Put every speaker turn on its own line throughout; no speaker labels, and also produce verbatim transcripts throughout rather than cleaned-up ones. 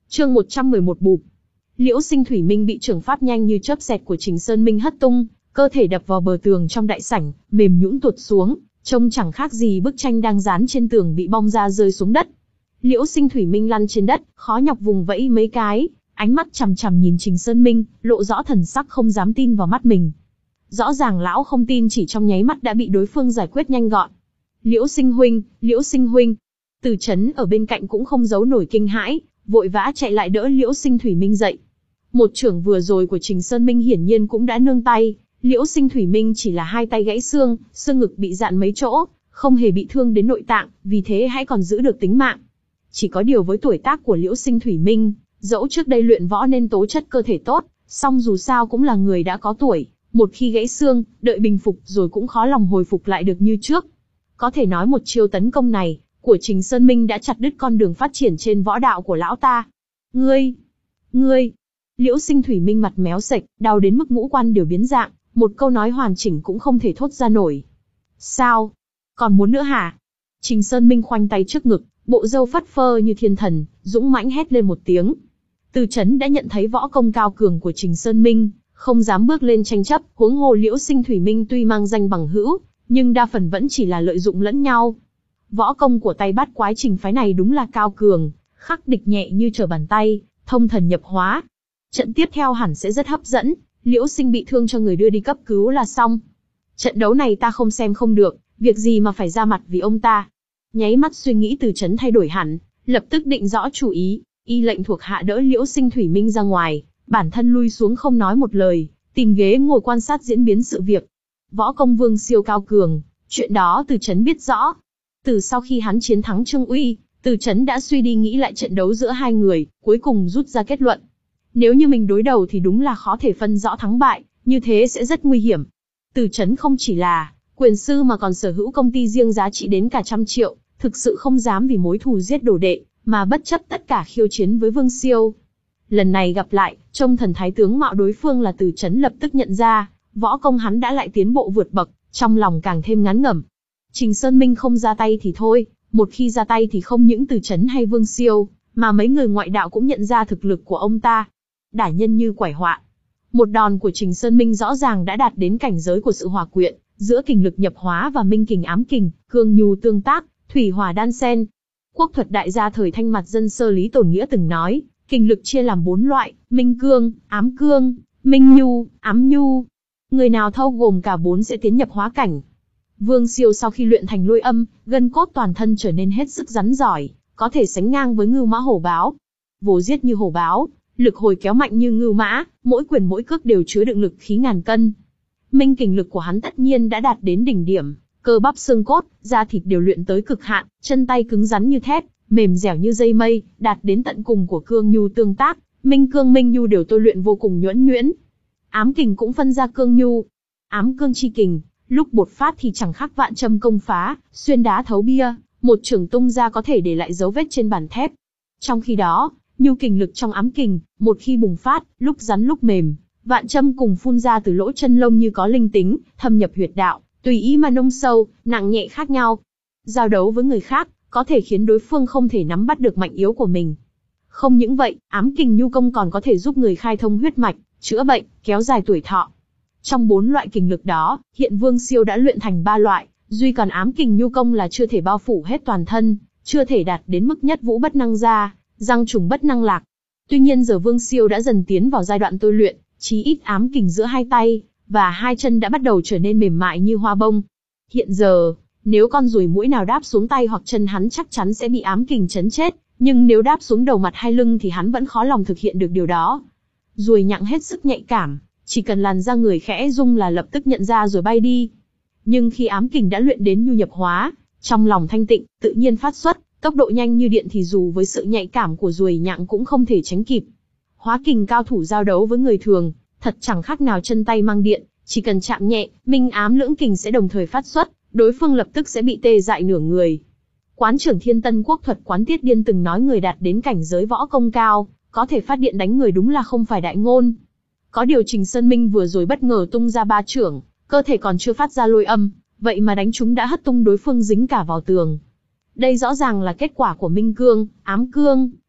Chương một trăm mười một bụp. Liễu Sinh Thủy Minh bị trưởng pháp nhanh như chớp xẹt của Trình Sơn Minh hất tung, cơ thể đập vào bờ tường trong đại sảnh, mềm nhũn tuột xuống, trông chẳng khác gì bức tranh đang dán trên tường bị bong ra rơi xuống đất. Liễu Sinh Thủy Minh lăn trên đất, khó nhọc vùng vẫy mấy cái, ánh mắt chằm chằm nhìn Trình Sơn Minh, lộ rõ thần sắc không dám tin vào mắt mình. Rõ ràng lão không tin chỉ trong nháy mắt đã bị đối phương giải quyết nhanh gọn. Liễu Sinh huynh, Liễu Sinh huynh. Từ Chấn ở bên cạnh cũng không giấu nổi kinh hãi, vội vã chạy lại đỡ Liễu Sinh Thủy Minh dậy. Một chưởng vừa rồi của Trình Sơn Minh hiển nhiên cũng đã nương tay, Liễu Sinh Thủy Minh chỉ là hai tay gãy xương, xương ngực bị dạn mấy chỗ, không hề bị thương đến nội tạng, vì thế hãy còn giữ được tính mạng. Chỉ có điều với tuổi tác của Liễu Sinh Thủy Minh, dẫu trước đây luyện võ nên tố chất cơ thể tốt, song dù sao cũng là người đã có tuổi, một khi gãy xương, đợi bình phục rồi cũng khó lòng hồi phục lại được như trước. Có thể nói một chiêu tấn công này của Trình Sơn Minh đã chặt đứt con đường phát triển trên võ đạo của lão ta. Ngươi, ngươi, Liễu Sinh Thủy Minh mặt méo sệch, đau đến mức ngũ quan đều biến dạng, một câu nói hoàn chỉnh cũng không thể thốt ra nổi. Sao? Còn muốn nữa hả? Trình Sơn Minh khoanh tay trước ngực, bộ râu phất phơ như thiên thần, dũng mãnh hét lên một tiếng. Từ Chấn đã nhận thấy võ công cao cường của Trình Sơn Minh, không dám bước lên tranh chấp, huống hồ Liễu Sinh Thủy Minh tuy mang danh bằng hữu, nhưng đa phần vẫn chỉ là lợi dụng lẫn nhau. Võ công của tay bát quái Trình phái này đúng là cao cường, khắc địch nhẹ như trở bàn tay, thông thần nhập hóa. Trận tiếp theo hẳn sẽ rất hấp dẫn, Liễu Sinh bị thương cho người đưa đi cấp cứu là xong. Trận đấu này ta không xem không được, việc gì mà phải ra mặt vì ông ta. Nháy mắt suy nghĩ Từ Chấn thay đổi hẳn, lập tức định rõ chủ ý, y lệnh thuộc hạ đỡ Liễu Sinh Thủy Minh ra ngoài, bản thân lui xuống không nói một lời, tìm ghế ngồi quan sát diễn biến sự việc. Võ công Vương Siêu cao cường, chuyện đó Từ Chấn biết rõ. Từ sau khi hắn chiến thắng Trương Uy, Từ Chấn đã suy đi nghĩ lại trận đấu giữa hai người, cuối cùng rút ra kết luận. Nếu như mình đối đầu thì đúng là khó thể phân rõ thắng bại, như thế sẽ rất nguy hiểm. Từ Chấn không chỉ là quyền sư mà còn sở hữu công ty riêng giá trị đến cả trăm triệu, thực sự không dám vì mối thù giết đồ đệ, mà bất chấp tất cả khiêu chiến với Vương Siêu. Lần này gặp lại, trông thần thái tướng mạo đối phương là Từ Chấn lập tức nhận ra, võ công hắn đã lại tiến bộ vượt bậc, trong lòng càng thêm ngán ngẩm. Trình Sơn Minh không ra tay thì thôi, một khi ra tay thì không những Từ Chấn hay Vương Siêu, mà mấy người ngoại đạo cũng nhận ra thực lực của ông ta. Đả nhân như quải họa. Một đòn của Trình Sơn Minh rõ ràng đã đạt đến cảnh giới của sự hòa quyện, giữa kình lực nhập hóa và minh kình ám kình, cương nhu tương tác, thủy hỏa đan xen. Quốc thuật đại gia thời Thanh Mặt dân sơ Lý Tổn Nghĩa từng nói, kình lực chia làm bốn loại, minh cương, ám cương, minh nhu, ám nhu. Người nào thâu gồm cả bốn sẽ tiến nhập hóa cảnh. Vương Siêu sau khi luyện thành lôi âm, gân cốt toàn thân trở nên hết sức rắn giỏi, có thể sánh ngang với ngưu mã hổ báo. Vồ giết như hổ báo, lực hồi kéo mạnh như ngưu mã, mỗi quyền mỗi cước đều chứa đựng lực khí ngàn cân. Minh kình lực của hắn tất nhiên đã đạt đến đỉnh điểm, cơ bắp xương cốt, da thịt đều luyện tới cực hạn, chân tay cứng rắn như thép, mềm dẻo như dây mây, đạt đến tận cùng của cương nhu tương tác, minh cương minh nhu đều tôi luyện vô cùng nhuần nhuyễn. Ám kình cũng phân ra cương nhu, ám cương chi kình, lúc bột phát thì chẳng khác vạn châm công phá, xuyên đá thấu bia, một chưởng tung ra có thể để lại dấu vết trên bản thép. Trong khi đó, nhu kình lực trong ám kình, một khi bùng phát, lúc rắn lúc mềm, vạn châm cùng phun ra từ lỗ chân lông như có linh tính, thâm nhập huyệt đạo, tùy ý mà nông sâu, nặng nhẹ khác nhau. Giao đấu với người khác, có thể khiến đối phương không thể nắm bắt được mạnh yếu của mình. Không những vậy, ám kình nhu công còn có thể giúp người khai thông huyết mạch, chữa bệnh, kéo dài tuổi thọ. Trong bốn loại kình lực đó, hiện Vương Siêu đã luyện thành ba loại, duy còn ám kình nhu công là chưa thể bao phủ hết toàn thân, chưa thể đạt đến mức nhất vũ bất năng gia, răng trùng bất năng lạc. Tuy nhiên giờ Vương Siêu đã dần tiến vào giai đoạn tôi luyện, chí ít ám kình giữa hai tay và hai chân đã bắt đầu trở nên mềm mại như hoa bông. Hiện giờ, nếu con ruồi muỗi nào đáp xuống tay hoặc chân hắn chắc chắn sẽ bị ám kình chấn chết, nhưng nếu đáp xuống đầu mặt hay lưng thì hắn vẫn khó lòng thực hiện được điều đó. Ruồi nhặng hết sức nhạy cảm, chỉ cần làn da người khẽ rung là lập tức nhận ra rồi bay đi. Nhưng khi ám kình đã luyện đến nhu nhập hóa, trong lòng thanh tịnh, tự nhiên phát xuất, tốc độ nhanh như điện thì dù với sự nhạy cảm của ruồi nhặng cũng không thể tránh kịp. Hóa kình cao thủ giao đấu với người thường, thật chẳng khác nào chân tay mang điện, chỉ cần chạm nhẹ, minh ám lưỡng kình sẽ đồng thời phát xuất, đối phương lập tức sẽ bị tê dại nửa người. Quán trưởng Thiên Tân Quốc thuật Quán Tiết Điên từng nói người đạt đến cảnh giới võ công cao, có thể phát điện đánh người đúng là không phải đại ngôn. Có điều Trình Sơn Minh vừa rồi bất ngờ tung ra ba chưởng, cơ thể còn chưa phát ra lôi âm, vậy mà đánh chúng đã hất tung đối phương dính cả vào tường. Đây rõ ràng là kết quả của minh cương, ám cương,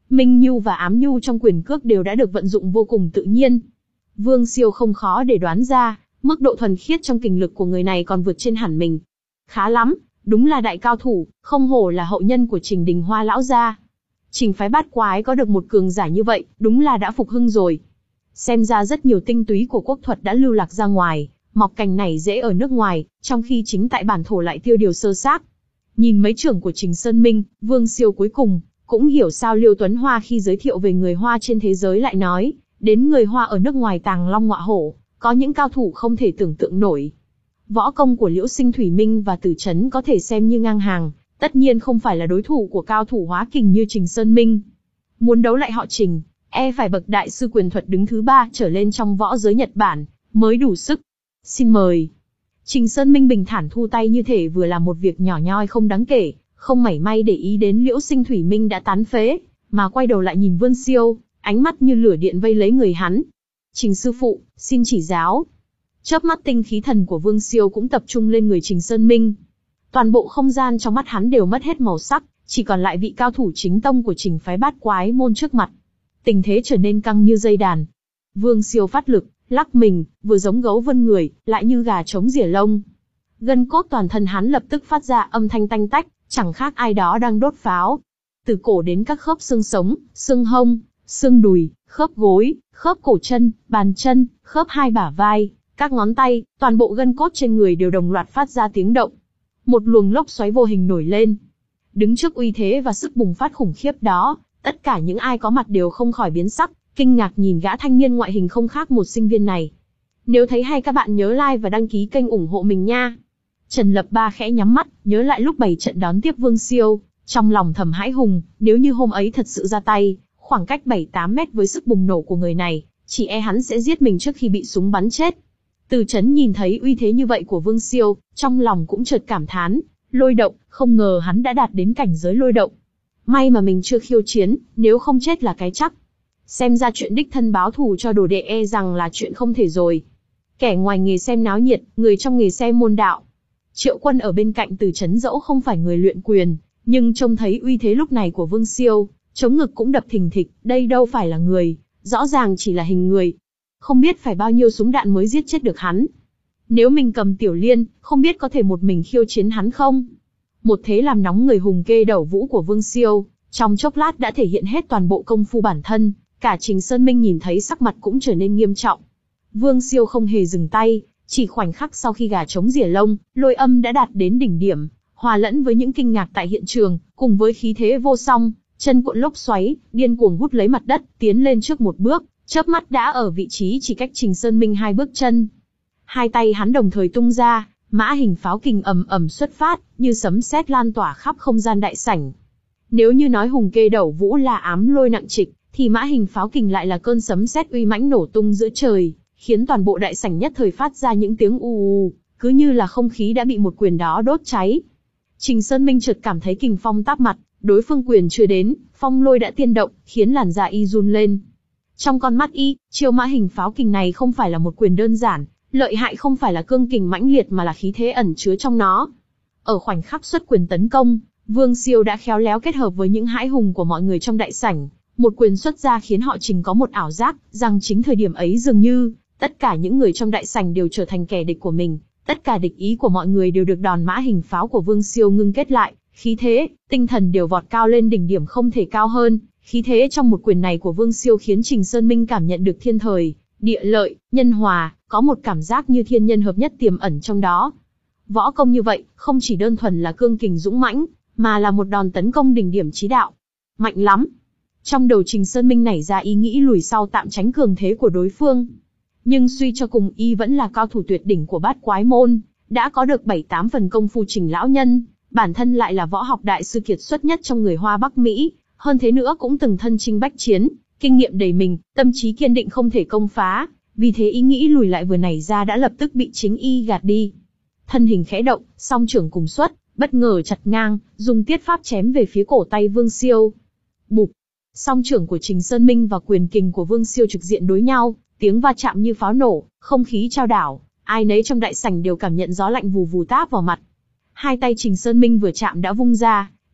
Minh Nhu và Ám Nhu trong quyền cước đều đã được vận dụng vô cùng tự nhiên. Vương Siêu không khó để đoán ra, mức độ thuần khiết trong kình lực của người này còn vượt trên hẳn mình. Khá lắm, đúng là đại cao thủ, không hổ là hậu nhân của Trình Đình Hoa lão gia. Trình phái bát quái có được một cường giả như vậy, đúng là đã phục hưng rồi. Xem ra rất nhiều tinh túy của quốc thuật đã lưu lạc ra ngoài, mọc cành này dễ ở nước ngoài, trong khi chính tại bản thổ lại tiêu điều sơ xác. Nhìn mấy trưởng của Trình Sơn Minh, Vương Siêu cuối cùng cũng hiểu sao Liêu Tuấn Hoa khi giới thiệu về người Hoa trên thế giới lại nói, đến người Hoa ở nước ngoài tàng long ngọa hổ, có những cao thủ không thể tưởng tượng nổi. Võ công của Liễu Sinh Thủy Minh và Tử Chấn có thể xem như ngang hàng, tất nhiên không phải là đối thủ của cao thủ hóa kình như Trình Sơn Minh. Muốn đấu lại họ Trình, e phải bậc đại sư quyền thuật đứng thứ ba trở lên trong võ giới Nhật Bản, mới đủ sức. Xin mời. Trình Sơn Minh bình thản thu tay như thể vừa làm một việc nhỏ nhoi không đáng kể, không mảy may để ý đến Liễu Sinh Thủy Minh đã tán phế, mà quay đầu lại nhìn Vương Siêu, ánh mắt như lửa điện vây lấy người hắn. Trình sư phụ, xin chỉ giáo. Chớp mắt tinh khí thần của Vương Siêu cũng tập trung lên người Trình Sơn Minh. Toàn bộ không gian trong mắt hắn đều mất hết màu sắc, chỉ còn lại vị cao thủ chính tông của Trình phái bát quái môn trước mặt. Tình thế trở nên căng như dây đàn. Vương Siêu phát lực, lắc mình, vừa giống gấu vươn người, lại như gà trống rỉa lông. Gân cốt toàn thân hắn lập tức phát ra âm thanh tanh tách, chẳng khác ai đó đang đốt pháo. Từ cổ đến các khớp xương sống, xương hông, xương đùi, khớp gối, khớp cổ chân, bàn chân, khớp hai bả vai, các ngón tay, toàn bộ gân cốt trên người đều đồng loạt phát ra tiếng động. Một luồng lốc xoáy vô hình nổi lên. Đứng trước uy thế và sức bùng phát khủng khiếp đó, tất cả những ai có mặt đều không khỏi biến sắc, kinh ngạc nhìn gã thanh niên ngoại hình không khác một sinh viên này. Nếu thấy hay các bạn nhớ like và đăng ký kênh ủng hộ mình nha. Trần Lập Ba khẽ nhắm mắt, nhớ lại lúc bày trận đón tiếp Vương Siêu, trong lòng thầm hãi hùng, nếu như hôm ấy thật sự ra tay, khoảng cách bảy tám mét với sức bùng nổ của người này, chỉ e hắn sẽ giết mình trước khi bị súng bắn chết. Từ Chấn nhìn thấy uy thế như vậy của Vương Siêu, trong lòng cũng chợt cảm thán, lôi động, không ngờ hắn đã đạt đến cảnh giới lôi động. May mà mình chưa khiêu chiến, nếu không chết là cái chắc. Xem ra chuyện đích thân báo thù cho đồ đệ e rằng là chuyện không thể rồi. Kẻ ngoài nghề xem náo nhiệt, người trong nghề xem môn đạo. Triệu Quân ở bên cạnh Từ Chấn dẫu không phải người luyện quyền, nhưng trông thấy uy thế lúc này của Vương Siêu, chống ngực cũng đập thình thịch, đây đâu phải là người, rõ ràng chỉ là hình người. Không biết phải bao nhiêu súng đạn mới giết chết được hắn. Nếu mình cầm Tiểu Liên, không biết có thể một mình khiêu chiến hắn không? Một thế làm nóng người hùng kê đầu vũ của Vương Siêu, trong chốc lát đã thể hiện hết toàn bộ công phu bản thân, cả Trình Sơn Minh nhìn thấy sắc mặt cũng trở nên nghiêm trọng. Vương Siêu không hề dừng tay, chỉ khoảnh khắc sau khi gà trống rỉa lông, lôi âm đã đạt đến đỉnh điểm, hòa lẫn với những kinh ngạc tại hiện trường, cùng với khí thế vô song, chân cuộn lốc xoáy, điên cuồng hút lấy mặt đất, tiến lên trước một bước, chớp mắt đã ở vị trí chỉ cách Trình Sơn Minh hai bước chân. Hai tay hắn đồng thời tung ra, mã hình pháo kình ầm ầm xuất phát, như sấm sét lan tỏa khắp không gian đại sảnh. Nếu như nói hùng kê đầu vũ là ám lôi nặng trịch, thì mã hình pháo kình lại là cơn sấm sét uy mãnh nổ tung giữa trời, khiến toàn bộ đại sảnh nhất thời phát ra những tiếng u u, cứ như là không khí đã bị một quyền đó đốt cháy. Trình Sơn Minh chợt cảm thấy kình phong táp mặt, đối phương quyền chưa đến, phong lôi đã tiên động, khiến làn da y run lên. Trong con mắt y, chiêu mã hình pháo kình này không phải là một quyền đơn giản, lợi hại không phải là cương kình mãnh liệt mà là khí thế ẩn chứa trong nó. Ở khoảnh khắc xuất quyền tấn công, Vương Siêu đã khéo léo kết hợp với những hãi hùng của mọi người trong đại sảnh, một quyền xuất ra khiến họ Trình có một ảo giác rằng chính thời điểm ấy dường như tất cả những người trong đại sảnh đều trở thành kẻ địch của mình, tất cả địch ý của mọi người đều được đòn mã hình pháo của Vương Siêu ngưng kết lại, khí thế, tinh thần đều vọt cao lên đỉnh điểm không thể cao hơn. Khí thế trong một quyền này của Vương Siêu khiến Trình Sơn Minh cảm nhận được thiên thời, địa lợi, nhân hòa, có một cảm giác như thiên nhân hợp nhất tiềm ẩn trong đó. Võ công như vậy, không chỉ đơn thuần là cương kình dũng mãnh, mà là một đòn tấn công đỉnh điểm chí đạo. Mạnh lắm! Trong đầu Trình Sơn Minh nảy ra ý nghĩ lùi sau tạm tránh cường thế của đối phương. Nhưng suy cho cùng y vẫn là cao thủ tuyệt đỉnh của bát quái môn, đã có được bảy tám phần công phu Trình lão nhân, bản thân lại là võ học đại sư kiệt xuất nhất trong người Hoa Bắc Mỹ. Hơn thế nữa cũng từng thân chinh bách chiến, kinh nghiệm đầy mình, tâm trí kiên định không thể công phá, vì thế ý nghĩ lùi lại vừa nảy ra đã lập tức bị chính y gạt đi. Thân hình khẽ động, song trưởng cùng xuất, bất ngờ chặt ngang, dùng tiết pháp chém về phía cổ tay Vương Siêu. Bụp! Song trưởng của Trình Sơn Minh và quyền kình của Vương Siêu trực diện đối nhau, tiếng va chạm như pháo nổ, không khí trao đảo, ai nấy trong đại sảnh đều cảm nhận gió lạnh vù vù táp vào mặt. Hai tay Trình Sơn Minh vừa chạm đã vung ra,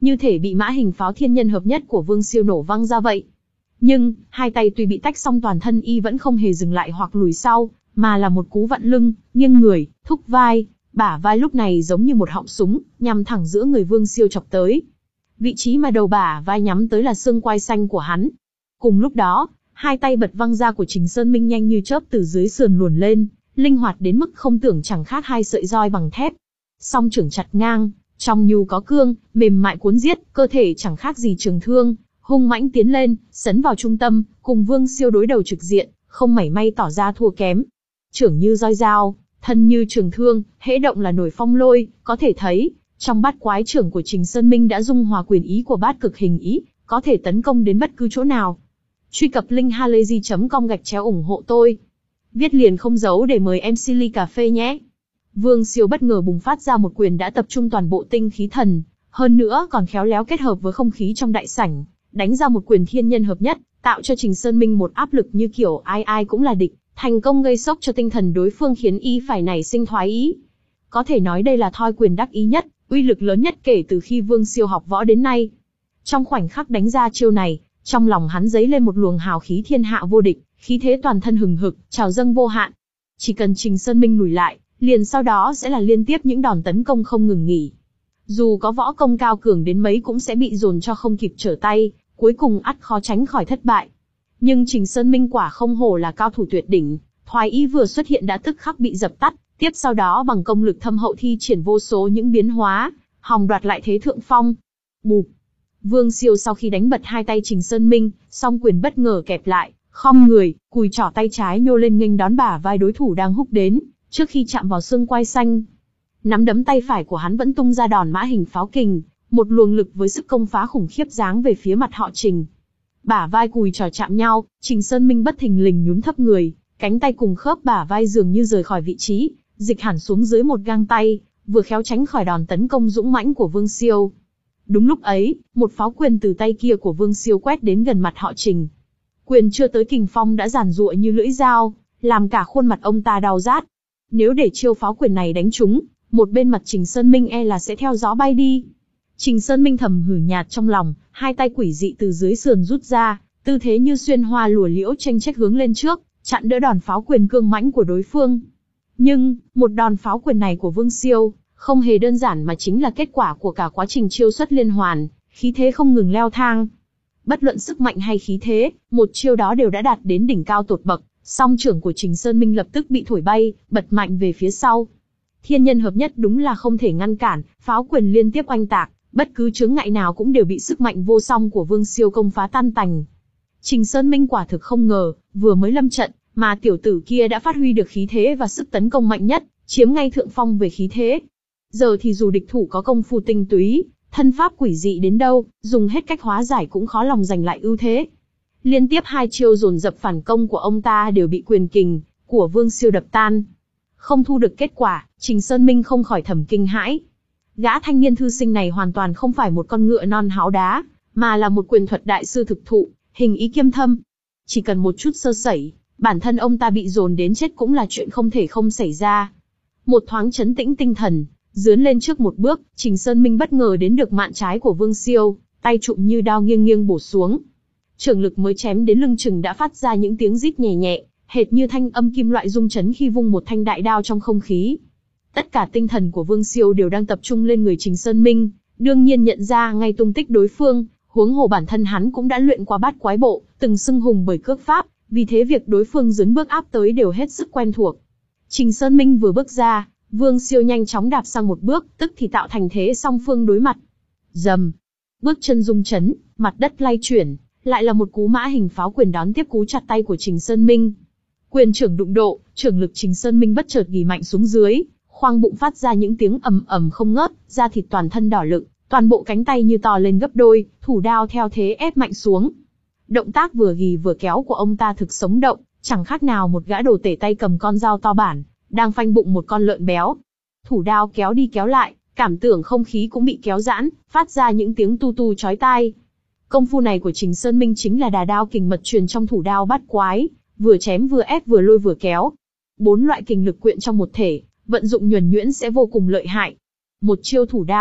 như thể bị mã hình pháo thiên nhân hợp nhất của Vương Siêu nổ văng ra vậy. Nhưng, hai tay tuy bị tách xong toàn thân y vẫn không hề dừng lại hoặc lùi sau, mà là một cú vặn lưng, nghiêng người, thúc vai, bả vai lúc này giống như một họng súng, nhằm thẳng giữa người Vương Siêu chọc tới. Vị trí mà đầu bả vai nhắm tới là xương quai xanh của hắn. Cùng lúc đó, hai tay bật văng ra của Trình Sơn Minh nhanh như chớp từ dưới sườn luồn lên, linh hoạt đến mức không tưởng chẳng khác hai sợi roi bằng thép. Song trưởng chặt ngang, trong nhu có cương, mềm mại cuốn giết, cơ thể chẳng khác gì trường thương, hung mãnh tiến lên, sấn vào trung tâm, cùng Vương Siêu đối đầu trực diện, không mảy may tỏ ra thua kém. Trưởng như roi dao, thân như trường thương, hễ động là nổi phong lôi, có thể thấy, trong bát quái trưởng của Trình Sơn Minh đã dung hòa quyền ý của bát cực hình ý, có thể tấn công đến bất cứ chỗ nào. Truy cập link halayzi chấm com gạch chéo ủng hộ tôi. Viết liền không giấu để mời em xê ly cà phê nhé. Vương Siêu bất ngờ bùng phát ra một quyền đã tập trung toàn bộ tinh khí thần, hơn nữa còn khéo léo kết hợp với không khí trong đại sảnh, đánh ra một quyền thiên nhân hợp nhất, tạo cho Trình Sơn Minh một áp lực như kiểu ai ai cũng là địch, thành công gây sốc cho tinh thần đối phương khiến y phải nảy sinh thoái ý. Có thể nói đây là thoi quyền đắc ý nhất, uy lực lớn nhất kể từ khi Vương Siêu học võ đến nay. Trong khoảnh khắc đánh ra chiêu này, trong lòng hắn dấy lên một luồng hào khí thiên hạ vô địch, khí thế toàn thân hừng hực, trào dâng vô hạn. Chỉ cần Trình Sơn Minh lùi lại, liền sau đó sẽ là liên tiếp những đòn tấn công không ngừng nghỉ. Dù có võ công cao cường đến mấy cũng sẽ bị dồn cho không kịp trở tay, cuối cùng ắt khó tránh khỏi thất bại. Nhưng Trình Sơn Minh quả không hổ là cao thủ tuyệt đỉnh, thoái ý vừa xuất hiện đã tức khắc bị dập tắt, tiếp sau đó bằng công lực thâm hậu thi triển vô số những biến hóa, hòng đoạt lại thế thượng phong. Bụp! Vương Siêu sau khi đánh bật hai tay Trình Sơn Minh, song quyền bất ngờ kẹp lại, khom người, cùi trỏ tay trái nhô lên nghênh đón bả vai đối thủ đang húc đến, trước khi chạm vào xương quai xanh. Nắm đấm tay phải của hắn vẫn tung ra đòn mã hình pháo kình, một luồng lực với sức công phá khủng khiếp giáng về phía mặt họ Trình. Bả vai cùi trỏ chạm nhau, Trình Sơn Minh bất thình lình nhún thấp người, cánh tay cùng khớp bả vai dường như rời khỏi vị trí, dịch hẳn xuống dưới một gang tay, vừa khéo tránh khỏi đòn tấn công dũng mãnh của Vương Siêu. Đúng lúc ấy, một pháo quyền từ tay kia của Vương Siêu quét đến gần mặt họ Trình. Quyền chưa tới kình phong đã giàn giụa như lưỡi dao, làm cả khuôn mặt ông ta đau rát. Nếu để chiêu pháo quyền này đánh trúng, một bên mặt Trình Sơn Minh e là sẽ theo gió bay đi. Trình Sơn Minh thầm hử nhạt trong lòng, hai tay quỷ dị từ dưới sườn rút ra, tư thế như xuyên hoa lùa liễu chênh chếch hướng lên trước, chặn đỡ đòn pháo quyền cương mãnh của đối phương. Nhưng, một đòn pháo quyền này của Vương Siêu, không hề đơn giản mà chính là kết quả của cả quá trình chiêu xuất liên hoàn, khí thế không ngừng leo thang. Bất luận sức mạnh hay khí thế, một chiêu đó đều đã đạt đến đỉnh cao tột bậc, song trưởng của Trình Sơn Minh lập tức bị thổi bay, bật mạnh về phía sau. Thiên nhân hợp nhất đúng là không thể ngăn cản, pháo quyền liên tiếp oanh tạc, bất cứ chướng ngại nào cũng đều bị sức mạnh vô song của Vương Siêu công phá tan tành. Trình Sơn Minh quả thực không ngờ, vừa mới lâm trận, mà tiểu tử kia đã phát huy được khí thế và sức tấn công mạnh nhất, chiếm ngay thượng phong về khí thế. Giờ thì dù địch thủ có công phu tinh túy, thân pháp quỷ dị đến đâu, dùng hết cách hóa giải cũng khó lòng giành lại ưu thế. Liên tiếp hai chiêu dồn dập phản công của ông ta đều bị quyền kình của Vương Siêu đập tan. Không thu được kết quả, Trình Sơn Minh không khỏi thầm kinh hãi. Gã thanh niên thư sinh này hoàn toàn không phải một con ngựa non háo đá, mà là một quyền thuật đại sư thực thụ, hình ý kiêm thâm. Chỉ cần một chút sơ sẩy, bản thân ông ta bị dồn đến chết cũng là chuyện không thể không xảy ra. Một thoáng trấn tĩnh tinh thần, dướn lên trước một bước, Trình Sơn Minh bất ngờ đến được mạn trái của Vương Siêu, tay trụm như đao nghiêng nghiêng bổ xuống. Trường lực mới chém đến lưng chừng đã phát ra những tiếng rít nhẹ nhẹ, hệt như thanh âm kim loại rung chấn khi vung một thanh đại đao trong không khí. Tất cả tinh thần của Vương Siêu đều đang tập trung lên người Trình Sơn Minh, đương nhiên nhận ra ngay tung tích đối phương, huống hồ bản thân hắn cũng đã luyện qua bát quái bộ, từng xưng hùng bởi cước pháp, vì thế việc đối phương dấn bước áp tới đều hết sức quen thuộc. Trình Sơn Minh vừa bước ra, Vương Siêu nhanh chóng đạp sang một bước, tức thì tạo thành thế song phương đối mặt. Rầm, bước chân rung chấn, mặt đất lay chuyển, lại là một cú mã hình pháo quyền đón tiếp cú chặt tay của Trình Sơn Minh. Quyền trưởng đụng độ, trưởng lực Trình Sơn Minh bất chợt ghì mạnh xuống dưới, khoang bụng phát ra những tiếng ầm ầm không ngớt, da thịt toàn thân đỏ lựng, toàn bộ cánh tay như to lên gấp đôi, thủ đao theo thế ép mạnh xuống. Động tác vừa ghì vừa kéo của ông ta thực sống động, chẳng khác nào một gã đồ tể tay cầm con dao to bản, đang phanh bụng một con lợn béo. Thủ đao kéo đi kéo lại, cảm tưởng không khí cũng bị kéo giãn, phát ra những tiếng tu tu chói tai. Công phu này của Trình Sơn Minh chính là đà đao kình mật truyền trong thủ đao bát quái, vừa chém vừa ép vừa lôi vừa kéo. Bốn loại kình lực quyện trong một thể, vận dụng nhuần nhuyễn sẽ vô cùng lợi hại. Một chiêu thủ đao,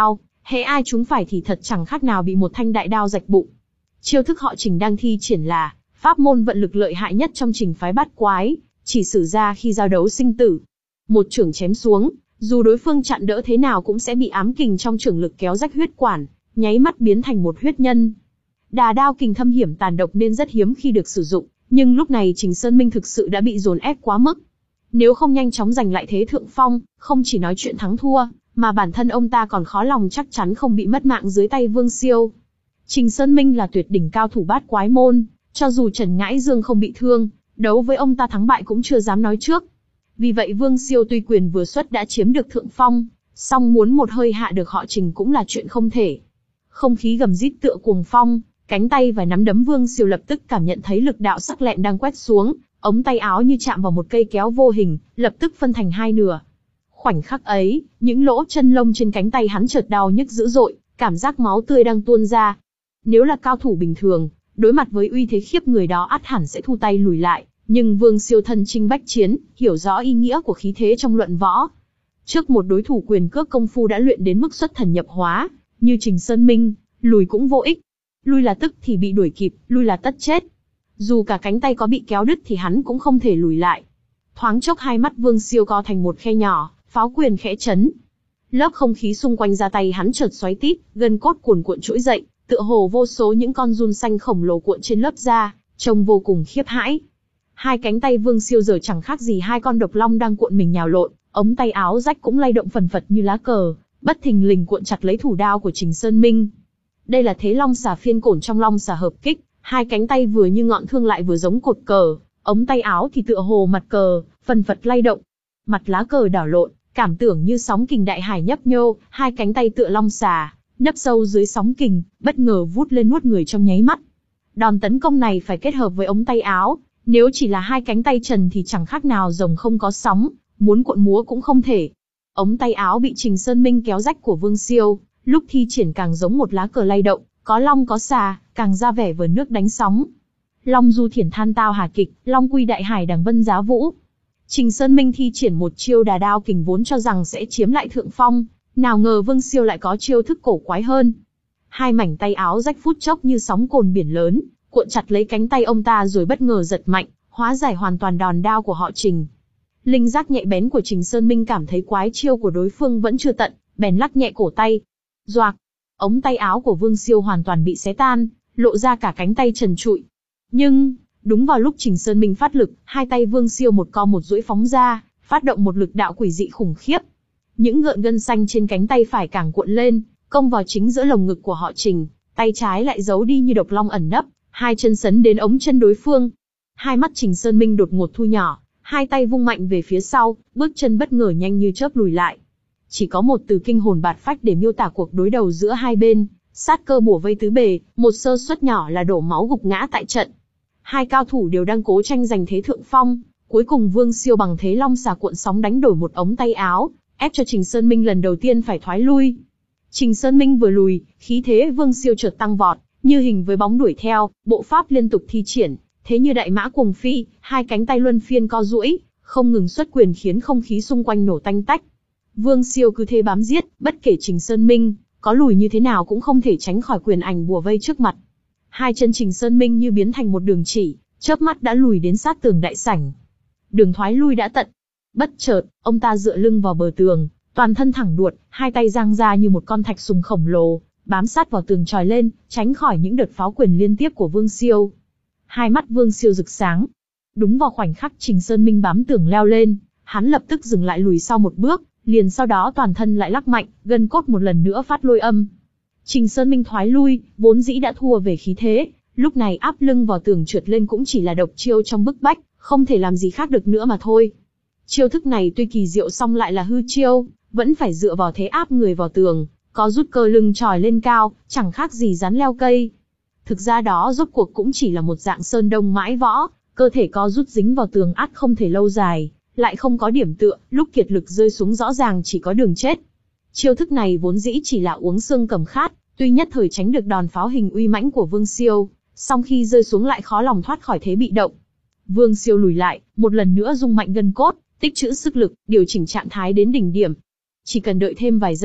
hễ ai trúng phải thì thật chẳng khác nào bị một thanh đại đao rạch bụng. Chiêu thức họ Trình đang thi triển là pháp môn vận lực lợi hại nhất trong Trình phái bát quái, chỉ sử ra khi giao đấu sinh tử. Một chưởng chém xuống, dù đối phương chặn đỡ thế nào cũng sẽ bị ám kình trong chưởng lực kéo rách huyết quản, nháy mắt biến thành một huyết nhân. Đà đao kình thâm hiểm tàn độc nên rất hiếm khi được sử dụng, nhưng lúc này Trình Sơn Minh thực sự đã bị dồn ép quá mức. Nếu không nhanh chóng giành lại thế thượng phong, không chỉ nói chuyện thắng thua, mà bản thân ông ta còn khó lòng chắc chắn không bị mất mạng dưới tay Vương Siêu. Trình Sơn Minh là tuyệt đỉnh cao thủ bát quái môn, cho dù Trần Ngãi Dương không bị thương, đấu với ông ta thắng bại cũng chưa dám nói trước. Vì vậy Vương Siêu tuy quyền vừa xuất đã chiếm được thượng phong, song muốn một hơi hạ được họ Trình cũng là chuyện không thể. Không khí gầm rít tựa cuồng phong, cánh tay và nắm đấm Vương Siêu lập tức cảm nhận thấy lực đạo sắc lẹm đang quét xuống, ống tay áo như chạm vào một cây kéo vô hình, lập tức phân thành hai nửa. Khoảnh khắc ấy, những lỗ chân lông trên cánh tay hắn chợt đau nhức dữ dội, cảm giác máu tươi đang tuôn ra. Nếu là cao thủ bình thường, đối mặt với uy thế khiếp người đó ắt hẳn sẽ thu tay lùi lại, nhưng Vương Siêu thân chinh bách chiến, hiểu rõ ý nghĩa của khí thế trong luận võ. Trước một đối thủ quyền cước công phu đã luyện đến mức xuất thần nhập hóa, như Trình Sơn Minh, lùi cũng vô ích. Lui là tức thì bị đuổi kịp, lui là tất chết. Dù cả cánh tay có bị kéo đứt thì hắn cũng không thể lùi lại. Thoáng chốc hai mắt Vương Siêu co thành một khe nhỏ, pháo quyền khẽ chấn. Lớp không khí xung quanh da tay hắn chợt xoáy tít, gân cốt cuồn cuộn trỗi dậy, tựa hồ vô số những con giun xanh khổng lồ cuộn trên lớp da, trông vô cùng khiếp hãi. Hai cánh tay Vương Siêu giờ chẳng khác gì hai con độc long đang cuộn mình nhào lộn, ống tay áo rách cũng lay động phần phật như lá cờ, bất thình lình cuộn chặt lấy thủ đao của Trình Sơn Minh. Đây là thế long xà phiên cổn trong long xà hợp kích, hai cánh tay vừa như ngọn thương lại vừa giống cột cờ, ống tay áo thì tựa hồ mặt cờ, phần phật lay động. Mặt lá cờ đảo lộn, cảm tưởng như sóng kình đại hải nhấp nhô, hai cánh tay tựa long xà, nấp sâu dưới sóng kình, bất ngờ vút lên nuốt người trong nháy mắt. Đòn tấn công này phải kết hợp với ống tay áo, nếu chỉ là hai cánh tay trần thì chẳng khác nào rồng không có sóng, muốn cuộn múa cũng không thể. Ống tay áo bị Trình Sơn Minh kéo rách của Vương Siêu, lúc thi triển càng giống một lá cờ lay động, có long có xà, càng ra vẻ vờn nước đánh sóng. Long du thiển than tao hà kịch, long quy đại hải đằng vân giá vũ. Trình Sơn Minh thi triển một chiêu đà đao kình vốn cho rằng sẽ chiếm lại thượng phong, nào ngờ Vương Siêu lại có chiêu thức cổ quái hơn. Hai mảnh tay áo rách phút chốc như sóng cồn biển lớn, cuộn chặt lấy cánh tay ông ta rồi bất ngờ giật mạnh, hóa giải hoàn toàn đòn đao của họ Trình. Linh giác nhạy bén của Trình Sơn Minh cảm thấy quái chiêu của đối phương vẫn chưa tận, bèn lắc nhẹ cổ tay. Doạc, ống tay áo của Vương Siêu hoàn toàn bị xé tan, lộ ra cả cánh tay trần trụi. Nhưng, đúng vào lúc Trình Sơn Minh phát lực, hai tay Vương Siêu một co một duỗi phóng ra, phát động một lực đạo quỷ dị khủng khiếp. Những gợn gân xanh trên cánh tay phải càng cuộn lên, công vào chính giữa lồng ngực của họ Trình, tay trái lại giấu đi như độc long ẩn nấp, hai chân sấn đến ống chân đối phương. Hai mắt Trình Sơn Minh đột ngột thu nhỏ, hai tay vung mạnh về phía sau, bước chân bất ngờ nhanh như chớp lùi lại. Chỉ có một từ kinh hồn bạt phách để miêu tả cuộc đối đầu giữa hai bên, sát cơ bủa vây tứ bề, một sơ suất nhỏ là đổ máu gục ngã tại trận. Hai cao thủ đều đang cố tranh giành thế thượng phong, cuối cùng Vương Siêu bằng thế long xà cuộn sóng đánh đổi một ống tay áo, ép cho Trình Sơn Minh lần đầu tiên phải thoái lui. Trình Sơn Minh vừa lùi, khí thế Vương Siêu chợt tăng vọt, như hình với bóng đuổi theo, bộ pháp liên tục thi triển, thế như đại mã cuồng phi, hai cánh tay luân phiên co duỗi, không ngừng xuất quyền khiến không khí xung quanh nổ tanh tách. Vương Siêu cứ thế bám giết, bất kể Trình Sơn Minh có lùi như thế nào cũng không thể tránh khỏi quyền ảnh bùa vây trước mặt. Hai chân Trình Sơn Minh như biến thành một đường chỉ, chớp mắt đã lùi đến sát tường đại sảnh. Đường thoái lui đã tận. Bất chợt, ông ta dựa lưng vào bờ tường, toàn thân thẳng đuột, hai tay giang ra như một con thạch sùng khổng lồ, bám sát vào tường tròi lên, tránh khỏi những đợt pháo quyền liên tiếp của Vương Siêu. Hai mắt Vương Siêu rực sáng. Đúng vào khoảnh khắc Trình Sơn Minh bám tường leo lên, hắn lập tức dừng lại lùi sau một bước, liền sau đó toàn thân lại lắc mạnh, gân cốt một lần nữa phát lôi âm. Trình Sơn Minh thoái lui, vốn dĩ đã thua về khí thế, lúc này áp lưng vào tường trượt lên cũng chỉ là độc chiêu trong bức bách, không thể làm gì khác được nữa mà thôi. Chiêu thức này tuy kỳ diệu song lại là hư chiêu, vẫn phải dựa vào thế áp người vào tường, có rút cơ lưng tròi lên cao, chẳng khác gì rắn leo cây. Thực ra đó rốt cuộc cũng chỉ là một dạng sơn đông mãi võ, cơ thể co rút dính vào tường ắt không thể lâu dài, lại không có điểm tựa, lúc kiệt lực rơi xuống rõ ràng chỉ có đường chết. Chiêu thức này vốn dĩ chỉ là uống xương cầm khát, tuy nhất thời tránh được đòn pháo hình uy mãnh của Vương Siêu, song khi rơi xuống lại khó lòng thoát khỏi thế bị động. Vương Siêu lùi lại, một lần nữa rung mạnh gân cốt, tích trữ sức lực, điều chỉnh trạng thái đến đỉnh điểm. Chỉ cần đợi thêm vài giây,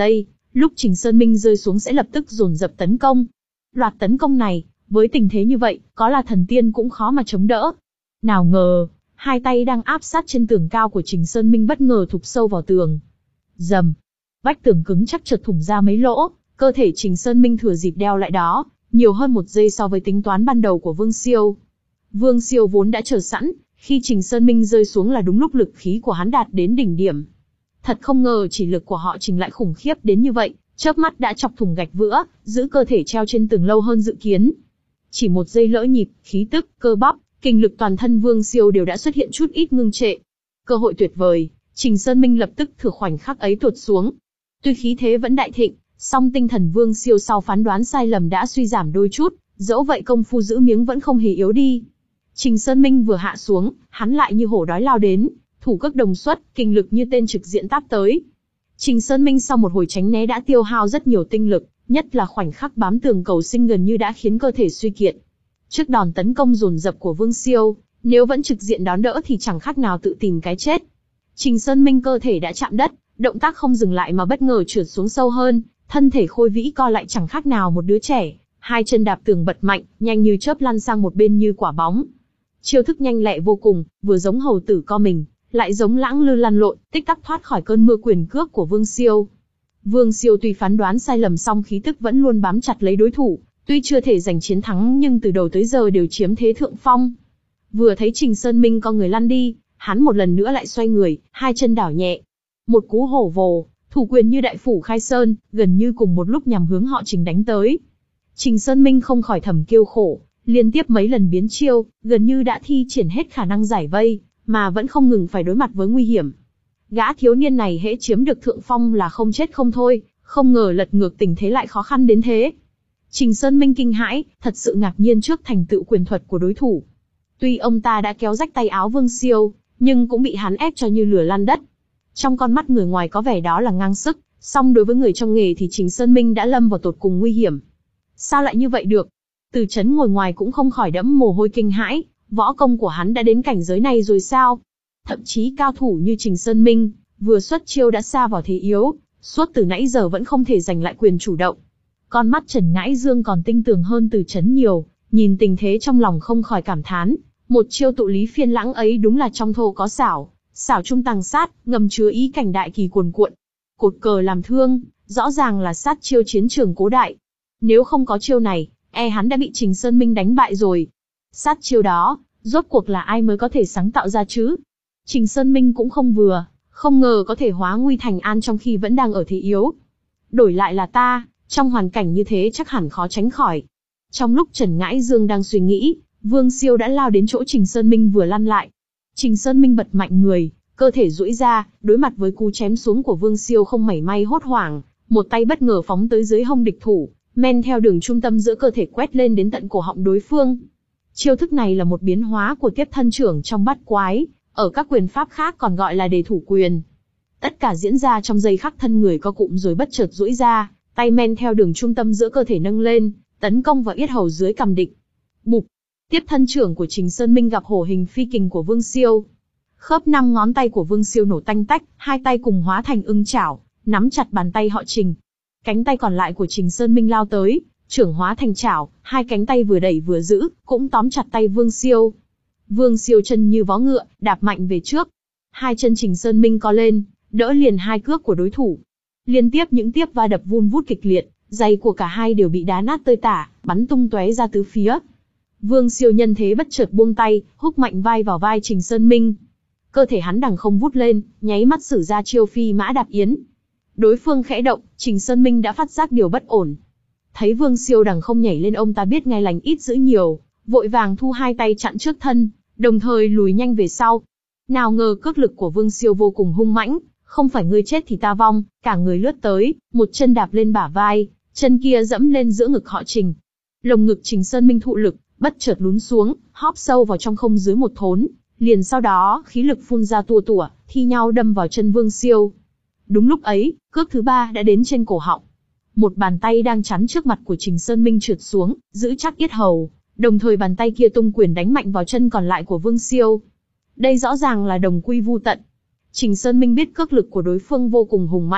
lúc Trình Sơn Minh rơi xuống sẽ lập tức dồn dập tấn công. Loạt tấn công này, với tình thế như vậy, có là thần tiên cũng khó mà chống đỡ. Nào ngờ, hai tay đang áp sát trên tường cao của Trình Sơn Minh bất ngờ thụp sâu vào tường. Rầm, vách tường cứng chắc chật thủng ra mấy lỗ, cơ thể Trình Sơn Minh thừa dịp đeo lại đó, nhiều hơn một giây so với tính toán ban đầu của Vương Siêu. Vương Siêu vốn đã chờ sẵn, khi Trình Sơn Minh rơi xuống là đúng lúc lực khí của hắn đạt đến đỉnh điểm. Thật không ngờ chỉ lực của họ Trình lại khủng khiếp đến như vậy, chớp mắt đã chọc thủng gạch vữa, giữ cơ thể treo trên tường lâu hơn dự kiến. Chỉ một giây lỡ nhịp, khí tức, cơ bắp, kinh lực toàn thân Vương Siêu đều đã xuất hiện chút ít ngưng trệ. Cơ hội tuyệt vời, Trình Sơn Minh lập tức thừa khoảnh khắc ấy tuột xuống. Tuy khí thế vẫn đại thịnh, song tinh thần Vương Siêu sau phán đoán sai lầm đã suy giảm đôi chút, dẫu vậy công phu giữ miếng vẫn không hề yếu đi. Trình Sơn Minh vừa hạ xuống, hắn lại như hổ đói lao đến, thủ cước đồng xuất, kinh lực như tên trực diện táp tới. Trình Sơn Minh sau một hồi tránh né đã tiêu hao rất nhiều tinh lực, nhất là khoảnh khắc bám tường cầu sinh gần như đã khiến cơ thể suy kiệt. Trước đòn tấn công dồn dập của Vương Siêu, nếu vẫn trực diện đón đỡ thì chẳng khác nào tự tìm cái chết. Trình Sơn Minh cơ thể đã chạm đất, động tác không dừng lại mà bất ngờ trượt xuống sâu hơn, thân thể khôi vĩ co lại chẳng khác nào một đứa trẻ, hai chân đạp tường bật mạnh, nhanh như chớp lăn sang một bên như quả bóng. Chiêu thức nhanh lẹ vô cùng, vừa giống hầu tử co mình, lại giống lãng lư lăn lộn, tích tắc thoát khỏi cơn mưa quyền cước của Vương Siêu. Vương Siêu tuy phán đoán sai lầm song khí tức vẫn luôn bám chặt lấy đối thủ, tuy chưa thể giành chiến thắng nhưng từ đầu tới giờ đều chiếm thế thượng phong. Vừa thấy Trình Sơn Minh co người lăn đi, hắn một lần nữa lại xoay người, hai chân đảo nhẹ. Một cú hổ vồ, thủ quyền như đại phủ khai sơn, gần như cùng một lúc nhằm hướng họ Trình đánh tới. Trình Sơn Minh không khỏi thầm kêu khổ, liên tiếp mấy lần biến chiêu, gần như đã thi triển hết khả năng giải vây, mà vẫn không ngừng phải đối mặt với nguy hiểm. Gã thiếu niên này hễ chiếm được thượng phong là không chết không thôi, không ngờ lật ngược tình thế lại khó khăn đến thế. Trình Sơn Minh kinh hãi, thật sự ngạc nhiên trước thành tựu quyền thuật của đối thủ. Tuy ông ta đã kéo rách tay áo Vương Siêu, nhưng cũng bị hắn ép cho như lửa lăn đất. Trong con mắt người ngoài có vẻ đó là ngang sức, song đối với người trong nghề thì Trình Sơn Minh đã lâm vào tột cùng nguy hiểm. Sao lại như vậy được? Từ Chấn ngồi ngoài cũng không khỏi đẫm mồ hôi kinh hãi, võ công của hắn đã đến cảnh giới này rồi sao? Thậm chí cao thủ như Trình Sơn Minh, vừa xuất chiêu đã sa vào thế yếu, suốt từ nãy giờ vẫn không thể giành lại quyền chủ động. Con mắt Trần Ngãi Dương còn tinh tường hơn Từ Chấn nhiều, nhìn tình thế trong lòng không khỏi cảm thán, một chiêu tụ lý phiên lãng ấy đúng là trong thô có xảo, xảo trung tàng sát, ngầm chứa ý cảnh đại kỳ cuồn cuộn. Cột cờ làm thương, rõ ràng là sát chiêu chiến trường cố đại. Nếu không có chiêu này, e hắn đã bị Trình Sơn Minh đánh bại rồi. Sát chiêu đó, rốt cuộc là ai mới có thể sáng tạo ra chứ? Trình Sơn Minh cũng không vừa, không ngờ có thể hóa nguy thành an trong khi vẫn đang ở thế yếu. Đổi lại là ta, trong hoàn cảnh như thế chắc hẳn khó tránh khỏi. Trong lúc Trần Ngãi Dương đang suy nghĩ, Vương Siêu đã lao đến chỗ Trình Sơn Minh vừa lăn lại. Trình Sơn Minh bật mạnh người, cơ thể duỗi ra, đối mặt với cú chém xuống của Vương Siêu không mảy may hốt hoảng, một tay bất ngờ phóng tới dưới hông địch thủ, men theo đường trung tâm giữa cơ thể quét lên đến tận cổ họng đối phương. Chiêu thức này là một biến hóa của tiếp thân trưởng trong bát quái, ở các quyền pháp khác còn gọi là đề thủ quyền. Tất cả diễn ra trong giây khắc thân người co cụm rồi bất chợt duỗi ra, tay men theo đường trung tâm giữa cơ thể nâng lên, tấn công vào yết hầu dưới cằm địch. Bụp! Tiếp thân trưởng của Trình Sơn Minh gặp hổ hình phi kình của Vương Siêu. Khớp năm ngón tay của Vương Siêu nổ tanh tách, hai tay cùng hóa thành ưng chảo, nắm chặt bàn tay họ Trình. Cánh tay còn lại của Trình Sơn Minh lao tới, trưởng hóa thành chảo, hai cánh tay vừa đẩy vừa giữ, cũng tóm chặt tay Vương Siêu. Vương Siêu chân như vó ngựa, đạp mạnh về trước. Hai chân Trình Sơn Minh co lên, đỡ liền hai cước của đối thủ. Liên tiếp những tiếp va đập vun vút kịch liệt, giày của cả hai đều bị đá nát tơi tả, bắn tung tóe ra tứ phía. Vương Siêu nhân thế bất chợt buông tay, húc mạnh vai vào vai Trình Sơn Minh. Cơ thể hắn đằng không vút lên, nháy mắt sử ra chiêu phi mã đạp yến. Đối phương khẽ động, Trình Sơn Minh đã phát giác điều bất ổn. Thấy Vương Siêu đằng không nhảy lên, ông ta biết ngay lành ít dữ nhiều, vội vàng thu hai tay chặn trước thân, đồng thời lùi nhanh về sau. Nào ngờ cước lực của Vương Siêu vô cùng hung mãnh, không phải ngươi chết thì ta vong, cả người lướt tới, một chân đạp lên bả vai, chân kia dẫm lên giữa ngực họ Trình. Lồng ngực Trình Sơn Minh thụ lực, bất chợt lún xuống, hóp sâu vào trong không dưới một thốn, liền sau đó khí lực phun ra tua tủa, thi nhau đâm vào chân Vương Siêu. Đúng lúc ấy, cước thứ ba đã đến trên cổ họng. Một bàn tay đang chắn trước mặt của Trình Sơn Minh trượt xuống, giữ chắc yết hầu, đồng thời bàn tay kia tung quyền đánh mạnh vào chân còn lại của Vương Siêu. Đây rõ ràng là đồng quy vu tận. Trình Sơn Minh biết cước lực của đối phương vô cùng hùng mãnh,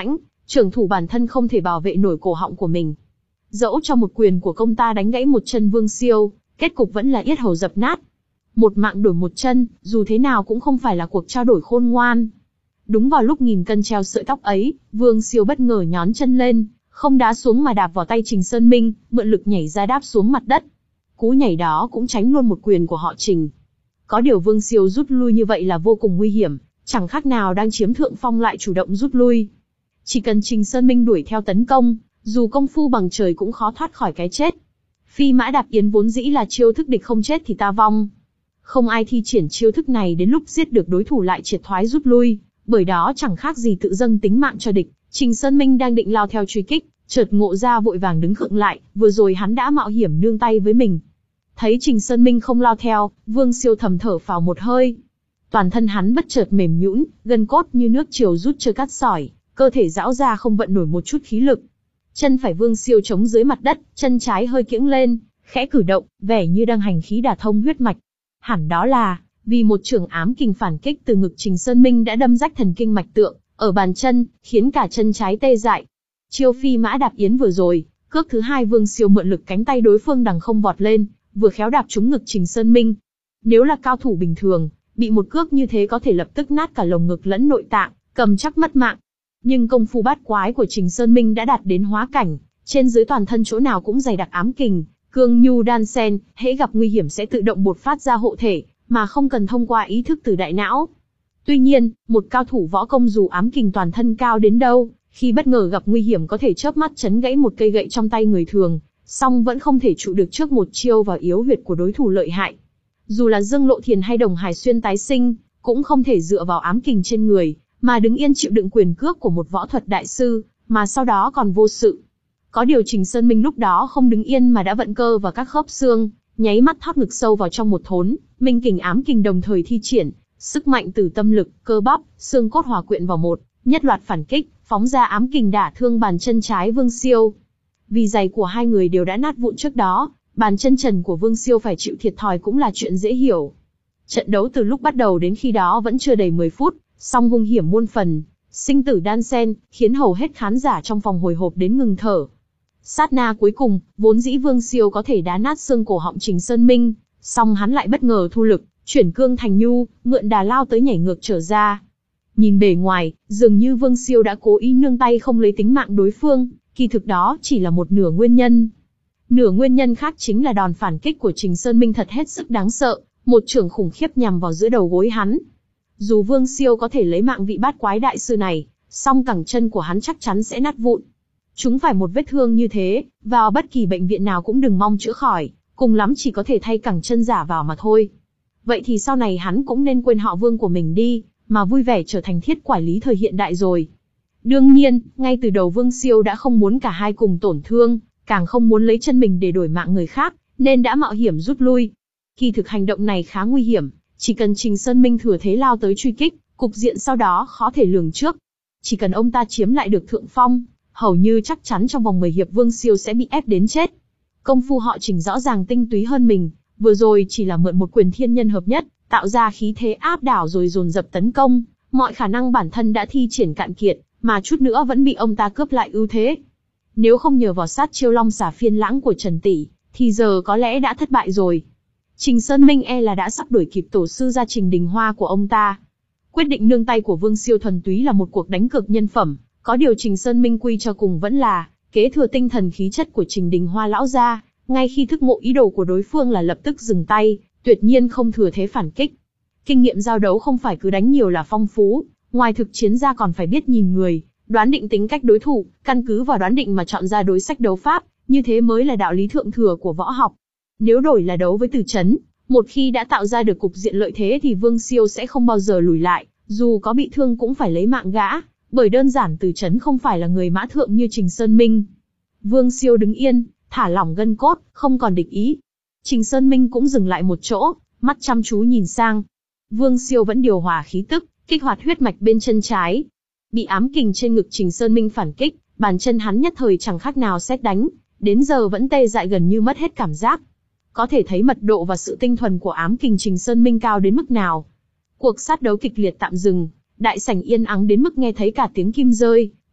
trưởng thủ bản thân không thể bảo vệ nổi cổ họng của mình. Dẫu cho một quyền của công ta đánh gãy một chân Vương Siêu, kết cục vẫn là yết hầu dập nát. Một mạng đổi một chân, dù thế nào cũng không phải là cuộc trao đổi khôn ngoan. Đúng vào lúc nghìn cân treo sợi tóc ấy, Vương Siêu bất ngờ nhón chân lên, không đá xuống mà đạp vào tay Trình Sơn Minh, mượn lực nhảy ra đáp xuống mặt đất. Cú nhảy đó cũng tránh luôn một quyền của họ Trình. Có điều Vương Siêu rút lui như vậy là vô cùng nguy hiểm, chẳng khác nào đang chiếm thượng phong lại chủ động rút lui. Chỉ cần Trình Sơn Minh đuổi theo tấn công, dù công phu bằng trời cũng khó thoát khỏi cái chết. Phi mã đạp yến vốn dĩ là chiêu thức địch không chết thì ta vong. Không ai thi triển chiêu thức này đến lúc giết được đối thủ lại triệt thoái rút lui, bởi đó chẳng khác gì tự dâng tính mạng cho địch. Trình Sơn Minh đang định lao theo truy kích, chợt ngộ ra vội vàng đứng khựng lại, vừa rồi hắn đã mạo hiểm nương tay với mình. Thấy Trình Sơn Minh không lao theo, Vương Siêu thầm thở phào một hơi. Toàn thân hắn bất chợt mềm nhũn, gân cốt như nước triều rút trơ cát sỏi, cơ thể rão ra không vận nổi một chút khí lực. Chân phải Vương Siêu chống dưới mặt đất, chân trái hơi kiễng lên, khẽ cử động, vẻ như đang hành khí đả thông huyết mạch. Hẳn đó là vì một chưởng ám kình phản kích từ ngực Trình Sơn Minh đã đâm rách thần kinh mạch tượng ở bàn chân, khiến cả chân trái tê dại. Chiêu phi mã đạp yến vừa rồi, cước thứ hai Vương Siêu mượn lực cánh tay đối phương đằng không vọt lên, vừa khéo đạp trúng ngực Trình Sơn Minh. Nếu là cao thủ bình thường, bị một cước như thế có thể lập tức nát cả lồng ngực lẫn nội tạng, cầm chắc mất mạng. Nhưng công phu bát quái của Trình Sơn Minh đã đạt đến hóa cảnh, trên dưới toàn thân chỗ nào cũng dày đặc ám kình, cương nhu đan xen, hễ gặp nguy hiểm sẽ tự động bộc phát ra hộ thể, mà không cần thông qua ý thức từ đại não. Tuy nhiên, một cao thủ võ công dù ám kình toàn thân cao đến đâu, khi bất ngờ gặp nguy hiểm có thể chớp mắt chấn gãy một cây gậy trong tay người thường, song vẫn không thể trụ được trước một chiêu vào yếu huyệt của đối thủ lợi hại. Dù là Dương Lộ Thiền hay Đồng Hải Xuyên tái sinh, cũng không thể dựa vào ám kình trên người, mà đứng yên chịu đựng quyền cước của một võ thuật đại sư, mà sau đó còn vô sự. Có điều Trình Sơn Minh lúc đó không đứng yên mà đã vận cơ vào các khớp xương, nháy mắt thót ngực sâu vào trong một thốn, minh kình ám kình đồng thời thi triển, sức mạnh từ tâm lực, cơ bắp, xương cốt hòa quyện vào một, nhất loạt phản kích, phóng ra ám kình đả thương bàn chân trái Vương Siêu. Vì giày của hai người đều đã nát vụn trước đó, bàn chân trần của Vương Siêu phải chịu thiệt thòi cũng là chuyện dễ hiểu. Trận đấu từ lúc bắt đầu đến khi đó vẫn chưa đầy mười phút, song hung hiểm muôn phần, sinh tử đan xen, khiến hầu hết khán giả trong phòng hồi hộp đến ngừng thở. Sát na cuối cùng, vốn dĩ Vương Siêu có thể đá nát xương cổ họng Trình Sơn Minh, song hắn lại bất ngờ thu lực, chuyển cương thành nhu, mượn đà lao tới nhảy ngược trở ra. Nhìn bề ngoài, dường như Vương Siêu đã cố ý nương tay không lấy tính mạng đối phương, kỳ thực đó chỉ là một nửa nguyên nhân. Nửa nguyên nhân khác chính là đòn phản kích của Trình Sơn Minh thật hết sức đáng sợ, một chưởng khủng khiếp nhằm vào giữa đầu gối hắn. Dù Vương Siêu có thể lấy mạng vị bát quái đại sư này, song cẳng chân của hắn chắc chắn sẽ nát vụn. Chúng phải một vết thương như thế, vào bất kỳ bệnh viện nào cũng đừng mong chữa khỏi, cùng lắm chỉ có thể thay cẳng chân giả vào mà thôi. Vậy thì sau này hắn cũng nên quên họ Vương của mình đi, mà vui vẻ trở thành thiết quản lý thời hiện đại rồi. Đương nhiên, ngay từ đầu Vương Siêu đã không muốn cả hai cùng tổn thương, càng không muốn lấy chân mình để đổi mạng người khác, nên đã mạo hiểm rút lui. Kỳ thực hành động này khá nguy hiểm, chỉ cần Trình Sơn Minh thừa thế lao tới truy kích, cục diện sau đó khó thể lường trước. Chỉ cần ông ta chiếm lại được thượng phong, hầu như chắc chắn trong vòng mười hiệp Vương Siêu sẽ bị ép đến chết. Công phu họ Trình rõ ràng tinh túy hơn mình, vừa rồi chỉ là mượn một quyền thiên nhân hợp nhất, tạo ra khí thế áp đảo rồi dồn dập tấn công, mọi khả năng bản thân đã thi triển cạn kiệt, mà chút nữa vẫn bị ông ta cướp lại ưu thế. Nếu không nhờ vào sát chiêu long xả phiên lãng của Trần Tỷ, thì giờ có lẽ đã thất bại rồi. Trình Sơn Minh e là đã sắp đuổi kịp tổ sư gia Trình Đình Hoa của ông ta. Quyết định nương tay của Vương Siêu thuần túy là một cuộc đánh cược nhân phẩm, có điều Trình Sơn Minh quy cho cùng vẫn là kế thừa tinh thần khí chất của Trình Đình Hoa lão gia, ngay khi thức ngộ ý đồ của đối phương là lập tức dừng tay, tuyệt nhiên không thừa thế phản kích. Kinh nghiệm giao đấu không phải cứ đánh nhiều là phong phú, ngoài thực chiến ra còn phải biết nhìn người, đoán định tính cách đối thủ, căn cứ vào đoán định mà chọn ra đối sách đấu pháp, như thế mới là đạo lý thượng thừa của võ học. Nếu đổi là đấu với Từ Chấn, một khi đã tạo ra được cục diện lợi thế thì Vương Siêu sẽ không bao giờ lùi lại, dù có bị thương cũng phải lấy mạng gã, bởi đơn giản Từ Chấn không phải là người mã thượng như Trình Sơn Minh. Vương Siêu đứng yên, thả lỏng gân cốt, không còn địch ý. Trình Sơn Minh cũng dừng lại một chỗ, mắt chăm chú nhìn sang. Vương Siêu vẫn điều hòa khí tức, kích hoạt huyết mạch bên chân trái. Bị ám kình trên ngực Trình Sơn Minh phản kích, bàn chân hắn nhất thời chẳng khác nào sét đánh, đến giờ vẫn tê dại gần như mất hết cảm giác. Có thể thấy mật độ và sự tinh thuần của ám kình Trình Sơn Minh cao đến mức nào. Cuộc sát đấu kịch liệt tạm dừng, đại sảnh yên ắng đến mức nghe thấy cả tiếng kim rơi,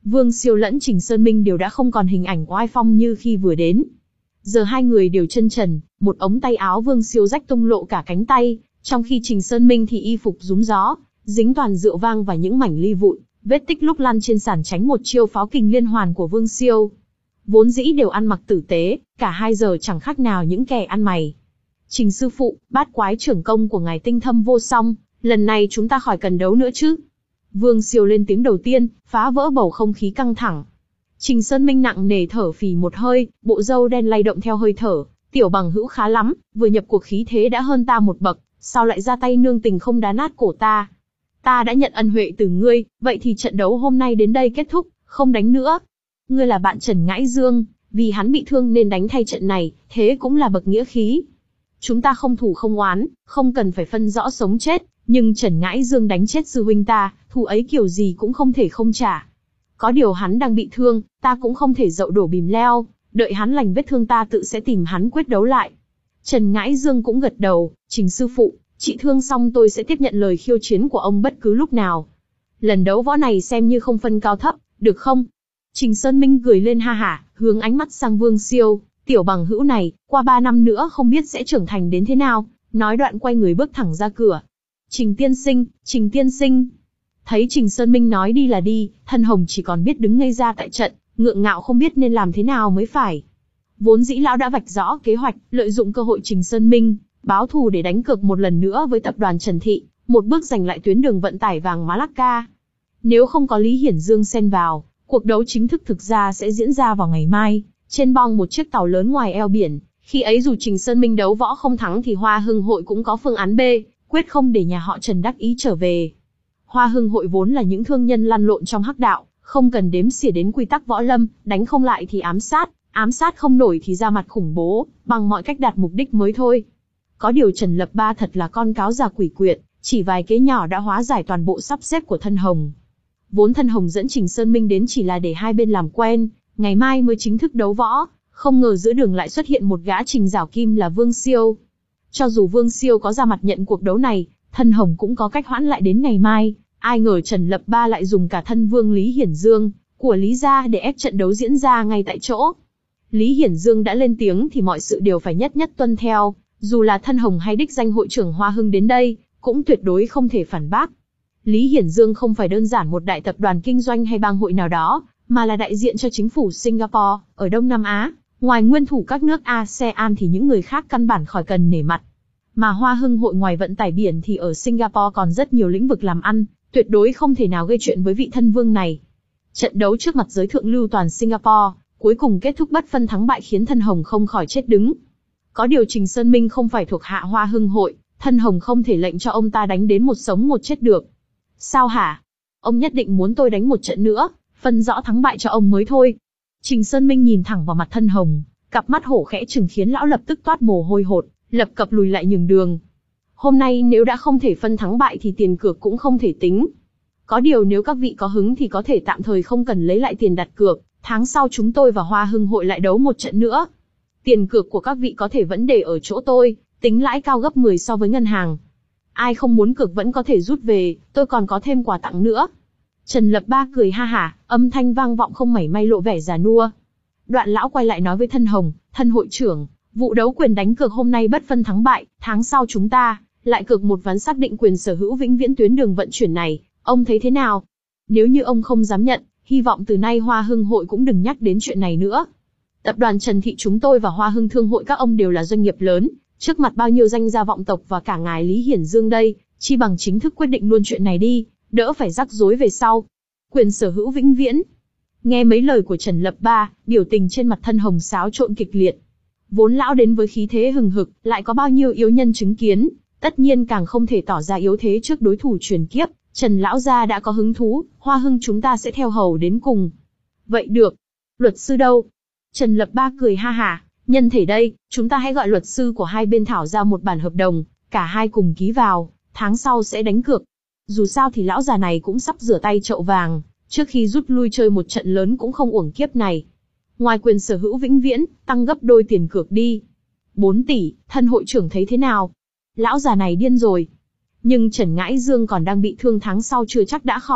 Vương Siêu lẫn Trình Sơn Minh đều đã không còn hình ảnh oai phong như khi vừa đến. Giờ hai người đều chân trần, một ống tay áo Vương Siêu rách tung lộ cả cánh tay, trong khi Trình Sơn Minh thì y phục rúm gió, dính toàn rượu vang và những mảnh ly vụn, vết tích lúc lăn trên sàn tránh một chiêu pháo kình liên hoàn của Vương Siêu. Vốn dĩ đều ăn mặc tử tế, cả hai giờ chẳng khác nào những kẻ ăn mày. Trình sư phụ, bát quái trưởng công của ngài tinh thâm vô song, lần này chúng ta khỏi cần đấu nữa chứ. Vương Siêu lên tiếng đầu tiên, phá vỡ bầu không khí căng thẳng. Trình Sơn Minh nặng nề thở phì một hơi, bộ râu đen lay động theo hơi thở. Tiểu bằng hữu khá lắm, vừa nhập cuộc khí thế đã hơn ta một bậc, sao lại ra tay nương tình không đá nát cổ ta? Ta đã nhận ân huệ từ ngươi, vậy thì trận đấu hôm nay đến đây kết thúc, không đánh nữa. Ngươi là bạn Trần Ngãi Dương, vì hắn bị thương nên đánh thay trận này, thế cũng là bậc nghĩa khí. Chúng ta không thù không oán, không cần phải phân rõ sống chết, nhưng Trần Ngãi Dương đánh chết sư huynh ta, thù ấy kiểu gì cũng không thể không trả. Có điều hắn đang bị thương, ta cũng không thể dậu đổ bìm leo, đợi hắn lành vết thương ta tự sẽ tìm hắn quyết đấu lại. Trần Ngãi Dương cũng gật đầu, Trình sư phụ, trị thương xong tôi sẽ tiếp nhận lời khiêu chiến của ông bất cứ lúc nào. Lần đấu võ này xem như không phân cao thấp, được không? Trình Sơn Minh cười lên ha hả, hướng ánh mắt sang Vương Siêu, tiểu bằng hữu này, qua ba năm nữa không biết sẽ trưởng thành đến thế nào, nói đoạn quay người bước thẳng ra cửa. Trình tiên sinh, Trình tiên sinh. Thấy Trình Sơn Minh nói đi là đi, Thân Hồng chỉ còn biết đứng ngây ra tại trận, ngượng ngạo không biết nên làm thế nào mới phải. Vốn dĩ lão đã vạch rõ kế hoạch, lợi dụng cơ hội Trình Sơn Minh, báo thù để đánh cược một lần nữa với tập đoàn Trần Thị, một bước giành lại tuyến đường vận tải vàng Malacca. Nếu không có Lý Hiển Dương xen vào, cuộc đấu chính thức thực ra sẽ diễn ra vào ngày mai, trên bong một chiếc tàu lớn ngoài eo biển. Khi ấy dù Trình Sơn Minh đấu võ không thắng thì Hoa Hưng Hội cũng có phương án B, quyết không để nhà họ Trần đắc ý trở về. Hoa Hưng Hội vốn là những thương nhân lăn lộn trong hắc đạo, không cần đếm xỉa đến quy tắc võ lâm, đánh không lại thì ám sát, ám sát không nổi thì ra mặt khủng bố, bằng mọi cách đạt mục đích mới thôi. Có điều Trần Lập Ba thật là con cáo già quỷ quyệt, chỉ vài kế nhỏ đã hóa giải toàn bộ sắp xếp của Thân Hồng. Vốn Thân Hồng dẫn Trình Sơn Minh đến chỉ là để hai bên làm quen, ngày mai mới chính thức đấu võ, không ngờ giữa đường lại xuất hiện một gã Trình Giảo Kim là Vương Siêu. Cho dù Vương Siêu có ra mặt nhận cuộc đấu này, Thân Hồng cũng có cách hoãn lại đến ngày mai, ai ngờ Trần Lập Ba lại dùng cả thân vương Lý Hiển Dương của Lý gia để ép trận đấu diễn ra ngay tại chỗ. Lý Hiển Dương đã lên tiếng thì mọi sự đều phải nhất nhất tuân theo, dù là Thân Hồng hay đích danh hội trưởng Hoa Hưng đến đây, cũng tuyệt đối không thể phản bác. Lý Hiển Dương không phải đơn giản một đại tập đoàn kinh doanh hay bang hội nào đó, mà là đại diện cho chính phủ Singapore, ở Đông Nam Á. Ngoài nguyên thủ các nước a sê an thì những người khác căn bản khỏi cần nể mặt. Mà Hoa Hưng Hội ngoài vận tải biển thì ở Singapore còn rất nhiều lĩnh vực làm ăn, tuyệt đối không thể nào gây chuyện với vị thân vương này. Trận đấu trước mặt giới thượng lưu toàn Singapore, cuối cùng kết thúc bất phân thắng bại khiến Thân Hồng không khỏi chết đứng. Có điều Trình Sơn Minh không phải thuộc hạ Hoa Hưng Hội, Thân Hồng không thể lệnh cho ông ta đánh đến một sống một chết được. Sao hả? Ông nhất định muốn tôi đánh một trận nữa, phân rõ thắng bại cho ông mới thôi. Trình Sơn Minh nhìn thẳng vào mặt Thân Hồng, cặp mắt hổ khẽ trừng khiến lão lập tức toát mồ hôi hột, lập cập lùi lại nhường đường. Hôm nay nếu đã không thể phân thắng bại thì tiền cược cũng không thể tính. Có điều nếu các vị có hứng thì có thể tạm thời không cần lấy lại tiền đặt cược, tháng sau chúng tôi và Hoa Hưng Hội lại đấu một trận nữa. Tiền cược của các vị có thể vẫn để ở chỗ tôi, tính lãi cao gấp mười so với ngân hàng. Ai không muốn cược vẫn có thể rút về, tôi còn có thêm quà tặng nữa. Trần Lập Ba cười ha hả, âm thanh vang vọng không mảy may lộ vẻ già nua. Đoạn lão quay lại nói với Thân Hồng, Thân hội trưởng, vụ đấu quyền đánh cược hôm nay bất phân thắng bại, tháng sau chúng ta lại cược một ván xác định quyền sở hữu vĩnh viễn tuyến đường vận chuyển này, ông thấy thế nào? Nếu như ông không dám nhận, hy vọng từ nay Hoa Hưng Hội cũng đừng nhắc đến chuyện này nữa. Tập đoàn Trần Thị chúng tôi và Hoa Hưng Thương Hội các ông đều là doanh nghiệp lớn, trước mặt bao nhiêu danh gia vọng tộc và cả ngài Lý Hiển Dương đây, chi bằng chính thức quyết định luôn chuyện này đi, đỡ phải rắc rối về sau. Quyền sở hữu vĩnh viễn. Nghe mấy lời của Trần Lập Ba, biểu tình trên mặt Thân Hồng xáo trộn kịch liệt. Vốn lão đến với khí thế hừng hực, lại có bao nhiêu yếu nhân chứng kiến, tất nhiên càng không thể tỏ ra yếu thế trước đối thủ truyền kiếp. Trần lão gia đã có hứng thú, Hoa Hưng chúng ta sẽ theo hầu đến cùng. Vậy được. Luật sư đâu? Trần Lập Ba cười ha hả, nhân thể đây, chúng ta hãy gọi luật sư của hai bên thảo ra một bản hợp đồng, cả hai cùng ký vào, tháng sau sẽ đánh cược. Dù sao thì lão già này cũng sắp rửa tay chậu vàng, trước khi rút lui chơi một trận lớn cũng không uổng kiếp này. Ngoài quyền sở hữu vĩnh viễn, tăng gấp đôi tiền cược đi. bốn tỷ, Thân hội trưởng thấy thế nào? Lão già này điên rồi. Nhưng Trần Ngãi Dương còn đang bị thương tháng sau chưa chắc đã khỏi,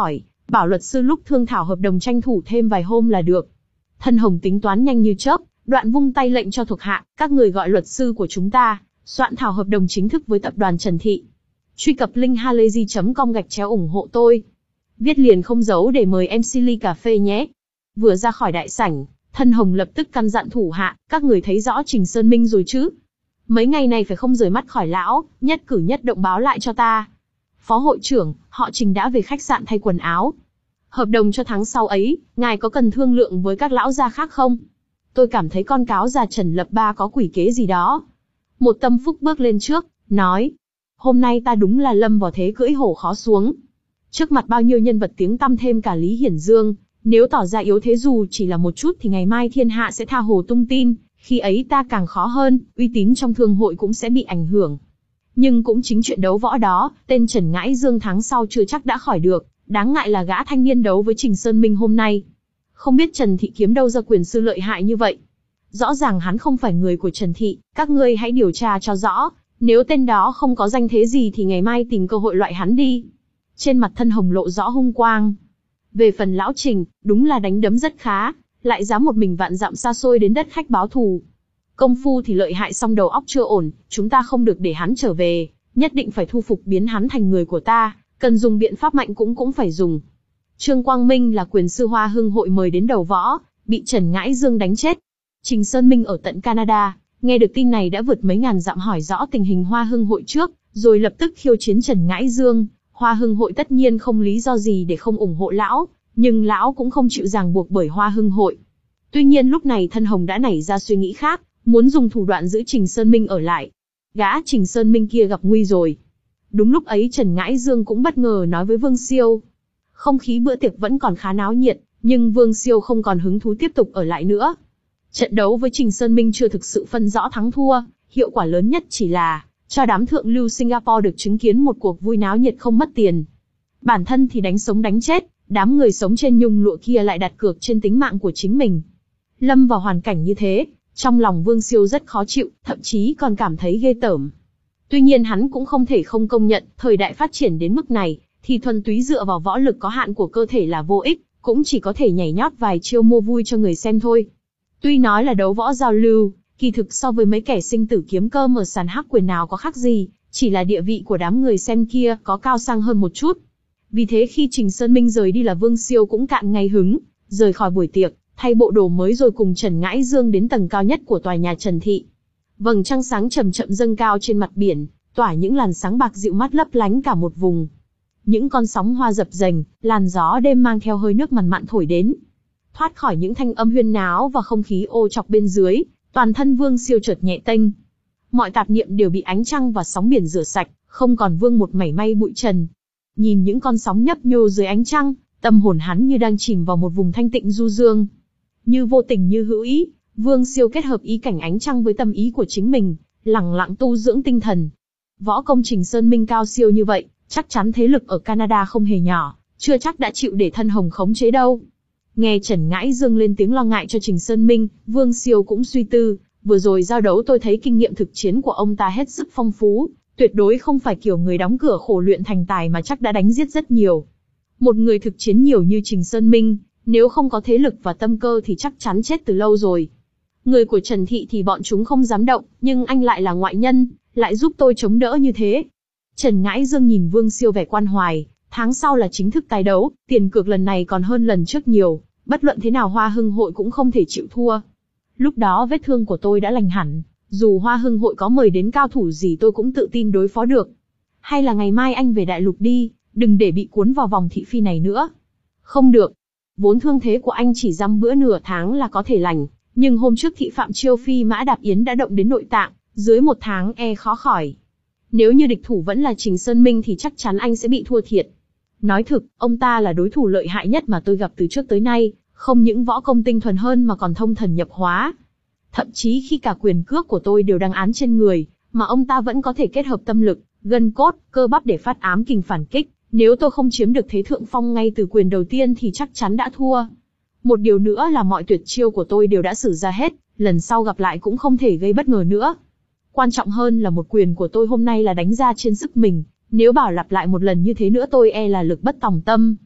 bảo luật sư lúc thương thảo hợp đồng tranh thủ thêm vài hôm là được. Thân Hồng tính toán nhanh như chớp, đoạn vung tay lệnh cho thuộc hạ, các người gọi luật sư của chúng ta, soạn thảo hợp đồng chính thức với tập đoàn Trần Thị. Truy cập link halayzi chấm com gạch chéo ủng hộ tôi. Viết liền không giấu để mời em xê ly cà phê nhé. Vừa ra khỏi đại sảnh, Thân Hồng lập tức căn dặn thủ hạ, các người thấy rõ Trình Sơn Minh rồi chứ? Mấy ngày này phải không rời mắt khỏi lão, nhất cử nhất động báo lại cho ta. Phó hội trưởng, họ Trình đã về khách sạn thay quần áo. Hợp đồng cho tháng sau ấy, ngài có cần thương lượng với các lão gia khác không? Tôi cảm thấy con cáo già Trần Lập Ba có quỷ kế gì đó. Một tâm phúc bước lên trước, nói. Hôm nay ta đúng là lâm vào thế cưỡi hổ khó xuống. Trước mặt bao nhiêu nhân vật tiếng tăm thêm cả Lý Hiển Dương, nếu tỏ ra yếu thế dù chỉ là một chút thì ngày mai thiên hạ sẽ tha hồ tung tin, khi ấy ta càng khó hơn, uy tín trong thương hội cũng sẽ bị ảnh hưởng. Nhưng cũng chính chuyện đấu võ đó, tên Trần Ngãi Dương tháng sau chưa chắc đã khỏi được, đáng ngại là gã thanh niên đấu với Trình Sơn Minh hôm nay. Không biết Trần Thị kiếm đâu ra quyền sư lợi hại như vậy. Rõ ràng hắn không phải người của Trần Thị, các ngươi hãy điều tra cho rõ, nếu tên đó không có danh thế gì thì ngày mai tìm cơ hội loại hắn đi. Trên mặt Thân Hồng lộ rõ hung quang. Về phần lão Trình, đúng là đánh đấm rất khá, lại dám một mình vạn dặm xa xôi đến đất khách báo thù. Công phu thì lợi hại song đầu óc chưa ổn, chúng ta không được để hắn trở về, nhất định phải thu phục biến hắn thành người của ta, cần dùng biện pháp mạnh cũng cũng phải dùng. Trương Quang Minh là quyền sư Hoa Hưng hội mời đến đầu võ, bị Trần Ngãi Dương đánh chết. Trình Sơn Minh ở tận Canada, nghe được tin này đã vượt mấy ngàn dặm hỏi rõ tình hình Hoa Hưng hội trước, rồi lập tức khiêu chiến Trần Ngãi Dương. Hoa Hưng hội tất nhiên không lý do gì để không ủng hộ lão, nhưng lão cũng không chịu ràng buộc bởi Hoa Hưng hội. Tuy nhiên lúc này Thân Hồng đã nảy ra suy nghĩ khác, muốn dùng thủ đoạn giữ Trình Sơn Minh ở lại. Gã Trình Sơn Minh kia gặp nguy rồi. Đúng lúc ấy Trần Ngãi Dương cũng bất ngờ nói với Vương Siêu. Không khí bữa tiệc vẫn còn khá náo nhiệt, nhưng Vương Siêu không còn hứng thú tiếp tục ở lại nữa. Trận đấu với Trình Sơn Minh chưa thực sự phân rõ thắng thua, hiệu quả lớn nhất chỉ là cho đám thượng lưu Singapore được chứng kiến một cuộc vui náo nhiệt không mất tiền. Bản thân thì đánh sống đánh chết, đám người sống trên nhung lụa kia lại đặt cược trên tính mạng của chính mình. Lâm vào hoàn cảnh như thế, trong lòng Vương Siêu rất khó chịu, thậm chí còn cảm thấy ghê tởm. Tuy nhiên hắn cũng không thể không công nhận, thời đại phát triển đến mức này, thì thuần túy dựa vào võ lực có hạn của cơ thể là vô ích, cũng chỉ có thể nhảy nhót vài chiêu mua vui cho người xem thôi. Tuy nói là đấu võ giao lưu, kỳ thực so với mấy kẻ sinh tử kiếm cơm ở sàn hắc quyền nào có khác gì, chỉ là địa vị của đám người xem kia có cao sang hơn một chút. Vì thế khi Trình Sơn Minh rời đi là Vương Siêu cũng cạn ngay hứng, rời khỏi buổi tiệc, thay bộ đồ mới rồi cùng Trần Ngãi Dương đến tầng cao nhất của tòa nhà Trần Thị. Vầng trăng sáng chậm chậm dâng cao trên mặt biển, tỏa những làn sáng bạc dịu mắt lấp lánh cả một vùng. Những con sóng hoa dập dềnh, làn gió đêm mang theo hơi nước mặn mặn thổi đến. Thoát khỏi những thanh âm huyên náo và không khí ô chọc bên dưới, toàn thân Vương Siêu chợt nhẹ tênh. Mọi tạp niệm đều bị ánh trăng và sóng biển rửa sạch, không còn vương một mảy may bụi trần. Nhìn những con sóng nhấp nhô dưới ánh trăng, tâm hồn hắn như đang chìm vào một vùng thanh tịnh du dương. Như vô tình như hữu ý, Vương Siêu kết hợp ý cảnh ánh trăng với tâm ý của chính mình, lẳng lặng tu dưỡng tinh thần. Võ công Trình Sơn Minh cao siêu như vậy, chắc chắn thế lực ở Canada không hề nhỏ, chưa chắc đã chịu để Thân Hồng khống chế đâu. Nghe Trần Ngãi Dương lên tiếng lo ngại cho Trình Sơn Minh, Vương Siêu cũng suy tư, vừa rồi giao đấu tôi thấy kinh nghiệm thực chiến của ông ta hết sức phong phú, tuyệt đối không phải kiểu người đóng cửa khổ luyện thành tài mà chắc đã đánh giết rất nhiều. Một người thực chiến nhiều như Trình Sơn Minh, nếu không có thế lực và tâm cơ thì chắc chắn chết từ lâu rồi. Người của Trần Thị thì bọn chúng không dám động, nhưng anh lại là ngoại nhân, lại giúp tôi chống đỡ như thế. Trần Ngãi Dương nhìn Vương Siêu vẻ quan hoài, tháng sau là chính thức tái đấu, tiền cược lần này còn hơn lần trước nhiều, bất luận thế nào Hoa Hưng hội cũng không thể chịu thua. Lúc đó vết thương của tôi đã lành hẳn, dù Hoa Hưng hội có mời đến cao thủ gì tôi cũng tự tin đối phó được. Hay là ngày mai anh về đại lục đi, đừng để bị cuốn vào vòng thị phi này nữa. Không được. Vốn thương thế của anh chỉ dăm bữa nửa tháng là có thể lành, nhưng hôm trước thị phạm Chiêu Phi Mã Đạp Yến đã động đến nội tạng, dưới một tháng e khó khỏi. Nếu như địch thủ vẫn là Trình Sơn Minh thì chắc chắn anh sẽ bị thua thiệt. Nói thực, ông ta là đối thủ lợi hại nhất mà tôi gặp từ trước tới nay, không những võ công tinh thuần hơn mà còn thông thần nhập hóa. Thậm chí khi cả quyền cước của tôi đều đang án trên người, mà ông ta vẫn có thể kết hợp tâm lực, gân cốt, cơ bắp để phát ám kình phản kích. Nếu tôi không chiếm được thế thượng phong ngay từ quyền đầu tiên thì chắc chắn đã thua. Một điều nữa là mọi tuyệt chiêu của tôi đều đã sử ra hết, lần sau gặp lại cũng không thể gây bất ngờ nữa. Quan trọng hơn là một quyền của tôi hôm nay là đánh ra trên sức mình, nếu bảo lặp lại một lần như thế nữa tôi e là lực bất tòng tâm.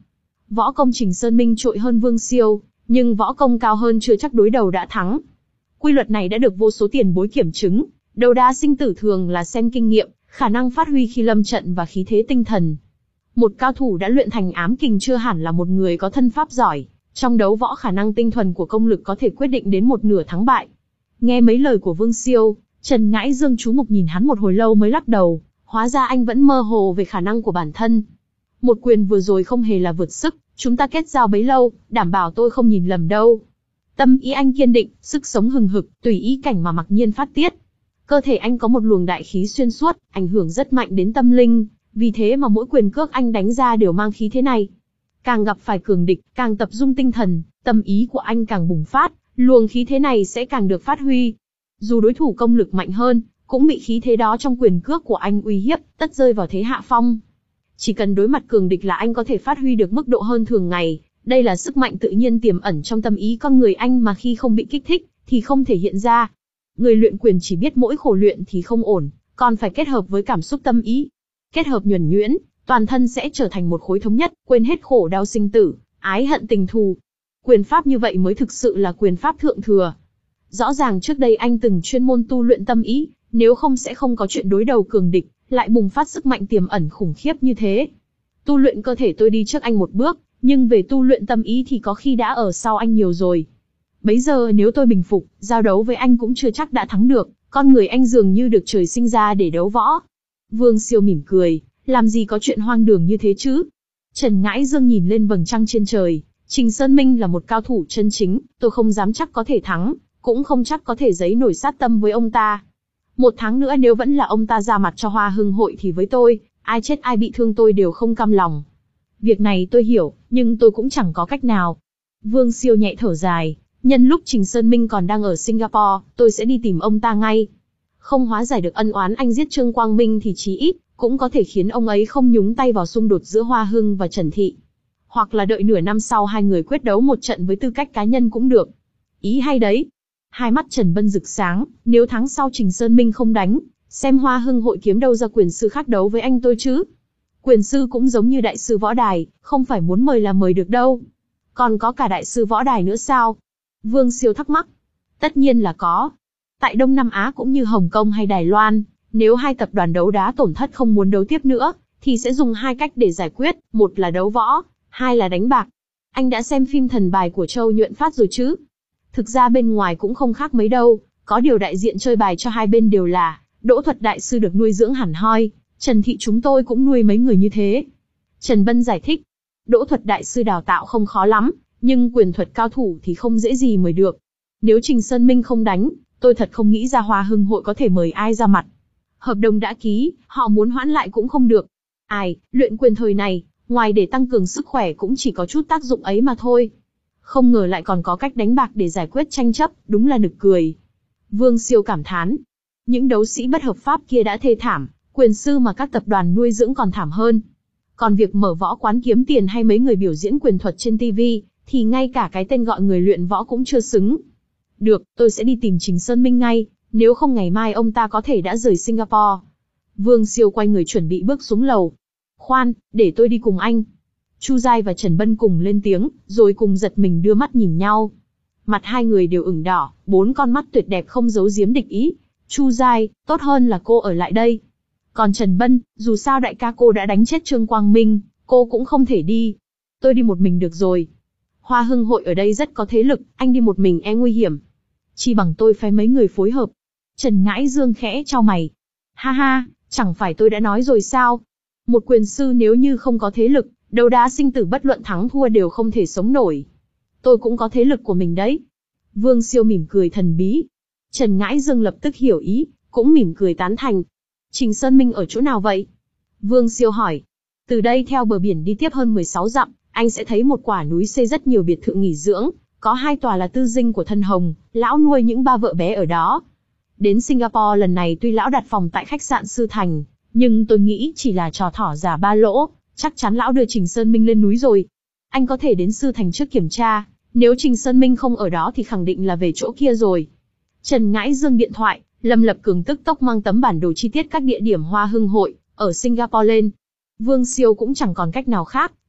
Võ công Trình Sơn Minh trội hơn Vương Siêu, nhưng võ công cao hơn chưa chắc đối đầu đã thắng. Quy luật này đã được vô số tiền bối kiểm chứng, đấu đá sinh tử thường là xem kinh nghiệm, khả năng phát huy khi lâm trận và khí thế tinh thần. Một cao thủ đã luyện thành ám kình chưa hẳn là một người có thân pháp giỏi, trong đấu võ khả năng tinh thuần của công lực có thể quyết định đến một nửa thắng bại. Nghe mấy lời của Vương Siêu, Trần Ngãi Dương chú mục nhìn hắn một hồi lâu mới lắc đầu, hóa ra anh vẫn mơ hồ về khả năng của bản thân. Một quyền vừa rồi không hề là vượt sức, chúng ta kết giao bấy lâu, đảm bảo tôi không nhìn lầm đâu. Tâm ý anh kiên định, sức sống hừng hực, tùy ý cảnh mà mặc nhiên phát tiết. Cơ thể anh có một luồng đại khí xuyên suốt, ảnh hưởng rất mạnh đến tâm linh, vì thế mà mỗi quyền cước anh đánh ra đều mang khí thế này. Càng gặp phải cường địch, càng tập trung tinh thần, tâm ý của anh càng bùng phát, luồng khí thế này sẽ càng được phát huy. Dù đối thủ công lực mạnh hơn, cũng bị khí thế đó trong quyền cước của anh uy hiếp, tất rơi vào thế hạ phong. Chỉ cần đối mặt cường địch là anh có thể phát huy được mức độ hơn thường ngày, đây là sức mạnh tự nhiên tiềm ẩn trong tâm ý con người anh mà khi không bị kích thích, thì không thể hiện ra. Người luyện quyền chỉ biết mỗi khổ luyện thì không ổn, còn phải kết hợp với cảm xúc tâm ý. Kết hợp nhuần nhuyễn, toàn thân sẽ trở thành một khối thống nhất, quên hết khổ đau sinh tử, ái hận tình thù. Quyền pháp như vậy mới thực sự là quyền pháp thượng thừa. Rõ ràng trước đây anh từng chuyên môn tu luyện tâm ý, nếu không sẽ không có chuyện đối đầu cường địch, lại bùng phát sức mạnh tiềm ẩn khủng khiếp như thế. Tu luyện cơ thể tôi đi trước anh một bước, nhưng về tu luyện tâm ý thì có khi đã ở sau anh nhiều rồi. Bấy giờ nếu tôi bình phục, giao đấu với anh cũng chưa chắc đã thắng được, con người anh dường như được trời sinh ra để đấu võ. Vương Siêu mỉm cười, làm gì có chuyện hoang đường như thế chứ? Trần Ngãi Dương nhìn lên vầng trăng trên trời, Trình Sơn Minh là một cao thủ chân chính, tôi không dám chắc có thể thắng, cũng không chắc có thể giấy nổi sát tâm với ông ta. Một tháng nữa nếu vẫn là ông ta ra mặt cho Hoa Hưng hội thì với tôi, ai chết ai bị thương tôi đều không cam lòng. Việc này tôi hiểu, nhưng tôi cũng chẳng có cách nào. Vương Siêu nhẹ thở dài, nhân lúc Trình Sơn Minh còn đang ở Singapore, tôi sẽ đi tìm ông ta ngay. Không hóa giải được ân oán anh giết Trương Quang Minh thì chí ít, cũng có thể khiến ông ấy không nhúng tay vào xung đột giữa Hoa Hưng và Trần Thị. Hoặc là đợi nửa năm sau hai người quyết đấu một trận với tư cách cá nhân cũng được. Ý hay đấy. Hai mắt Trần Bân rực sáng, nếu tháng sau Trình Sơn Minh không đánh, xem Hoa Hưng hội kiếm đâu ra quyền sư khác đấu với anh tôi chứ. Quyền sư cũng giống như đại sư võ đài, không phải muốn mời là mời được đâu. Còn có cả đại sư võ đài nữa sao? Vương Siêu thắc mắc. Tất nhiên là có. Tại Đông Nam Á cũng như Hồng Kông hay Đài Loan, nếu hai tập đoàn đấu đá tổn thất không muốn đấu tiếp nữa, thì sẽ dùng hai cách để giải quyết, một là đấu võ, hai là đánh bạc. Anh đã xem phim Thần Bài của Châu Nhuận Phát rồi chứ? Thực ra bên ngoài cũng không khác mấy đâu, có điều đại diện chơi bài cho hai bên đều là Đỗ Thuật đại sư được nuôi dưỡng hẳn hoi, Trần Thị chúng tôi cũng nuôi mấy người như thế. Trần Bân giải thích, Đỗ Thuật đại sư đào tạo không khó lắm, nhưng quyền thuật cao thủ thì không dễ gì mời được. Nếu Trình Sơn Minh không đánh, tôi thật không nghĩ ra Hoa Hưng hội có thể mời ai ra mặt. Hợp đồng đã ký, họ muốn hoãn lại cũng không được. Ai, luyện quyền thời này, ngoài để tăng cường sức khỏe cũng chỉ có chút tác dụng ấy mà thôi. Không ngờ lại còn có cách đánh bạc để giải quyết tranh chấp, đúng là nực cười. Vương Siêu cảm thán. Những đấu sĩ bất hợp pháp kia đã thê thảm, quyền sư mà các tập đoàn nuôi dưỡng còn thảm hơn. Còn việc mở võ quán kiếm tiền hay mấy người biểu diễn quyền thuật trên ti vi, thì ngay cả cái tên gọi người luyện võ cũng chưa xứng. Được, tôi sẽ đi tìm Trình Sơn Minh ngay, nếu không ngày mai ông ta có thể đã rời Singapore. Vương Siêu quay người chuẩn bị bước xuống lầu. Khoan, để tôi đi cùng anh. Chu Giai và Trần Bân cùng lên tiếng, rồi cùng giật mình đưa mắt nhìn nhau. Mặt hai người đều ửng đỏ, bốn con mắt tuyệt đẹp không giấu giếm địch ý. Chu Giai, tốt hơn là cô ở lại đây. Còn Trần Bân, dù sao đại ca cô đã đánh chết Trương Quang Minh, cô cũng không thể đi. Tôi đi một mình được rồi. Hoa Hưng hội ở đây rất có thế lực, anh đi một mình e nguy hiểm. Chỉ bằng tôi phái mấy người phối hợp. Trần Ngãi Dương khẽ chau mày. Ha ha, chẳng phải tôi đã nói rồi sao? Một quyền sư nếu như không có thế lực, đấu đá sinh tử bất luận thắng thua đều không thể sống nổi. Tôi cũng có thế lực của mình đấy. Vương Siêu mỉm cười thần bí. Trần Ngãi Dương lập tức hiểu ý, cũng mỉm cười tán thành. Trình Sơn Minh ở chỗ nào vậy? Vương Siêu hỏi. Từ đây theo bờ biển đi tiếp hơn mười sáu dặm, anh sẽ thấy một quả núi xây rất nhiều biệt thự nghỉ dưỡng, có hai tòa là tư dinh của thân Hồng, lão nuôi những ba vợ bé ở đó. Đến Singapore lần này tuy lão đặt phòng tại khách sạn Sư Thành, nhưng tôi nghĩ chỉ là trò thỏ giả ba lỗ, chắc chắn lão đưa Trình Sơn Minh lên núi rồi. Anh có thể đến Sư Thành trước kiểm tra, nếu Trình Sơn Minh không ở đó thì khẳng định là về chỗ kia rồi. Trần Ngãi Dương điện thoại, Lâm Lập Cường tức tốc mang tấm bản đồ chi tiết các địa điểm Hoa Hưng hội ở Singapore lên. Vương Siêu cũng chẳng còn cách nào khác,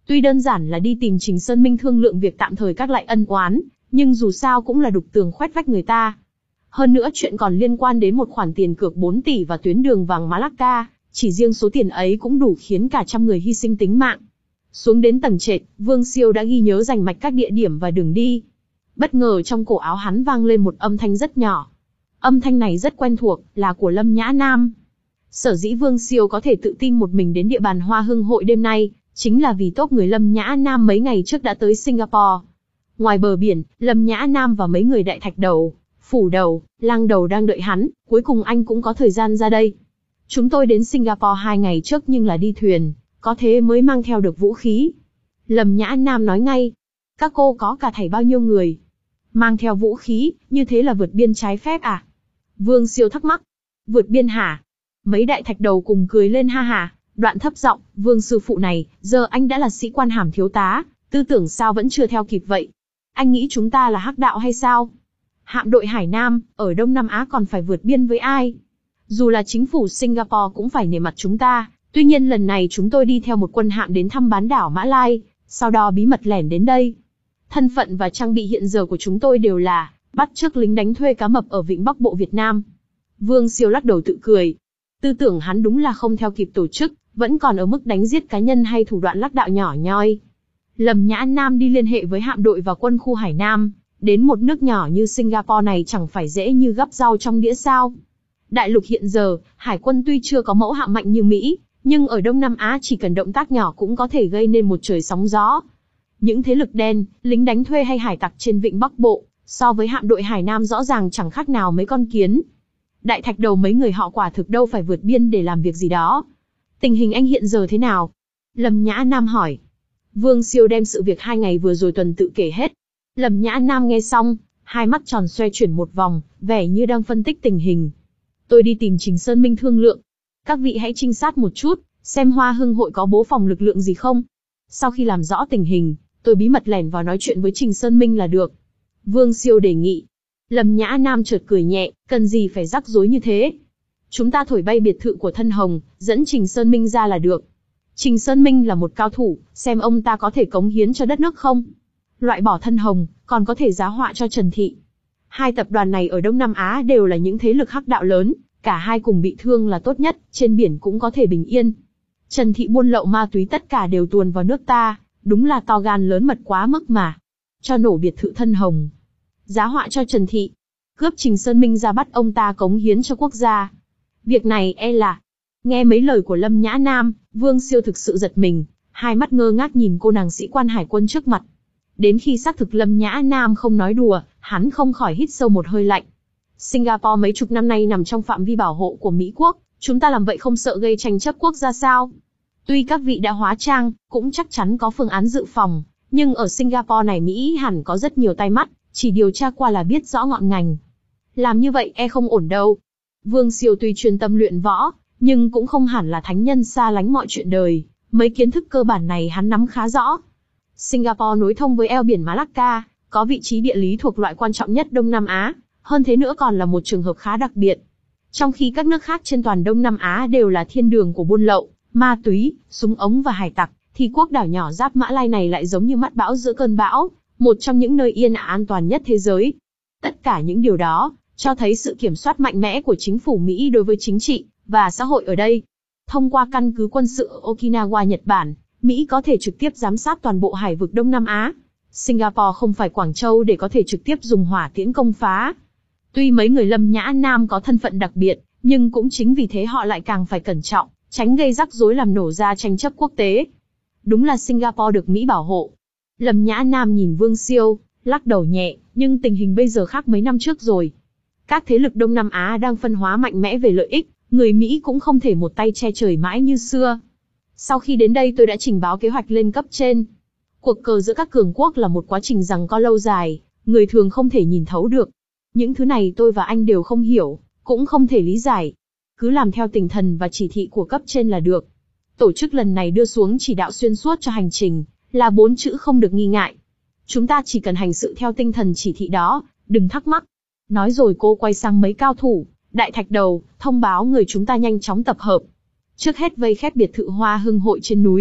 Tuy đơn giản là đi tìm Trình Sơn Minh thương lượng việc tạm thời các lại ân oán, nhưng dù sao cũng là đục tường khoét vách người ta. Hơn nữa chuyện còn liên quan đến một khoản tiền cược bốn tỷ và tuyến đường vàng Malacca, chỉ riêng số tiền ấy cũng đủ khiến cả trăm người hy sinh tính mạng. Xuống đến tầng trệt, Vương Siêu đã ghi nhớ rành mạch các địa điểm và đường đi. Bất ngờ trong cổ áo hắn vang lên một âm thanh rất nhỏ. Âm thanh này rất quen thuộc, là của Lâm Nhã Nam. Sở dĩ Vương Siêu có thể tự tin một mình đến địa bàn Hoa Hưng hội đêm nay, chính là vì tốp người Lâm Nhã Nam mấy ngày trước đã tới Singapore. Ngoài bờ biển, Lâm Nhã Nam và mấy người Đại Thạch Đầu, Phủ Đầu, Lang Đầu đang đợi hắn, cuối cùng anh cũng có thời gian ra đây. Chúng tôi đến Singapore hai ngày trước nhưng là đi thuyền, có thế mới mang theo được vũ khí. Lâm Nhã Nam nói ngay. Các cô có cả thảy bao nhiêu người? Mang theo vũ khí, như thế là vượt biên trái phép à? Vương Siêu thắc mắc. Vượt biên hả? Mấy Đại Thạch Đầu cùng cười lên ha ha, đoạn thấp giọng, Vương sư phụ này, giờ anh đã là sĩ quan hàm thiếu tá, tư tưởng sao vẫn chưa theo kịp vậy? Anh nghĩ chúng ta là hắc đạo hay sao? Hạm đội Hải Nam, ở Đông Nam Á còn phải vượt biên với ai? Dù là chính phủ Singapore cũng phải nể mặt chúng ta, tuy nhiên lần này chúng tôi đi theo một quân hạm đến thăm bán đảo Mã Lai, sau đó bí mật lẻn đến đây. Thân phận và trang bị hiện giờ của chúng tôi đều là bắt chước lính đánh thuê cá mập ở Vịnh Bắc Bộ Việt Nam. Vương Siêu lắc đầu tự cười. Tư tưởng hắn đúng là không theo kịp tổ chức, vẫn còn ở mức đánh giết cá nhân hay thủ đoạn lắc đạo nhỏ nhoi. Lâm Nhã Nam đi liên hệ với hạm đội và quân khu Hải Nam, đến một nước nhỏ như Singapore này chẳng phải dễ như gắp rau trong đĩa sao. Đại lục hiện giờ, hải quân tuy chưa có mẫu hạm mạnh như Mỹ, nhưng ở Đông Nam Á chỉ cần động tác nhỏ cũng có thể gây nên một trời sóng gió. Những thế lực đen, lính đánh thuê hay hải tặc trên Vịnh Bắc Bộ, so với hạm đội Hải Nam rõ ràng chẳng khác nào mấy con kiến. Đại Thạch Đầu mấy người họ quả thực đâu phải vượt biên để làm việc gì đó. Tình hình anh hiện giờ thế nào? Lâm Nhã Nam hỏi. Vương Siêu đem sự việc hai ngày vừa rồi tuần tự kể hết. Lâm Nhã Nam nghe xong, hai mắt tròn xoe chuyển một vòng, vẻ như đang phân tích tình hình. Tôi đi tìm Trình Sơn Minh thương lượng. Các vị hãy trinh sát một chút, xem Hoa Hưng hội có bố phòng lực lượng gì không. Sau khi làm rõ tình hình, tôi bí mật lẻn vào nói chuyện với Trình Sơn Minh là được. Vương Siêu đề nghị. Lâm Nhã Nam chợt cười nhẹ, cần gì phải rắc rối như thế. Chúng ta thổi bay biệt thự của Thân Hồng, dẫn Trình Sơn Minh ra là được. Trình Sơn Minh là một cao thủ, xem ông ta có thể cống hiến cho đất nước không. Loại bỏ Thân Hồng, còn có thể giá họa cho Trần Thị. Hai tập đoàn này ở Đông Nam Á đều là những thế lực hắc đạo lớn, cả hai cùng bị thương là tốt nhất, trên biển cũng có thể bình yên. Trần Thị buôn lậu ma túy tất cả đều tuồn vào nước ta, đúng là to gan lớn mật quá mức mà. Cho nổ biệt thự Thân Hồng. Giá họa cho Trần Thị. Cướp Trình Sơn Minh ra bắt ông ta cống hiến cho quốc gia. Việc này e là... Nghe mấy lời của Lâm Nhã Nam, Vương Siêu thực sự giật mình, hai mắt ngơ ngác nhìn cô nàng sĩ quan hải quân trước mặt. Đến khi xác thực Lâm Nhã Nam không nói đùa, hắn không khỏi hít sâu một hơi lạnh. Singapore mấy chục năm nay nằm trong phạm vi bảo hộ của Mỹ quốc, chúng ta làm vậy không sợ gây tranh chấp quốc gia sao? Tuy các vị đã hóa trang, cũng chắc chắn có phương án dự phòng, nhưng ở Singapore này Mỹ hẳn có rất nhiều tay mắt, chỉ điều tra qua là biết rõ ngọn ngành. Làm như vậy e không ổn đâu. Vương Siêu tuy chuyên tâm luyện võ, nhưng cũng không hẳn là thánh nhân xa lánh mọi chuyện đời, mấy kiến thức cơ bản này hắn nắm khá rõ. Singapore nối thông với eo biển Malacca, có vị trí địa lý thuộc loại quan trọng nhất Đông Nam Á, hơn thế nữa còn là một trường hợp khá đặc biệt. Trong khi các nước khác trên toàn Đông Nam Á đều là thiên đường của buôn lậu, ma túy, súng ống và hải tặc, thì quốc đảo nhỏ giáp Mã Lai này lại giống như mắt bão giữa cơn bão, một trong những nơi yên ả an toàn nhất thế giới. Tất cả những điều đó, cho thấy sự kiểm soát mạnh mẽ của chính phủ Mỹ đối với chính trị và xã hội ở đây. Thông qua căn cứ quân sự ở Okinawa, Nhật Bản, Mỹ có thể trực tiếp giám sát toàn bộ hải vực Đông Nam Á. Singapore không phải Quảng Châu để có thể trực tiếp dùng hỏa tiễn công phá. Tuy mấy người Lâm Nhã Nam có thân phận đặc biệt, nhưng cũng chính vì thế họ lại càng phải cẩn trọng, tránh gây rắc rối làm nổ ra tranh chấp quốc tế. Đúng là Singapore được Mỹ bảo hộ. Lâm Nhã Nam nhìn Vương Siêu, lắc đầu nhẹ, nhưng tình hình bây giờ khác mấy năm trước rồi. Các thế lực Đông Nam Á đang phân hóa mạnh mẽ về lợi ích, người Mỹ cũng không thể một tay che trời mãi như xưa. Sau khi đến đây tôi đã trình báo kế hoạch lên cấp trên. Cuộc cờ giữa các cường quốc là một quá trình giằng co lâu dài, người thường không thể nhìn thấu được. Những thứ này tôi và anh đều không hiểu, cũng không thể lý giải. Cứ làm theo tinh thần và chỉ thị của cấp trên là được. Tổ chức lần này đưa xuống chỉ đạo xuyên suốt cho hành trình, là bốn chữ không được nghi ngại. Chúng ta chỉ cần hành sự theo tinh thần chỉ thị đó, đừng thắc mắc. Nói rồi cô quay sang mấy cao thủ, Đại Thạch Đầu, thông báo người chúng ta nhanh chóng tập hợp. Trước hết vây khép biệt thự Hoa Hưng hội trên núi,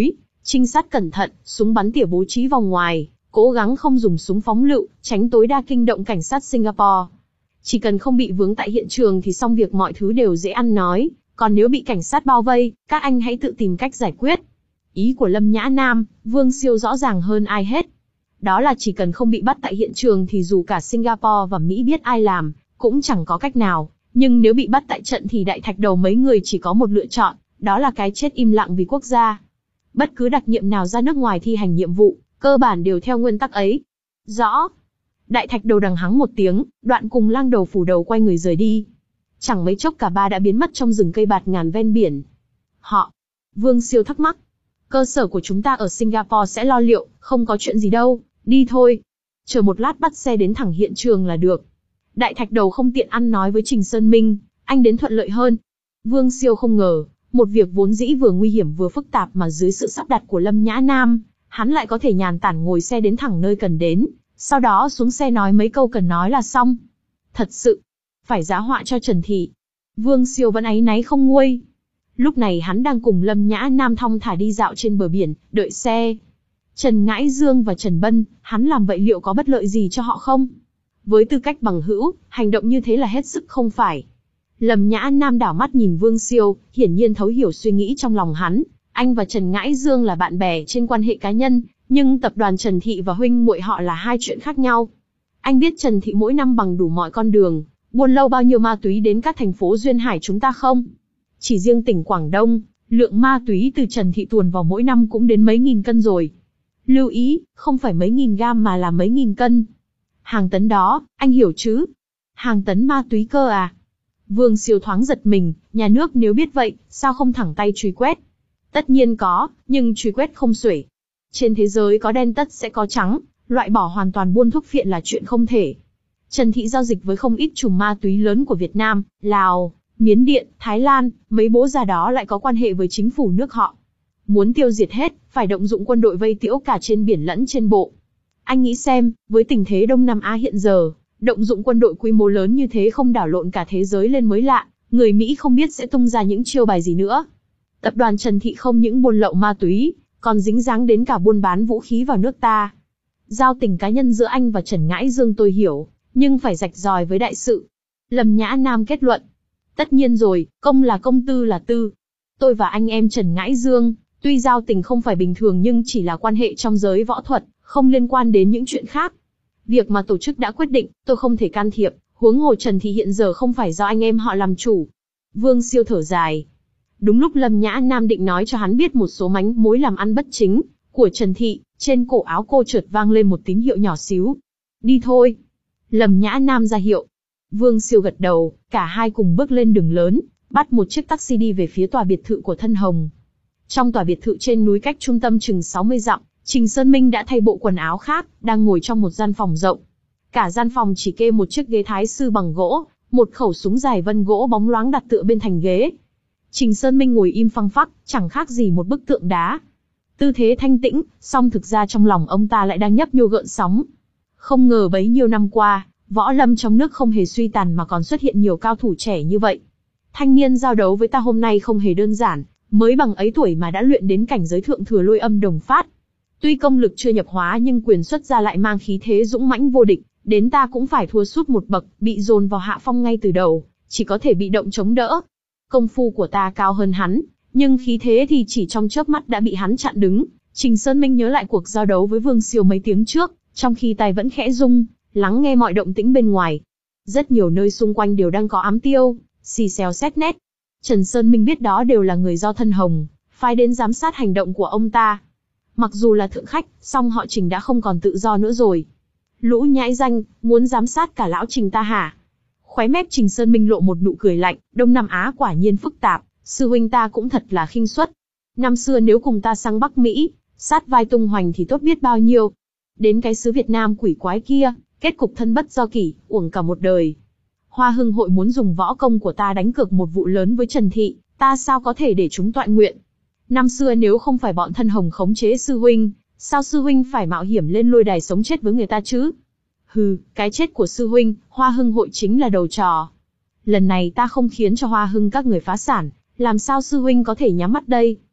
Trinh sát cẩn thận, súng bắn tỉa bố trí vòng ngoài, cố gắng không dùng súng phóng lựu, tránh tối đa kinh động cảnh sát Singapore. Chỉ cần không bị vướng tại hiện trường thì xong việc, mọi thứ đều dễ ăn nói, còn nếu bị cảnh sát bao vây, các anh hãy tự tìm cách giải quyết. Ý của Lâm Nhã Nam, Vương Siêu rõ ràng hơn ai hết. Đó là chỉ cần không bị bắt tại hiện trường thì dù cả Singapore và Mỹ biết ai làm, cũng chẳng có cách nào. Nhưng nếu bị bắt tại trận thì đại thạch đầu mấy người chỉ có một lựa chọn, đó là cái chết im lặng vì quốc gia. Bất cứ đặc nhiệm nào ra nước ngoài thi hành nhiệm vụ, cơ bản đều theo nguyên tắc ấy. Rõ. Đại thạch đầu đằng hắng một tiếng, đoạn cùng lang đầu phủ đầu quay người rời đi. Chẳng mấy chốc cả ba đã biến mất trong rừng cây bạt ngàn ven biển. Họ. Vương Siêu thắc mắc. Cơ sở của chúng ta ở Singapore sẽ lo liệu, không có chuyện gì đâu, đi thôi. Chờ một lát bắt xe đến thẳng hiện trường là được. Đại thạch đầu không tiện ăn nói với Trình Sơn Minh, anh đến thuận lợi hơn. Vương Siêu không ngờ, một việc vốn dĩ vừa nguy hiểm vừa phức tạp mà dưới sự sắp đặt của Lâm Nhã Nam, hắn lại có thể nhàn tản ngồi xe đến thẳng nơi cần đến, sau đó xuống xe nói mấy câu cần nói là xong. Thật sự, phải giá họa cho Trần Thị. Vương Siêu vẫn áy náy không nguôi. Lúc này hắn đang cùng Lâm Nhã Nam thong thả đi dạo trên bờ biển, đợi xe. Trần Ngãi Dương và Trần Bân, hắn làm vậy liệu có bất lợi gì cho họ không? Với tư cách bằng hữu, hành động như thế là hết sức không phải. Lâm Nhã Nam đảo mắt nhìn Vương Siêu, hiển nhiên thấu hiểu suy nghĩ trong lòng hắn. Anh và Trần Ngãi Dương là bạn bè trên quan hệ cá nhân, nhưng tập đoàn Trần Thị và huynh muội họ là hai chuyện khác nhau. Anh biết Trần Thị mỗi năm bằng đủ mọi con đường, buôn lâu bao nhiêu ma túy đến các thành phố duyên hải chúng ta không? Chỉ riêng tỉnh Quảng Đông, lượng ma túy từ Trần Thị tuồn vào mỗi năm cũng đến mấy nghìn cân rồi. Lưu ý, không phải mấy nghìn gam mà là mấy nghìn cân. Hàng tấn đó, anh hiểu chứ? Hàng tấn ma túy cơ à? Vương Siêu thoáng giật mình, nhà nước nếu biết vậy, sao không thẳng tay truy quét? Tất nhiên có, nhưng truy quét không xuể. Trên thế giới có đen tất sẽ có trắng, loại bỏ hoàn toàn buôn thuốc phiện là chuyện không thể. Trần Thị giao dịch với không ít chùm ma túy lớn của Việt Nam, Lào, Miến Điện, Thái Lan, mấy bố già đó lại có quan hệ với chính phủ nước họ. Muốn tiêu diệt hết, phải động dụng quân đội vây tiễu cả trên biển lẫn trên bộ. Anh nghĩ xem, với tình thế Đông Nam Á hiện giờ, động dụng quân đội quy mô lớn như thế không đảo lộn cả thế giới lên mới lạ, người Mỹ không biết sẽ tung ra những chiêu bài gì nữa. Tập đoàn Trần Thị không những buôn lậu ma túy, còn dính dáng đến cả buôn bán vũ khí vào nước ta. Giao tình cá nhân giữa anh và Trần Ngãi Dương tôi hiểu, nhưng phải rạch ròi với đại sự. Lâm Nhã Nam kết luận. Tất nhiên rồi, công là công, tư là tư. Tôi và anh em Trần Ngãi Dương, tuy giao tình không phải bình thường nhưng chỉ là quan hệ trong giới võ thuật, không liên quan đến những chuyện khác. Việc mà tổ chức đã quyết định, tôi không thể can thiệp, huống hồ Trần Thị hiện giờ không phải do anh em họ làm chủ. Vương Siêu thở dài. Đúng lúc Lâm Nhã Nam định nói cho hắn biết một số mánh mối làm ăn bất chính của Trần Thị, trên cổ áo cô chợt vang lên một tín hiệu nhỏ xíu. Đi thôi. Lâm Nhã Nam ra hiệu. Vương Siêu gật đầu, cả hai cùng bước lên đường lớn, bắt một chiếc taxi đi về phía tòa biệt thự của thân Hồng. Trong tòa biệt thự trên núi cách trung tâm chừng sáu mươi dặm, Trình Sơn Minh đã thay bộ quần áo khác, đang ngồi trong một gian phòng rộng. Cả gian phòng chỉ kê một chiếc ghế thái sư bằng gỗ, một khẩu súng dài vân gỗ bóng loáng đặt tựa bên thành ghế. Trình Sơn Minh ngồi im phăng phắc, chẳng khác gì một bức tượng đá. Tư thế thanh tĩnh, song thực ra trong lòng ông ta lại đang nhấp nhô gợn sóng. Không ngờ bấy nhiêu năm qua, võ lâm trong nước không hề suy tàn mà còn xuất hiện nhiều cao thủ trẻ như vậy. Thanh niên giao đấu với ta hôm nay không hề đơn giản, mới bằng ấy tuổi mà đã luyện đến cảnh giới thượng thừa lôi âm đồng phát. Tuy công lực chưa nhập hóa nhưng quyền xuất ra lại mang khí thế dũng mãnh vô địch, đến ta cũng phải thua sút một bậc, bị dồn vào hạ phong ngay từ đầu, chỉ có thể bị động chống đỡ. Công phu của ta cao hơn hắn, nhưng khí thế thì chỉ trong chớp mắt đã bị hắn chặn đứng. Trình Sơn Minh nhớ lại cuộc giao đấu với Vương Siêu mấy tiếng trước, trong khi tay vẫn khẽ rung, lắng nghe mọi động tĩnh bên ngoài. Rất nhiều nơi xung quanh đều đang có ám tiêu, xì xèo xét nét. Trần Sơn Minh biết đó đều là người do thân Hồng phái đến giám sát hành động của ông ta. Mặc dù là thượng khách, song họ Trình đã không còn tự do nữa rồi. Lũ nhãi danh, muốn giám sát cả lão Trình ta hả? Khóe mép Trình Sơn Minh lộ một nụ cười lạnh, Đông Nam Á quả nhiên phức tạp, sư huynh ta cũng thật là khinh suất. Năm xưa nếu cùng ta sang Bắc Mỹ, sát vai tung hoành thì tốt biết bao nhiêu. Đến cái xứ Việt Nam quỷ quái kia, kết cục thân bất do kỷ, uổng cả một đời. Hoa Hưng hội muốn dùng võ công của ta đánh cược một vụ lớn với Trần Thị, ta sao có thể để chúng toại nguyện? Năm xưa nếu không phải bọn thân Hồng khống chế sư huynh, sao sư huynh phải mạo hiểm lên lôi đài sống chết với người ta chứ? Hừ, cái chết của sư huynh, Hoa Hưng hội chính là đầu trò. Lần này ta không khiến cho Hoa Hưng các người phá sản, làm sao sư huynh có thể nhắm mắt đây?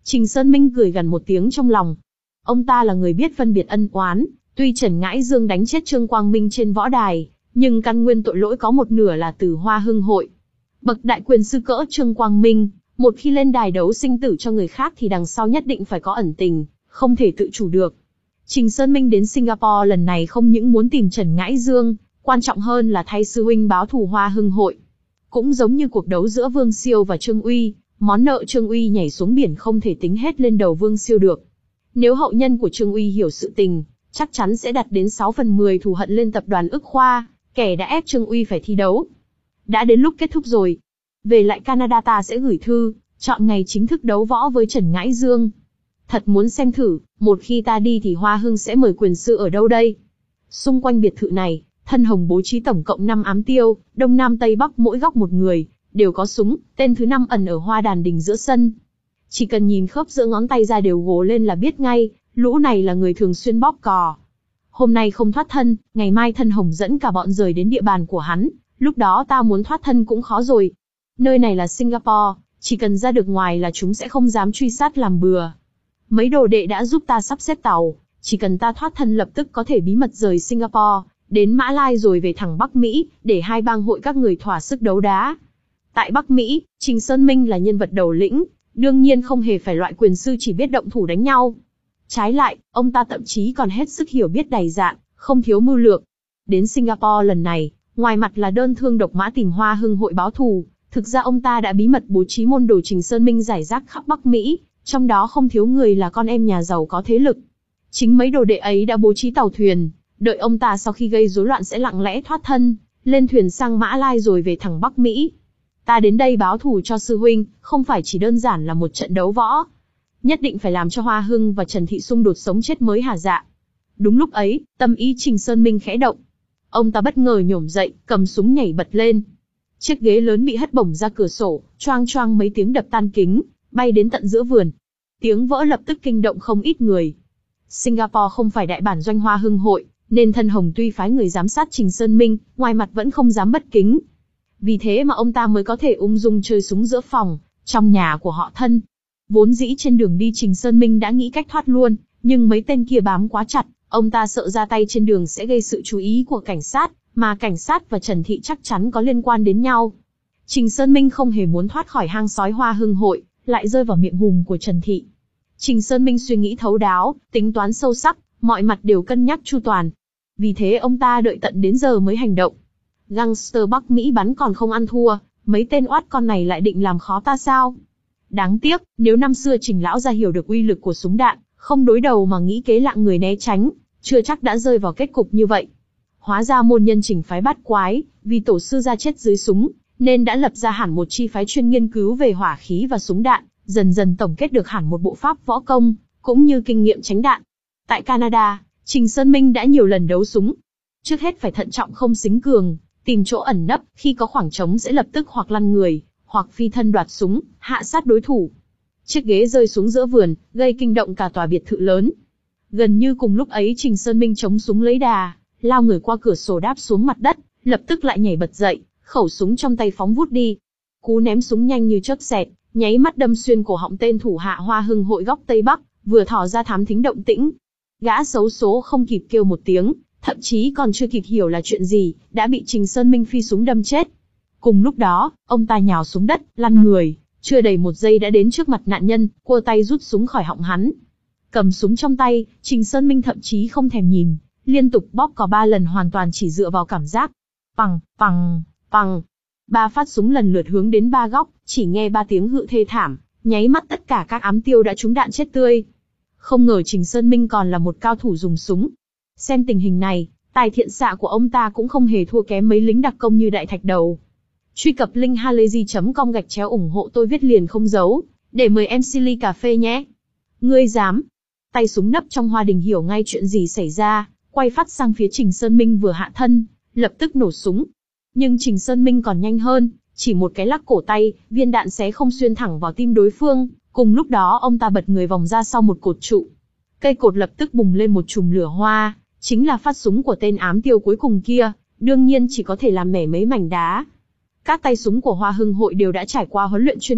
Trình Sơn Minh cười gần một tiếng trong lòng. Ông ta là người biết phân biệt ân oán, tuy Trần Ngãi Dương đánh chết Trương Quang Minh trên võ đài, nhưng căn nguyên tội lỗi có một nửa là từ Hoa Hưng hội. Bậc đại quyền sư cỡ Trương Quang Minh, một khi lên đài đấu sinh tử cho người khác thì đằng sau nhất định phải có ẩn tình, không thể tự chủ được. Trình Sơn Minh đến Singapore lần này không những muốn tìm Trần Ngãi Dương, quan trọng hơn là thay sư huynh báo thù Hoa Hưng hội. Cũng giống như cuộc đấu giữa Vương Siêu và Trương Uy, món nợ Trương Uy nhảy xuống biển không thể tính hết lên đầu Vương Siêu được. Nếu hậu nhân của Trương Uy hiểu sự tình, chắc chắn sẽ đặt đến sáu phần mười thù hận lên tập đoàn Ức Khoa, kẻ đã ép Trương Uy phải thi đấu. Đã đến lúc kết thúc rồi. Về lại Canada ta sẽ gửi thư, chọn ngày chính thức đấu võ với Trần Ngãi Dương. Thật muốn xem thử, một khi ta đi thì Hoa Hưng sẽ mời quyền sư ở đâu đây? Xung quanh biệt thự này, Thân Hồng bố trí tổng cộng năm ám tiêu, đông nam tây bắc mỗi góc một người, đều có súng, tên thứ năm ẩn ở hoa đàn đình giữa sân. Chỉ cần nhìn khớp giữa ngón tay ra đều gồ lên là biết ngay, lũ này là người thường xuyên bóp cò. Hôm nay không thoát thân, ngày mai Thân Hồng dẫn cả bọn rời đến địa bàn của hắn, lúc đó ta muốn thoát thân cũng khó rồi. Nơi này là Singapore, chỉ cần ra được ngoài là chúng sẽ không dám truy sát làm bừa. Mấy đồ đệ đã giúp ta sắp xếp tàu, chỉ cần ta thoát thân lập tức có thể bí mật rời Singapore, đến Mã Lai rồi về thẳng Bắc Mỹ, để hai bang hội các người thỏa sức đấu đá. Tại Bắc Mỹ, Trình Sơn Minh là nhân vật đầu lĩnh, đương nhiên không hề phải loại quyền sư chỉ biết động thủ đánh nhau. Trái lại, ông ta thậm chí còn hết sức hiểu biết đầy dạn, không thiếu mưu lược. Đến Singapore lần này, ngoài mặt là đơn thương độc mã tìm Hoa Hưng hội báo thù, thực ra ông ta đã bí mật bố trí môn đồ Trình Sơn Minh rải rác khắp Bắc Mỹ, trong đó không thiếu người là con em nhà giàu có thế lực. Chính mấy đồ đệ ấy đã bố trí tàu thuyền, đợi ông ta sau khi gây rối loạn sẽ lặng lẽ thoát thân, lên thuyền sang Mã Lai rồi về thẳng Bắc Mỹ. Ta đến đây báo thù cho sư huynh, không phải chỉ đơn giản là một trận đấu võ. Nhất định phải làm cho Hoa Hưng và Trần Thị xung đột sống chết mới hả dạ. Đúng lúc ấy, tâm ý Trình Sơn Minh khẽ động. Ông ta bất ngờ nhổm dậy, cầm súng nhảy bật lên. Chiếc ghế lớn bị hất bổng ra cửa sổ, choang choang mấy tiếng đập tan kính, bay đến tận giữa vườn. Tiếng vỡ lập tức kinh động không ít người. Singapore không phải đại bản doanh Hoa Hưng hội, nên Thân Hồng tuy phái người giám sát Trình Sơn Minh, ngoài mặt vẫn không dám bất kính. Vì thế mà ông ta mới có thể ung dung chơi súng giữa phòng, trong nhà của họ Thân. Vốn dĩ trên đường đi Trình Sơn Minh đã nghĩ cách thoát luôn, nhưng mấy tên kia bám quá chặt, ông ta sợ ra tay trên đường sẽ gây sự chú ý của cảnh sát, mà cảnh sát và Trần Thị chắc chắn có liên quan đến nhau. Trình Sơn Minh không hề muốn thoát khỏi hang sói Hoa Hưng hội, lại rơi vào miệng hùm của Trần Thị. Trình Sơn Minh suy nghĩ thấu đáo, tính toán sâu sắc, mọi mặt đều cân nhắc chu toàn. Vì thế ông ta đợi tận đến giờ mới hành động. Gangster Bắc Mỹ bắn còn không ăn thua, mấy tên oát con này lại định làm khó ta sao? Đáng tiếc, nếu năm xưa Trình lão gia hiểu được uy lực của súng đạn, không đối đầu mà nghĩ kế lạng người né tránh, chưa chắc đã rơi vào kết cục như vậy. Hóa ra môn nhân Trình phái bát quái, vì tổ sư ra chết dưới súng, nên đã lập ra hẳn một chi phái chuyên nghiên cứu về hỏa khí và súng đạn, dần dần tổng kết được hẳn một bộ pháp võ công, cũng như kinh nghiệm tránh đạn. Tại Canada, Trình Sơn Minh đã nhiều lần đấu súng. Trước hết phải thận trọng không xính cường, tìm chỗ ẩn nấp, khi có khoảng trống sẽ lập tức hoặc lăn người, hoặc phi thân đoạt súng, hạ sát đối thủ. Chiếc ghế rơi xuống giữa vườn, gây kinh động cả tòa biệt thự lớn. Gần như cùng lúc ấy Trình Sơn Minh chống súng lấy đà, lao người qua cửa sổ đáp xuống mặt đất, lập tức lại nhảy bật dậy, khẩu súng trong tay phóng vút đi. Cú ném súng nhanh như chớp xẹt, nháy mắt đâm xuyên cổ họng tên thủ hạ Hoa Hưng hội góc Tây Bắc, vừa thò ra thám thính động tĩnh. Gã xấu số không kịp kêu một tiếng, thậm chí còn chưa kịp hiểu là chuyện gì, đã bị Trình Sơn Minh phi súng đâm chết. Cùng lúc đó, ông ta nhào xuống đất, lăn người, chưa đầy một giây đã đến trước mặt nạn nhân, cua tay rút súng khỏi họng hắn. Cầm súng trong tay, Trình Sơn Minh thậm chí không thèm nhìn, liên tục bóp cò ba lần hoàn toàn chỉ dựa vào cảm giác. Pằng, pằng, pằng. Ba phát súng lần lượt hướng đến ba góc, chỉ nghe ba tiếng hự thê thảm, nháy mắt tất cả các ám tiêu đã trúng đạn chết tươi. Không ngờ Trình Sơn Minh còn là một cao thủ dùng súng. Xem tình hình này, tài thiện xạ của ông ta cũng không hề thua kém mấy lính đặc công như Đại Thạch Đầu. Truy cập link halayzi chấm com gạch chéo ủng hộ tôi viết liền không giấu, để mời em xê ly cà phê nhé. Ngươi dám? Tay súng nấp trong Hoa Đình hiểu ngay chuyện gì xảy ra, quay phát sang phía Trình Sơn Minh vừa hạ thân, lập tức nổ súng. Nhưng Trình Sơn Minh còn nhanh hơn, chỉ một cái lắc cổ tay, viên đạn xé không xuyên thẳng vào tim đối phương. Cùng lúc đó ông ta bật người vòng ra sau một cột trụ. Cây cột lập tức bùng lên một chùm lửa hoa, chính là phát súng của tên ám tiêu cuối cùng kia, đương nhiên chỉ có thể làm mẻ mấy mảnh đá. Các tay súng của Hoa Hưng hội đều đã trải qua huấn luyện chuyên nghiệp,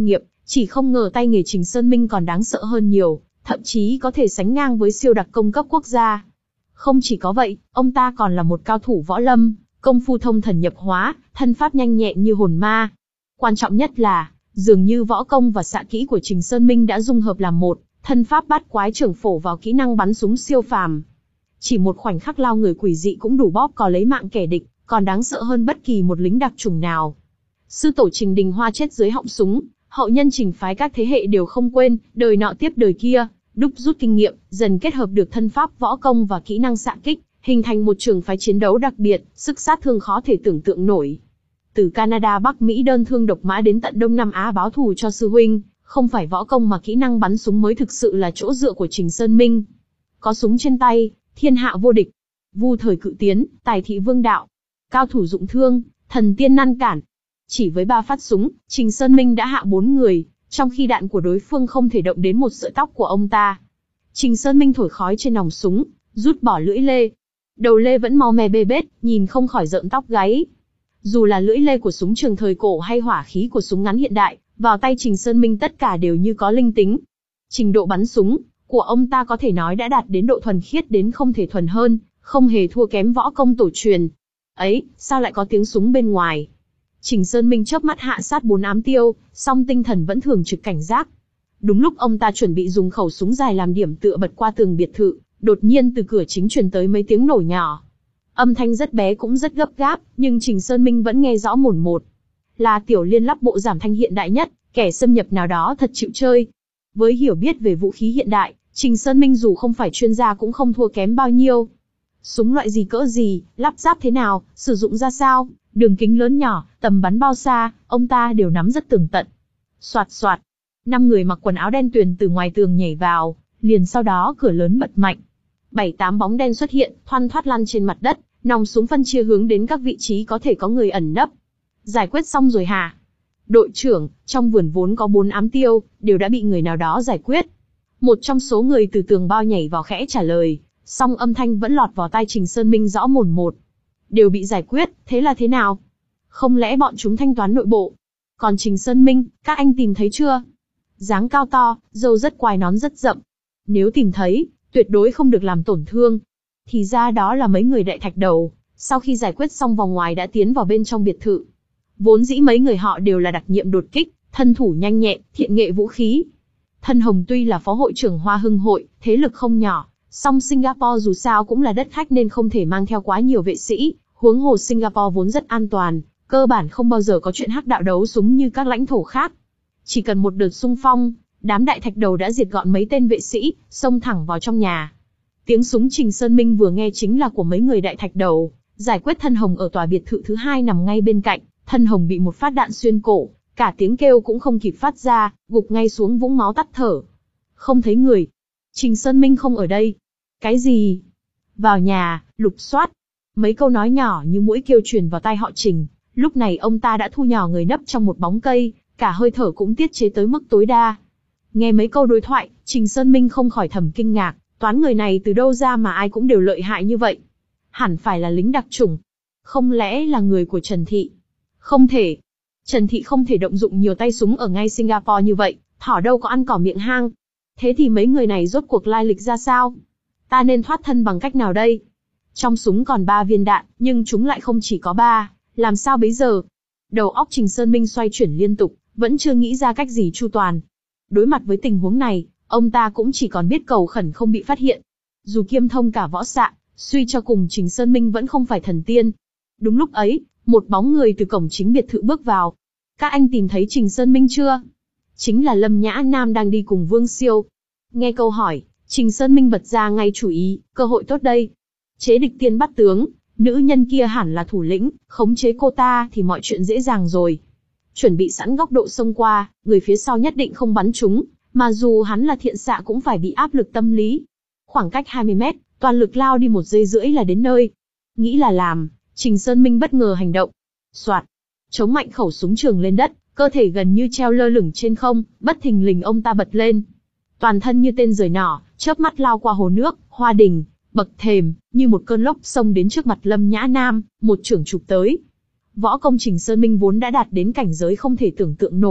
Chỉ không ngờ tay nghề Trình Sơn Minh còn đáng sợ hơn nhiều, thậm chí có thể sánh ngang với siêu đặc công cấp quốc gia. Không chỉ có vậy, ông ta còn là một cao thủ võ lâm, công phu thông thần nhập hóa, thân pháp nhanh nhẹn như hồn ma. Quan trọng nhất là, dường như võ công và xạ kỹ của Trình Sơn Minh đã dung hợp làm một, thân pháp bát quái trưởng phổ vào kỹ năng bắn súng siêu phàm. Chỉ một khoảnh khắc lao người quỷ dị cũng đủ bóp cò lấy mạng kẻ địch, còn đáng sợ hơn bất kỳ một lính đặc chủng nào. Sư tổ Trình Đình Hoa chết dưới họng súng, hậu nhân Trình phái các thế hệ đều không quên, đời nọ tiếp đời kia, đúc rút kinh nghiệm, dần kết hợp được thân pháp võ công và kỹ năng xạ kích, hình thành một trường phái chiến đấu đặc biệt, sức sát thương khó thể tưởng tượng nổi. Từ Canada Bắc Mỹ đơn thương độc mã đến tận Đông Nam Á báo thù cho sư huynh, không phải võ công mà kỹ năng bắn súng mới thực sự là chỗ dựa của Trình Sơn Minh. Có súng trên tay, thiên hạ vô địch. Vu thời cự tiến, tài thị vương đạo. Cao thủ dụng thương, thần tiên ngăn cản. Chỉ với ba phát súng, Trình Sơn Minh đã hạ bốn người, trong khi đạn của đối phương không thể động đến một sợi tóc của ông ta. Trình Sơn Minh thổi khói trên nòng súng, rút bỏ lưỡi lê. Đầu lê vẫn máu me bê bết, nhìn không khỏi rợn tóc gáy. Dù là lưỡi lê của súng trường thời cổ hay hỏa khí của súng ngắn hiện đại, vào tay Trình Sơn Minh tất cả đều như có linh tính. Trình độ bắn súng của ông ta có thể nói đã đạt đến độ thuần khiết đến không thể thuần hơn, không hề thua kém võ công tổ truyền. Ấy, sao lại có tiếng súng bên ngoài? Trình Sơn Minh chớp mắt hạ sát bốn ám tiêu, song tinh thần vẫn thường trực cảnh giác. Đúng lúc ông ta chuẩn bị dùng khẩu súng dài làm điểm tựa bật qua tường biệt thự, đột nhiên từ cửa chính truyền tới mấy tiếng nổ nhỏ. Âm thanh rất bé cũng rất gấp gáp, nhưng Trình Sơn Minh vẫn nghe rõ mồn một. Là Tiểu Liên lắp bộ giảm thanh hiện đại nhất, kẻ xâm nhập nào đó thật chịu chơi. Với hiểu biết về vũ khí hiện đại, Trình Sơn Minh dù không phải chuyên gia cũng không thua kém bao nhiêu. Súng loại gì cỡ gì, lắp ráp thế nào, sử dụng ra sao, đường kính lớn nhỏ, tầm bắn bao xa, ông ta đều nắm rất tường tận. Soạt soạt, năm người mặc quần áo đen tuyền từ ngoài tường nhảy vào, liền sau đó cửa lớn bật mạnh. Bảy tám bóng đen xuất hiện, thoăn thoắt lăn trên mặt đất, nòng súng phân chia hướng đến các vị trí có thể có người ẩn nấp. Giải quyết xong rồi hả? Đội trưởng, trong vườn vốn có bốn ám tiêu, đều đã bị người nào đó giải quyết. Một trong số người từ tường bao nhảy vào khẽ trả lời, song âm thanh vẫn lọt vào tai Trình Sơn Minh rõ mồn một. Đều bị giải quyết, thế là thế nào? Không lẽ bọn chúng thanh toán nội bộ? Còn Trình Sơn Minh, các anh tìm thấy chưa? Dáng cao to, râu rất quai nón rất rậm. Nếu tìm thấy, tuyệt đối không được làm tổn thương. Thì ra đó là mấy người đại thạch đầu, sau khi giải quyết xong vòng ngoài đã tiến vào bên trong biệt thự. Vốn dĩ mấy người họ đều là đặc nhiệm đột kích, thân thủ nhanh nhẹn, thiện nghệ vũ khí. Thân Hồng tuy là phó hội trưởng Hoa Hưng hội, thế lực không nhỏ, song Singapore dù sao cũng là đất khách nên không thể mang theo quá nhiều vệ sĩ, huống hồ Singapore vốn rất an toàn, cơ bản không bao giờ có chuyện hắc đạo đấu súng như các lãnh thổ khác. Chỉ cần một đợt xung phong, đám đại thạch đầu đã diệt gọn mấy tên vệ sĩ, xông thẳng vào trong nhà. Tiếng súng Trình Sơn Minh vừa nghe chính là của mấy người đại thạch đầu, giải quyết Thân Hồng ở tòa biệt thự thứ hai nằm ngay bên cạnh. Thân Hồng bị một phát đạn xuyên cổ, cả tiếng kêu cũng không kịp phát ra, gục ngay xuống vũng máu tắt thở. Không thấy người. Trình Sơn Minh không ở đây. Cái gì? Vào nhà, lục soát. Mấy câu nói nhỏ như mũi kêu truyền vào tai họ Trình. Lúc này ông ta đã thu nhỏ người nấp trong một bóng cây, cả hơi thở cũng tiết chế tới mức tối đa. Nghe mấy câu đối thoại, Trình Sơn Minh không khỏi thầm kinh ngạc, toán người này từ đâu ra mà ai cũng đều lợi hại như vậy. Hẳn phải là lính đặc chủng. Không lẽ là người của Trần Thị? Không thể. Trần Thị không thể động dụng nhiều tay súng ở ngay Singapore như vậy, thỏ đâu có ăn cỏ miệng hang. Thế thì mấy người này rốt cuộc lai lịch ra sao? Ta nên thoát thân bằng cách nào đây? Trong súng còn ba viên đạn, nhưng chúng lại không chỉ có ba, làm sao bấy giờ? Đầu óc Trình Sơn Minh xoay chuyển liên tục, vẫn chưa nghĩ ra cách gì chu toàn. Đối mặt với tình huống này, ông ta cũng chỉ còn biết cầu khẩn không bị phát hiện. Dù kiêm thông cả võ xạ, suy cho cùng Trình Sơn Minh vẫn không phải thần tiên. Đúng lúc ấy, một bóng người từ cổng chính biệt thự bước vào. Các anh tìm thấy Trình Sơn Minh chưa? Chính là Lâm Nhã Nam đang đi cùng Vương Siêu. Nghe câu hỏi, Trình Sơn Minh bật ra ngay chủ ý, cơ hội tốt đây. Chế địch tiên bắt tướng, nữ nhân kia hẳn là thủ lĩnh, khống chế cô ta thì mọi chuyện dễ dàng rồi. Chuẩn bị sẵn góc độ xông qua, người phía sau nhất định không bắn trúng, mà dù hắn là thiện xạ cũng phải bị áp lực tâm lý. Khoảng cách hai mươi mét, toàn lực lao đi một giây rưỡi là đến nơi. Nghĩ là làm, Trình Sơn Minh bất ngờ hành động. Soạt, chống mạnh khẩu súng trường lên đất, cơ thể gần như treo lơ lửng trên không, bất thình lình ông ta bật lên. Toàn thân như tên rời nỏ, chớp mắt lao qua hồ nước, hoa đình, bậc thềm, như một cơn lốc xông đến trước mặt Lâm Nhã Nam, một chưởng chụp tới. Võ công Trình Sơn Minh vốn đã đạt đến cảnh giới không thể tưởng tượng nổi,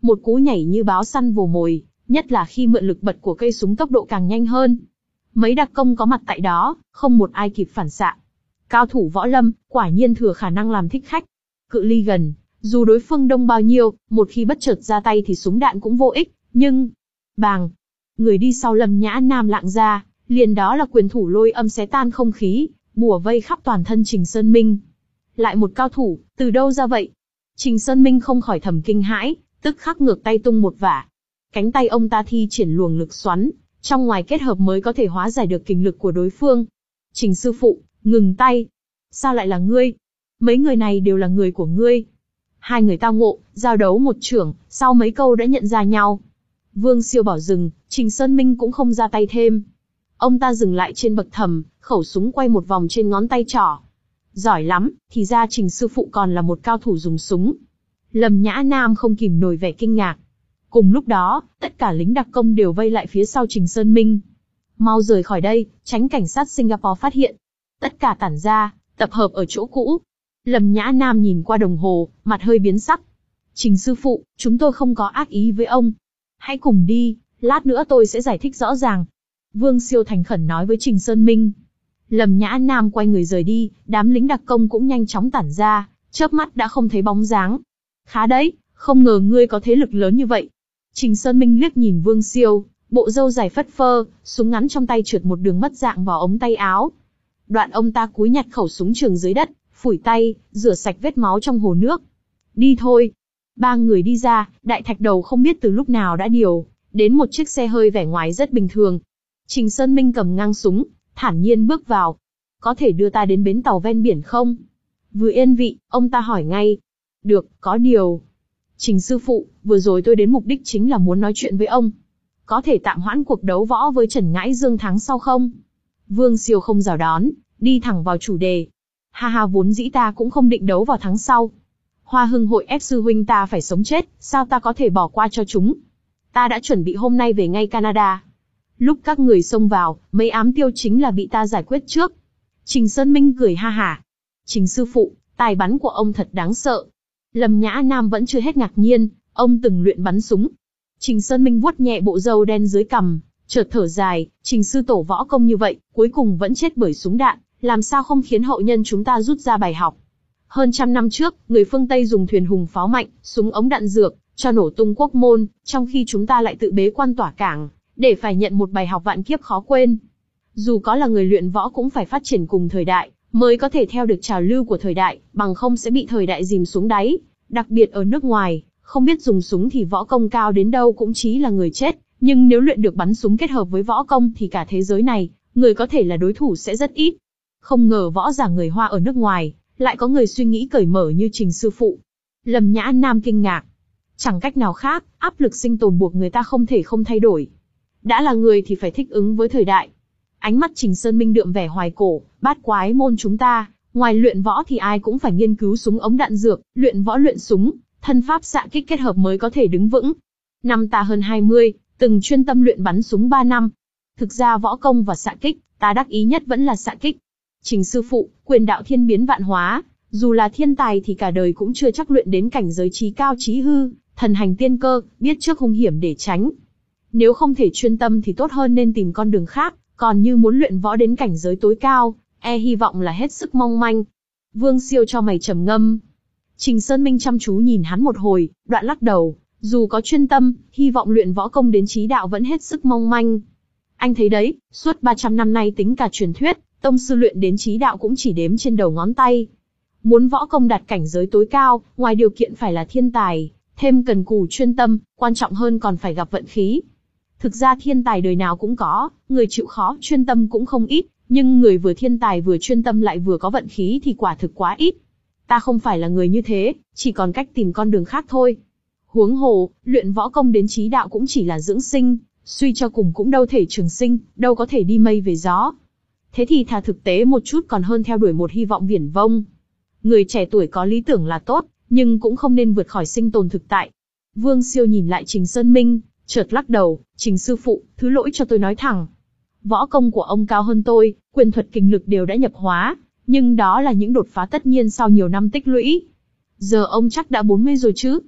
một cú nhảy như báo săn vồ mồi, nhất là khi mượn lực bật của cây súng tốc độ càng nhanh hơn. Mấy đặc công có mặt tại đó, không một ai kịp phản xạ. Cao thủ võ lâm, quả nhiên thừa khả năng làm thích khách. Cự ly gần, dù đối phương đông bao nhiêu, một khi bất chợt ra tay thì súng đạn cũng vô ích, nhưng... Bàng! Người đi sau Lâm Nhã Nam lạng ra, liền đó là quyền thủ lôi âm xé tan không khí, bủa vây khắp toàn thân Trình Sơn Minh. Lại một cao thủ, từ đâu ra vậy? Trình Sơn Minh không khỏi thầm kinh hãi, tức khắc ngược tay tung một vả. Cánh tay ông ta thi triển luồng lực xoắn, trong ngoài kết hợp mới có thể hóa giải được kình lực của đối phương. Trình sư phụ, ngừng tay. Sao lại là ngươi? Mấy người này đều là người của ngươi. Hai người tao ngộ, giao đấu một chưởng, sau mấy câu đã nhận ra nhau. Vương Siêu bảo dừng, Trình Sơn Minh cũng không ra tay thêm. Ông ta dừng lại trên bậc thềm, khẩu súng quay một vòng trên ngón tay trỏ. Giỏi lắm, thì ra Trình sư phụ còn là một cao thủ dùng súng. Lâm Nhã Nam không kìm nổi vẻ kinh ngạc. Cùng lúc đó, tất cả lính đặc công đều vây lại phía sau Trình Sơn Minh. Mau rời khỏi đây, tránh cảnh sát Singapore phát hiện. Tất cả tản ra, tập hợp ở chỗ cũ. Lâm Nhã Nam nhìn qua đồng hồ, mặt hơi biến sắc. Trình sư phụ, chúng tôi không có ác ý với ông. Hãy cùng đi, lát nữa tôi sẽ giải thích rõ ràng. Vương Siêu thành khẩn nói với Trình Sơn Minh. Lâm Nhã Nam quay người rời đi, đám lính đặc công cũng nhanh chóng tản ra, chớp mắt đã không thấy bóng dáng. Khá đấy, không ngờ ngươi có thế lực lớn như vậy. Trình Sơn Minh liếc nhìn Vương Siêu, bộ râu dài phất phơ, súng ngắn trong tay trượt một đường mất dạng vào ống tay áo. Đoạn ông ta cúi nhặt khẩu súng trường dưới đất, phủi tay, rửa sạch vết máu trong hồ nước. Đi thôi. Ba người đi ra, đại thạch đầu không biết từ lúc nào đã điều đến một chiếc xe hơi vẻ ngoài rất bình thường. Trình Sơn Minh cầm ngang súng, thản nhiên bước vào. Có thể đưa ta đến bến tàu ven biển không? Vừa yên vị, ông ta hỏi ngay. Được, có điều. Trình sư phụ, vừa rồi tôi đến mục đích chính là muốn nói chuyện với ông. Có thể tạm hoãn cuộc đấu võ với Trần Ngãi Dương tháng sau không? Vương Siêu không rào đón, đi thẳng vào chủ đề. Ha ha, vốn dĩ ta cũng không định đấu vào tháng sau. Hoa Hưng hội ép sư huynh ta phải sống chết, sao ta có thể bỏ qua cho chúng? Ta đã chuẩn bị hôm nay về ngay Canada. Lúc các người xông vào, mấy ám tiêu chính là bị ta giải quyết trước. Trình Sơn Minh cười ha hả. Trình sư phụ, tài bắn của ông thật đáng sợ. Lâm Nhã Nam vẫn chưa hết ngạc nhiên, ông từng luyện bắn súng. Trình Sơn Minh vuốt nhẹ bộ râu đen dưới cằm, chợt thở dài, Trình sư tổ võ công như vậy, cuối cùng vẫn chết bởi súng đạn, làm sao không khiến hậu nhân chúng ta rút ra bài học. Hơn trăm năm trước, người phương Tây dùng thuyền hùng pháo mạnh, súng ống đạn dược, cho nổ tung quốc môn, trong khi chúng ta lại tự bế quan tỏa cảng, để phải nhận một bài học vạn kiếp khó quên. Dù có là người luyện võ cũng phải phát triển cùng thời đại, mới có thể theo được trào lưu của thời đại, bằng không sẽ bị thời đại dìm xuống đáy. Đặc biệt ở nước ngoài, không biết dùng súng thì võ công cao đến đâu cũng chí là người chết, nhưng nếu luyện được bắn súng kết hợp với võ công thì cả thế giới này, người có thể là đối thủ sẽ rất ít. Không ngờ võ giả người Hoa ở nước ngoài, lại có người suy nghĩ cởi mở như Trình sư phụ. Lâm Nhã Nam kinh ngạc. Chẳng cách nào khác, áp lực sinh tồn buộc người ta không thể không thay đổi. Đã là người thì phải thích ứng với thời đại. Ánh mắt Trình Sơn Minh đượm vẻ hoài cổ, bát quái môn chúng ta, ngoài luyện võ thì ai cũng phải nghiên cứu súng ống đạn dược, luyện võ luyện súng, thân pháp xạ kích kết hợp mới có thể đứng vững. Năm ta hơn hai mươi, từng chuyên tâm luyện bắn súng ba năm. Thực ra võ công và xạ kích, ta đắc ý nhất vẫn là xạ kích. Trình sư phụ, quyền đạo thiên biến vạn hóa, dù là thiên tài thì cả đời cũng chưa chắc luyện đến cảnh giới trí cao trí hư, thần hành tiên cơ, biết trước hung hiểm để tránh. Nếu không thể chuyên tâm thì tốt hơn nên tìm con đường khác, còn như muốn luyện võ đến cảnh giới tối cao, e hy vọng là hết sức mong manh. Vương Siêu cho mày trầm ngâm. Trình Sơn Minh chăm chú nhìn hắn một hồi, đoạn lắc đầu, dù có chuyên tâm, hy vọng luyện võ công đến trí đạo vẫn hết sức mong manh. Anh thấy đấy, suốt ba trăm năm nay tính cả truyền thuyết, tông sư luyện đến trí đạo cũng chỉ đếm trên đầu ngón tay. Muốn võ công đạt cảnh giới tối cao, ngoài điều kiện phải là thiên tài, thêm cần cù chuyên tâm, quan trọng hơn còn phải gặp vận khí. Thực ra thiên tài đời nào cũng có, người chịu khó chuyên tâm cũng không ít, nhưng người vừa thiên tài vừa chuyên tâm lại vừa có vận khí thì quả thực quá ít. Ta không phải là người như thế, chỉ còn cách tìm con đường khác thôi. Huống hồ, luyện võ công đến trí đạo cũng chỉ là dưỡng sinh, suy cho cùng cũng đâu thể trường sinh, đâu có thể đi mây về gió. Thế thì thà thực tế một chút còn hơn theo đuổi một hy vọng viển vông. Người trẻ tuổi có lý tưởng là tốt, nhưng cũng không nên vượt khỏi sinh tồn thực tại. Vương Siêu nhìn lại Trình Sơn Minh, chợt lắc đầu, Trình sư phụ, thứ lỗi cho tôi nói thẳng. Võ công của ông cao hơn tôi, quyền thuật kình lực đều đã nhập hóa, nhưng đó là những đột phá tất nhiên sau nhiều năm tích lũy. Giờ ông chắc đã bốn mươi rồi chứ?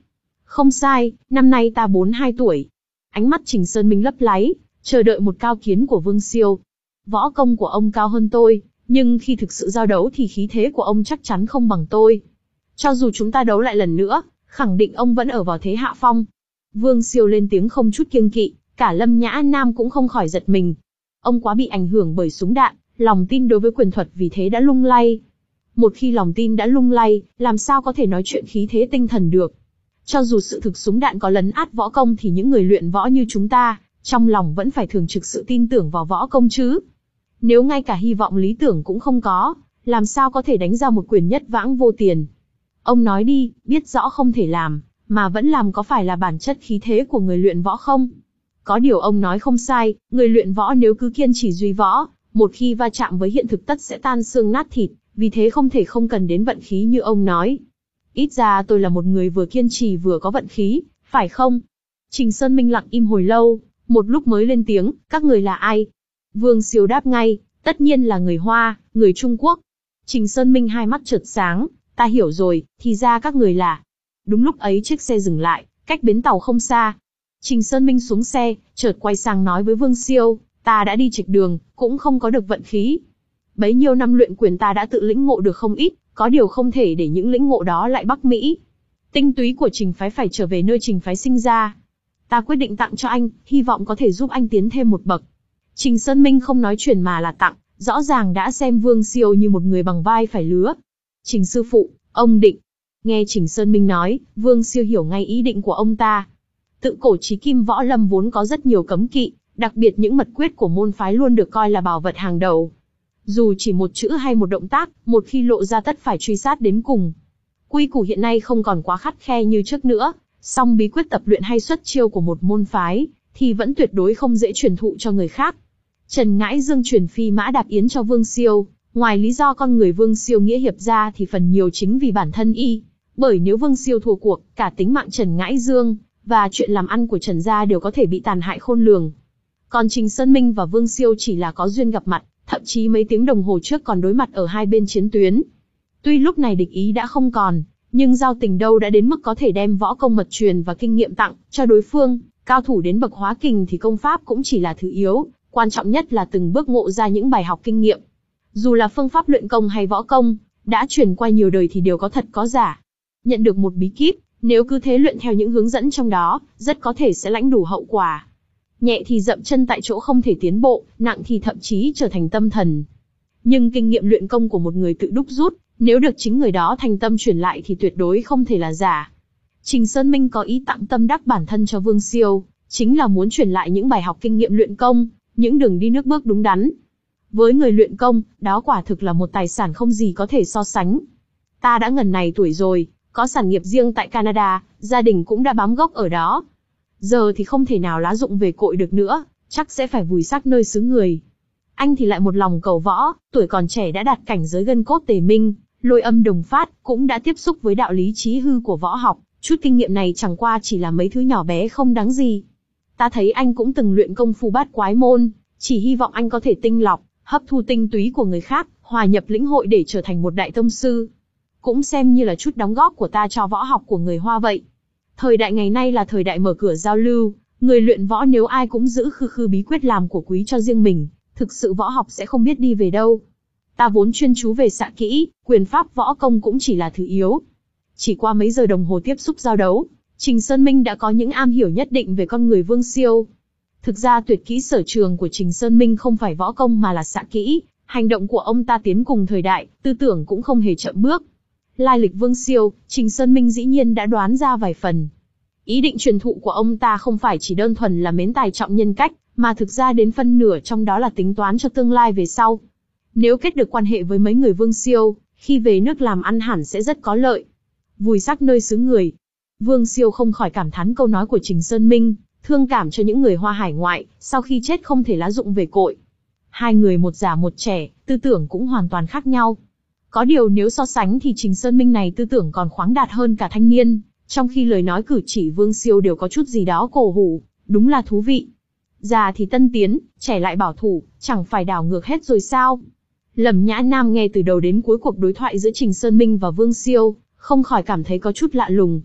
Không sai, năm nay ta bốn mươi hai tuổi. Ánh mắt Trình Sơn Minh lấp láy, chờ đợi một cao kiến của Vương Siêu. Võ công của ông cao hơn tôi, nhưng khi thực sự giao đấu thì khí thế của ông chắc chắn không bằng tôi. Cho dù chúng ta đấu lại lần nữa, khẳng định ông vẫn ở vào thế hạ phong. Vương Siêu lên tiếng không chút kiêng kỵ, cả Lâm Nhã Nam cũng không khỏi giật mình. Ông quá bị ảnh hưởng bởi súng đạn, lòng tin đối với quyền thuật vì thế đã lung lay. Một khi lòng tin đã lung lay, làm sao có thể nói chuyện khí thế tinh thần được. Cho dù sự thực súng đạn có lấn át võ công thì những người luyện võ như chúng ta, trong lòng vẫn phải thường trực sự tin tưởng vào võ công chứ. Nếu ngay cả hy vọng lý tưởng cũng không có, làm sao có thể đánh ra một quyền nhất vãng vô tiền. Ông nói đi, biết rõ không thể làm, mà vẫn làm có phải là bản chất khí thế của người luyện võ không? Có điều ông nói không sai, người luyện võ nếu cứ kiên trì duy võ, một khi va chạm với hiện thực tất sẽ tan xương nát thịt, vì thế không thể không cần đến vận khí như ông nói. Ít ra tôi là một người vừa kiên trì vừa có vận khí, phải không? Trình Sơn Minh lặng im hồi lâu, một lúc mới lên tiếng, các người là ai? Vương Siêu đáp ngay, tất nhiên là người Hoa, người Trung Quốc. Trình Sơn Minh hai mắt chợt sáng, ta hiểu rồi, thì ra các người là... Đúng lúc ấy chiếc xe dừng lại, cách bến tàu không xa. Trình Sơn Minh xuống xe, chợt quay sang nói với Vương Siêu, ta đã đi chệch đường, cũng không có được vận khí. Bấy nhiêu năm luyện quyền ta đã tự lĩnh ngộ được không ít, có điều không thể để những lĩnh ngộ đó lại Bắc Mỹ. Tinh túy của Trình phái phải trở về nơi Trình phái sinh ra. Ta quyết định tặng cho anh, hy vọng có thể giúp anh tiến thêm một bậc. Trình Sơn Minh không nói chuyển mà là tặng, rõ ràng đã xem Vương Siêu như một người bằng vai phải lứa. Trình sư phụ, ông định. Nghe Trình Sơn Minh nói, Vương Siêu hiểu ngay ý định của ông ta. Tự cổ chí kim võ lâm vốn có rất nhiều cấm kỵ, đặc biệt những mật quyết của môn phái luôn được coi là bảo vật hàng đầu. Dù chỉ một chữ hay một động tác, một khi lộ ra tất phải truy sát đến cùng. Quy củ hiện nay không còn quá khắt khe như trước nữa, song bí quyết tập luyện hay xuất chiêu của một môn phái, thì vẫn tuyệt đối không dễ truyền thụ cho người khác. Trần Ngãi Dương truyền phi mã đạp yến cho Vương Siêu, ngoài lý do con người Vương Siêu nghĩa hiệp ra thì phần nhiều chính vì bản thân y. Bởi nếu Vương Siêu thua cuộc, cả tính mạng Trần Ngãi Dương, và chuyện làm ăn của Trần gia đều có thể bị tàn hại khôn lường. Còn Trình Sơn Minh và Vương Siêu chỉ là có duyên gặp mặt, thậm chí mấy tiếng đồng hồ trước còn đối mặt ở hai bên chiến tuyến. Tuy lúc này địch ý đã không còn, nhưng giao tình đâu đã đến mức có thể đem võ công mật truyền và kinh nghiệm tặng cho đối phương, cao thủ đến bậc hóa kình thì công pháp cũng chỉ là thứ yếu, quan trọng nhất là từng bước ngộ ra những bài học kinh nghiệm. Dù là phương pháp luyện công hay võ công, đã truyền qua nhiều đời thì đều có thật có giả. Nhận được một bí kíp, nếu cứ thế luyện theo những hướng dẫn trong đó, rất có thể sẽ lãnh đủ hậu quả. Nhẹ thì dậm chân tại chỗ không thể tiến bộ, nặng thì thậm chí trở thành tâm thần. Nhưng kinh nghiệm luyện công của một người tự đúc rút, nếu được chính người đó thành tâm truyền lại thì tuyệt đối không thể là giả. Trình Sơn Minh có ý tặng tâm đắc bản thân cho Vương Siêu, chính là muốn truyền lại những bài học kinh nghiệm luyện công, những đường đi nước bước đúng đắn. Với người luyện công, đó quả thực là một tài sản không gì có thể so sánh. Ta đã ngần này tuổi rồi, có sản nghiệp riêng tại Canada, gia đình cũng đã bám gốc ở đó. Giờ thì không thể nào lá dụng về cội được nữa, chắc sẽ phải vùi xác nơi xứ người. Anh thì lại một lòng cầu võ, tuổi còn trẻ đã đạt cảnh giới gân cốt tề minh, lôi âm đồng phát, cũng đã tiếp xúc với đạo lý chí hư của võ học, chút kinh nghiệm này chẳng qua chỉ là mấy thứ nhỏ bé không đáng gì. Ta thấy anh cũng từng luyện công phu bát quái môn, chỉ hy vọng anh có thể tinh lọc, hấp thu tinh túy của người khác, hòa nhập lĩnh hội để trở thành một đại tông sư. Cũng xem như là chút đóng góp của ta cho võ học của người Hoa vậy. Thời đại ngày nay là thời đại mở cửa giao lưu, người luyện võ nếu ai cũng giữ khư khư bí quyết làm của quý cho riêng mình, thực sự võ học sẽ không biết đi về đâu. Ta vốn chuyên chú về xạ kỹ, quyền pháp võ công cũng chỉ là thứ yếu. Chỉ qua mấy giờ đồng hồ tiếp xúc giao đấu, Trình Sơn Minh đã có những am hiểu nhất định về con người Vương Siêu. Thực ra tuyệt kỹ sở trường của Trình Sơn Minh không phải võ công mà là xạ kỹ, hành động của ông ta tiến cùng thời đại, tư tưởng cũng không hề chậm bước. Lai lịch Vương Siêu, Trình Sơn Minh dĩ nhiên đã đoán ra vài phần. Ý định truyền thụ của ông ta không phải chỉ đơn thuần là mến tài trọng nhân cách, mà thực ra đến phân nửa trong đó là tính toán cho tương lai về sau. Nếu kết được quan hệ với mấy người Vương Siêu, khi về nước làm ăn hẳn sẽ rất có lợi. Vùi xác nơi xứ người. Vương Siêu không khỏi cảm thán câu nói của Trình Sơn Minh, thương cảm cho những người Hoa hải ngoại, sau khi chết không thể lá dụng về cội. Hai người một già một trẻ, tư tưởng cũng hoàn toàn khác nhau. Có điều nếu so sánh thì Trình Sơn Minh này tư tưởng còn khoáng đạt hơn cả thanh niên, trong khi lời nói cử chỉ Vương Siêu đều có chút gì đó cổ hủ, đúng là thú vị. Già thì tân tiến, trẻ lại bảo thủ, chẳng phải đảo ngược hết rồi sao? Lâm Nhã Nam nghe từ đầu đến cuối cuộc đối thoại giữa Trình Sơn Minh và Vương Siêu, không khỏi cảm thấy có chút lạ lùng.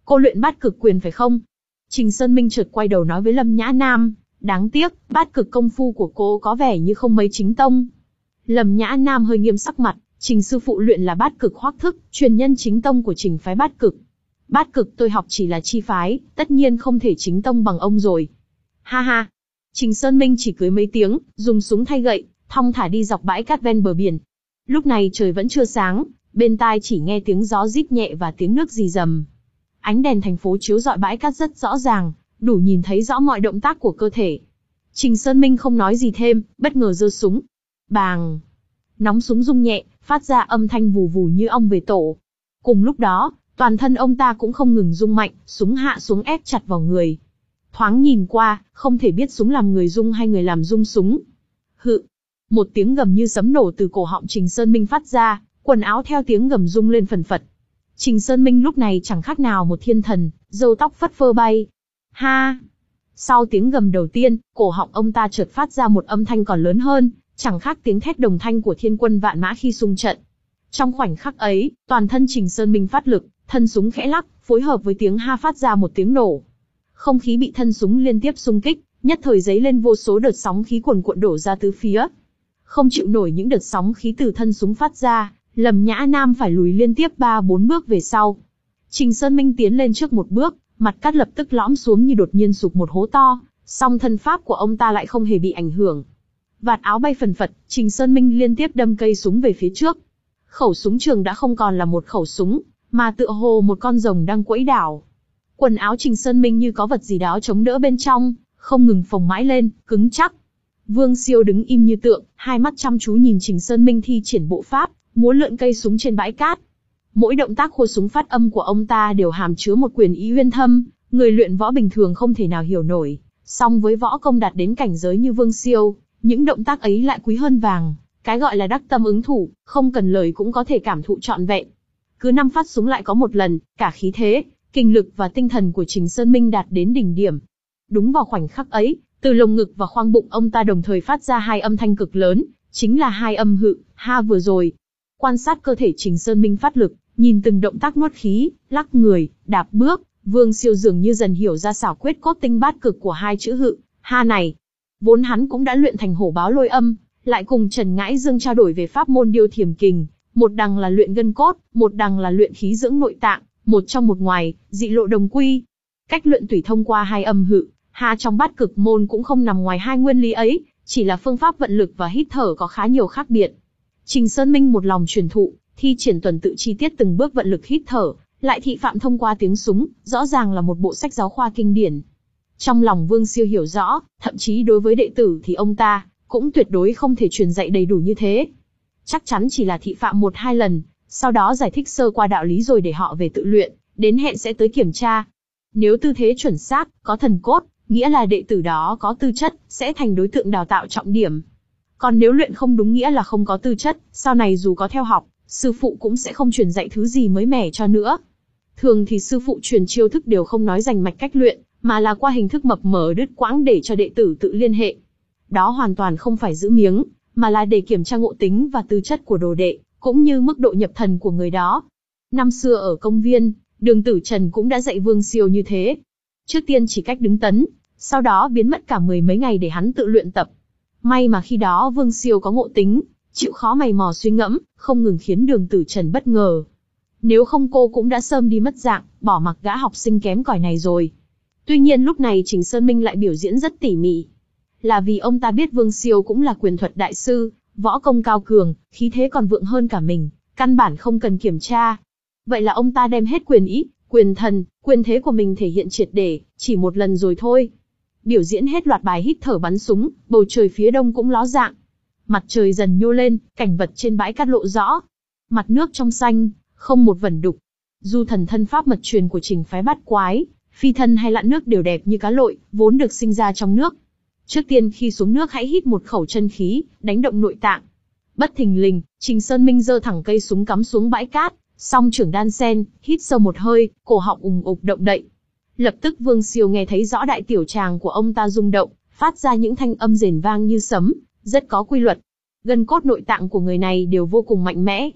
cô luyện bát cực quyền phải không? Trình Sơn Minh chợt quay đầu nói với Lâm Nhã Nam, đáng tiếc, bát cực công phu của cô có vẻ như không mấy chính tông. Lâm Nhã Nam hơi nghiêm sắc mặt, Trình sư phụ luyện là bát cực hoắc thức, truyền nhân chính tông của Trình phái bát cực. Bát cực tôi học chỉ là chi phái, tất nhiên không thể chính tông bằng ông rồi. Ha ha. Trình Sơn Minh chỉ cười mấy tiếng, dùng súng thay gậy, thong thả đi dọc bãi cát ven bờ biển. Lúc này trời vẫn chưa sáng, bên tai chỉ nghe tiếng gió rít nhẹ và tiếng nước rì rầm. Ánh đèn thành phố chiếu rọi bãi cát rất rõ ràng, đủ nhìn thấy rõ mọi động tác của cơ thể. Trình Sơn Minh không nói gì thêm, bất ngờ giơ súng. Bàng! Nóng súng rung nhẹ, phát ra âm thanh vù vù như ong về tổ. Cùng lúc đó, toàn thân ông ta cũng không ngừng rung mạnh, súng hạ xuống ép chặt vào người. Thoáng nhìn qua, không thể biết súng làm người rung hay người làm rung súng. Hự! Một tiếng gầm như sấm nổ từ cổ họng Trình Sơn Minh phát ra, quần áo theo tiếng gầm rung lên phần phật. Trình Sơn Minh lúc này chẳng khác nào một thiên thần, râu tóc phất phơ bay. Ha! Sau tiếng gầm đầu tiên, cổ họng ông ta chợt phát ra một âm thanh còn lớn hơn, chẳng khác tiếng thét đồng thanh của thiên quân vạn mã khi xung trận. Trong khoảnh khắc ấy, toàn thân Trình Sơn Minh phát lực, thân súng khẽ lắc, phối hợp với tiếng ha phát ra một tiếng nổ. Không khí bị thân súng liên tiếp xung kích, nhất thời dấy lên vô số đợt sóng khí cuồn cuộn đổ ra tứ phía. Không chịu nổi những đợt sóng khí từ thân súng phát ra, Lâm Nhã Nam phải lùi liên tiếp ba bốn bước về sau. Trình Sơn Minh tiến lên trước một bước, mặt cát lập tức lõm xuống như đột nhiên sụp một hố to, song thân pháp của ông ta lại không hề bị ảnh hưởng. Vạt áo bay phần phật, Trình Sơn Minh liên tiếp đâm cây súng về phía trước. Khẩu súng trường đã không còn là một khẩu súng, mà tựa hồ một con rồng đang quẫy đảo. Quần áo Trình Sơn Minh như có vật gì đó chống đỡ bên trong, không ngừng phồng mãi lên, cứng chắc. Vương Siêu đứng im như tượng, hai mắt chăm chú nhìn Trình Sơn Minh thi triển bộ pháp, múa lượn cây súng trên bãi cát. Mỗi động tác khua súng phát âm của ông ta đều hàm chứa một quyền ý uyên thâm, người luyện võ bình thường không thể nào hiểu nổi. Song với võ công đạt đến cảnh giới như Vương Siêu, những động tác ấy lại quý hơn vàng. Cái gọi là đắc tâm ứng thủ, không cần lời cũng có thể cảm thụ trọn vẹn. Cứ năm phát súng lại có một lần, cả khí thế, kinh lực và tinh thần của Trình Sơn Minh đạt đến đỉnh điểm. Đúng vào khoảnh khắc ấy, từ lồng ngực và khoang bụng ông ta đồng thời phát ra hai âm thanh cực lớn, chính là hai âm hự, ha vừa rồi. Quan sát cơ thể Trình Sơn Minh phát lực, nhìn từng động tác nuốt khí, lắc người, đạp bước, Vương Siêu dường như dần hiểu ra xảo quyết cốt tinh bát cực của hai chữ hự, ha này. Vốn hắn cũng đã luyện thành hổ báo lôi âm, lại cùng Trần Ngãi Dương trao đổi về pháp môn điêu thiềm kình, một đằng là luyện gân cốt, một đằng là luyện khí dưỡng nội tạng, một trong một ngoài, dị lộ đồng quy. Cách luyện tùy thông qua hai âm hự, ha trong bát cực môn cũng không nằm ngoài hai nguyên lý ấy, chỉ là phương pháp vận lực và hít thở có khá nhiều khác biệt. Trình Sơn Minh một lòng truyền thụ, thi triển tuần tự chi tiết từng bước vận lực hít thở, lại thị phạm thông qua tiếng súng, rõ ràng là một bộ sách giáo khoa kinh điển. Trong lòng Vương Siêu hiểu rõ, thậm chí đối với đệ tử thì ông ta cũng tuyệt đối không thể truyền dạy đầy đủ như thế. Chắc chắn chỉ là thị phạm một hai lần, sau đó giải thích sơ qua đạo lý rồi để họ về tự luyện, đến hẹn sẽ tới kiểm tra. Nếu tư thế chuẩn xác, có thần cốt, nghĩa là đệ tử đó có tư chất, sẽ thành đối tượng đào tạo trọng điểm. Còn nếu luyện không đúng nghĩa là không có tư chất, sau này dù có theo học, sư phụ cũng sẽ không truyền dạy thứ gì mới mẻ cho nữa. Thường thì sư phụ truyền chiêu thức đều không nói rành mạch cách luyện, mà là qua hình thức mập mờ đứt quãng để cho đệ tử tự liên hệ. Đó hoàn toàn không phải giữ miếng, mà là để kiểm tra ngộ tính và tư chất của đồ đệ, cũng như mức độ nhập thần của người đó. Năm xưa ở công viên, Đường Tử Trần cũng đã dạy Vương Siêu như thế. Trước tiên chỉ cách đứng tấn, sau đó biến mất cả mười mấy ngày để hắn tự luyện tập. May mà khi đó Vương Siêu có ngộ tính, chịu khó mày mò suy ngẫm, không ngừng khiến Đường Tử Trần bất ngờ. Nếu không cô cũng đã sớm đi mất dạng, bỏ mặc gã học sinh kém cỏi này rồi. Tuy nhiên lúc này Trình Sơn Minh lại biểu diễn rất tỉ mỉ. Là vì ông ta biết Vương Siêu cũng là quyền thuật đại sư, võ công cao cường, khí thế còn vượng hơn cả mình, căn bản không cần kiểm tra. Vậy là ông ta đem hết quyền ý, quyền thần, quyền thế của mình thể hiện triệt để, chỉ một lần rồi thôi. Biểu diễn hết loạt bài hít thở bắn súng, bầu trời phía đông cũng ló dạng. Mặt trời dần nhô lên, cảnh vật trên bãi cát lộ rõ. Mặt nước trong xanh, không một vẩn đục. Du thần thân pháp mật truyền của Trình phái bát quái, phi thân hay lặn nước đều đẹp như cá lội, vốn được sinh ra trong nước. Trước tiên khi xuống nước hãy hít một khẩu chân khí, đánh động nội tạng. Bất thình lình, Trình Sơn Minh giơ thẳng cây súng cắm xuống bãi cát, song trưởng đan sen, hít sâu một hơi, cổ họng ùng ục động đậy. Lập tức Vương Siêu nghe thấy rõ đại tiểu tràng của ông ta rung động, phát ra những thanh âm rền vang như sấm, rất có quy luật. Gân cốt nội tạng của người này đều vô cùng mạnh mẽ.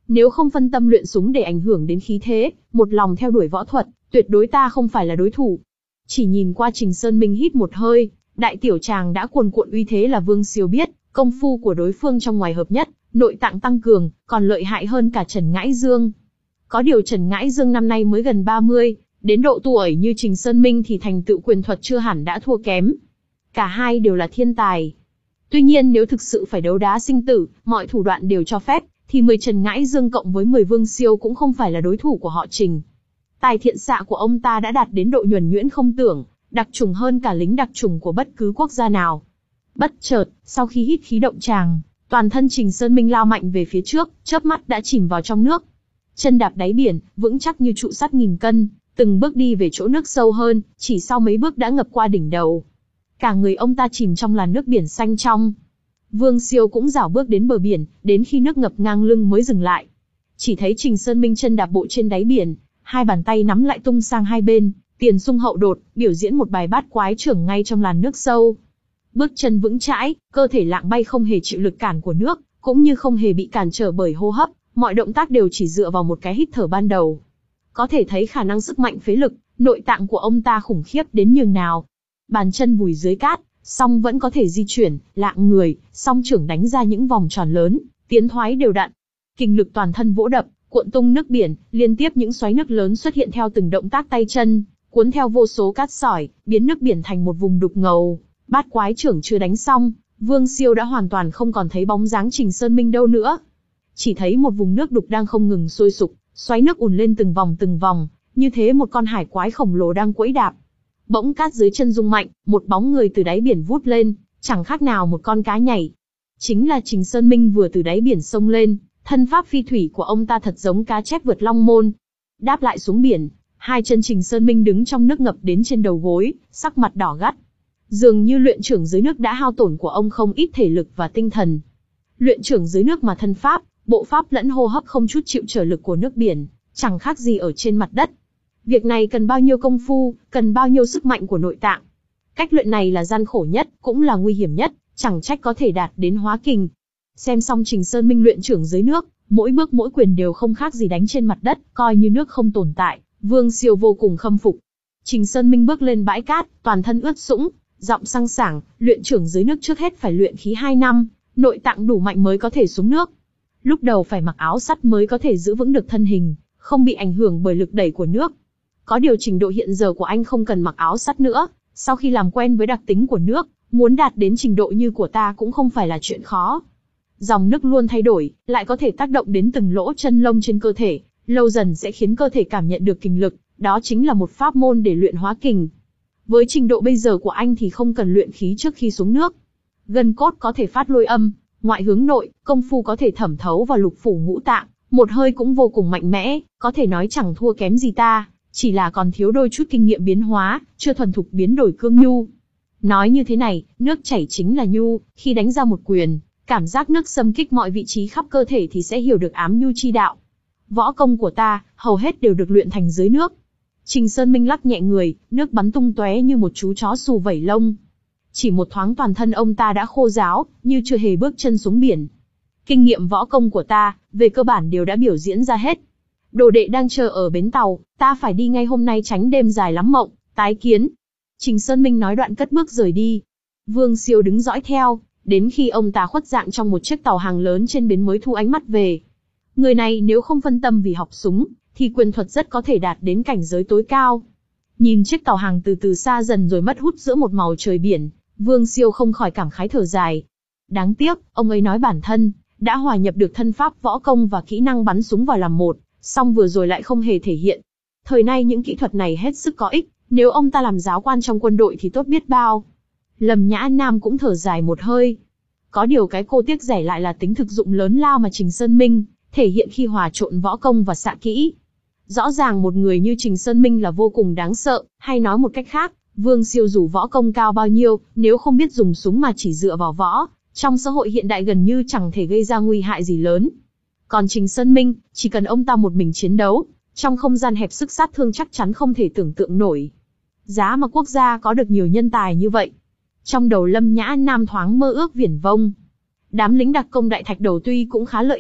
Nếu không phân tâm luyện súng để ảnh hưởng đến khí thế, một lòng theo đuổi võ thuật, tuyệt đối ta không phải là đối thủ. Chỉ nhìn qua Trình Sơn Minh hít một hơi, đại tiểu tràng đã cuồn cuộn uy thế là Vương Siêu biết, công phu của đối phương trong ngoài hợp nhất, nội tạng tăng cường, còn lợi hại hơn cả Trần Ngãi Dương. Có điều Trần Ngãi Dương năm nay mới gần ba mươi, đến độ tuổi như Trình Sơn Minh thì thành tựu quyền thuật chưa hẳn đã thua kém. Cả hai đều là thiên tài. Tuy nhiên nếu thực sự phải đấu đá sinh tử, mọi thủ đoạn đều cho phép, thì mười Trần Ngãi Dương cộng với mười Vương Siêu cũng không phải là đối thủ của họ Trình. Tài thiện xạ của ông ta đã đạt đến độ nhuần nhuyễn không tưởng, đặc trùng hơn cả lính đặc trùng của bất cứ quốc gia nào. Bất chợt, sau khi hít khí động tràng, toàn thân Trình Sơn Minh lao mạnh về phía trước, chớp mắt đã chìm vào trong nước. Chân đạp đáy biển, vững chắc như trụ sắt nghìn cân, từng bước đi về chỗ nước sâu hơn, chỉ sau mấy bước đã ngập qua đỉnh đầu. Cả người ông ta chìm trong làn nước biển xanh trong. Vương Siêu cũng rảo bước đến bờ biển, đến khi nước ngập ngang lưng mới dừng lại. Chỉ thấy Trình Sơn Minh chân đạp bộ trên đáy biển, hai bàn tay nắm lại tung sang hai bên, tiền xung hậu đột, biểu diễn một bài bát quái trưởng ngay trong làn nước sâu. Bước chân vững chãi, cơ thể lạng bay không hề chịu lực cản của nước, cũng như không hề bị cản trở bởi hô hấp, mọi động tác đều chỉ dựa vào một cái hít thở ban đầu. Có thể thấy khả năng sức mạnh phế lực, nội tạng của ông ta khủng khiếp đến nhường nào. Bàn chân vùi dưới cát, song vẫn có thể di chuyển, lạng người, song trưởng đánh ra những vòng tròn lớn, tiến thoái đều đặn. Kinh lực toàn thân vỗ đập, cuộn tung nước biển, liên tiếp những xoáy nước lớn xuất hiện theo từng động tác tay chân, cuốn theo vô số cát sỏi, biến nước biển thành một vùng đục ngầu. Bát quái trưởng chưa đánh xong, Vương Siêu đã hoàn toàn không còn thấy bóng dáng Trình Sơn Minh đâu nữa. Chỉ thấy một vùng nước đục đang không ngừng sôi sục, xoáy nước ùn lên từng vòng từng vòng, như thế một con hải quái khổng lồ đang quẫy đạp. Bỗng cát dưới chân rung mạnh, một bóng người từ đáy biển vút lên, chẳng khác nào một con cá nhảy. Chính là Trình Sơn Minh vừa từ đáy biển xông lên, thân pháp phi thủy của ông ta thật giống cá chép vượt long môn. Đáp lại xuống biển, hai chân Trình Sơn Minh đứng trong nước ngập đến trên đầu gối, sắc mặt đỏ gắt. Dường như luyện trưởng dưới nước đã hao tổn của ông không ít thể lực và tinh thần. Luyện trưởng dưới nước mà thân pháp, bộ pháp lẫn hô hấp không chút chịu trở lực của nước biển, chẳng khác gì ở trên mặt đất. Việc này cần bao nhiêu công phu, cần bao nhiêu sức mạnh của nội tạng. Cách luyện này là gian khổ nhất, cũng là nguy hiểm nhất, chẳng trách có thể đạt đến hóa kình. Xem xong Trình Sơn Minh luyện trưởng dưới nước, mỗi bước mỗi quyền đều không khác gì đánh trên mặt đất, coi như nước không tồn tại, Vương Siêu vô cùng khâm phục. Trình Sơn Minh bước lên bãi cát, toàn thân ướt sũng, giọng sang sảng, luyện trưởng dưới nước trước hết phải luyện khí hai năm, nội tạng đủ mạnh mới có thể xuống nước. Lúc đầu phải mặc áo sắt mới có thể giữ vững được thân hình, không bị ảnh hưởng bởi lực đẩy của nước. Có điều trình độ hiện giờ của anh không cần mặc áo sắt nữa, sau khi làm quen với đặc tính của nước, muốn đạt đến trình độ như của ta cũng không phải là chuyện khó. Dòng nước luôn thay đổi, lại có thể tác động đến từng lỗ chân lông trên cơ thể, lâu dần sẽ khiến cơ thể cảm nhận được kình lực, đó chính là một pháp môn để luyện hóa kình. Với trình độ bây giờ của anh thì không cần luyện khí trước khi xuống nước. Gân cốt có thể phát lôi âm, ngoại hướng nội, công phu có thể thẩm thấu vào lục phủ ngũ tạng, một hơi cũng vô cùng mạnh mẽ, có thể nói chẳng thua kém gì ta, chỉ là còn thiếu đôi chút kinh nghiệm biến hóa, chưa thuần thục biến đổi cương nhu. Nói như thế này, nước chảy chính là nhu, khi đánh ra một quyền, cảm giác nước xâm kích mọi vị trí khắp cơ thể thì sẽ hiểu được ám nhu chi đạo. Võ công của ta, hầu hết đều được luyện thành dưới nước. Trình Sơn Minh lắc nhẹ người, nước bắn tung tóe như một chú chó xù vẩy lông. Chỉ một thoáng toàn thân ông ta đã khô ráo, như chưa hề bước chân xuống biển. Kinh nghiệm võ công của ta, về cơ bản đều đã biểu diễn ra hết. Đồ đệ đang chờ ở bến tàu, ta phải đi ngay hôm nay tránh đêm dài lắm mộng, tái kiến. Trình Sơn Minh nói đoạn cất bước rời đi. Vương Siêu đứng dõi theo, đến khi ông ta khuất dạng trong một chiếc tàu hàng lớn trên bến mới thu ánh mắt về. Người này nếu không phân tâm vì học súng, thì quyền thuật rất có thể đạt đến cảnh giới tối cao. Nhìn chiếc tàu hàng từ từ xa dần rồi mất hút giữa một màu trời biển, Vương Siêu không khỏi cảm khái thở dài. Đáng tiếc, ông ấy nói bản thân đã hòa nhập được thân pháp võ công và kỹ năng bắn súng vào làm một, song vừa rồi lại không hề thể hiện. Thời nay những kỹ thuật này hết sức có ích, nếu ông ta làm giáo quan trong quân đội thì tốt biết bao. Lâm Nhã Nam cũng thở dài một hơi. Có điều cái cô tiếc rẻ lại là tính thực dụng lớn lao mà Trình Sơn Minh thể hiện khi hòa trộn võ công và xạ kỹ. Rõ ràng một người như Trình Sơn Minh là vô cùng đáng sợ, hay nói một cách khác, Vương Siêu dù võ công cao bao nhiêu, nếu không biết dùng súng mà chỉ dựa vào võ, trong xã hội hiện đại gần như chẳng thể gây ra nguy hại gì lớn. Còn Trình Sơn Minh, chỉ cần ông ta một mình chiến đấu, trong không gian hẹp sức sát thương chắc chắn không thể tưởng tượng nổi. Giá mà quốc gia có được nhiều nhân tài như vậy. Trong đầu Lâm Nhã Nam thoáng mơ ước viển vông. Đám lính đặc công đại thạch đầu tuy cũng khá lợi hại,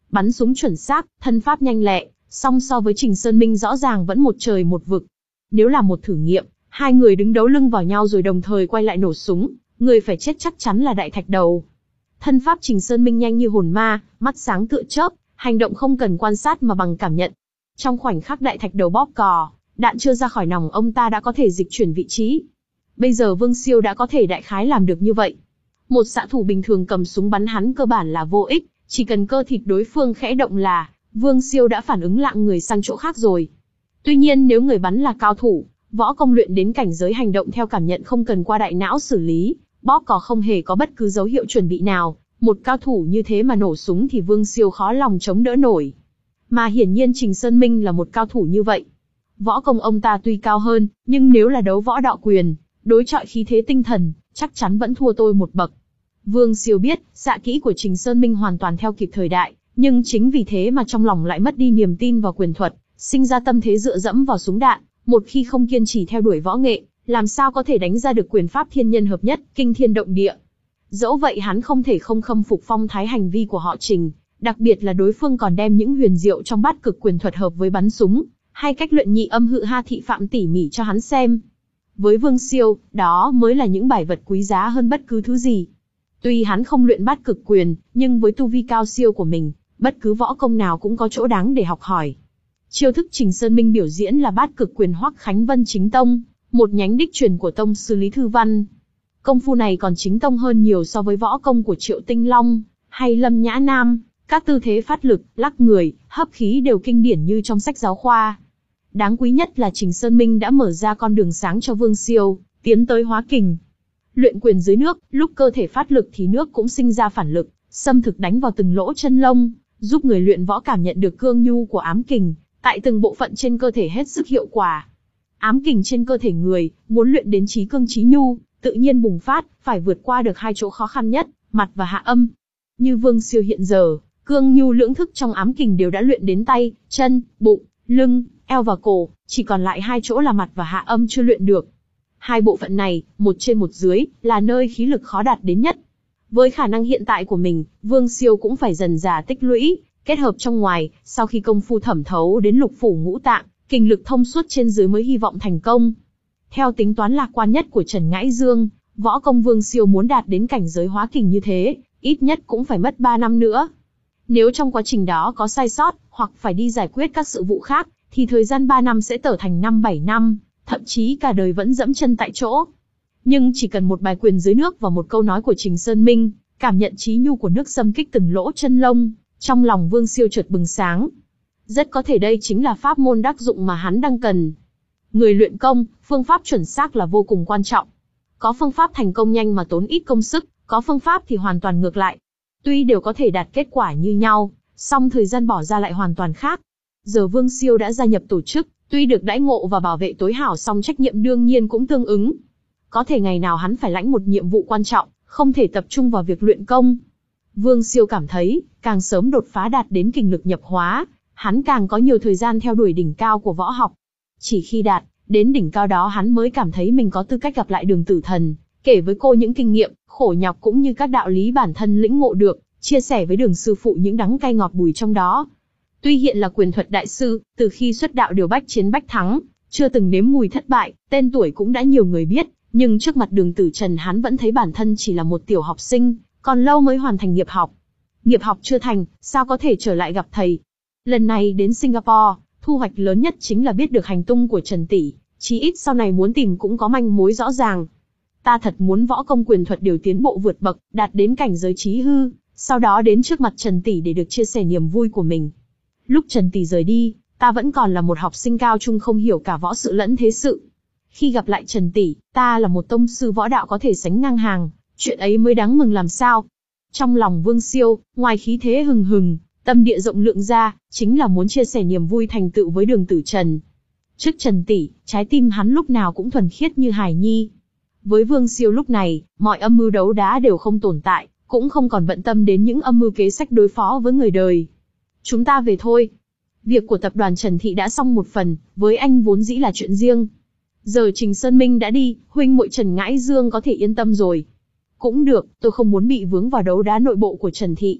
Bắn súng chuẩn xác, thân pháp nhanh lẹ, song so với Trình Sơn Minh rõ ràng vẫn một trời một vực. Nếu là một thử nghiệm, hai người đứng đấu lưng vào nhau rồi đồng thời quay lại nổ súng, người phải chết chắc chắn là Đại Thạch Đầu. Thân pháp Trình Sơn Minh nhanh như hồn ma, mắt sáng tựa chớp, hành động không cần quan sát mà bằng cảm nhận. Trong khoảnh khắc Đại Thạch Đầu bóp cò, đạn chưa ra khỏi nòng ông ta đã có thể dịch chuyển vị trí. Bây giờ Vương Siêu đã có thể đại khái làm được như vậy. Một xạ thủ bình thường cầm súng bắn hắn cơ bản là vô ích, chỉ cần cơ thịt đối phương khẽ động là Vương Siêu đã phản ứng lạng người sang chỗ khác rồi. Tuy nhiên nếu người bắn là cao thủ, võ công luyện đến cảnh giới hành động theo cảm nhận không cần qua đại não xử lý, bóp cò không hề có bất cứ dấu hiệu chuẩn bị nào, một cao thủ như thế mà nổ súng thì Vương Siêu khó lòng chống đỡ nổi. Mà hiển nhiên Trình Sơn Minh là một cao thủ như vậy. Võ công ông ta tuy cao hơn, nhưng nếu là đấu võ đọ quyền, đối chọi khí thế tinh thần, chắc chắn vẫn thua tôi một bậc. Vương Siêu biết, xạ kỹ của Trình Sơn Minh hoàn toàn theo kịp thời đại, nhưng chính vì thế mà trong lòng lại mất đi niềm tin vào quyền thuật, sinh ra tâm thế dựa dẫm vào súng đạn, một khi không kiên trì theo đuổi võ nghệ, làm sao có thể đánh ra được quyền pháp thiên nhân hợp nhất, kinh thiên động địa. Dẫu vậy hắn không thể không khâm phục phong thái hành vi của họ Trình, đặc biệt là đối phương còn đem những huyền diệu trong bát cực quyền thuật hợp với bắn súng, hay cách luyện nhị âm hự ha thị phạm tỉ mỉ cho hắn xem. Với Vương Siêu, đó mới là những bài vật quý giá hơn bất cứ thứ gì. Tuy hắn không luyện bát cực quyền, nhưng với tu vi cao siêu của mình, bất cứ võ công nào cũng có chỗ đáng để học hỏi. Chiêu thức Trình Sơn Minh biểu diễn là bát cực quyền Hoắc Khánh Vân chính tông, một nhánh đích truyền của tông sư Lý Thư Văn. Công phu này còn chính tông hơn nhiều so với võ công của Triệu Tinh Long hay Lâm Nhã Nam, các tư thế phát lực, lắc người, hấp khí đều kinh điển như trong sách giáo khoa. Đáng quý nhất là Trình Sơn Minh đã mở ra con đường sáng cho Vương Siêu, tiến tới hóa kình. Luyện quyền dưới nước, lúc cơ thể phát lực thì nước cũng sinh ra phản lực, xâm thực đánh vào từng lỗ chân lông, giúp người luyện võ cảm nhận được cương nhu của ám kình, tại từng bộ phận trên cơ thể hết sức hiệu quả. Ám kình trên cơ thể người, muốn luyện đến chí cương chí nhu, tự nhiên bùng phát, phải vượt qua được hai chỗ khó khăn nhất, mặt và hạ âm. Như Vương Siêu hiện giờ, cương nhu lưỡng thức trong ám kình đều đã luyện đến tay, chân, bụng, lưng, eo và cổ, chỉ còn lại hai chỗ là mặt và hạ âm chưa luyện được. Hai bộ phận này, một trên một dưới, là nơi khí lực khó đạt đến nhất. Với khả năng hiện tại của mình, Vương Siêu cũng phải dần dà tích lũy, kết hợp trong ngoài, sau khi công phu thẩm thấu đến lục phủ ngũ tạng, kinh lực thông suốt trên dưới mới hy vọng thành công. Theo tính toán lạc quan nhất của Trần Ngãi Dương, võ công Vương Siêu muốn đạt đến cảnh giới hóa kình như thế, ít nhất cũng phải mất ba năm nữa. Nếu trong quá trình đó có sai sót, hoặc phải đi giải quyết các sự vụ khác, thì thời gian ba năm sẽ trở thành năm bảy năm, thậm chí cả đời vẫn dẫm chân tại chỗ. Nhưng chỉ cần một bài quyền dưới nước và một câu nói của Trình Sơn Minh, cảm nhận chí nhu của nước xâm kích từng lỗ chân lông, trong lòng Vương Siêu chợt bừng sáng. Rất có thể đây chính là pháp môn đắc dụng mà hắn đang cần. Người luyện công, phương pháp chuẩn xác là vô cùng quan trọng. Có phương pháp thành công nhanh mà tốn ít công sức, có phương pháp thì hoàn toàn ngược lại. Tuy đều có thể đạt kết quả như nhau, song thời gian bỏ ra lại hoàn toàn khác. Giờ Vương Siêu đã gia nhập tổ chức, tuy được đãi ngộ và bảo vệ tối hảo song trách nhiệm đương nhiên cũng tương ứng. Có thể ngày nào hắn phải lãnh một nhiệm vụ quan trọng, không thể tập trung vào việc luyện công. Vương Siêu cảm thấy, càng sớm đột phá đạt đến kình lực nhập hóa, hắn càng có nhiều thời gian theo đuổi đỉnh cao của võ học. Chỉ khi đạt đến đỉnh cao đó hắn mới cảm thấy mình có tư cách gặp lại Đường Tử Thần, kể với cô những kinh nghiệm, khổ nhọc cũng như các đạo lý bản thân lĩnh ngộ được, chia sẻ với Đường sư phụ những đắng cay ngọt bùi trong đó. Tuy hiện là quyền thuật đại sư, từ khi xuất đạo đều bách chiến bách thắng, chưa từng nếm mùi thất bại, tên tuổi cũng đã nhiều người biết, nhưng trước mặt Đường Tử Trần hắn vẫn thấy bản thân chỉ là một tiểu học sinh, còn lâu mới hoàn thành nghiệp học. Nghiệp học chưa thành, sao có thể trở lại gặp thầy? Lần này đến Singapore, thu hoạch lớn nhất chính là biết được hành tung của Trần tỷ, chí ít sau này muốn tìm cũng có manh mối rõ ràng. Ta thật muốn võ công quyền thuật đều tiến bộ vượt bậc, đạt đến cảnh giới chí hư, sau đó đến trước mặt Trần tỷ để được chia sẻ niềm vui của mình. Lúc Trần tỷ rời đi, ta vẫn còn là một học sinh cao trung không hiểu cả võ sự lẫn thế sự. Khi gặp lại Trần tỷ, ta là một tông sư võ đạo có thể sánh ngang hàng, chuyện ấy mới đáng mừng làm sao. Trong lòng Vương Siêu, ngoài khí thế hừng hừng, tâm địa rộng lượng ra, chính là muốn chia sẻ niềm vui thành tựu với Đường Tử Trần. Trước Trần tỷ, trái tim hắn lúc nào cũng thuần khiết như hài nhi. Với Vương Siêu lúc này, mọi âm mưu đấu đá đều không tồn tại, cũng không còn bận tâm đến những âm mưu kế sách đối phó với người đời. Chúng ta về thôi. Việc của tập đoàn Trần Thị đã xong một phần, với anh vốn dĩ là chuyện riêng. Giờ Trình Sơn Minh đã đi, huynh muội Trần Ngãi Dương có thể yên tâm rồi. Cũng được, tôi không muốn bị vướng vào đấu đá nội bộ của Trần Thị.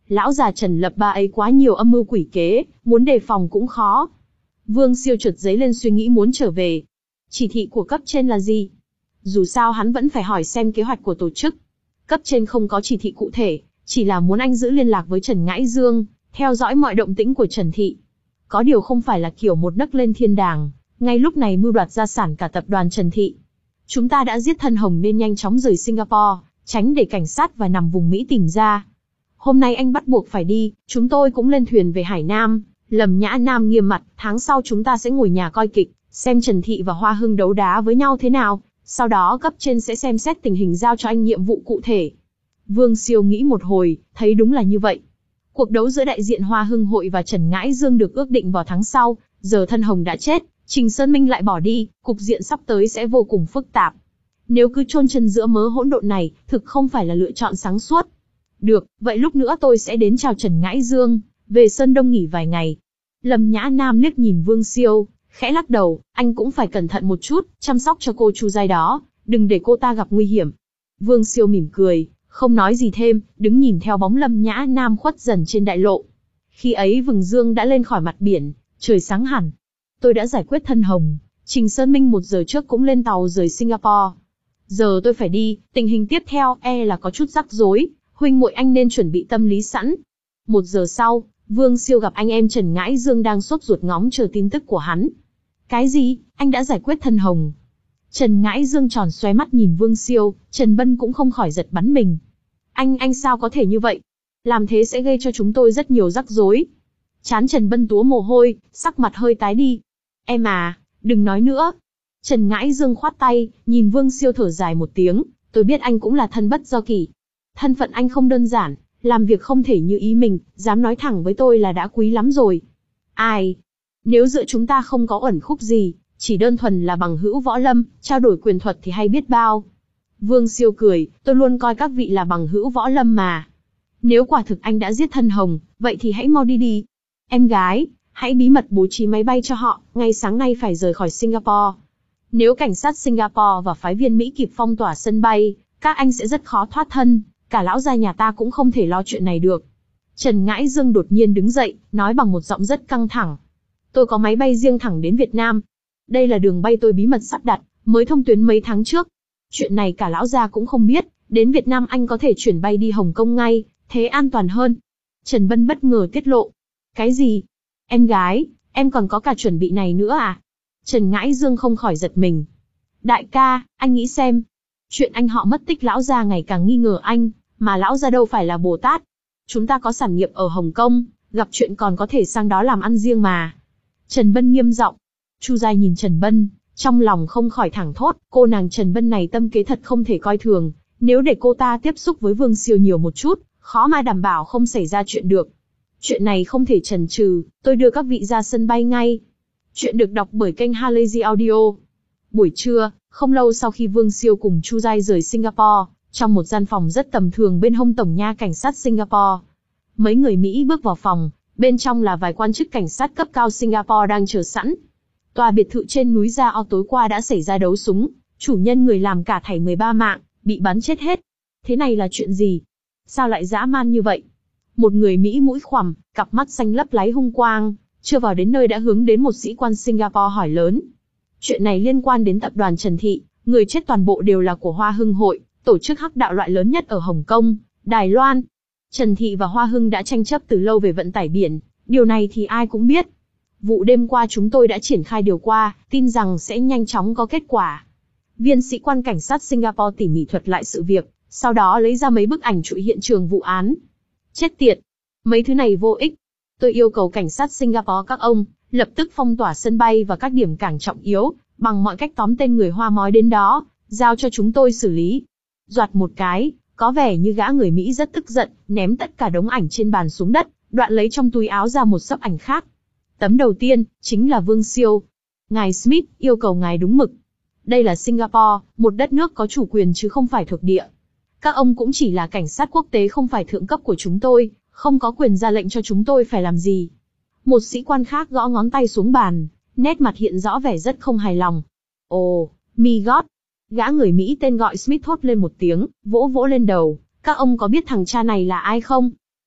Lão già Trần Lập Ba ấy quá nhiều âm mưu quỷ kế, muốn đề phòng cũng khó. Vương Siêu chợt dấy lên suy nghĩ muốn trở về. Chỉ thị của cấp trên là gì? Dù sao hắn vẫn phải hỏi xem kế hoạch của tổ chức. Cấp trên không có chỉ thị cụ thể, chỉ là muốn anh giữ liên lạc với Trần Ngãi Dương, theo dõi mọi động tĩnh của Trần Thị. Có điều không phải là kiểu một nấc lên thiên đàng, ngay lúc này mưu đoạt gia sản cả tập đoàn Trần Thị. Chúng ta đã giết Thân Hồng nên nhanh chóng rời Singapore, tránh để cảnh sát và nằm vùng Mỹ tìm ra. Hôm nay anh bắt buộc phải đi, chúng tôi cũng lên thuyền về Hải Nam. Lâm Nhã Nam nghiêm mặt, tháng sau chúng ta sẽ ngồi nhà coi kịch, xem Trần Thị và Hoa Hưng đấu đá với nhau thế nào, sau đó cấp trên sẽ xem xét tình hình giao cho anh nhiệm vụ cụ thể. Vương Siêu nghĩ một hồi, thấy đúng là như vậy. Cuộc đấu giữa đại diện Hoa Hưng Hội và Trần Ngãi Dương được ước định vào tháng sau, giờ Thân Hồng đã chết, Trình Sơn Minh lại bỏ đi, cục diện sắp tới sẽ vô cùng phức tạp. Nếu cứ chôn chân giữa mớ hỗn độn này, thực không phải là lựa chọn sáng suốt. Được, vậy lúc nữa tôi sẽ đến chào Trần Ngãi Dương, về Sơn Đông nghỉ vài ngày. Lâm Nhã Nam liếc nhìn Vương Siêu, khẽ lắc đầu, anh cũng phải cẩn thận một chút, chăm sóc cho cô Chu Giai đó, đừng để cô ta gặp nguy hiểm. Vương Siêu mỉm cười, không nói gì thêm, đứng nhìn theo bóng Lâm Nhã Nam khuất dần trên đại lộ. Khi ấy vầng dương đã lên khỏi mặt biển, trời sáng hẳn. Tôi đã giải quyết Thân Hồng, Trình Sơn Minh một giờ trước cũng lên tàu rời Singapore. Giờ tôi phải đi, tình hình tiếp theo e là có chút rắc rối, huynh muội anh nên chuẩn bị tâm lý sẵn. Một giờ sau, Vương Siêu gặp anh em Trần Ngãi Dương đang sốt ruột ngóng chờ tin tức của hắn. Cái gì, anh đã giải quyết Thân Hồng? Trần Ngãi Dương tròn xoe mắt nhìn Vương Siêu, Trần Bân cũng không khỏi giật bắn mình. Anh, anh sao có thể như vậy? Làm thế sẽ gây cho chúng tôi rất nhiều rắc rối. Trán Trần Bân túa mồ hôi, sắc mặt hơi tái đi. Em à, đừng nói nữa. Trần Ngãi Dương khoát tay, nhìn Vương Siêu thở dài một tiếng, tôi biết anh cũng là thân bất do kỷ. Thân phận anh không đơn giản, làm việc không thể như ý mình, dám nói thẳng với tôi là đã quý lắm rồi. Ai? Nếu giữa chúng ta không có uẩn khúc gì, chỉ đơn thuần là bằng hữu võ lâm, trao đổi quyền thuật thì hay biết bao. Vương Siêu cười, tôi luôn coi các vị là bằng hữu võ lâm mà. Nếu quả thực anh đã giết Thân Hồng, vậy thì hãy mau đi đi. Em gái, hãy bí mật bố trí máy bay cho họ, ngay sáng nay phải rời khỏi Singapore. Nếu cảnh sát Singapore và phái viên Mỹ kịp phong tỏa sân bay, các anh sẽ rất khó thoát thân, cả lão gia nhà ta cũng không thể lo chuyện này được. Trần Ngãi Dương đột nhiên đứng dậy, nói bằng một giọng rất căng thẳng. Tôi có máy bay riêng thẳng đến Việt Nam. Đây là đường bay tôi bí mật sắp đặt, mới thông tuyến mấy tháng trước. Chuyện này cả lão gia cũng không biết, đến Việt Nam anh có thể chuyển bay đi Hồng Kông ngay, thế an toàn hơn. Trần Bân bất ngờ tiết lộ. Cái gì? Em gái, em còn có cả chuẩn bị này nữa à? Trần Ngãi Dương không khỏi giật mình. Đại ca, anh nghĩ xem. Chuyện anh họ mất tích lão gia ngày càng nghi ngờ anh, mà lão gia đâu phải là Bồ Tát. Chúng ta có sản nghiệp ở Hồng Kông, gặp chuyện còn có thể sang đó làm ăn riêng mà. Trần Bân nghiêm giọng. Chu Giai nhìn Trần Bân, trong lòng không khỏi thẳng thốt, cô nàng Trần Bân này tâm kế thật không thể coi thường. Nếu để cô ta tiếp xúc với Vương Siêu nhiều một chút, khó mà đảm bảo không xảy ra chuyện được. Chuyện này không thể chần chừ, tôi đưa các vị ra sân bay ngay. Chuyện được đọc bởi kênh Halazy Audio. Buổi trưa, không lâu sau khi Vương Siêu cùng Chu Giai rời Singapore, trong một gian phòng rất tầm thường bên hông tổng nha cảnh sát Singapore. Mấy người Mỹ bước vào phòng, bên trong là vài quan chức cảnh sát cấp cao Singapore đang chờ sẵn. Tòa biệt thự trên núi Gia O tối qua đã xảy ra đấu súng, chủ nhân người làm cả thảy mười ba mạng, bị bắn chết hết. Thế này là chuyện gì? Sao lại dã man như vậy? Một người Mỹ mũi khoằm, cặp mắt xanh lấp láy hung quang, chưa vào đến nơi đã hướng đến một sĩ quan Singapore hỏi lớn. Chuyện này liên quan đến tập đoàn Trần Thị, người chết toàn bộ đều là của Hoa Hưng Hội, tổ chức hắc đạo loại lớn nhất ở Hồng Kông, Đài Loan. Trần Thị và Hoa Hưng đã tranh chấp từ lâu về vận tải biển, điều này thì ai cũng biết. Vụ đêm qua chúng tôi đã triển khai điều qua, tin rằng sẽ nhanh chóng có kết quả. Viên sĩ quan cảnh sát Singapore tỉ mỉ thuật lại sự việc, sau đó lấy ra mấy bức ảnh chụp hiện trường vụ án. Chết tiệt! Mấy thứ này vô ích. Tôi yêu cầu cảnh sát Singapore các ông, lập tức phong tỏa sân bay và các điểm cảng trọng yếu, bằng mọi cách tóm tên người hoa mói đến đó, giao cho chúng tôi xử lý. Doạt một cái, có vẻ như gã người Mỹ rất tức giận, ném tất cả đống ảnh trên bàn xuống đất, đoạn lấy trong túi áo ra một xấp ảnh khác. Tấm đầu tiên, chính là Vương Siêu. Ngài Smith, yêu cầu ngài đúng mực. Đây là Singapore, một đất nước có chủ quyền chứ không phải thuộc địa. Các ông cũng chỉ là cảnh sát quốc tế không phải thượng cấp của chúng tôi, không có quyền ra lệnh cho chúng tôi phải làm gì. Một sĩ quan khác gõ ngón tay xuống bàn, nét mặt hiện rõ vẻ rất không hài lòng. Ồ, mi gót. Gã người Mỹ tên gọi Smith thốt lên một tiếng, vỗ vỗ lên đầu. Các ông có biết thằng cha này là ai không?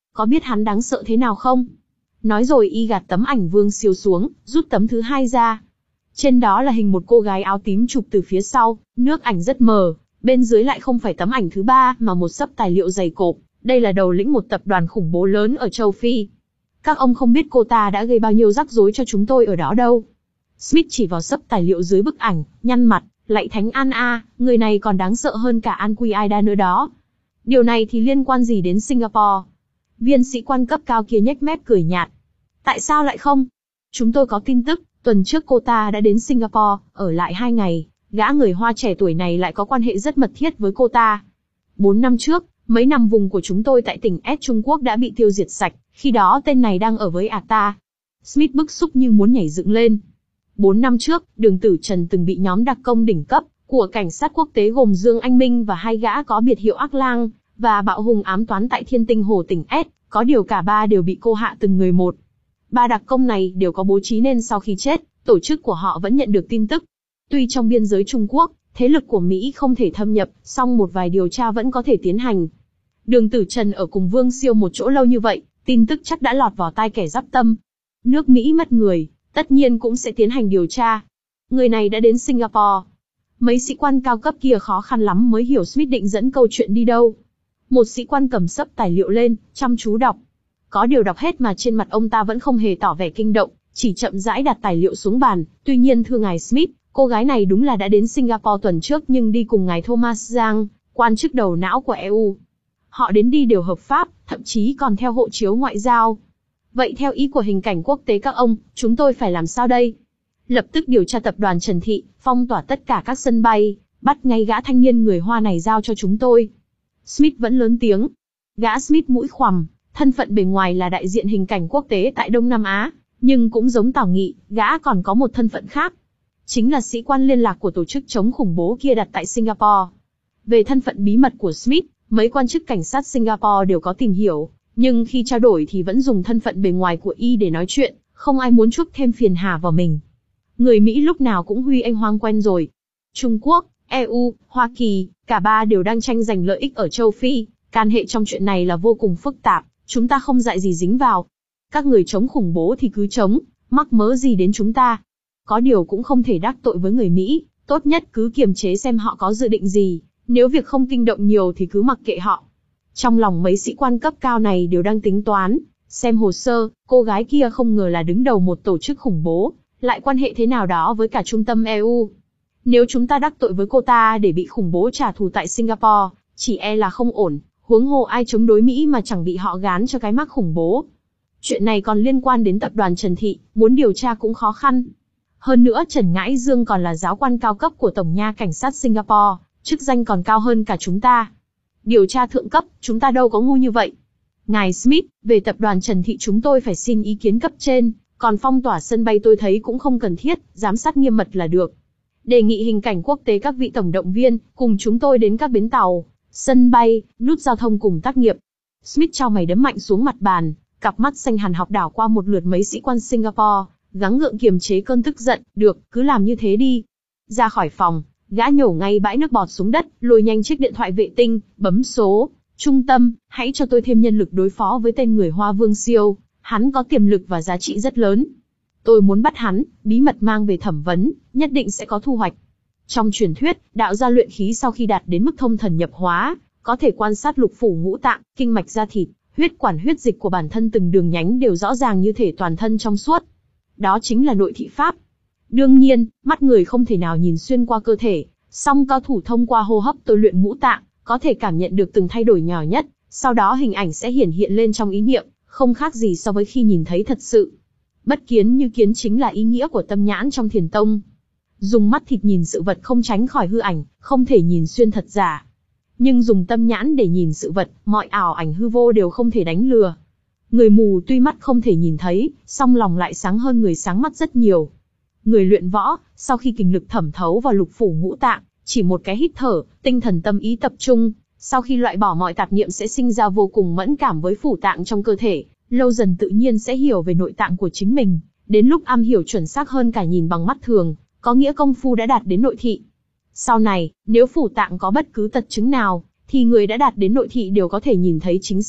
Có biết hắn đáng sợ thế nào không? Nói rồi y gạt tấm ảnh Vương Siêu xuống, rút tấm thứ hai ra. Trên đó là hình một cô gái áo tím chụp từ phía sau, nước ảnh rất mờ, bên dưới lại không phải tấm ảnh thứ ba mà một xấp tài liệu dày cộp. Đây là đầu lĩnh một tập đoàn khủng bố lớn ở châu Phi. Các ông không biết cô ta đã gây bao nhiêu rắc rối cho chúng tôi ở đó đâu. Smith chỉ vào xấp tài liệu dưới bức ảnh, nhăn mặt, lạy Thánh An a, người này còn đáng sợ hơn cả An Quy Aida nữa đó. Điều này thì liên quan gì đến Singapore? Viên sĩ quan cấp cao kia nhếch mép cười nhạt. Tại sao lại không? Chúng tôi có tin tức, tuần trước cô ta đã đến Singapore, ở lại hai ngày, gã người Hoa trẻ tuổi này lại có quan hệ rất mật thiết với cô ta. Bốn năm trước, mấy nằm vùng của chúng tôi tại tỉnh S Trung Quốc đã bị tiêu diệt sạch, khi đó tên này đang ở với ả ta. Smith bức xúc như muốn nhảy dựng lên. Bốn năm trước, Đường Tử Trần từng bị nhóm đặc công đỉnh cấp của cảnh sát quốc tế gồm Dương Anh Minh và hai gã có biệt hiệu Ác Lang và Bạo Hùng ám toán tại Thiên Tinh Hồ tỉnh S, có điều cả ba đều bị cô hạ từng người một. Ba đặc công này đều có bố trí nên sau khi chết, tổ chức của họ vẫn nhận được tin tức. Tuy trong biên giới Trung Quốc, thế lực của Mỹ không thể thâm nhập, song một vài điều tra vẫn có thể tiến hành. Đường Tử Trần ở cùng Vương Siêu một chỗ lâu như vậy, tin tức chắc đã lọt vào tai kẻ giáp tâm. Nước Mỹ mất người, tất nhiên cũng sẽ tiến hành điều tra. Người này đã đến Singapore. Mấy sĩ quan cao cấp kia khó khăn lắm mới hiểu Smith định dẫn câu chuyện đi đâu. Một sĩ quan cầm xấp tài liệu lên, chăm chú đọc. Có điều đọc hết mà trên mặt ông ta vẫn không hề tỏ vẻ kinh động, chỉ chậm rãi đặt tài liệu xuống bàn. Tuy nhiên thưa ngài Smith, cô gái này đúng là đã đến Singapore tuần trước nhưng đi cùng ngài Thomas Giang, quan chức đầu não của E U. Họ đến đi đều hợp pháp, thậm chí còn theo hộ chiếu ngoại giao. Vậy theo ý của hình cảnh quốc tế các ông, chúng tôi phải làm sao đây? Lập tức điều tra tập đoàn Trần Thị, phong tỏa tất cả các sân bay, bắt ngay gã thanh niên người Hoa này giao cho chúng tôi. Smith vẫn lớn tiếng. Gã Smith mũi khoằm, thân phận bề ngoài là đại diện hình cảnh quốc tế tại Đông Nam Á, nhưng cũng giống Tào Nghị, gã còn có một thân phận khác. Chính là sĩ quan liên lạc của tổ chức chống khủng bố kia đặt tại Singapore. Về thân phận bí mật của Smith, mấy quan chức cảnh sát Singapore đều có tìm hiểu, nhưng khi trao đổi thì vẫn dùng thân phận bề ngoài của y để nói chuyện, không ai muốn chuốc thêm phiền hà vào mình. Người Mỹ lúc nào cũng huy anh hoang quen rồi. Trung Quốc, E U, Hoa Kỳ, cả ba đều đang tranh giành lợi ích ở châu Phi, can hệ trong chuyện này là vô cùng phức tạp, chúng ta không dại gì dính vào. Các người chống khủng bố thì cứ chống, mắc mớ gì đến chúng ta. Có điều cũng không thể đắc tội với người Mỹ, tốt nhất cứ kiềm chế xem họ có dự định gì, nếu việc không kinh động nhiều thì cứ mặc kệ họ. Trong lòng mấy sĩ quan cấp cao này đều đang tính toán, xem hồ sơ, cô gái kia không ngờ là đứng đầu một tổ chức khủng bố, lại quan hệ thế nào đó với cả trung tâm E U. Nếu chúng ta đắc tội với cô ta để bị khủng bố trả thù tại Singapore, chỉ e là không ổn, huống hồ ai chống đối Mỹ mà chẳng bị họ gán cho cái mác khủng bố. Chuyện này còn liên quan đến tập đoàn Trần Thị, muốn điều tra cũng khó khăn. Hơn nữa Trần Ngãi Dương còn là giáo quan cao cấp của Tổng nha Cảnh sát Singapore, chức danh còn cao hơn cả chúng ta. Điều tra thượng cấp, chúng ta đâu có ngu như vậy. Ngài Smith, về tập đoàn Trần Thị chúng tôi phải xin ý kiến cấp trên, còn phong tỏa sân bay tôi thấy cũng không cần thiết, giám sát nghiêm mật là được. Đề nghị hình cảnh quốc tế các vị tổng động viên, cùng chúng tôi đến các bến tàu, sân bay, nút giao thông cùng tác nghiệp. Smith chau mày đấm mạnh xuống mặt bàn, cặp mắt xanh hàn học đảo qua một lượt mấy sĩ quan Singapore, gắng gượng kiềm chế cơn tức giận, được, cứ làm như thế đi. Ra khỏi phòng, gã nhổ ngay bãi nước bọt xuống đất, lôi nhanh chiếc điện thoại vệ tinh, bấm số. Trung tâm, hãy cho tôi thêm nhân lực đối phó với tên người Hoa Vương Siêu, hắn có tiềm lực và giá trị rất lớn. Tôi muốn bắt hắn, bí mật mang về thẩm vấn, nhất định sẽ có thu hoạch. Trong truyền thuyết, đạo gia luyện khí sau khi đạt đến mức thông thần nhập hóa, có thể quan sát lục phủ ngũ tạng, kinh mạch da thịt, huyết quản huyết dịch của bản thân từng đường nhánh đều rõ ràng như thể toàn thân trong suốt. Đó chính là nội thị pháp. Đương nhiên, mắt người không thể nào nhìn xuyên qua cơ thể, song cao thủ thông qua hô hấp tôi luyện ngũ tạng, có thể cảm nhận được từng thay đổi nhỏ nhất, sau đó hình ảnh sẽ hiển hiện lên trong ý niệm, không khác gì so với khi nhìn thấy thật sự. Bất kiến như kiến chính là ý nghĩa của tâm nhãn trong thiền tông. Dùng mắt thịt nhìn sự vật không tránh khỏi hư ảnh, không thể nhìn xuyên thật giả. Nhưng dùng tâm nhãn để nhìn sự vật, mọi ảo ảnh hư vô đều không thể đánh lừa. Người mù tuy mắt không thể nhìn thấy, song lòng lại sáng hơn người sáng mắt rất nhiều. Người luyện võ, sau khi kình lực thẩm thấu vào lục phủ ngũ tạng, chỉ một cái hít thở, tinh thần tâm ý tập trung, sau khi loại bỏ mọi tạp niệm sẽ sinh ra vô cùng mẫn cảm với phủ tạng trong cơ thể, lâu dần tự nhiên sẽ hiểu về nội tạng của chính mình, đến lúc am hiểu chuẩn xác hơn cả nhìn bằng mắt thường, có nghĩa công phu đã đạt đến nội thị. Sau này, nếu phủ tạng có bất cứ tật chứng nào, thì người đã đạt đến nội thị đều có thể nhìn thấy chính xác,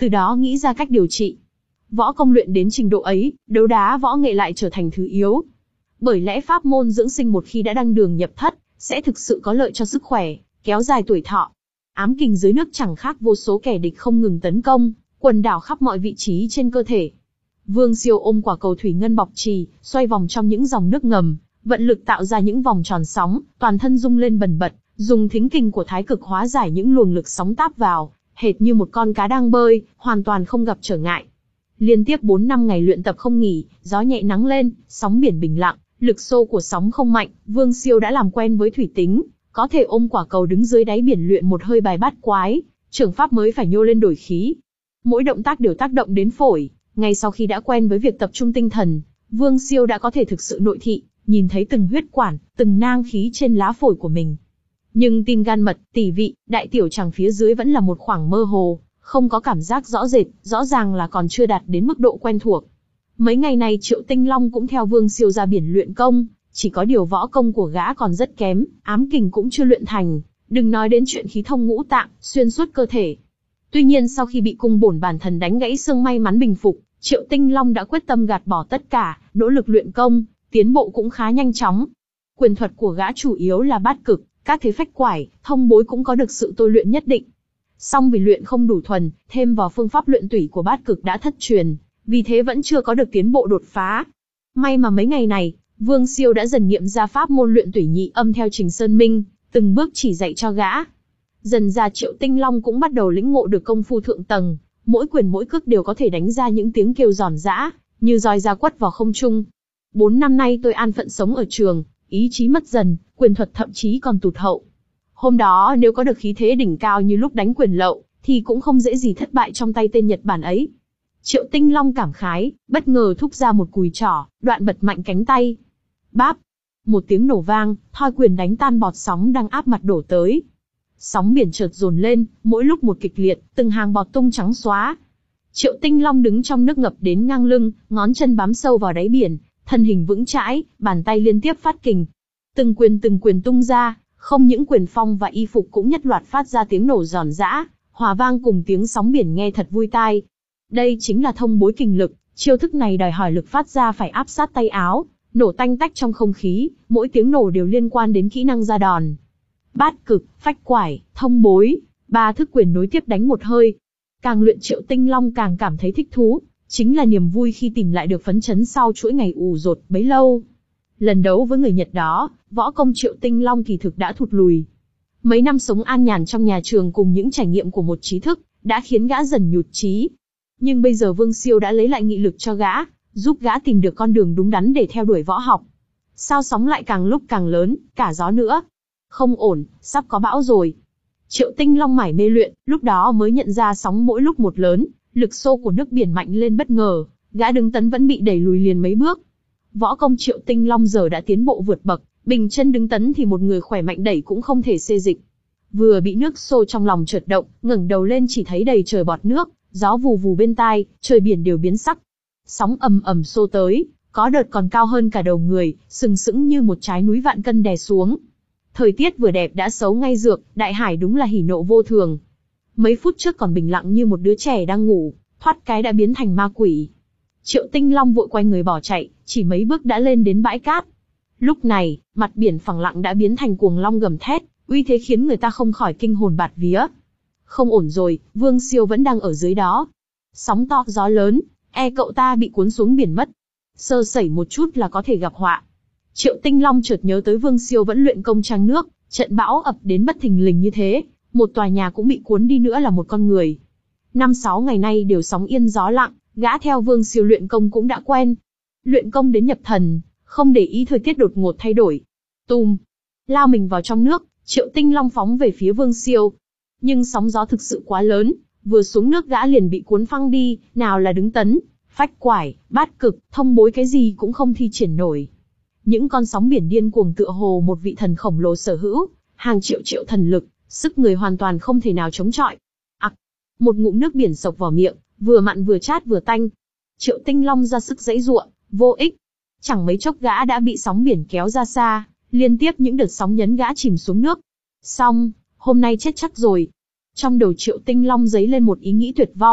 từ đó nghĩ ra cách điều trị. Võ công luyện đến trình độ ấy, đấu đá võ nghệ lại trở thành thứ yếu. Bởi lẽ pháp môn dưỡng sinh một khi đã đăng đường nhập thất, sẽ thực sự có lợi cho sức khỏe, kéo dài tuổi thọ. Ám kình dưới nước chẳng khác vô số kẻ địch không ngừng tấn công, quần đảo khắp mọi vị trí trên cơ thể. Vương Siêu ôm quả cầu thủy ngân bọc trì, xoay vòng trong những dòng nước ngầm, vận lực tạo ra những vòng tròn sóng, toàn thân rung lên bần bật, dùng thính kình của thái cực hóa giải những luồng lực sóng táp vào, hệt như một con cá đang bơi, hoàn toàn không gặp trở ngại. Liên tiếp bốn năm ngày luyện tập không nghỉ, gió nhẹ nắng lên, sóng biển bình lặng, lực xô của sóng không mạnh, Vương Siêu đã làm quen với thủy tính, có thể ôm quả cầu đứng dưới đáy biển luyện một hơi bài bát quái, trưởng pháp mới phải nhô lên đổi khí. Mỗi động tác đều tác động đến phổi, ngay sau khi đã quen với việc tập trung tinh thần, Vương Siêu đã có thể thực sự nội thị, nhìn thấy từng huyết quản, từng nang khí trên lá phổi của mình. Nhưng tim gan mật, tỳ vị, đại tiểu tràng phía dưới vẫn là một khoảng mơ hồ, không có cảm giác rõ rệt, rõ ràng là còn chưa đạt đến mức độ quen thuộc. Mấy ngày này Triệu Tinh Long cũng theo Vương Siêu ra biển luyện công, chỉ có điều võ công của gã còn rất kém, ám kình cũng chưa luyện thành, đừng nói đến chuyện khí thông ngũ tạng, xuyên suốt cơ thể. Tuy nhiên sau khi bị cung bổn bản thần đánh gãy xương may mắn bình phục, Triệu Tinh Long đã quyết tâm gạt bỏ tất cả, nỗ lực luyện công, tiến bộ cũng khá nhanh chóng. Quyền thuật của gã chủ yếu là bát cực, các thế phách quải, thông bối cũng có được sự tôi luyện nhất định. Song vì luyện không đủ thuần, thêm vào phương pháp luyện tủy của bát cực đã thất truyền, vì thế vẫn chưa có được tiến bộ đột phá. May mà mấy ngày này, Vương Siêu đã dần nghiệm ra pháp môn luyện tủy nhị âm theo Trình Sơn Minh, từng bước chỉ dạy cho gã. Dần ra Triệu Tinh Long cũng bắt đầu lĩnh ngộ được công phu thượng tầng, mỗi quyền mỗi cước đều có thể đánh ra những tiếng kêu giòn giã, như roi ra quất vào không trung. Bốn năm nay tôi an phận sống ở trường, ý chí mất dần, quyền thuật thậm chí còn tụt hậu. Hôm đó nếu có được khí thế đỉnh cao như lúc đánh quyền lậu, thì cũng không dễ gì thất bại trong tay tên Nhật Bản ấy. Triệu Tinh Long cảm khái, bất ngờ thúc ra một cùi trỏ, đoạn bật mạnh cánh tay. Báp! Một tiếng nổ vang, thoi quyền đánh tan bọt sóng đang áp mặt đổ tới. Sóng biển chợt dồn lên, mỗi lúc một kịch liệt, từng hàng bọt tung trắng xóa. Triệu Tinh Long đứng trong nước ngập đến ngang lưng, ngón chân bám sâu vào đáy biển, thân hình vững chãi, bàn tay liên tiếp phát kình. Từng quyền từng quyền tung ra, không những quyền phong và y phục cũng nhất loạt phát ra tiếng nổ giòn giã, hòa vang cùng tiếng sóng biển nghe thật vui tai. Đây chính là thông bối kình lực, chiêu thức này đòi hỏi lực phát ra phải áp sát tay áo, nổ tanh tách trong không khí, mỗi tiếng nổ đều liên quan đến kỹ năng ra đòn. Bát cực, phách quải, thông bối, ba thức quyền nối tiếp đánh một hơi. Càng luyện Triệu Tinh Long càng cảm thấy thích thú, chính là niềm vui khi tìm lại được phấn chấn sau chuỗi ngày ù dột bấy lâu. Lần đấu với người Nhật đó, võ công Triệu Tinh Long kỳ thực đã thụt lùi. Mấy năm sống an nhàn trong nhà trường cùng những trải nghiệm của một trí thức, đã khiến gã dần nhụt chí. Nhưng bây giờ Vương Siêu đã lấy lại nghị lực cho gã, giúp gã tìm được con đường đúng đắn để theo đuổi võ học. Sao sóng lại càng lúc càng lớn, cả gió nữa. Không ổn, sắp có bão rồi. Triệu Tinh Long mải mê luyện, lúc đó mới nhận ra sóng mỗi lúc một lớn, lực xô của nước biển mạnh lên bất ngờ, gã đứng tấn vẫn bị đẩy lùi liền mấy bước. Võ công Triệu Tinh Long giờ đã tiến bộ vượt bậc, bình chân đứng tấn thì một người khỏe mạnh đẩy cũng không thể xê dịch. Vừa bị nước xô trong lòng chợt động, ngẩng đầu lên chỉ thấy đầy trời bọt nước, gió vù vù bên tai, trời biển đều biến sắc. Sóng ầm ầm xô tới, có đợt còn cao hơn cả đầu người, sừng sững như một trái núi vạn cân đè xuống. Thời tiết vừa đẹp đã xấu ngay dược, đại hải đúng là hỉ nộ vô thường. Mấy phút trước còn bình lặng như một đứa trẻ đang ngủ, thoát cái đã biến thành ma quỷ. Triệu Tinh Long vội quay người bỏ chạy, chỉ mấy bước đã lên đến bãi cát. Lúc này, mặt biển phẳng lặng đã biến thành cuồng long gầm thét, uy thế khiến người ta không khỏi kinh hồn bạt vía. Không ổn rồi, Vương Siêu vẫn đang ở dưới đó. Sóng to gió lớn, e cậu ta bị cuốn xuống biển mất. Sơ sẩy một chút là có thể gặp họa. Triệu Tinh Long chợt nhớ tới Vương Siêu vẫn luyện công trăng nước, trận bão ập đến bất thình lình như thế, một tòa nhà cũng bị cuốn đi nữa là một con người. Năm sáu ngày nay đều sóng yên gió lặng, gã theo Vương Siêu luyện công cũng đã quen. Luyện công đến nhập thần, không để ý thời tiết đột ngột thay đổi. Tùm, lao mình vào trong nước, Triệu Tinh Long phóng về phía Vương Siêu. Nhưng sóng gió thực sự quá lớn, vừa xuống nước gã liền bị cuốn phăng đi, nào là đứng tấn, phách quải, bát cực, thông bối cái gì cũng không thi triển nổi. Những con sóng biển điên cuồng tựa hồ một vị thần khổng lồ sở hữu, hàng triệu triệu thần lực, sức người hoàn toàn không thể nào chống chọi. Ặc, một ngụm nước biển sộc vào miệng, vừa mặn vừa chát vừa tanh. Triệu Tinh Long ra sức giãy giụa, vô ích. Chẳng mấy chốc gã đã bị sóng biển kéo ra xa, liên tiếp những đợt sóng nhấn gã chìm xuống nước. Xong, hôm nay chết chắc rồi. Trong đầu Triệu Tinh Long dấy lên một ý nghĩ tuyệt vong,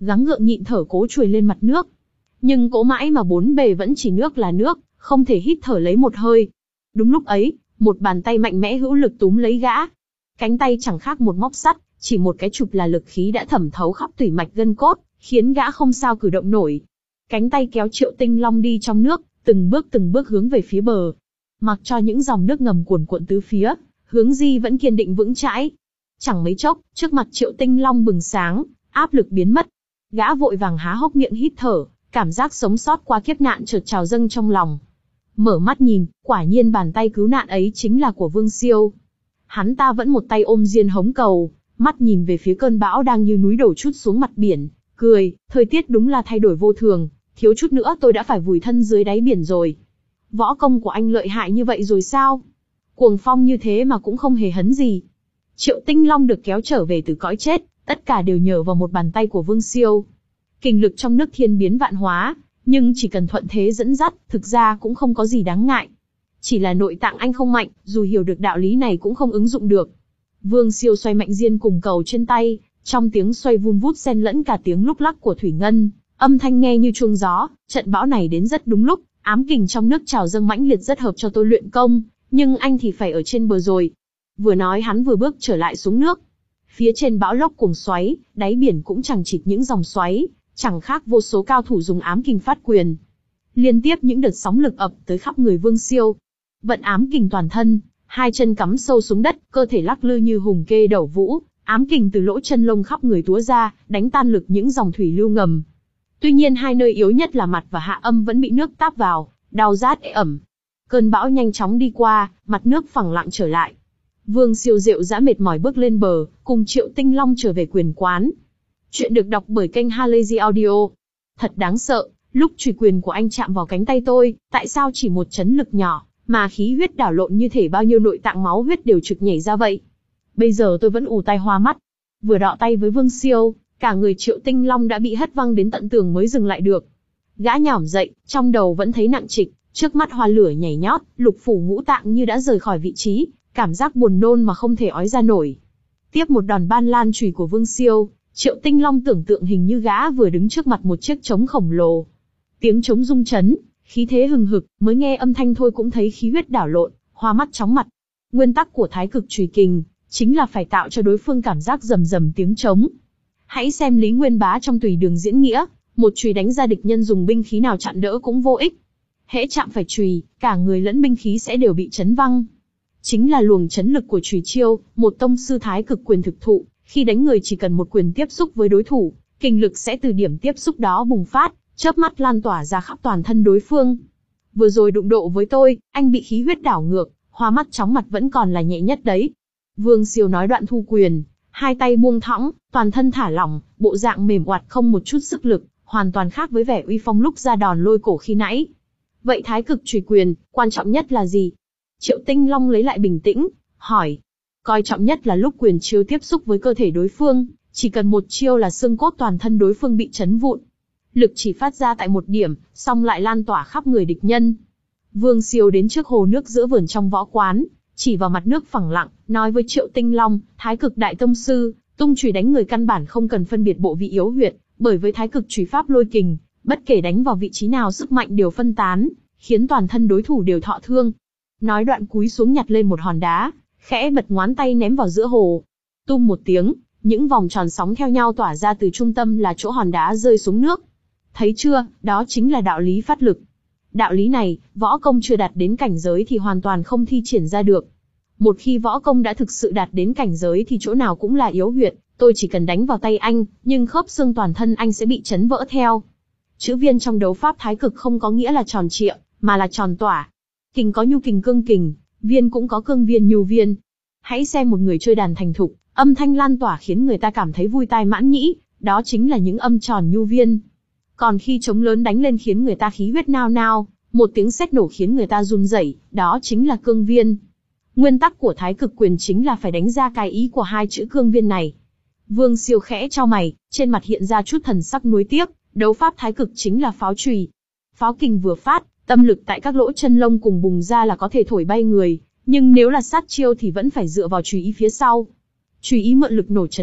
gắng gượng nhịn thở cố chùi lên mặt nước. Nhưng cố mãi mà bốn bề vẫn chỉ nước là nước, không thể hít thở lấy một hơi. Đúng lúc ấy, một bàn tay mạnh mẽ hữu lực túm lấy gã. Cánh tay chẳng khác một móc sắt, chỉ một cái chụp là lực khí đã thẩm thấu khắp tủy mạch gân cốt, khiến gã không sao cử động nổi. Cánh tay kéo Triệu Tinh Long đi trong nước, từng bước từng bước hướng về phía bờ. Mặc cho những dòng nước ngầm cuồn cuộn tứ phía, Hướng Di vẫn kiên định vững chãi. Chẳng mấy chốc, trước mặt Triệu Tinh Long bừng sáng, áp lực biến mất. Gã vội vàng há hốc miệng hít thở, cảm giác sống sót qua kiếp nạn chợt trào dâng trong lòng. Mở mắt nhìn, quả nhiên bàn tay cứu nạn ấy chính là của Vương Siêu. Hắn ta vẫn một tay ôm diên hống cầu, mắt nhìn về phía cơn bão đang như núi đổ trút xuống mặt biển, cười, thời tiết đúng là thay đổi vô thường, thiếu chút nữa tôi đã phải vùi thân dưới đáy biển rồi. Võ công của anh lợi hại như vậy rồi sao? Cuồng phong như thế mà cũng không hề hấn gì. Triệu Tinh Long được kéo trở về từ cõi chết, tất cả đều nhờ vào một bàn tay của Vương Siêu. Kình lực trong nước thiên biến vạn hóa, nhưng chỉ cần thuận thế dẫn dắt, thực ra cũng không có gì đáng ngại. Chỉ là nội tạng anh không mạnh, dù hiểu được đạo lý này cũng không ứng dụng được. Vương Siêu xoay mạnh diên cùng cầu trên tay, trong tiếng xoay vun vút xen lẫn cả tiếng lúc lắc của thủy ngân, âm thanh nghe như chuông gió. Trận bão này đến rất đúng lúc, ám kình trong nước trào dâng mãnh liệt rất hợp cho tôi luyện công, nhưng anh thì phải ở trên bờ rồi. Vừa nói hắn vừa bước trở lại xuống nước. Phía trên bão lốc cuồng xoáy, đáy biển cũng chẳng chịt những dòng xoáy, chẳng khác vô số cao thủ dùng ám kình phát quyền. Liên tiếp những đợt sóng lực ập tới khắp người Vương Siêu. Vận ám kình toàn thân, hai chân cắm sâu xuống đất, cơ thể lắc lư như hùng kê đẩu vũ, ám kình từ lỗ chân lông khắp người túa ra, đánh tan lực những dòng thủy lưu ngầm. Tuy nhiên hai nơi yếu nhất là mặt và hạ âm vẫn bị nước táp vào, đau rát ê ẩm. Cơn bão nhanh chóng đi qua, mặt nước phẳng lặng trở lại. Vương Siêu rệu rã mệt mỏi bước lên bờ, cùng Triệu Tinh Long trở về quyền quán. Chuyện được đọc bởi kênh Halazy Audio. Thật đáng sợ, lúc chùy quyền của anh chạm vào cánh tay tôi, tại sao chỉ một chấn lực nhỏ, mà khí huyết đảo lộn như thể bao nhiêu nội tạng máu huyết đều trực nhảy ra vậy. Bây giờ tôi vẫn ù tai hoa mắt. Vừa đọ tay với Vương Siêu, cả người Triệu Tinh Long đã bị hất văng đến tận tường mới dừng lại được. Gã nhỏm dậy, trong đầu vẫn thấy nặng trịch, trước mắt hoa lửa nhảy nhót, lục phủ ngũ tạng như đã rời khỏi vị trí, cảm giác buồn nôn mà không thể ói ra nổi. Tiếp một đòn ban lan chùy của Vương Siêu, Triệu Tinh Long tưởng tượng hình như gã vừa đứng trước mặt một chiếc trống khổng lồ. Tiếng trống rung chấn, khí thế hừng hực, mới nghe âm thanh thôi cũng thấy khí huyết đảo lộn, hoa mắt chóng mặt. Nguyên tắc của thái cực chùy kình chính là phải tạo cho đối phương cảm giác rầm rầm tiếng trống. Hãy xem Lý Nguyên Bá trong Tùy Đường diễn nghĩa, một chùy đánh ra địch nhân dùng binh khí nào chặn đỡ cũng vô ích. Hễ chạm phải chùy, cả người lẫn binh khí sẽ đều bị chấn văng. Chính là luồng chấn lực của chùy chiêu, một tông sư thái cực quyền thực thụ, khi đánh người chỉ cần một quyền tiếp xúc với đối thủ, kình lực sẽ từ điểm tiếp xúc đó bùng phát, chớp mắt lan tỏa ra khắp toàn thân đối phương. Vừa rồi đụng độ với tôi, anh bị khí huyết đảo ngược, hoa mắt chóng mặt vẫn còn là nhẹ nhất đấy. Vương Siêu nói đoạn thu quyền, hai tay buông thõng, toàn thân thả lỏng, bộ dạng mềm oặt không một chút sức lực, hoàn toàn khác với vẻ uy phong lúc ra đòn lôi cổ khi nãy. Vậy thái cực chùy quyền, quan trọng nhất là gì? Triệu Tinh Long lấy lại bình tĩnh, hỏi. Coi trọng nhất là lúc quyền chiêu tiếp xúc với cơ thể đối phương, chỉ cần một chiêu là xương cốt toàn thân đối phương bị chấn vụn. Lực chỉ phát ra tại một điểm, xong lại lan tỏa khắp người địch nhân. Vương Siêu đến trước hồ nước giữa vườn trong võ quán, chỉ vào mặt nước phẳng lặng, nói với Triệu Tinh Long, thái cực đại tông sư, tung chùy đánh người căn bản không cần phân biệt bộ vị yếu huyệt, bởi với thái cực chùy pháp lôi kình, bất kể đánh vào vị trí nào sức mạnh đều phân tán, khiến toàn thân đối thủ đều thọ thương. Nói đoạn cúi xuống nhặt lên một hòn đá, khẽ bật ngón tay ném vào giữa hồ. Tum một tiếng, những vòng tròn sóng theo nhau tỏa ra từ trung tâm là chỗ hòn đá rơi xuống nước. Thấy chưa, đó chính là đạo lý phát lực. Đạo lý này, võ công chưa đạt đến cảnh giới thì hoàn toàn không thi triển ra được. Một khi võ công đã thực sự đạt đến cảnh giới thì chỗ nào cũng là yếu huyệt, tôi chỉ cần đánh vào tay anh, nhưng khớp xương toàn thân anh sẽ bị chấn vỡ theo. Chữ viên trong đấu pháp thái cực không có nghĩa là tròn trịa, mà là tròn tỏa. Kình có nhu kình cương kình, viên cũng có cương viên nhu viên. Hãy xem một người chơi đàn thành thục, âm thanh lan tỏa khiến người ta cảm thấy vui tai mãn nhĩ, đó chính là những âm tròn nhu viên. Còn khi trống lớn đánh lên khiến người ta khí huyết nao nao, một tiếng sét nổ khiến người ta run rẩy, đó chính là cương viên. Nguyên tắc của thái cực quyền chính là phải đánh ra cái ý của hai chữ cương viên này. Vương Siêu khẽ chau mày, trên mặt hiện ra chút thần sắc nuối tiếc, đấu pháp thái cực chính là pháo chùy. Pháo kình vừa phát, tâm lực tại các lỗ chân lông cùng bùng ra là có thể thổi bay người, nhưng nếu là sát chiêu thì vẫn phải dựa vào chùy ý phía sau. Chùy ý mượn lực nổ chấn mạnh,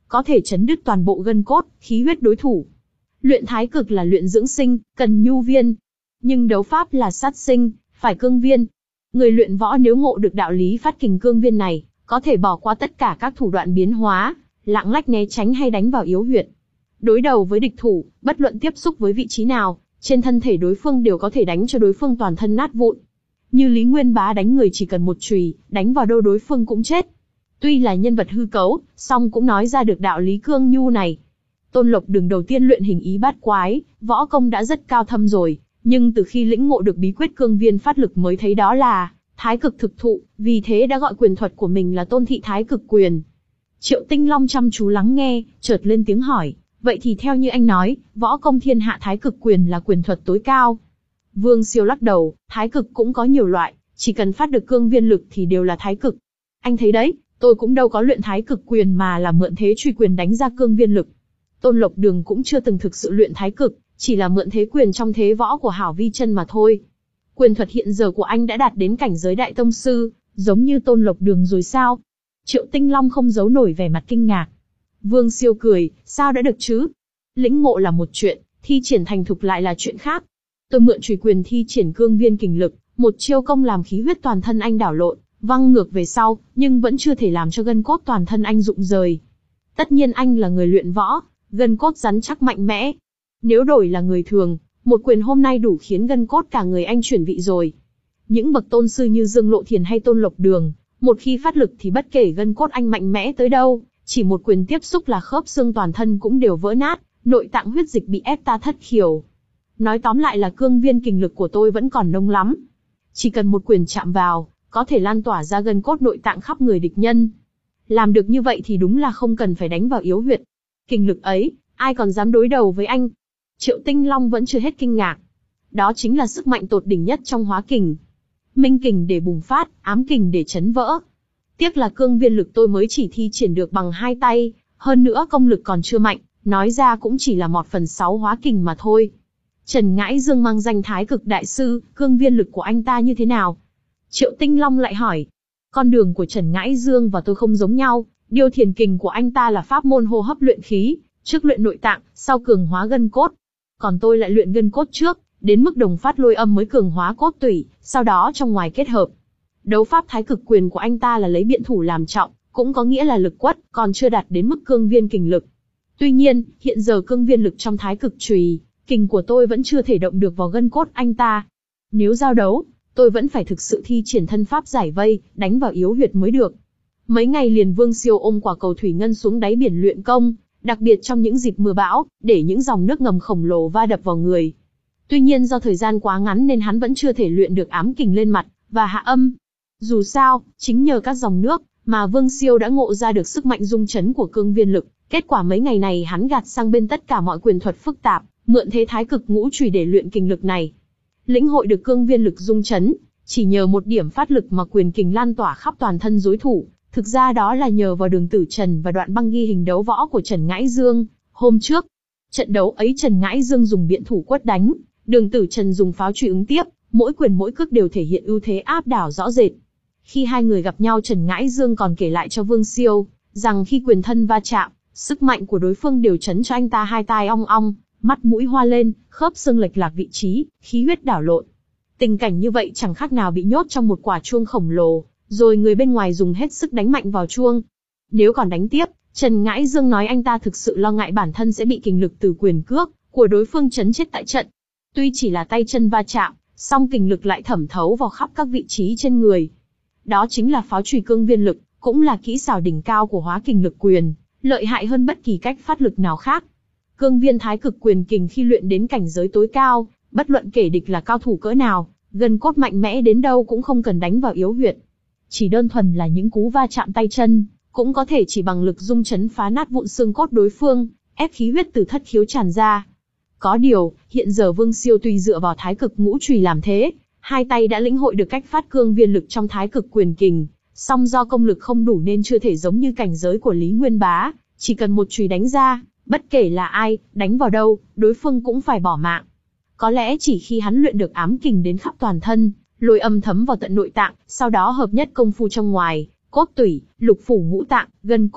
có thể chấn đứt toàn bộ gân cốt, khí huyết đối thủ. Luyện thái cực là luyện dưỡng sinh, cần nhu viên. Nhưng đấu pháp là sát sinh, phải cương viên. Người luyện võ nếu ngộ được đạo lý phát kình cương viên này, có thể bỏ qua tất cả các thủ đoạn biến hóa, lạng lách né tránh hay đánh vào yếu huyệt. Đối đầu với địch thủ, bất luận tiếp xúc với vị trí nào, trên thân thể đối phương đều có thể đánh cho đối phương toàn thân nát vụn. Như Lý Nguyên Bá đánh người chỉ cần một chùy, đánh vào đâu đối phương cũng chết. Tuy là nhân vật hư cấu, song cũng nói ra được đạo lý cương nhu này. Tôn Lộc Đường đầu tiên luyện hình ý bát quái, võ công đã rất cao thâm rồi, nhưng từ khi lĩnh ngộ được bí quyết cương viên phát lực mới thấy đó là thái cực thực thụ, vì thế đã gọi quyền thuật của mình là Tôn Thị Thái Cực Quyền. Triệu Tinh Long chăm chú lắng nghe, chợt lên tiếng hỏi, vậy thì theo như anh nói, võ công thiên hạ thái cực quyền là quyền thuật tối cao. Vương Siêu lắc đầu, thái cực cũng có nhiều loại, chỉ cần phát được cương viên lực thì đều là thái cực. Anh thấy đấy, tôi cũng đâu có luyện thái cực quyền mà là mượn thế truy quyền đánh ra cương viên lực. Tôn Lộc Đường cũng chưa từng thực sự luyện thái cực, chỉ là mượn thế quyền trong thế võ của Hảo Vi Chân mà thôi. Quyền thuật hiện giờ của anh đã đạt đến cảnh giới đại tông sư, giống như Tôn Lộc Đường rồi sao? Triệu Tinh Long không giấu nổi vẻ mặt kinh ngạc. Vương Siêu cười, sao đã được chứ? Lĩnh ngộ là một chuyện, thi triển thành thục lại là chuyện khác. Tôi mượn chùy quyền thi triển cương viên kình lực, một chiêu công làm khí huyết toàn thân anh đảo lộn, văng ngược về sau, nhưng vẫn chưa thể làm cho gân cốt toàn thân anh rụng rời. Tất nhiên anh là người luyện võ, gân cốt rắn chắc mạnh mẽ. Nếu đổi là người thường, một quyền hôm nay đủ khiến gân cốt cả người anh chuyển vị rồi. Những bậc tôn sư như Dương Lộ Thiền hay Tôn Lộc Đường, một khi phát lực thì bất kể gân cốt anh mạnh mẽ tới đâu, chỉ một quyền tiếp xúc là khớp xương toàn thân cũng đều vỡ nát, nội tạng huyết dịch bị ép ta thất khiếu. Nói tóm lại là cương viên kình lực của tôi vẫn còn nông lắm. Chỉ cần một quyền chạm vào, có thể lan tỏa ra gân cốt nội tạng khắp người địch nhân. Làm được như vậy thì đúng là không cần phải đánh vào yếu huyệt. Kình lực ấy, ai còn dám đối đầu với anh? Triệu Tinh Long vẫn chưa hết kinh ngạc. Đó chính là sức mạnh tột đỉnh nhất trong hóa kình. Minh kình để bùng phát, ám kình để chấn vỡ. Tiếc là cương viên lực tôi mới chỉ thi triển được bằng hai tay, hơn nữa công lực còn chưa mạnh, nói ra cũng chỉ là một phần sáu hóa kình mà thôi. Trần Ngãi Dương mang danh Thái Cực Đại Sư, cương viên lực của anh ta như thế nào? Triệu Tinh Long lại hỏi. Con đường của Trần Ngãi Dương và tôi không giống nhau, điều thiền kình của anh ta là pháp môn hô hấp luyện khí, trước luyện nội tạng, sau cường hóa gân cốt. Còn tôi lại luyện gân cốt trước, đến mức đồng phát lôi âm mới cường hóa cốt tủy, sau đó trong ngoài kết hợp. Đấu pháp Thái Cực Quyền của anh ta là lấy biện thủ làm trọng, cũng có nghĩa là lực quất, còn chưa đạt đến mức cương viên kình lực. Tuy nhiên, hiện giờ cương viên lực trong Thái Cực Chùy, kình của tôi vẫn chưa thể động được vào gân cốt anh ta. Nếu giao đấu, tôi vẫn phải thực sự thi triển thân pháp giải vây, đánh vào yếu huyệt mới được. Mấy ngày liền Vương Siêu ôm quả cầu thủy ngân xuống đáy biển luyện công, đặc biệt trong những dịp mưa bão, để những dòng nước ngầm khổng lồ va đập vào người. Tuy nhiên do thời gian quá ngắn nên hắn vẫn chưa thể luyện được ám kình lên mặt và hạ âm. Dù sao, chính nhờ các dòng nước mà Vương Siêu đã ngộ ra được sức mạnh rung chấn của cương viên lực. Kết quả mấy ngày này hắn gạt sang bên tất cả mọi quyền thuật phức tạp, mượn thế Thái Cực Ngũ Chùy để luyện kình lực này. Lĩnh hội được cương viên lực rung chấn, chỉ nhờ một điểm phát lực mà quyền kình lan tỏa khắp toàn thân đối thủ. Thực ra đó là nhờ vào Đường Tử Trần và đoạn băng ghi hình đấu võ của Trần Ngãi Dương. Hôm trước, trận đấu ấy Trần Ngãi Dương dùng biện thủ quất đánh, Đường Tử Trần dùng pháo chùy ứng tiếp, mỗi quyền mỗi cước đều thể hiện ưu thế áp đảo rõ rệt. Khi hai người gặp nhau Trần Ngãi Dương còn kể lại cho Vương Siêu, rằng khi quyền thân va chạm, sức mạnh của đối phương đều chấn cho anh ta hai tai ong ong, mắt mũi hoa lên, khớp xương lệch lạc vị trí, khí huyết đảo lộn. Tình cảnh như vậy chẳng khác nào bị nhốt trong một quả chuông khổng lồ, rồi người bên ngoài dùng hết sức đánh mạnh vào chuông. Nếu còn đánh tiếp, Trần Ngãi Dương nói anh ta thực sự lo ngại bản thân sẽ bị kình lực từ quyền cước của đối phương chấn chết tại trận. Tuy chỉ là tay chân va chạm, song kình lực lại thẩm thấu vào khắp các vị trí trên người. Đó chính là pháo chùy cương viên lực, cũng là kỹ xảo đỉnh cao của hóa kình lực quyền, lợi hại hơn bất kỳ cách phát lực nào khác. Cương viên Thái Cực Quyền kình khi luyện đến cảnh giới tối cao, bất luận kẻ địch là cao thủ cỡ nào, gân cốt mạnh mẽ đến đâu cũng không cần đánh vào yếu huyệt. Chỉ đơn thuần là những cú va chạm tay chân, cũng có thể chỉ bằng lực rung chấn phá nát vụn xương cốt đối phương, ép khí huyết từ thất khiếu tràn ra. Có điều, hiện giờ Vương Siêu tuy dựa vào Thái Cực Ngũ Chùy làm thế, hai tay đã lĩnh hội được cách phát cương viên lực trong Thái Cực Quyền kình, song do công lực không đủ nên chưa thể giống như cảnh giới của Lý Nguyên Bá, chỉ cần một chùy đánh ra, bất kể là ai, đánh vào đâu, đối phương cũng phải bỏ mạng. Có lẽ chỉ khi hắn luyện được ám kình đến khắp toàn thân, lôi âm thấm vào tận nội tạng, sau đó hợp nhất công phu trong ngoài, cốt tủy, lục phủ ngũ tạng, gân cốt, huyết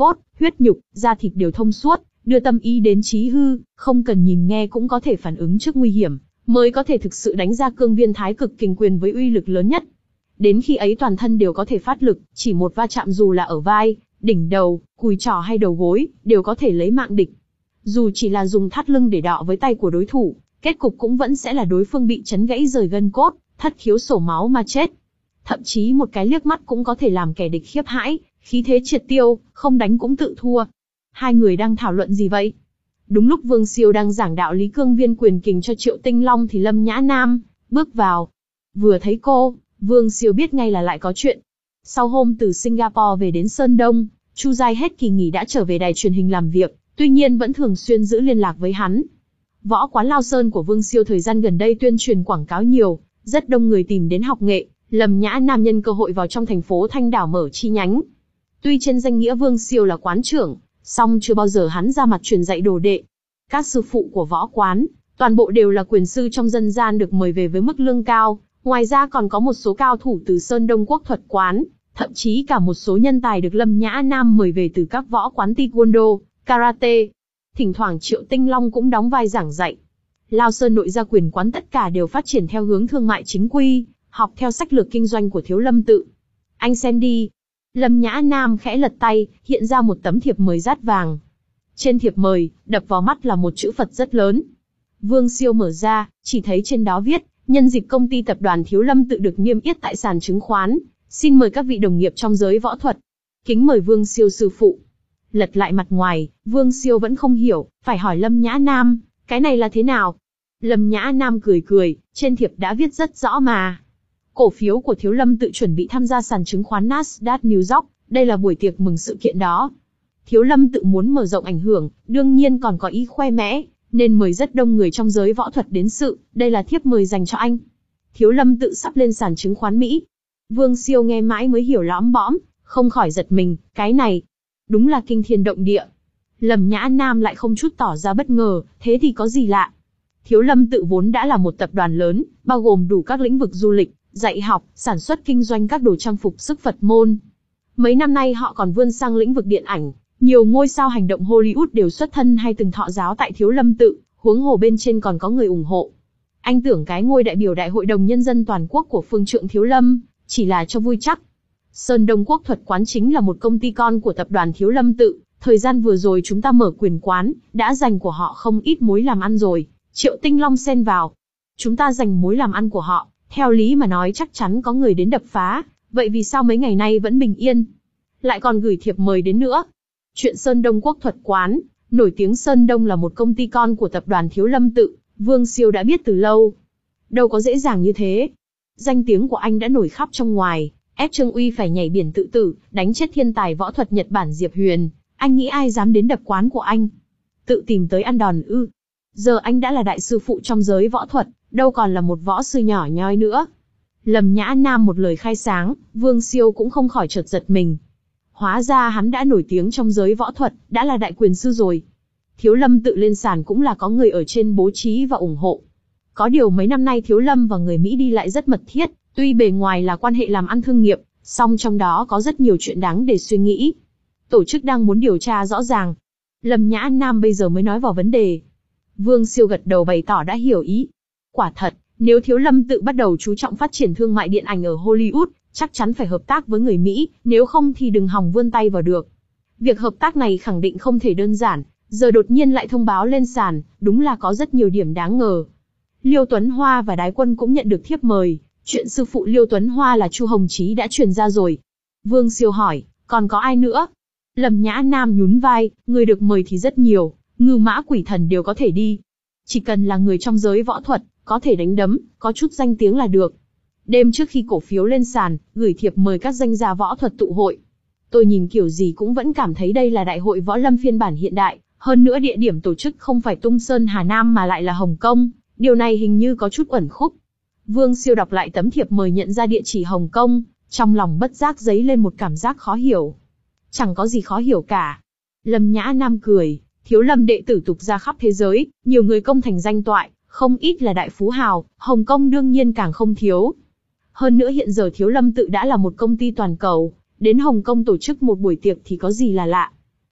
huyết nhục, da thịt đều thông suốt, đưa tâm ý đến chí hư, không cần nhìn nghe cũng có thể phản ứng trước nguy hiểm, mới có thể thực sự đánh ra cương viên thái cực kình quyền với uy lực lớn nhất. Đến khi ấy toàn thân đều có thể phát lực, chỉ một va chạm dù là ở vai, đỉnh đầu, cùi trỏ hay đầu gối, đều có thể lấy mạng địch. Dù chỉ là dùng thắt lưng để đọ với tay của đối thủ, kết cục cũng vẫn sẽ là đối phương bị chấn gãy rời gân cốt, thất khiếu sổ máu mà chết. Thậm chí một cái liếc mắt cũng có thể làm kẻ địch khiếp hãi, khí thế triệt tiêu, không đánh cũng tự thua. Hai người đang thảo luận gì vậy? Đúng lúc Vương Siêu đang giảng đạo lý cương viên quyền kình cho Triệu Tinh Long thì Lâm Nhã Nam bước vào. Vừa thấy cô, Vương Siêu biết ngay là lại có chuyện. Sau hôm từ Singapore về đến Sơn Đông, Chu Giai hết kỳ nghỉ đã trở về đài truyền hình làm việc, tuy nhiên vẫn thường xuyên giữ liên lạc với hắn. Võ quán Lao Sơn của Vương Siêu thời gian gần đây tuyên truyền quảng cáo nhiều, rất đông người tìm đến học nghệ. Lâm Nhã Nam nhân cơ hội vào trong thành phố Thanh Đảo mở chi nhánh. Tuy trên danh nghĩa Vương Siêu là quán trưởng, song chưa bao giờ hắn ra mặt truyền dạy đồ đệ. Các sư phụ của võ quán, toàn bộ đều là quyền sư trong dân gian được mời về với mức lương cao, ngoài ra còn có một số cao thủ từ Sơn Đông Quốc thuật quán, thậm chí cả một số nhân tài được Lâm Nhã Nam mời về từ các võ quán taekwondo, karate. Thỉnh thoảng Triệu Tinh Long cũng đóng vai giảng dạy. Lao Sơn nội gia quyền quán tất cả đều phát triển theo hướng thương mại chính quy, học theo sách lược kinh doanh của Thiếu Lâm Tự. Anh xem đi. Lâm Nhã Nam khẽ lật tay, hiện ra một tấm thiệp mời dát vàng. Trên thiệp mời, đập vào mắt là một chữ Phật rất lớn. Vương Siêu mở ra, chỉ thấy trên đó viết, nhân dịp công ty tập đoàn Thiếu Lâm Tự được niêm yết tại sàn chứng khoán, xin mời các vị đồng nghiệp trong giới võ thuật. Kính mời Vương Siêu sư phụ. Lật lại mặt ngoài, Vương Siêu vẫn không hiểu, phải hỏi Lâm Nhã Nam, cái này là thế nào? Lâm Nhã Nam cười cười, trên thiệp đã viết rất rõ mà. Cổ phiếu của Thiếu Lâm Tự chuẩn bị tham gia sàn chứng khoán Nasdaq New York, đây là buổi tiệc mừng sự kiện đó. Thiếu Lâm Tự muốn mở rộng ảnh hưởng, đương nhiên còn có ý khoe mẽ, nên mời rất đông người trong giới võ thuật đến sự, đây là thiếp mời dành cho anh. Thiếu Lâm Tự sắp lên sàn chứng khoán Mỹ. Vương Siêu nghe mãi mới hiểu lõm bõm, không khỏi giật mình, cái này, đúng là kinh thiên động địa. Lâm Nhã Nam lại không chút tỏ ra bất ngờ, thế thì có gì lạ. Thiếu Lâm Tự vốn đã là một tập đoàn lớn, bao gồm đủ các lĩnh vực du lịch, dạy học, sản xuất kinh doanh các đồ trang phục sức Phật môn. Mấy năm nay họ còn vươn sang lĩnh vực điện ảnh, nhiều ngôi sao hành động Hollywood đều xuất thân hay từng thọ giáo tại Thiếu Lâm Tự, huống hồ bên trên còn có người ủng hộ. Anh tưởng cái ngôi đại biểu Đại hội đồng Nhân dân toàn quốc của phương trượng Thiếu Lâm, chỉ là cho vui chắc. Sơn Đông Quốc thuật quán chính là một công ty con của tập đoàn Thiếu Lâm Tự, thời gian vừa rồi chúng ta mở quyền quán, đã dành của họ không ít mối làm ăn rồi. Triệu Tinh Long xen vào. Chúng ta dành mối làm ăn của họ, theo lý mà nói chắc chắn có người đến đập phá, vậy vì sao mấy ngày nay vẫn bình yên? Lại còn gửi thiệp mời đến nữa. Chuyện Sơn Đông Quốc thuật quán, nổi tiếng Sơn Đông là một công ty con của tập đoàn Thiếu Lâm Tự, Vương Siêu đã biết từ lâu. Đâu có dễ dàng như thế. Danh tiếng của anh đã nổi khắp trong ngoài, ép Trương Uy phải nhảy biển tự tử, đánh chết thiên tài võ thuật Nhật Bản Diệp Huyền. Anh nghĩ ai dám đến đập quán của anh? Tự tìm tới ăn đòn ư? Giờ anh đã là đại sư phụ trong giới võ thuật, đâu còn là một võ sư nhỏ nhoi nữa. Lâm Nhã Nam một lời khai sáng, Vương Siêu cũng không khỏi chợt giật mình. Hóa ra hắn đã nổi tiếng trong giới võ thuật, đã là đại quyền sư rồi. Thiếu Lâm Tự lên sàn cũng là có người ở trên bố trí và ủng hộ. Có điều mấy năm nay Thiếu Lâm và người Mỹ đi lại rất mật thiết, tuy bề ngoài là quan hệ làm ăn thương nghiệp, song trong đó có rất nhiều chuyện đáng để suy nghĩ. Tổ chức đang muốn điều tra rõ ràng. Lâm Nhã Nam bây giờ mới nói vào vấn đề. Vương Siêu gật đầu bày tỏ đã hiểu ý. Quả thật, nếu Thiếu Lâm Tự bắt đầu chú trọng phát triển thương mại điện ảnh ở Hollywood, chắc chắn phải hợp tác với người Mỹ, nếu không thì đừng hòng vươn tay vào được. Việc hợp tác này khẳng định không thể đơn giản, giờ đột nhiên lại thông báo lên sàn, đúng là có rất nhiều điểm đáng ngờ. Liêu Tuấn Hoa và Đái Quân cũng nhận được thiếp mời, chuyện sư phụ Liêu Tuấn Hoa là Chu Hồng Chí đã truyền ra rồi. Vương Siêu hỏi, còn có ai nữa? Lâm Nhã Nam nhún vai, người được mời thì rất nhiều, Ngưu Mã Quỷ Thần đều có thể đi. Chỉ cần là người trong giới võ thuật, có thể đánh đấm, có chút danh tiếng là được. Đêm trước khi cổ phiếu lên sàn, gửi thiệp mời các danh gia võ thuật tụ hội. Tôi nhìn kiểu gì cũng vẫn cảm thấy đây là đại hội võ lâm phiên bản hiện đại, hơn nữa địa điểm tổ chức không phải Tung Sơn Hà Nam mà lại là Hồng Kông, điều này hình như có chút uẩn khúc. Vương Siêu đọc lại tấm thiệp mời nhận ra địa chỉ Hồng Kông, trong lòng bất giác dấy lên một cảm giác khó hiểu. Chẳng có gì khó hiểu cả. Lâm Nhã Nam cười, Thiếu Lâm đệ tử tục ra khắp thế giới, nhiều người công thành danh toại, không ít là đại phú hào, Hồng Kông đương nhiên càng không thiếu. Hơn nữa hiện giờ Thiếu Lâm Tự đã là một công ty toàn cầu, đến Hồng Kông tổ chức một buổi tiệc thì có gì là lạ.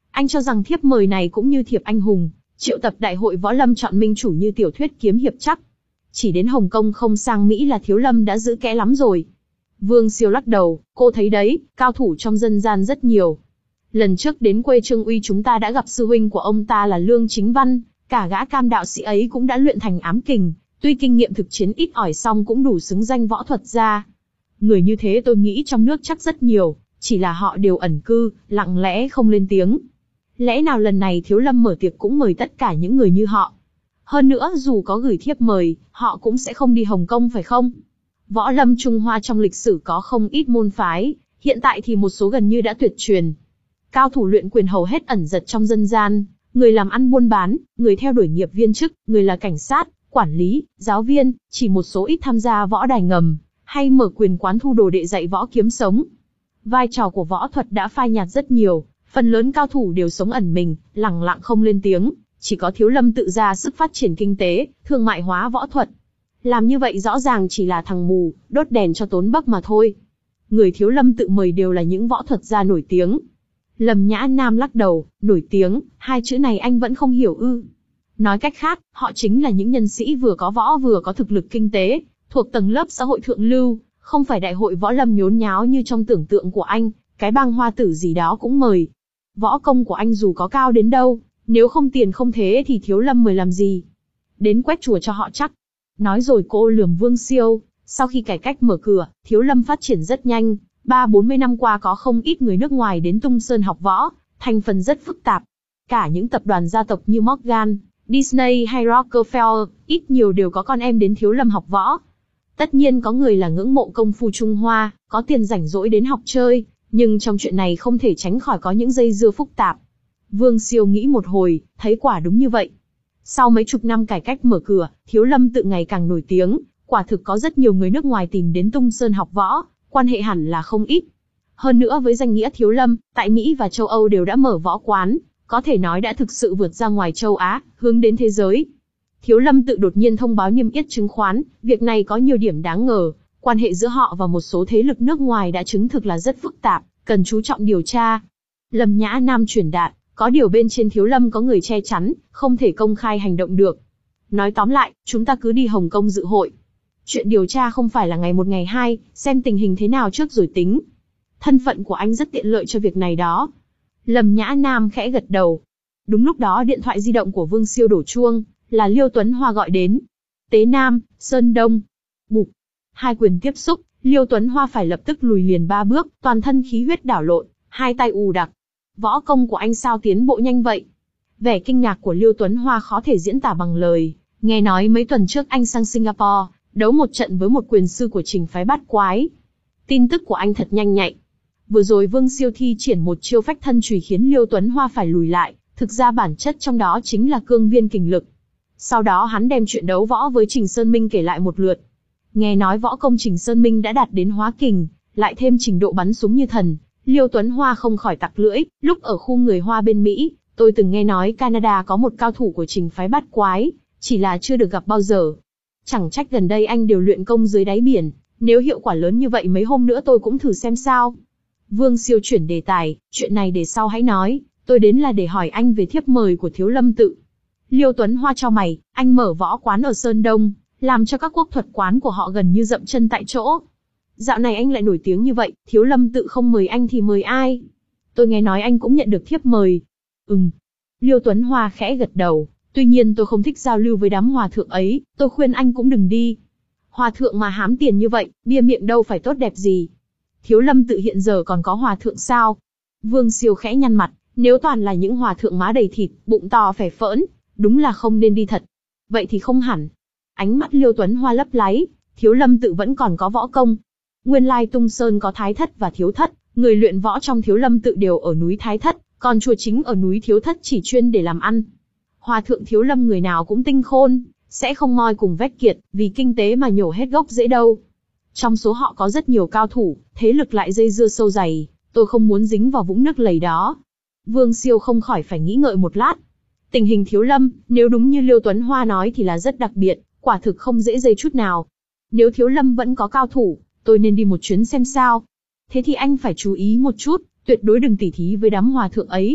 Anh cho rằng thiếp mời này cũng như thiệp anh hùng, triệu tập đại hội võ lâm chọn minh chủ như tiểu thuyết kiếm hiệp chắc. Chỉ đến Hồng Kông không sang Mỹ là Thiếu Lâm đã giữ kẽ lắm rồi. Vương Siêu lắc đầu, cô thấy đấy, cao thủ trong dân gian rất nhiều. Lần trước đến quê Trương Uy chúng ta đã gặp sư huynh của ông ta là Lương Chính Văn, cả gã cam đạo sĩ ấy cũng đã luyện thành ám kình, tuy kinh nghiệm thực chiến ít ỏi song cũng đủ xứng danh võ thuật gia. Người như thế tôi nghĩ trong nước chắc rất nhiều, chỉ là họ đều ẩn cư, lặng lẽ không lên tiếng. Lẽ nào lần này Thiếu Lâm mở tiệc cũng mời tất cả những người như họ? Hơn nữa dù có gửi thiếp mời, họ cũng sẽ không đi Hồng Kông phải không? Võ lâm Trung Hoa trong lịch sử có không ít môn phái, hiện tại thì một số gần như đã tuyệt truyền. Cao thủ luyện quyền hầu hết ẩn giật trong dân gian, người làm ăn buôn bán, người theo đuổi nghiệp viên chức, người là cảnh sát, quản lý, giáo viên, chỉ một số ít tham gia võ đài ngầm, hay mở quyền quán thu đồ đệ dạy võ kiếm sống. Vai trò của võ thuật đã phai nhạt rất nhiều, phần lớn cao thủ đều sống ẩn mình, lẳng lặng không lên tiếng, chỉ có Thiếu Lâm tự ra sức phát triển kinh tế, thương mại hóa võ thuật. Làm như vậy rõ ràng chỉ là thằng mù, đốt đèn cho tốn bấc mà thôi. Người Thiếu Lâm tự mời đều là những võ thuật gia nổi tiếng. Lâm Nhã Nam lắc đầu, nổi tiếng, hai chữ này anh vẫn không hiểu ư. Nói cách khác, họ chính là những nhân sĩ vừa có võ vừa có thực lực kinh tế, thuộc tầng lớp xã hội thượng lưu, không phải đại hội võ lâm nhốn nháo như trong tưởng tượng của anh, cái bang hoa tử gì đó cũng mời. Võ công của anh dù có cao đến đâu, nếu không tiền không thế thì Thiếu Lâm mời làm gì? Đến quét chùa cho họ chắc. Nói rồi cô lườm Vương Siêu, sau khi cải cách mở cửa, Thiếu Lâm phát triển rất nhanh, ba bốn mươi năm qua có không ít người nước ngoài đến Tung Sơn học võ, thành phần rất phức tạp. Cả những tập đoàn gia tộc như Morgan, Disney hay Rockefeller, ít nhiều đều có con em đến Thiếu Lâm học võ. Tất nhiên có người là ngưỡng mộ công phu Trung Hoa, có tiền rảnh rỗi đến học chơi, nhưng trong chuyện này không thể tránh khỏi có những dây dưa phức tạp. Vương Siêu nghĩ một hồi, thấy quả đúng như vậy. Sau mấy chục năm cải cách mở cửa, Thiếu Lâm tự ngày càng nổi tiếng, quả thực có rất nhiều người nước ngoài tìm đến Tung Sơn học võ, quan hệ hẳn là không ít. Hơn nữa với danh nghĩa Thiếu Lâm, tại Mỹ và châu Âu đều đã mở võ quán, có thể nói đã thực sự vượt ra ngoài châu Á, hướng đến thế giới. Thiếu Lâm tự đột nhiên thông báo niêm yết chứng khoán, việc này có nhiều điểm đáng ngờ, quan hệ giữa họ và một số thế lực nước ngoài đã chứng thực là rất phức tạp, cần chú trọng điều tra. Lâm Nhã Nam truyền đạt, có điều bên trên Thiếu Lâm có người che chắn, không thể công khai hành động được. Nói tóm lại, chúng ta cứ đi Hồng Kông dự hội. Chuyện điều tra không phải là ngày một ngày hai, xem tình hình thế nào trước rồi tính. Thân phận của anh rất tiện lợi cho việc này đó. Lâm Nhã Nam khẽ gật đầu. Đúng lúc đó điện thoại di động của Vương Siêu đổ chuông, là Liêu Tuấn Hoa gọi đến. Tế Nam, Sơn Đông. Bụp. Hai quyền tiếp xúc, Liêu Tuấn Hoa phải lập tức lùi liền ba bước, toàn thân khí huyết đảo lộn, hai tay ù đặc. Võ công của anh sao tiến bộ nhanh vậy? Vẻ kinh ngạc của Liêu Tuấn Hoa khó thể diễn tả bằng lời. Nghe nói mấy tuần trước anh sang Singapore, đấu một trận với một quyền sư của Trình phái Bát Quái. Tin tức của anh thật nhanh nhạy. Vừa rồi Vương Siêu thi triển một chiêu phách thân chùy khiến Liêu Tuấn Hoa phải lùi lại, thực ra bản chất trong đó chính là cương viên kình lực. Sau đó hắn đem chuyện đấu võ với Trình Sơn Minh kể lại một lượt. Nghe nói võ công Trình Sơn Minh đã đạt đến hóa kình, lại thêm trình độ bắn súng như thần, Liêu Tuấn Hoa không khỏi tặc lưỡi. Lúc ở khu người Hoa bên Mỹ, tôi từng nghe nói Canada có một cao thủ của Trình phái Bát Quái, chỉ là chưa được gặp bao giờ. Chẳng trách gần đây anh đều luyện công dưới đáy biển, nếu hiệu quả lớn như vậy mấy hôm nữa tôi cũng thử xem sao. Vương Siêu chuyển đề tài, chuyện này để sau hãy nói, tôi đến là để hỏi anh về thiếp mời của Thiếu Lâm tự. Liêu Tuấn Hoa cho mày, anh mở võ quán ở Sơn Đông, làm cho các quốc thuật quán của họ gần như dậm chân tại chỗ. Dạo này anh lại nổi tiếng như vậy, Thiếu Lâm tự không mời anh thì mời ai? Tôi nghe nói anh cũng nhận được thiếp mời. Ừm. Liêu Tuấn Hoa khẽ gật đầu, tuy nhiên tôi không thích giao lưu với đám hòa thượng ấy, tôi khuyên anh cũng đừng đi. Hòa thượng mà hám tiền như vậy, bia miệng đâu phải tốt đẹp gì. Thiếu Lâm tự hiện giờ còn có hòa thượng sao? Vương Siêu khẽ nhăn mặt, nếu toàn là những hòa thượng má đầy thịt, bụng to phè phỡn, đúng là không nên đi thật. Vậy thì không hẳn. Ánh mắt Liêu Tuấn Hoa lấp láy, Thiếu Lâm tự vẫn còn có võ công. Nguyên lai Tung Sơn có Thái Thất và Thiếu Thất, người luyện võ trong Thiếu Lâm tự đều ở núi Thái Thất, còn chùa chính ở núi Thiếu Thất chỉ chuyên để làm ăn. Hòa thượng Thiếu Lâm người nào cũng tinh khôn, sẽ không moi cùng vét kiệt, vì kinh tế mà nhổ hết gốc dễ đâu. Trong số họ có rất nhiều cao thủ, thế lực lại dây dưa sâu dày, tôi không muốn dính vào vũng nước lầy đó. Vương Siêu không khỏi phải nghĩ ngợi một lát. Tình hình Thiếu Lâm, nếu đúng như Liêu Tuấn Hoa nói thì là rất đặc biệt, quả thực không dễ dây chút nào. Nếu Thiếu Lâm vẫn có cao thủ, tôi nên đi một chuyến xem sao. Thế thì anh phải chú ý một chút, tuyệt đối đừng tỉ thí với đám hòa thượng ấy.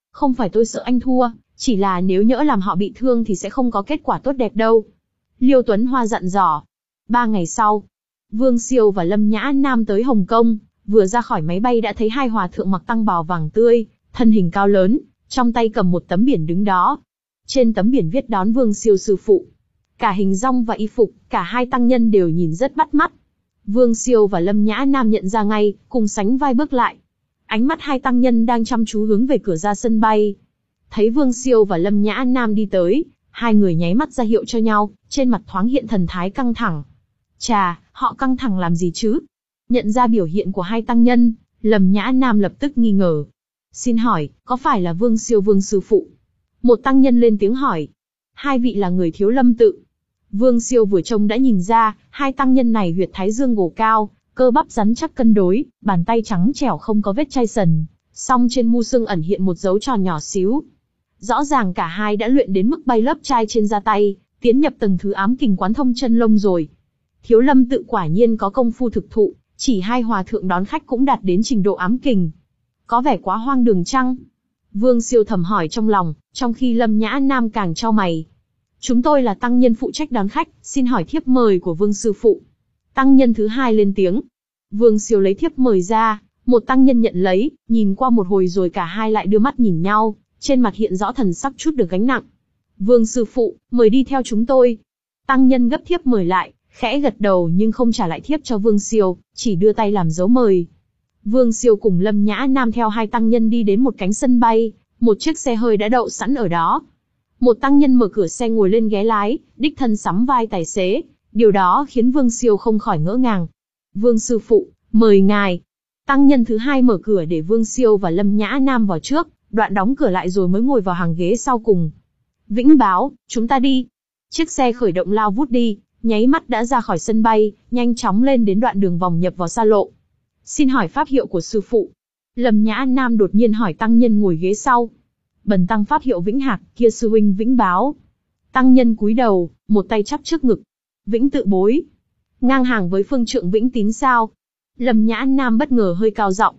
Không phải tôi sợ anh thua, chỉ là nếu nhỡ làm họ bị thương thì sẽ không có kết quả tốt đẹp đâu. Liêu Tuấn Hoa dặn dò. Ba ngày sau, Vương Siêu và Lâm Nhã Nam tới Hồng Kông, vừa ra khỏi máy bay đã thấy hai hòa thượng mặc tăng bào vàng tươi, thân hình cao lớn, trong tay cầm một tấm biển đứng đó. Trên tấm biển viết đón Vương Siêu sư phụ. Cả hình dong và y phục, cả hai tăng nhân đều nhìn rất bắt mắt. Vương Siêu và Lâm Nhã Nam nhận ra ngay, cùng sánh vai bước lại. Ánh mắt hai tăng nhân đang chăm chú hướng về cửa ra sân bay. Thấy Vương Siêu và Lâm Nhã Nam đi tới, hai người nháy mắt ra hiệu cho nhau, trên mặt thoáng hiện thần thái căng thẳng. Chà, họ căng thẳng làm gì chứ? Nhận ra biểu hiện của hai tăng nhân, Lâm Nhã Nam lập tức nghi ngờ. Xin hỏi, có phải là Vương Siêu Vương sư phụ? Một tăng nhân lên tiếng hỏi. Hai vị là người Thiếu Lâm tự. Vương Siêu vừa trông đã nhìn ra, hai tăng nhân này huyệt thái dương gồ cao, cơ bắp rắn chắc cân đối, bàn tay trắng trẻo không có vết chai sần, song trên mu xương ẩn hiện một dấu tròn nhỏ xíu. Rõ ràng cả hai đã luyện đến mức bay lớp chai trên da tay, tiến nhập tầng thứ ám kình quán thông chân lông rồi. Thiếu Lâm tự quả nhiên có công phu thực thụ, chỉ hai hòa thượng đón khách cũng đạt đến trình độ ám kình. Có vẻ quá hoang đường chăng? Vương Siêu thầm hỏi trong lòng, trong khi Lâm Nhã Nam càng chau mày. Chúng tôi là tăng nhân phụ trách đón khách, xin hỏi thiếp mời của Vương sư phụ. Tăng nhân thứ hai lên tiếng. Vương Siêu lấy thiếp mời ra, một tăng nhân nhận lấy, nhìn qua một hồi rồi cả hai lại đưa mắt nhìn nhau, trên mặt hiện rõ thần sắc chút được gánh nặng. Vương sư phụ, mời đi theo chúng tôi. Tăng nhân gấp thiếp mời lại, khẽ gật đầu nhưng không trả lại thiếp cho Vương Siêu, chỉ đưa tay làm dấu mời. Vương Siêu cùng Lâm Nhã Nam theo hai tăng nhân đi đến một cánh sân bay, một chiếc xe hơi đã đậu sẵn ở đó. Một tăng nhân mở cửa xe ngồi lên ghế lái, đích thân sắm vai tài xế, điều đó khiến Vương Siêu không khỏi ngỡ ngàng. Vương sư phụ, mời ngài. Tăng nhân thứ hai mở cửa để Vương Siêu và Lâm Nhã Nam vào trước, đoạn đóng cửa lại rồi mới ngồi vào hàng ghế sau cùng. Vĩnh Báo, chúng ta đi. Chiếc xe khởi động lao vút đi, nháy mắt đã ra khỏi sân bay, nhanh chóng lên đến đoạn đường vòng nhập vào xa lộ. Xin hỏi pháp hiệu của sư phụ. Lâm Nhã Nam đột nhiên hỏi tăng nhân ngồi ghế sau. Bần tăng pháp hiệu Vĩnh Hạc, kia sư huynh Vĩnh Báo. Tăng nhân cúi đầu, một tay chắp trước ngực. Vĩnh tự bối. Ngang hàng với phương trượng Vĩnh Tín sao? Lâm Nhã Nam bất ngờ hơi cao giọng.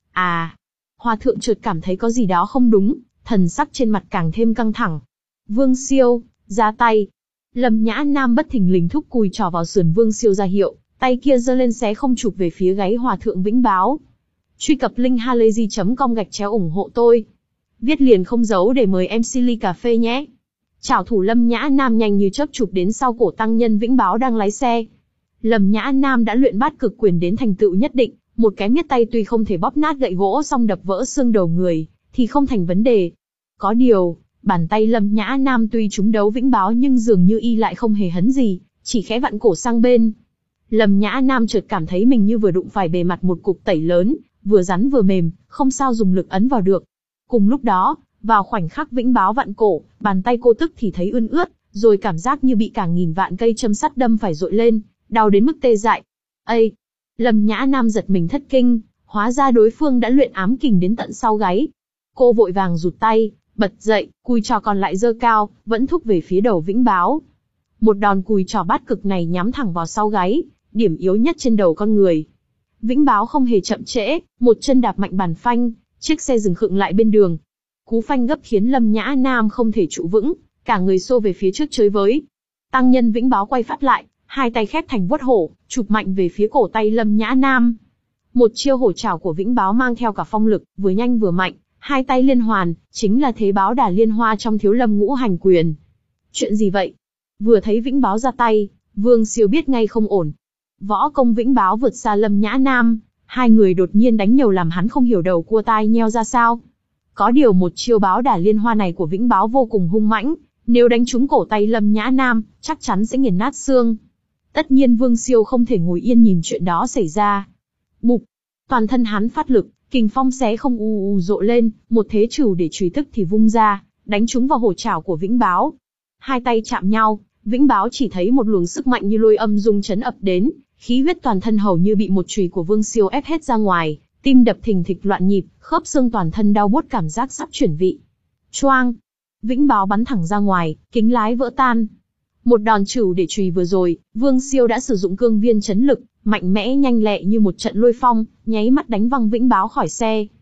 À, hòa thượng chợt cảm thấy có gì đó không đúng, thần sắc trên mặt càng thêm căng thẳng. Vương Siêu, ra tay. Lâm Nhã Nam bất thình lình thúc cùi trỏ vào sườn Vương Siêu ra hiệu, tay kia giơ lên xé không chụp về phía gáy hòa thượng Vĩnh Báo. Truy cập link halayzi chấm com gạch chéo ủng hộ tôi. Viết liền không giấu để mời em xê ly cà phê nhé. Trảo thủ Lâm Nhã Nam nhanh như chớp chụp đến sau cổ tăng nhân Vĩnh Báo đang lái xe. Lâm Nhã Nam đã luyện bát cực quyền đến thành tựu nhất định, một cái miết tay tuy không thể bóp nát gậy gỗ song đập vỡ xương đầu người, thì không thành vấn đề. Có điều, bàn tay Lâm Nhã Nam tuy trúng đấu Vĩnh Báo nhưng dường như y lại không hề hấn gì, chỉ khẽ vặn cổ sang bên. Lâm Nhã Nam chợt cảm thấy mình như vừa đụng phải bề mặt một cục tẩy lớn, vừa rắn vừa mềm, không sao dùng lực ấn vào được. Cùng lúc đó, vào khoảnh khắc Vĩnh Báo vặn cổ, bàn tay cô tức thì thấy ươn ướt, rồi cảm giác như bị cả nghìn vạn cây châm sắt đâm phải dội lên, đau đến mức tê dại. Ây! Lâm Nhã Nam giật mình thất kinh, hóa ra đối phương đã luyện ám kình đến tận sau gáy. Cô vội vàng rụt tay, bật dậy, cùi trò còn lại giơ cao, vẫn thúc về phía đầu Vĩnh Báo. Một đòn cùi trò bát cực này nhắm thẳng vào sau gáy, điểm yếu nhất trên đầu con người. Vĩnh Báo không hề chậm trễ, một chân đạp mạnh bàn phanh, chiếc xe dừng khựng lại bên đường. Cú phanh gấp khiến Lâm Nhã Nam không thể trụ vững, cả người xô về phía trước chới với. Tăng nhân Vĩnh Báo quay phát lại, hai tay khép thành vuốt hổ, chụp mạnh về phía cổ tay Lâm Nhã Nam. Một chiêu hổ trảo của Vĩnh Báo mang theo cả phong lực, vừa nhanh vừa mạnh, hai tay liên hoàn, chính là thế Báo Đà Liên Hoa trong Thiếu Lâm Ngũ Hành Quyền. Chuyện gì vậy? Vừa thấy Vĩnh Báo ra tay, Vương Siêu biết ngay không ổn. Võ công Vĩnh Báo vượt xa Lâm Nhã Nam, hai người đột nhiên đánh nhiều làm hắn không hiểu đầu cua tai nheo ra sao. Có điều một chiêu Báo Đà Liên Hoa này của Vĩnh Báo vô cùng hung mãnh, nếu đánh trúng cổ tay Lâm Nhã Nam, chắc chắn sẽ nghiền nát xương. Tất nhiên Vương Siêu không thể ngồi yên nhìn chuyện đó xảy ra. Bụp! Toàn thân hắn phát lực, kình phong xé không u u rộ lên, một thế trùy để chùy tức thì vung ra, đánh trúng vào hổ trảo của Vĩnh Báo. Hai tay chạm nhau, Vĩnh Báo chỉ thấy một luồng sức mạnh như lôi âm rung chấn ập đến, khí huyết toàn thân hầu như bị một chùy của Vương Siêu ép hết ra ngoài, tim đập thình thịch loạn nhịp, khớp xương toàn thân đau buốt cảm giác sắp chuyển vị. Choang! Vĩnh Báo bắn thẳng ra ngoài, kính lái vỡ tan. Một đòn chửu để chùy vừa rồi, Vương Siêu đã sử dụng cương viên chấn lực, mạnh mẽ nhanh lẹ như một trận lôi phong, nháy mắt đánh văng Vĩnh Báo khỏi xe.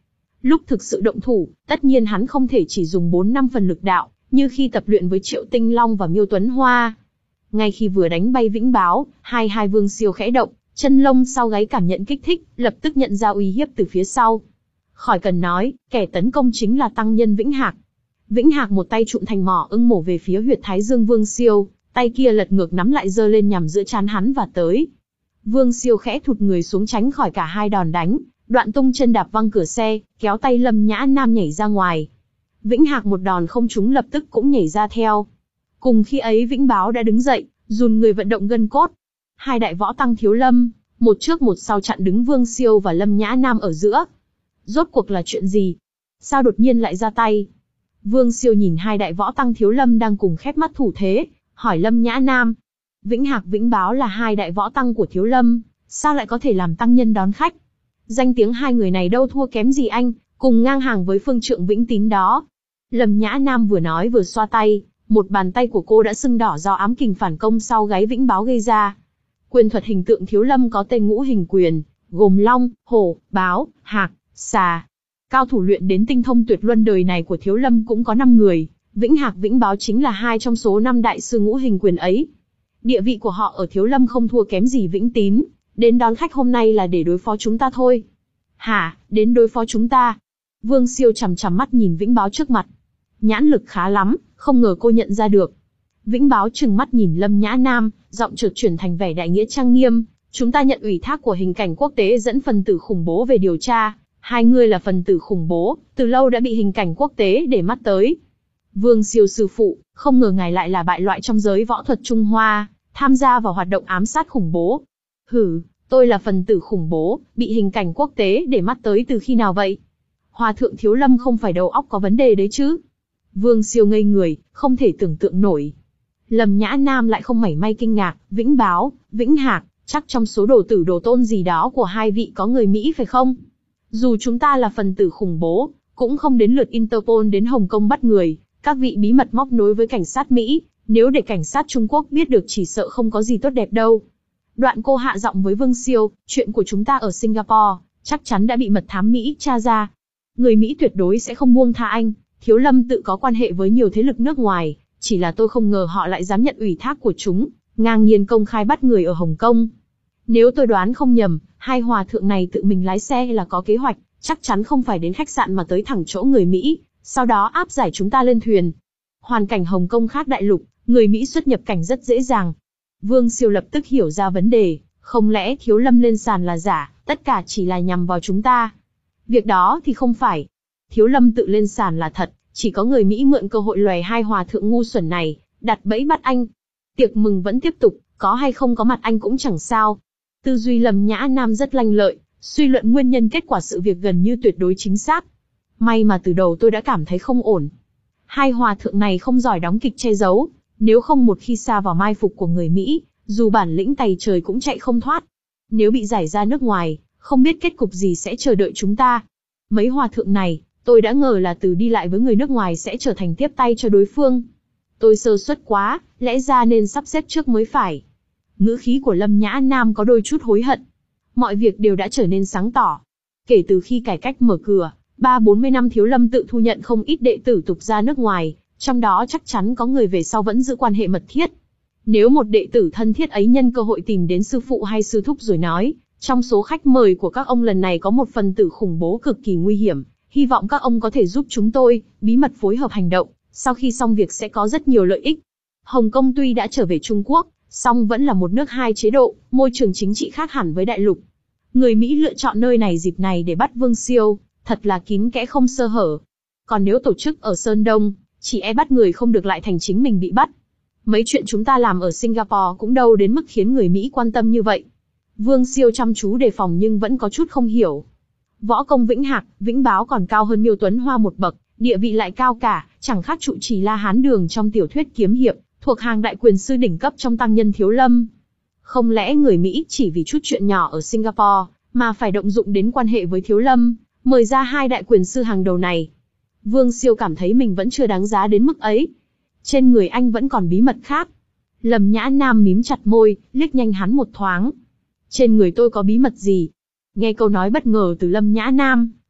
Lúc thực sự động thủ, tất nhiên hắn không thể chỉ dùng bốn năm phần lực đạo, như khi tập luyện với Triệu Tinh Long và Miêu Tuấn Hoa. Ngay khi vừa đánh bay Vĩnh Báo, hai hai Vương Siêu khẽ động, chân lông sau gáy cảm nhận kích thích, lập tức nhận ra uy hiếp từ phía sau. Khỏi cần nói, kẻ tấn công chính là tăng nhân Vĩnh Hạc. Vĩnh Hạc một tay trụm thành mỏ ưng mổ về phía huyệt thái dương Vương Siêu, tay kia lật ngược nắm lại giơ lên nhằm giữa trán hắn và tới. Vương Siêu khẽ thụt người xuống tránh khỏi cả hai đòn đánh, đoạn tung chân đạp văng cửa xe, kéo tay Lâm Nhã Nam nhảy ra ngoài. Vĩnh Hạc một đòn không trúng lập tức cũng nhảy ra theo. Cùng khi ấy Vĩnh Báo đã đứng dậy, run người vận động gân cốt. Hai đại võ tăng Thiếu Lâm, một trước một sau chặn đứng Vương Siêu và Lâm Nhã Nam ở giữa. Rốt cuộc là chuyện gì? Sao đột nhiên lại ra tay? Vương Siêu nhìn hai đại võ tăng Thiếu Lâm đang cùng khép mắt thủ thế, hỏi Lâm Nhã Nam. Vĩnh Hạc Vĩnh Báo là hai đại võ tăng của Thiếu Lâm, sao lại có thể làm tăng nhân đón khách? Danh tiếng hai người này đâu thua kém gì anh, cùng ngang hàng với phương trượng Vĩnh Tín đó. Lâm Nhã Nam vừa nói vừa xoa tay, một bàn tay của cô đã sưng đỏ do ám kình phản công sau gáy Vĩnh Báo gây ra. Quyền thuật hình tượng Thiếu Lâm có tên ngũ hình quyền, gồm long, hổ, báo, hạc, xà. Cao thủ luyện đến tinh thông tuyệt luân đời này của Thiếu Lâm cũng có năm người, Vĩnh Hạc Vĩnh Báo chính là hai trong số năm đại sư ngũ hình quyền ấy. Địa vị của họ ở Thiếu Lâm không thua kém gì Vĩnh Tín, đến đón khách hôm nay là để đối phó chúng ta thôi. Hả, đến đối phó chúng ta? Vương Siêu chằm chằm mắt nhìn Vĩnh Báo trước mặt. Nhãn lực khá lắm, không ngờ cô nhận ra được. Vĩnh Báo trừng mắt nhìn Lâm Nhã Nam, giọng chợt chuyển thành vẻ đại nghĩa trang nghiêm. Chúng ta nhận ủy thác của hình cảnh quốc tế dẫn phần tử khủng bố về điều tra. Hai người là phần tử khủng bố, từ lâu đã bị hình cảnh quốc tế để mắt tới. Vương Siêu sư phụ, không ngờ ngài lại là bại loại trong giới võ thuật Trung Hoa, tham gia vào hoạt động ám sát khủng bố. Hử, tôi là phần tử khủng bố, bị hình cảnh quốc tế để mắt tới từ khi nào vậy? Hòa thượng Thiếu Lâm không phải đầu óc có vấn đề đấy chứ? Vương Siêu ngây người, không thể tưởng tượng nổi. Lâm Nhã Nam lại không mảy may kinh ngạc, Vĩnh Báo, Vĩnh Hạc, chắc trong số đồ tử đồ tôn gì đó của hai vị có người Mỹ phải không? Dù chúng ta là phần tử khủng bố, cũng không đến lượt Interpol đến Hồng Kông bắt người, các vị bí mật móc nối với cảnh sát Mỹ, nếu để cảnh sát Trung Quốc biết được chỉ sợ không có gì tốt đẹp đâu. Đoạn cô hạ giọng với Vương Siêu, chuyện của chúng ta ở Singapore, chắc chắn đã bị mật thám Mỹ tra ra. Người Mỹ tuyệt đối sẽ không buông tha anh, Thiếu Lâm tự có quan hệ với nhiều thế lực nước ngoài, chỉ là tôi không ngờ họ lại dám nhận ủy thác của chúng, ngang nhiên công khai bắt người ở Hồng Kông. Nếu tôi đoán không nhầm, hai hòa thượng này tự mình lái xe là có kế hoạch, chắc chắn không phải đến khách sạn mà tới thẳng chỗ người Mỹ, sau đó áp giải chúng ta lên thuyền. Hoàn cảnh Hồng Kông khác đại lục, người Mỹ xuất nhập cảnh rất dễ dàng. Vương Siêu lập tức hiểu ra vấn đề, không lẽ Thiếu Lâm lên sàn là giả, tất cả chỉ là nhằm vào chúng ta? Việc đó thì không phải. Thiếu Lâm tự lên sàn là thật, chỉ có người Mỹ mượn cơ hội lòe hai hòa thượng ngu xuẩn này, đặt bẫy bắt anh. Tiệc mừng vẫn tiếp tục, có hay không có mặt anh cũng chẳng sao. Tư duy Lâm Nhã Nam rất lanh lợi, suy luận nguyên nhân kết quả sự việc gần như tuyệt đối chính xác. May mà từ đầu tôi đã cảm thấy không ổn. Hai hòa thượng này không giỏi đóng kịch che giấu, nếu không một khi sa vào mai phục của người Mỹ, dù bản lĩnh tày trời cũng chạy không thoát. Nếu bị giải ra nước ngoài, không biết kết cục gì sẽ chờ đợi chúng ta. Mấy hòa thượng này, tôi đã ngờ là từ đi lại với người nước ngoài sẽ trở thành tiếp tay cho đối phương. Tôi sơ suất quá, lẽ ra nên sắp xếp trước mới phải. Ngữ khí của Lâm Nhã Nam có đôi chút hối hận. Mọi việc đều đã trở nên sáng tỏ. Kể từ khi cải cách mở cửa, ba bốn mươi năm Thiếu Lâm tự thu nhận không ít đệ tử tục ra nước ngoài, trong đó chắc chắn có người về sau vẫn giữ quan hệ mật thiết. Nếu một đệ tử thân thiết ấy nhân cơ hội tìm đến sư phụ hay sư thúc rồi nói, trong số khách mời của các ông lần này có một phần tử khủng bố cực kỳ nguy hiểm, hy vọng các ông có thể giúp chúng tôi, bí mật phối hợp hành động, sau khi xong việc sẽ có rất nhiều lợi ích. Hồng Kông tuy đã trở về Trung Quốc, song vẫn là một nước hai chế độ, môi trường chính trị khác hẳn với đại lục. Người Mỹ lựa chọn nơi này dịp này để bắt Vương Siêu, thật là kín kẽ không sơ hở. Còn nếu tổ chức ở Sơn Đông, chỉ e bắt người không được lại thành chính mình bị bắt. Mấy chuyện chúng ta làm ở Singapore cũng đâu đến mức khiến người Mỹ quan tâm như vậy. Vương Siêu chăm chú đề phòng nhưng vẫn có chút không hiểu. Võ công Vĩnh Hạc, Vĩnh Báo còn cao hơn Miêu Tuấn Hoa một bậc, địa vị lại cao cả, chẳng khác trụ trì La Hán Đường trong tiểu thuyết kiếm hiệp, thuộc hàng đại quyền sư đỉnh cấp trong tăng nhân Thiếu Lâm. Không lẽ người Mỹ chỉ vì chút chuyện nhỏ ở Singapore, mà phải động dụng đến quan hệ với Thiếu Lâm, mời ra hai đại quyền sư hàng đầu này? Vương Siêu cảm thấy mình vẫn chưa đáng giá đến mức ấy. Trên người anh vẫn còn bí mật khác. Lâm Nhã Nam mím chặt môi, liếc nhanh hắn một thoáng. Trên người tôi có bí mật gì? Nghe câu nói bất ngờ từ Lâm Nhã Nam,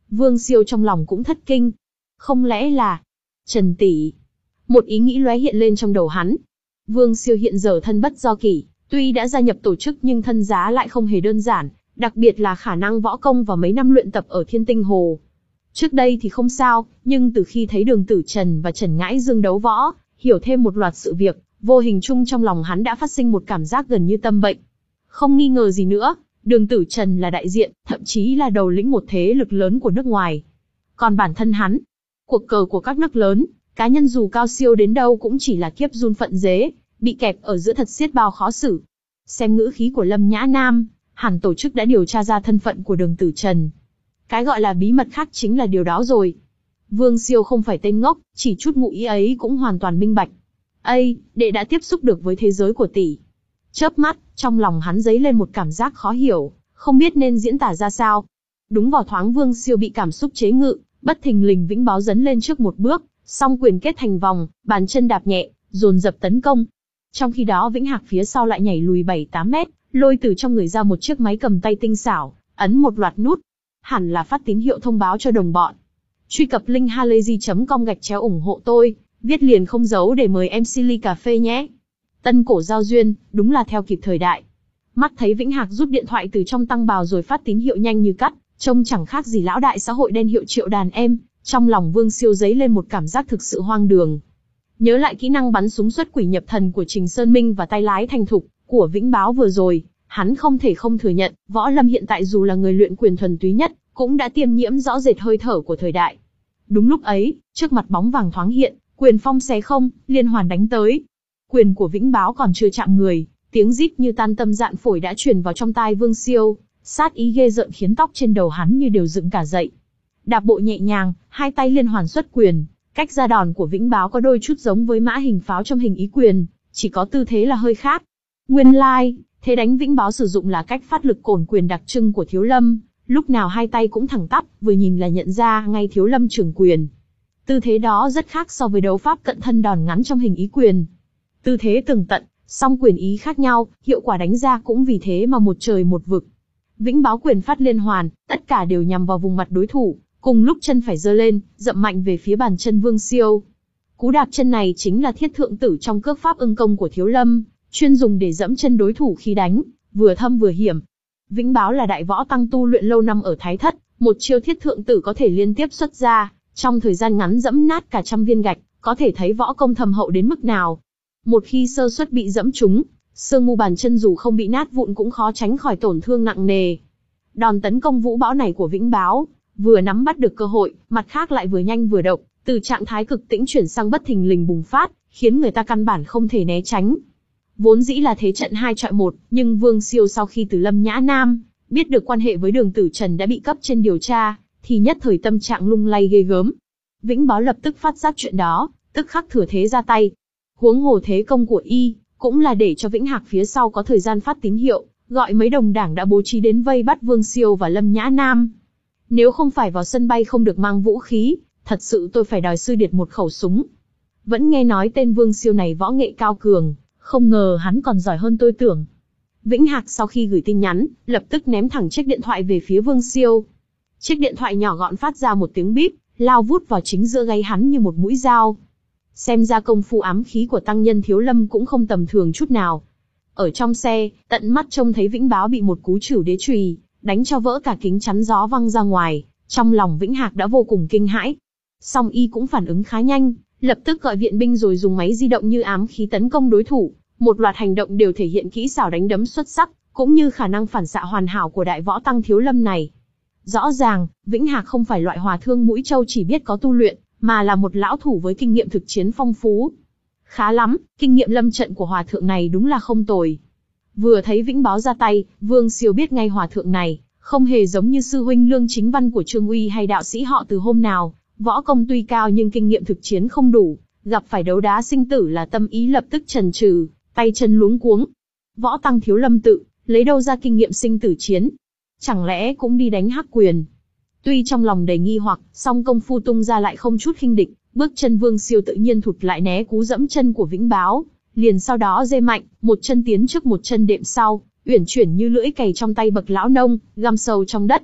Vương Siêu trong lòng cũng thất kinh. Không lẽ là Trần tỷ? Một ý nghĩ lóe hiện lên trong đầu hắn. Vương Siêu hiện giờ thân bất do kỷ, tuy đã gia nhập tổ chức nhưng thân giá lại không hề đơn giản, đặc biệt là khả năng võ công và mấy năm luyện tập ở Thiên Tinh Hồ. Trước đây thì không sao, nhưng từ khi thấy Đường Tử Trần và Trần Ngãi Dương đấu võ, hiểu thêm một loạt sự việc, vô hình chung trong lòng hắn đã phát sinh một cảm giác gần như tâm bệnh. Không nghi ngờ gì nữa, Đường Tử Trần là đại diện, thậm chí là đầu lĩnh một thế lực lớn của nước ngoài. Còn bản thân hắn, cuộc cờ của các nước lớn, cá nhân dù cao siêu đến đâu cũng chỉ là kiếp run phận dế, bị kẹp ở giữa thật xiết bao khó xử. Xem ngữ khí của Lâm Nhã Nam, hẳn tổ chức đã điều tra ra thân phận của Đường Tử Trần. Cái gọi là bí mật khác chính là điều đó rồi. Vương Siêu không phải tên ngốc, chỉ chút ngụ ý ấy cũng hoàn toàn minh bạch. Ây, đệ đã tiếp xúc được với thế giới của tỷ. Chớp mắt, trong lòng hắn dấy lên một cảm giác khó hiểu, không biết nên diễn tả ra sao. Đúng vào thoáng Vương Siêu bị cảm xúc chế ngự, bất thình lình Vĩnh Báo dấn lên trước một bước, song quyền kết thành vòng, bàn chân đạp nhẹ, dồn dập tấn công. Trong khi đó Vĩnh Hạc phía sau lại nhảy lùi bảy tám mét, lôi từ trong người ra một chiếc máy cầm tay tinh xảo, ấn một loạt nút. Hẳn là phát tín hiệu thông báo cho đồng bọn. Truy cập link halayzi chấm com gạch chéo ủng hộ tôi, viết liền không giấu để mời em xê ly cà phê nhé. Tân cổ giao duyên, đúng là theo kịp thời đại. Mắt thấy Vĩnh Hạc rút điện thoại từ trong tăng bào rồi phát tín hiệu nhanh như cắt, trông chẳng khác gì lão đại xã hội đen hiệu triệu đàn em, trong lòng Vương Siêu dấy lên một cảm giác thực sự hoang đường. Nhớ lại kỹ năng bắn súng xuất quỷ nhập thần của Trình Sơn Minh và tay lái thành thục của Vĩnh Báo vừa rồi, hắn không thể không thừa nhận, Võ Lâm hiện tại dù là người luyện quyền thuần túy nhất, cũng đã tiêm nhiễm rõ rệt hơi thở của thời đại. Đúng lúc ấy, trước mặt bóng vàng thoáng hiện, quyền phong xé không, liên hoàn đánh tới. Quyền của Vĩnh Báo còn chưa chạm người, tiếng rít như tan tâm dạn phổi đã truyền vào trong tai Vương Siêu, sát ý ghê rợn khiến tóc trên đầu hắn như đều dựng cả dậy. Đạp bộ nhẹ nhàng, hai tay liên hoàn xuất quyền, cách ra đòn của Vĩnh Báo có đôi chút giống với mã hình pháo trong hình ý quyền, chỉ có tư thế là hơi khác. Nguyên lai, like, thế đánh Vĩnh Báo sử dụng là cách phát lực cổn quyền đặc trưng của Thiếu Lâm, lúc nào hai tay cũng thẳng tắp, vừa nhìn là nhận ra ngay Thiếu Lâm trưởng quyền. Tư thế đó rất khác so với đấu pháp cận thân đòn ngắn trong hình ý quyền. Tư thế tường tận, song quyền ý khác nhau, hiệu quả đánh ra cũng vì thế mà một trời một vực. Vĩnh Báo quyền phát liên hoàn, tất cả đều nhằm vào vùng mặt đối thủ, cùng lúc chân phải giơ lên, dậm mạnh về phía bàn chân Vương Siêu. Cú đạp chân này chính là thiết thượng tử trong cước pháp ưng công của Thiếu Lâm, chuyên dùng để dẫm chân đối thủ khi đánh, vừa thâm vừa hiểm. Vĩnh Báo là đại võ tăng tu luyện lâu năm ở Thái Thất, một chiêu thiết thượng tử có thể liên tiếp xuất ra, trong thời gian ngắn dẫm nát cả trăm viên gạch, có thể thấy võ công thâm hậu đến mức nào. Một khi sơ suất bị dẫm trúng, xương mu bàn chân dù không bị nát vụn cũng khó tránh khỏi tổn thương nặng nề. Đòn tấn công vũ bão này của Vĩnh Báo, vừa nắm bắt được cơ hội, mặt khác lại vừa nhanh vừa độc, từ trạng thái cực tĩnh chuyển sang bất thình lình bùng phát, khiến người ta căn bản không thể né tránh. Vốn dĩ là thế trận hai chọi một, nhưng Vương Siêu sau khi từ Lâm Nhã Nam biết được quan hệ với Đường Tử Trần đã bị cấp trên điều tra, thì nhất thời tâm trạng lung lay ghê gớm. Vĩnh Báo lập tức phát giác chuyện đó, tức khắc thừa thế ra tay. Huống hồ thế công của y cũng là để cho Vĩnh Hạc phía sau có thời gian phát tín hiệu, gọi mấy đồng đảng đã bố trí đến vây bắt Vương Siêu và Lâm Nhã Nam. Nếu không phải vào sân bay không được mang vũ khí, thật sự tôi phải đòi sư điệt một khẩu súng. Vẫn nghe nói tên Vương Siêu này võ nghệ cao cường, không ngờ hắn còn giỏi hơn tôi tưởng. Vĩnh Hạc sau khi gửi tin nhắn, lập tức ném thẳng chiếc điện thoại về phía Vương Siêu. Chiếc điện thoại nhỏ gọn phát ra một tiếng bíp, lao vút vào chính giữa gáy hắn như một mũi dao. Xem ra công phu ám khí của tăng nhân Thiếu Lâm cũng không tầm thường chút nào. Ở trong xe, tận mắt trông thấy Vĩnh Báo bị một cú chửu đế chùy đánh cho vỡ cả kính chắn gió văng ra ngoài, trong lòng Vĩnh Hạc đã vô cùng kinh hãi. Song y cũng phản ứng khá nhanh, lập tức gọi viện binh rồi dùng máy di động như ám khí tấn công đối thủ. Một loạt hành động đều thể hiện kỹ xảo đánh đấm xuất sắc, cũng như khả năng phản xạ hoàn hảo của đại võ tăng Thiếu Lâm này. Rõ ràng, Vĩnh Hạc không phải loại hòa thương mũi trâu chỉ biết có tu luyện, mà là một lão thủ với kinh nghiệm thực chiến phong phú. Khá lắm, kinh nghiệm lâm trận của hòa thượng này đúng là không tồi. Vừa thấy Vĩnh Báo ra tay, Vương Siêu biết ngay hòa thượng này không hề giống như sư huynh Lương Chính Văn của Trương Uy hay đạo sĩ họ Từ hôm nào, võ công tuy cao nhưng kinh nghiệm thực chiến không đủ, gặp phải đấu đá sinh tử là tâm ý lập tức chần chừ, tay chân luống cuống. Võ tăng Thiếu Lâm tự lấy đâu ra kinh nghiệm sinh tử chiến? Chẳng lẽ cũng đi đánh hắc quyền? Tuy trong lòng đầy nghi hoặc, song công phu tung ra lại không chút khinh địch, bước chân Vương Siêu tự nhiên thụt lại né cú dẫm chân của Vĩnh Báo, liền sau đó dê mạnh, một chân tiến trước một chân đệm sau, uyển chuyển như lưỡi cày trong tay bậc lão nông, găm sâu trong đất.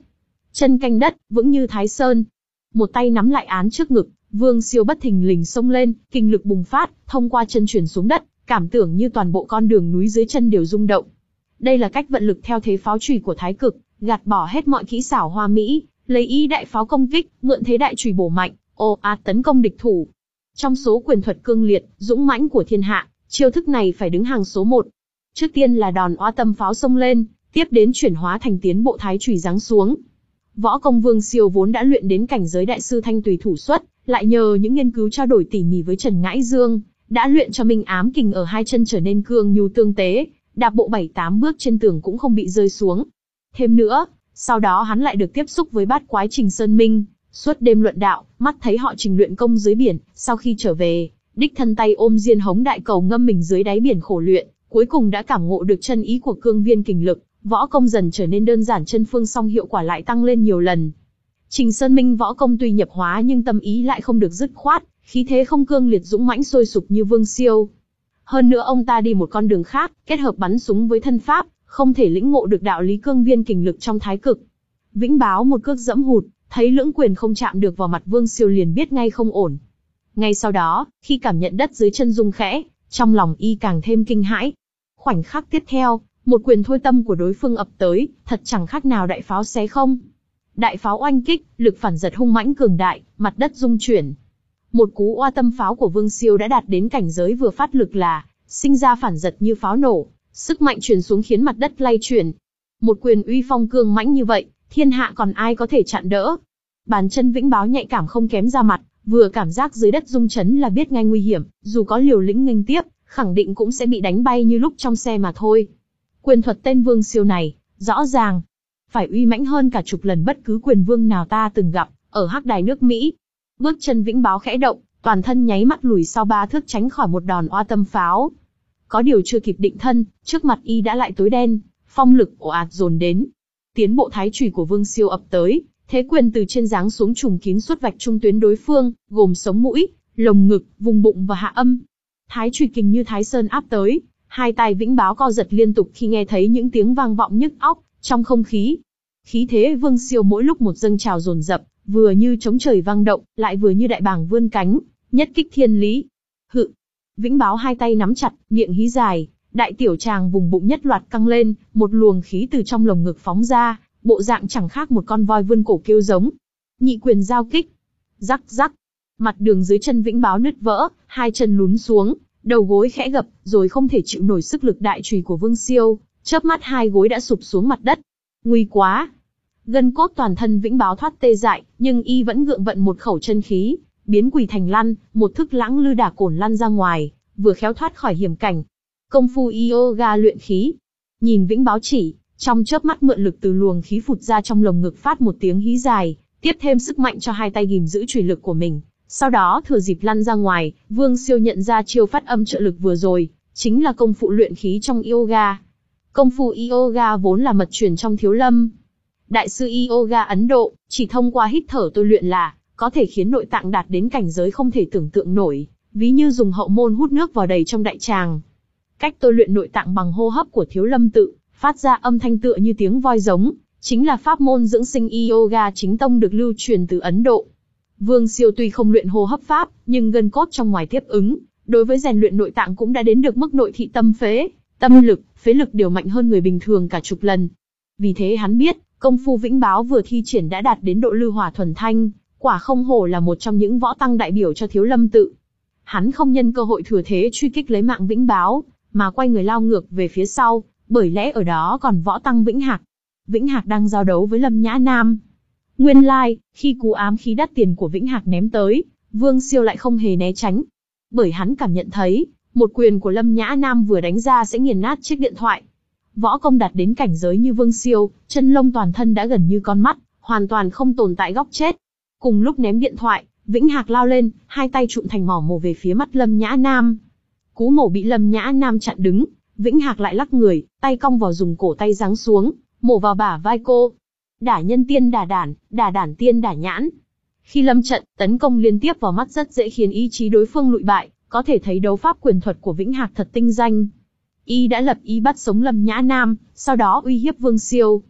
chân canh đất, vững như Thái Sơn. Một tay nắm lại án trước ngực, Vương Siêu bất thình lình xông lên, kinh lực bùng phát, thông qua chân truyền xuống đất, cảm tưởng như toàn bộ con đường núi dưới chân đều rung động. Đây là cách vận lực theo thế pháo chùy của Thái Cực, gạt bỏ hết mọi kỹ xảo hoa mỹ, lấy ý đại pháo công kích, mượn thế đại chùy bổ mạnh, ồ ạt tấn công địch thủ. Trong số quyền thuật cương liệt, dũng mãnh của thiên hạ, chiêu thức này phải đứng hàng số một. Trước tiên là đòn oa tâm pháo xông lên, tiếp đến chuyển hóa thành tiến bộ thái chùy giáng xuống. Võ công Vương Siêu vốn đã luyện đến cảnh giới đại sư thanh tùy thủ xuất, lại nhờ những nghiên cứu trao đổi tỉ mỉ với Trần Ngãi Dương, đã luyện cho Minh Ám Kình ở hai chân trở nên cương nhu tương tế, đạp bộ bảy tám bước trên tường cũng không bị rơi xuống. Thêm nữa, sau đó hắn lại được tiếp xúc với bát quái Trình Sơn Minh, suốt đêm luận đạo, mắt thấy họ Trình luyện công dưới biển, sau khi trở về, đích thân tay ôm diên hống đại cầu ngâm mình dưới đáy biển khổ luyện, cuối cùng đã cảm ngộ được chân ý của cương viên kình lực, võ công dần trở nên đơn giản chân phương, song hiệu quả lại tăng lên nhiều lần. Trình Sơn Minh võ công tuy nhập hóa nhưng tâm ý lại không được dứt khoát, khí thế không cương liệt dũng mãnh sôi sục như Vương Siêu. Hơn nữa ông ta đi một con đường khác, kết hợp bắn súng với thân pháp, không thể lĩnh ngộ được đạo lý cương viên kình lực trong Thái Cực. Vĩnh Báo một cước dẫm hụt, thấy lưỡng quyền không chạm được vào mặt Vương Siêu liền biết ngay không ổn. Ngay sau đó, khi cảm nhận đất dưới chân rung khẽ, trong lòng y càng thêm kinh hãi. Khoảnh khắc tiếp theo, một quyền thôi tâm của đối phương ập tới, thật chẳng khác nào đại pháo xé không. Đại pháo oanh kích, lực phản giật hung mãnh cường đại, mặt đất rung chuyển. Một cú oa tâm pháo của Vương Siêu đã đạt đến cảnh giới vừa phát lực là sinh ra phản giật như pháo nổ, sức mạnh truyền xuống khiến mặt đất lay chuyển. Một quyền uy phong cương mãnh như vậy, thiên hạ còn ai có thể chặn đỡ? Bàn chân Vĩnh Báo nhạy cảm không kém ra mặt, vừa cảm giác dưới đất rung chấn là biết ngay nguy hiểm, dù có liều lĩnh nghênh tiếp, khẳng định cũng sẽ bị đánh bay như lúc trong xe mà thôi. Quyền thuật tên Vương Siêu này, rõ ràng phải uy mãnh hơn cả chục lần bất cứ quyền vương nào ta từng gặp ở hắc đài nước Mỹ. Bước chân Vĩnh Báo khẽ động, toàn thân nháy mắt lùi sau ba thước tránh khỏi một đòn oa tâm pháo. Có điều chưa kịp định thân, trước mặt y đã lại tối đen, phong lực ồ ạt dồn đến. Tiến bộ thái chùy của Vương Siêu ập tới, thế quyền từ trên giáng xuống trùng kín suốt vạch trung tuyến đối phương, gồm sống mũi, lồng ngực, vùng bụng và hạ âm. Thái chùy kình như Thái Sơn áp tới, hai tay Vĩnh Báo co giật liên tục khi nghe thấy những tiếng vang vọng nhức óc trong không khí. Khí thế Vương Siêu mỗi lúc một dâng trào dồn dập, vừa như trống trời vang động, lại vừa như đại bàng vươn cánh, nhất kích thiên lý. Hự! Vĩnh Báo hai tay nắm chặt, miệng hí dài, đại tiểu tràng vùng bụng nhất loạt căng lên, một luồng khí từ trong lồng ngực phóng ra, bộ dạng chẳng khác một con voi vươn cổ kêu giống. Nhị quyền giao kích. Rắc rắc. Mặt đường dưới chân Vĩnh Báo nứt vỡ, hai chân lún xuống, đầu gối khẽ gập, rồi không thể chịu nổi sức lực đại chùy của Vương Siêu, chớp mắt hai gối đã sụp xuống mặt đất. Nguy quá! Gân cốt toàn thân Vĩnh Báo thoát tê dại, nhưng y vẫn gượng vận một khẩu chân khí, biến quỳ thành lăn, một thức lãng lư đả cổn lăn ra ngoài, vừa khéo thoát khỏi hiểm cảnh. Công phu yoga luyện khí. Nhìn Vĩnh Báo chỉ, trong chớp mắt mượn lực từ luồng khí phụt ra trong lồng ngực phát một tiếng hí dài, tiếp thêm sức mạnh cho hai tay ghìm giữ chùy lực của mình. Sau đó thừa dịp lăn ra ngoài, Vương Siêu nhận ra chiêu phát âm trợ lực vừa rồi, chính là công phu luyện khí trong yoga. Công phu yoga vốn là mật truyền trong Thiếu Lâm. Đại sư yoga Ấn Độ, chỉ thông qua hít thở tôi luyện là có thể khiến nội tạng đạt đến cảnh giới không thể tưởng tượng nổi, ví như dùng hậu môn hút nước vào đầy trong đại tràng. Cách tôi luyện nội tạng bằng hô hấp của Thiếu Lâm tự, phát ra âm thanh tựa như tiếng voi giống, chính là pháp môn dưỡng sinh yoga chính tông được lưu truyền từ Ấn Độ. Vương Siêu tuy không luyện hô hấp pháp, nhưng gân cốt trong ngoài tiếp ứng, đối với rèn luyện nội tạng cũng đã đến được mức nội thị tâm phế, tâm lực, phế lực đều mạnh hơn người bình thường cả chục lần. Vì thế hắn biết, công phu Vĩnh Báo vừa thi triển đã đạt đến độ lưu hỏa thuần thanh, quả không hổ là một trong những võ tăng đại biểu cho Thiếu Lâm tự. Hắn không nhân cơ hội thừa thế truy kích lấy mạng Vĩnh Báo, mà quay người lao ngược về phía sau, bởi lẽ ở đó còn võ tăng Vĩnh Hạc. Vĩnh Hạc đang giao đấu với Lâm Nhã Nam. Nguyên lai, like, khi cú ám khí đắt tiền của Vĩnh Hạc ném tới, Vương Siêu lại không hề né tránh. Bởi hắn cảm nhận thấy, một quyền của Lâm Nhã Nam vừa đánh ra sẽ nghiền nát chiếc điện thoại. Võ công đạt đến cảnh giới như Vương Siêu, chân lông toàn thân đã gần như con mắt, hoàn toàn không tồn tại góc chết. Cùng lúc ném điện thoại, Vĩnh Hạc lao lên, hai tay trụm thành mỏ mổ về phía mắt Lâm Nhã Nam. Cú mổ bị Lâm Nhã Nam chặn đứng, Vĩnh Hạc lại lắc người, tay cong vào dùng cổ tay giáng xuống, mổ vào bả vai cô. Đả nhân tiên đả đản, đả đản tiên đả nhãn. Khi lâm trận, tấn công liên tiếp vào mắt rất dễ khiến ý chí đối phương lụi bại, có thể thấy đấu pháp quyền thuật của Vĩnh Hạc thật tinh danh. Y đã lập ý bắt sống Lâm Nhã Nam, sau đó uy hiếp Vương Siêu.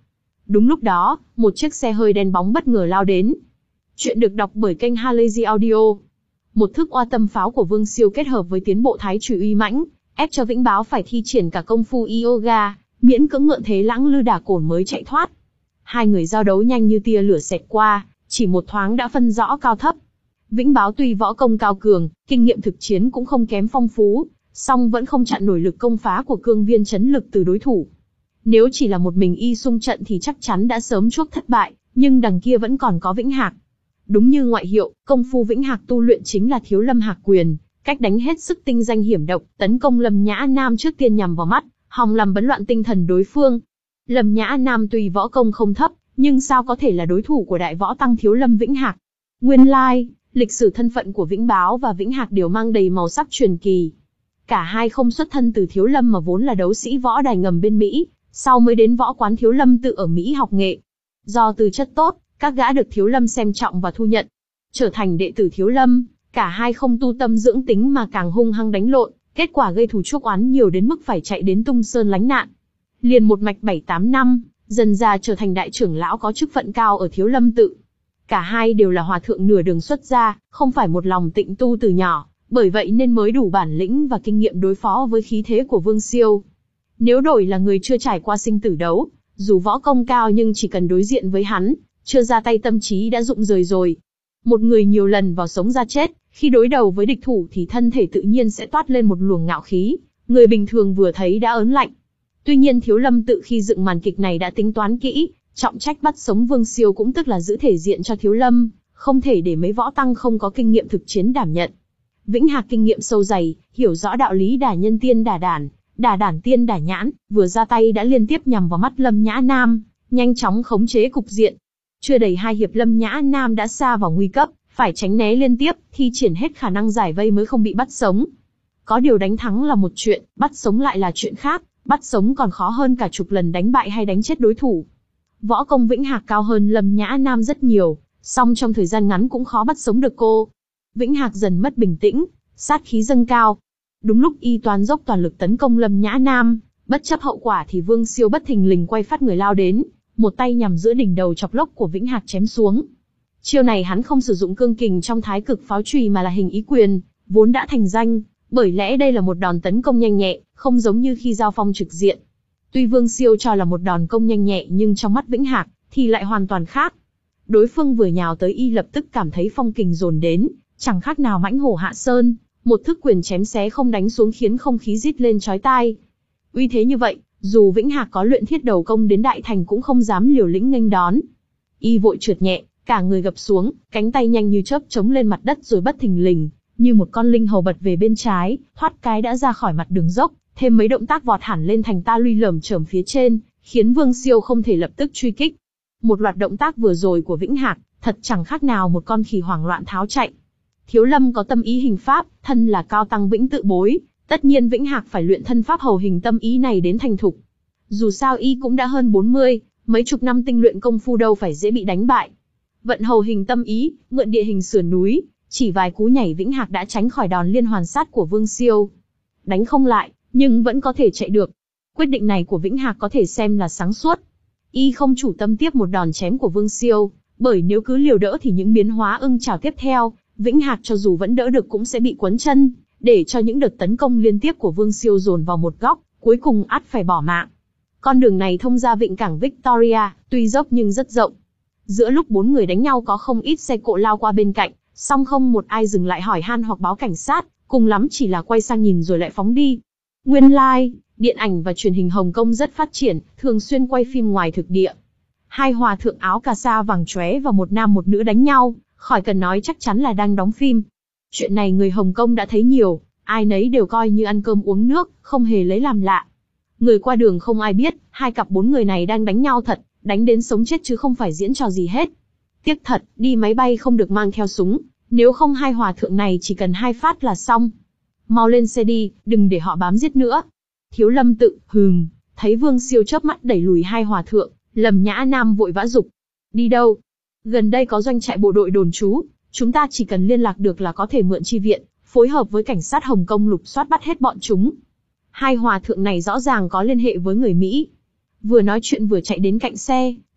Đúng lúc đó, một chiếc xe hơi đen bóng bất ngờ lao đến. Chuyện được đọc bởi kênh Halazy Audio. Một thức oa tâm pháo của Vương Siêu kết hợp với tiến bộ thái trùy uy mãnh, ép cho Vĩnh Báo phải thi triển cả công phu yoga, miễn cưỡng ngượn thế lãng lư đả cổn mới chạy thoát. Hai người giao đấu nhanh như tia lửa xẹt qua, chỉ một thoáng đã phân rõ cao thấp. Vĩnh Báo tuy võ công cao cường, kinh nghiệm thực chiến cũng không kém phong phú, song vẫn không chặn nổi lực công phá của cương viên chấn lực từ đối thủ. Nếu chỉ là một mình y xung trận thì chắc chắn đã sớm chuốc thất bại, nhưng đằng kia vẫn còn có Vĩnh Hạc. Đúng như ngoại hiệu, công phu Vĩnh Hạc tu luyện chính là Thiếu Lâm Hạc quyền, cách đánh hết sức tinh danh hiểm độc, tấn công Lâm Nhã Nam trước tiên nhằm vào mắt, hòng làm bấn loạn tinh thần đối phương. Lâm Nhã Nam tuy võ công không thấp, nhưng sao có thể là đối thủ của đại võ tăng Thiếu Lâm Vĩnh Hạc. Nguyên lai, lịch sử thân phận của Vĩnh Báo và Vĩnh Hạc đều mang đầy màu sắc truyền kỳ. Cả hai không xuất thân từ Thiếu Lâm mà vốn là đấu sĩ võ đài ngầm bên Mỹ, sau mới đến võ quán Thiếu Lâm tự ở Mỹ học nghệ. Do tư chất tốt, các gã được Thiếu Lâm xem trọng và thu nhận. Trở thành đệ tử Thiếu Lâm, cả hai không tu tâm dưỡng tính mà càng hung hăng đánh lộn, kết quả gây thù chuốc oán nhiều đến mức phải chạy đến Tung Sơn lánh nạn. Liền một mạch bảy tám năm, dần ra trở thành đại trưởng lão có chức phận cao ở Thiếu Lâm tự. Cả hai đều là hòa thượng nửa đường xuất gia, không phải một lòng tịnh tu từ nhỏ, bởi vậy nên mới đủ bản lĩnh và kinh nghiệm đối phó với khí thế của Vương Siêu. Nếu đổi là người chưa trải qua sinh tử đấu, dù võ công cao nhưng chỉ cần đối diện với hắn, chưa ra tay tâm trí đã rụng rời rồi. Một người nhiều lần vào sống ra chết, khi đối đầu với địch thủ thì thân thể tự nhiên sẽ toát lên một luồng ngạo khí, người bình thường vừa thấy đã ớn lạnh. Tuy nhiên Thiếu Lâm tự khi dựng màn kịch này đã tính toán kỹ, trọng trách bắt sống Vương Siêu cũng tức là giữ thể diện cho Thiếu Lâm, không thể để mấy võ tăng không có kinh nghiệm thực chiến đảm nhận. Vĩnh Hạc kinh nghiệm sâu dày, hiểu rõ đạo lý đả nhân tiên đả đản, đả đản tiên đả nhãn, vừa ra tay đã liên tiếp nhằm vào mắt Lâm Nhã Nam, nhanh chóng khống chế cục diện. Chưa đầy hai hiệp Lâm Nhã Nam đã sa vào nguy cấp, phải tránh né liên tiếp, thi triển hết khả năng giải vây mới không bị bắt sống. Có điều đánh thắng là một chuyện, bắt sống lại là chuyện khác, bắt sống còn khó hơn cả chục lần đánh bại hay đánh chết đối thủ. Võ công Vĩnh Hạc cao hơn Lâm Nhã Nam rất nhiều, song trong thời gian ngắn cũng khó bắt sống được cô. Vĩnh Hạc dần mất bình tĩnh, sát khí dâng cao. Đúng lúc y toán dốc toàn lực tấn công Lâm Nhã Nam, bất chấp hậu quả thì Vương Siêu bất thình lình quay phát người lao đến, một tay nhằm giữa đỉnh đầu chọc lốc của Vĩnh Hạc chém xuống. Chiêu này hắn không sử dụng cương kình trong thái cực pháo chùy mà là hình ý quyền, vốn đã thành danh, bởi lẽ đây là một đòn tấn công nhanh nhẹ, không giống như khi giao phong trực diện. Tuy Vương Siêu cho là một đòn công nhanh nhẹ nhưng trong mắt Vĩnh Hạc thì lại hoàn toàn khác. Đối phương vừa nhào tới y lập tức cảm thấy phong kình dồn đến, chẳng khác nào mãnh hổ hạ sơn, một thức quyền chém xé không đánh xuống khiến không khí rít lên chói tai. Uy thế như vậy, dù Vĩnh Hạc có luyện thiết đầu công đến đại thành cũng không dám liều lĩnh nghênh đón. Y vội trượt nhẹ, cả người gập xuống, cánh tay nhanh như chớp chống lên mặt đất rồi bất thình lình, như một con linh hầu bật về bên trái, thoát cái đã ra khỏi mặt đường dốc, thêm mấy động tác vọt hẳn lên thành ta luy lởm chởm phía trên, khiến Vương Siêu không thể lập tức truy kích. Một loạt động tác vừa rồi của Vĩnh Hạc, thật chẳng khác nào một con khỉ hoảng loạn tháo chạy. Thiếu Lâm có tâm ý hình pháp, thân là cao tăng Vĩnh tự bối, tất nhiên Vĩnh Hạc phải luyện thân pháp hầu hình tâm ý này đến thành thục. Dù sao y cũng đã hơn bốn mươi, mấy chục năm tinh luyện công phu đâu phải dễ bị đánh bại. Vận hầu hình tâm ý, mượn địa hình sườn núi, chỉ vài cú nhảy Vĩnh Hạc đã tránh khỏi đòn liên hoàn sát của Vương Siêu. Đánh không lại, nhưng vẫn có thể chạy được. Quyết định này của Vĩnh Hạc có thể xem là sáng suốt. Y không chủ tâm tiếp một đòn chém của Vương Siêu, bởi nếu cứ liều đỡ thì những biến hóa ưng chảo tiếp theo, Vĩnh Hạc cho dù vẫn đỡ được cũng sẽ bị quấn chân, để cho những đợt tấn công liên tiếp của Vương Siêu dồn vào một góc, cuối cùng ắt phải bỏ mạng. Con đường này thông ra vịnh cảng Victoria, tuy dốc nhưng rất rộng. Giữa lúc bốn người đánh nhau có không ít xe cộ lao qua bên cạnh, song không một ai dừng lại hỏi han hoặc báo cảnh sát, cùng lắm chỉ là quay sang nhìn rồi lại phóng đi. Nguyên lai, like, điện ảnh và truyền hình Hồng Kông rất phát triển, thường xuyên quay phim ngoài thực địa. Hai hòa thượng áo cà sa vàng chóe và một nam một nữ đánh nhau, khỏi cần nói chắc chắn là đang đóng phim. Chuyện này người Hồng Kông đã thấy nhiều, ai nấy đều coi như ăn cơm uống nước, không hề lấy làm lạ. Người qua đường không ai biết, hai cặp bốn người này đang đánh nhau thật, đánh đến sống chết chứ không phải diễn trò gì hết. Tiếc thật, đi máy bay không được mang theo súng, nếu không hai hòa thượng này chỉ cần hai phát là xong. Mau lên xe đi, đừng để họ bám giết nữa. Thiếu Lâm tự, hừm, thấy Vương Siêu chớp mắt đẩy lùi hai hòa thượng, Lâm Nhã Nam vội vã giục. Đi đâu? Gần đây có doanh trại bộ đội đồn trú, chúng ta chỉ cần liên lạc được là có thể mượn chi viện, phối hợp với cảnh sát Hồng Kông lục soát bắt hết bọn chúng. Hai hòa thượng này rõ ràng có liên hệ với người Mỹ. Vừa nói chuyện vừa chạy đến cạnh xe,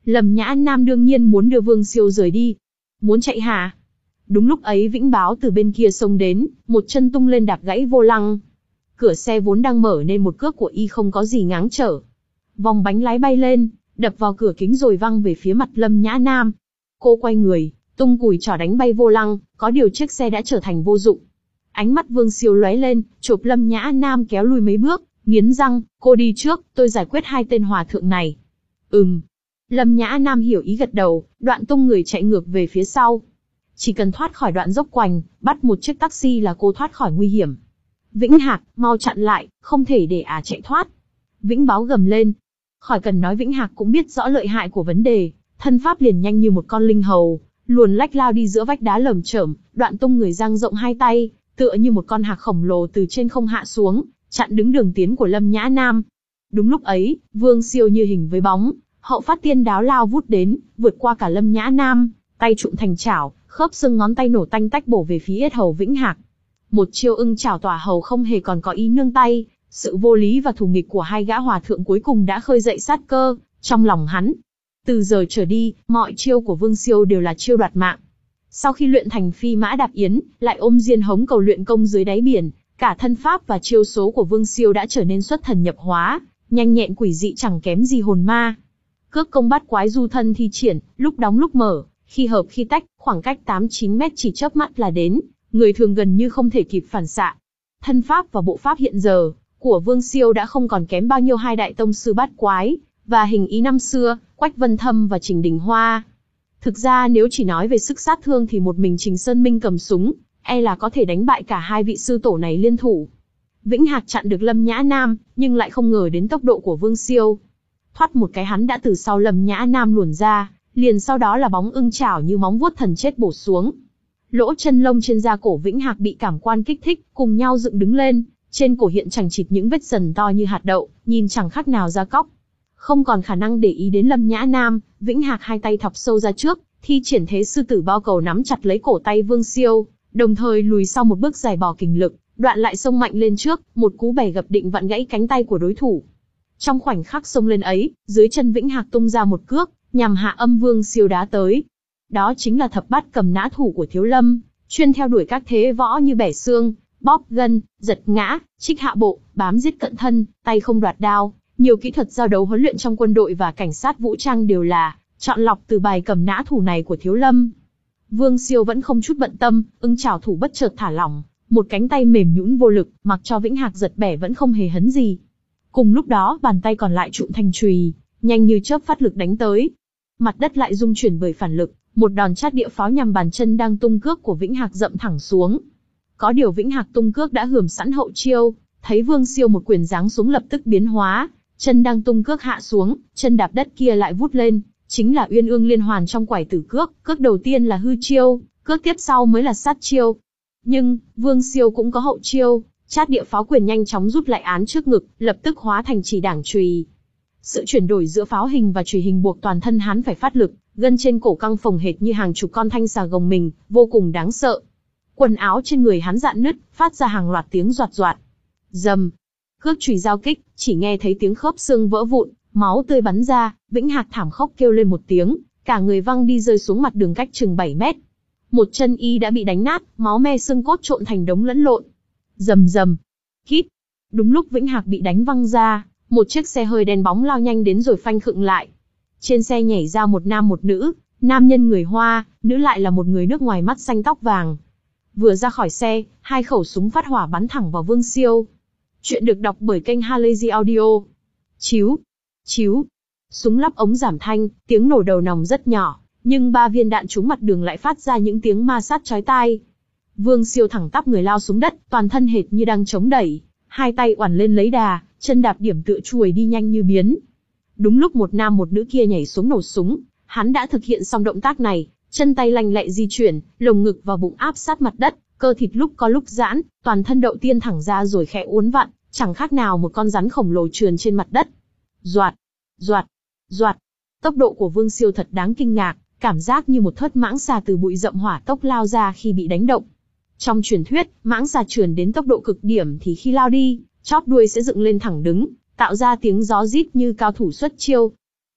Lâm Nhã Nam đương nhiên muốn đưa Vương Siêu rời đi. Muốn chạy hả? Đúng lúc ấy Vĩnh Báo từ bên kia xông đến, một chân tung lên đạp gãy vô lăng. Cửa xe vốn đang mở nên một cước của y không có gì ngáng trở. Vòng bánh lái bay lên, đập vào cửa kính rồi văng về phía mặt Lâm Nhã Nam. Cô quay người, tung cùi chỏ đánh bay vô lăng, có điều chiếc xe đã trở thành vô dụng. Ánh mắt Vương Siêu lóe lên, chộp Lâm Nhã Nam kéo lui mấy bước, nghiến răng, cô đi trước, tôi giải quyết hai tên hòa thượng này. Ừm. Lâm Nhã Nam hiểu ý gật đầu, đoạn tung người chạy ngược về phía sau. Chỉ cần thoát khỏi đoạn dốc quành, bắt một chiếc taxi là cô thoát khỏi nguy hiểm. Vĩnh Hạc, mau chặn lại, không thể để ả chạy thoát. Vĩnh Báo gầm lên. Khỏi cần nói Vĩnh Hạc cũng biết rõ lợi hại của vấn đề, thân pháp liền nhanh như một con linh hầu, luồn lách lao đi giữa vách đá lởm chởm, đoạn tung người dang rộng hai tay, tựa như một con hạc khổng lồ từ trên không hạ xuống, chặn đứng đường tiến của Lâm Nhã Nam. Đúng lúc ấy, Vương Siêu như hình với bóng, hậu phát tiên đáo lao vút đến, vượt qua cả Lâm Nhã Nam, tay trụm thành chảo, khớp xương ngón tay nổ tanh tách bổ về phía yết hầu Vĩnh Hạc. Một chiêu ưng chảo tỏa hầu không hề còn có ý nương tay, sự vô lý và thù nghịch của hai gã hòa thượng cuối cùng đã khơi dậy sát cơ trong lòng hắn. Từ giờ trở đi, mọi chiêu của Vương Siêu đều là chiêu đoạt mạng. Sau khi luyện thành phi mã đạp yến, lại ôm diên hống cầu luyện công dưới đáy biển, cả thân pháp và chiêu số của Vương Siêu đã trở nên xuất thần nhập hóa, nhanh nhẹn quỷ dị chẳng kém gì hồn ma. Cước công bát quái du thân thi triển, lúc đóng lúc mở, khi hợp khi tách, khoảng cách tám chín mét chỉ chớp mắt là đến, người thường gần như không thể kịp phản xạ. Thân pháp và bộ pháp hiện giờ của Vương Siêu đã không còn kém bao nhiêu hai đại tông sư bát quái và hình ý năm xưa, Quách Vân Thâm và Trình Đình Hoa. Thực ra nếu chỉ nói về sức sát thương thì một mình Trình Sơn Minh cầm súng, e là có thể đánh bại cả hai vị sư tổ này liên thủ. Vĩnh Hạc chặn được Lâm Nhã Nam, nhưng lại không ngờ đến tốc độ của Vương Siêu. Thoát một cái hắn đã từ sau Lâm Nhã Nam luồn ra, liền sau đó là bóng ưng chảo như móng vuốt thần chết bổ xuống. Lỗ chân lông trên da cổ Vĩnh Hạc bị cảm quan kích thích, cùng nhau dựng đứng lên, trên cổ hiện chằng chịt những vết dần to như hạt đậu, nhìn chẳng khác nào da cóc. Không còn khả năng để ý đến Lâm Nhã Nam, Vĩnh Hạc hai tay thọc sâu ra trước, thi triển thế sư tử bao cầu nắm chặt lấy cổ tay Vương Siêu, đồng thời lùi sau một bước giải bỏ kình lực, đoạn lại xông mạnh lên trước, một cú bẻ gập định vặn gãy cánh tay của đối thủ. Trong khoảnh khắc xông lên ấy, dưới chân Vĩnh Hạc tung ra một cước, nhằm hạ âm Vương Siêu đá tới. Đó chính là thập bát cầm nã thủ của Thiếu Lâm, chuyên theo đuổi các thế võ như bẻ xương, bóp gân, giật ngã, trích hạ bộ, bám giết cận thân, tay không đoạt đao. Nhiều kỹ thuật giao đấu huấn luyện trong quân đội và cảnh sát vũ trang đều là chọn lọc từ bài cầm nã thủ này của Thiếu Lâm. Vương Siêu vẫn không chút bận tâm, ưng chảo thủ bất chợt thả lỏng, một cánh tay mềm nhũn vô lực, mặc cho Vĩnh Hạc giật bẻ vẫn không hề hấn gì. Cùng lúc đó, bàn tay còn lại trụm thành chùy, nhanh như chớp phát lực đánh tới. Mặt đất lại rung chuyển bởi phản lực, một đòn chát địa pháo nhằm bàn chân đang tung cước của Vĩnh Hạc dậm thẳng xuống. Có điều Vĩnh Hạc tung cước đã hưởng sẵn hậu chiêu, thấy Vương Siêu một quyền giáng xuống lập tức biến hóa, chân đang tung cước hạ xuống, chân đạp đất kia lại vút lên, chính là Uyên Ương liên hoàn trong quải tử cước, cước đầu tiên là hư chiêu, cước tiếp sau mới là sát chiêu. Nhưng, Vương Siêu cũng có hậu chiêu, chát địa pháo quyền nhanh chóng rút lại án trước ngực, lập tức hóa thành chỉ đảng chùy. Sự chuyển đổi giữa pháo hình và chùy hình buộc toàn thân hắn phải phát lực, gân trên cổ căng phồng hệt như hàng chục con thanh xà gồng mình, vô cùng đáng sợ. Quần áo trên người hắn rạn nứt, phát ra hàng loạt tiếng doạt doạt. Rầm. Cước chùy giao kích, chỉ nghe thấy tiếng khớp xương vỡ vụn, máu tươi bắn ra, Vĩnh Hạc thảm khốc kêu lên một tiếng, cả người văng đi rơi xuống mặt đường cách chừng bảy mét. Một chân y đã bị đánh nát, máu me xương cốt trộn thành đống lẫn lộn. Rầm rầm. Kít. Đúng lúc Vĩnh Hạc bị đánh văng ra, một chiếc xe hơi đen bóng lao nhanh đến rồi phanh khựng lại. Trên xe nhảy ra một nam một nữ, nam nhân người Hoa, nữ lại là một người nước ngoài mắt xanh tóc vàng. Vừa ra khỏi xe, hai khẩu súng phát hỏa bắn thẳng vào Vương Siêu. Chuyện được đọc bởi kênh Halazy Audio. Chíu, chíu. Súng lắp ống giảm thanh, tiếng nổ đầu nòng rất nhỏ, nhưng ba viên đạn trúng mặt đường lại phát ra những tiếng ma sát chói tai. Vương Siêu thẳng tắp người lao xuống đất, toàn thân hệt như đang chống đẩy, hai tay oằn lên lấy đà, chân đạp điểm tựa chuồi đi nhanh như biến. Đúng lúc một nam một nữ kia nhảy xuống nổ súng, hắn đã thực hiện xong động tác này, chân tay lanh lẹ di chuyển, lồng ngực và bụng áp sát mặt đất, cơ thịt lúc có lúc giãn, toàn thân đậu tiên thẳng ra rồi khẽ uốn vặn, chẳng khác nào một con rắn khổng lồ trườn trên mặt đất. Doạt, doạt, doạt. Tốc độ của Vương Siêu thật đáng kinh ngạc, cảm giác như một thớt mãng xà từ bụi rậm hỏa tốc lao ra khi bị đánh động. Trong truyền thuyết, mãng xà trườn đến tốc độ cực điểm thì khi lao đi, chóp đuôi sẽ dựng lên thẳng đứng, tạo ra tiếng gió rít như cao thủ xuất chiêu.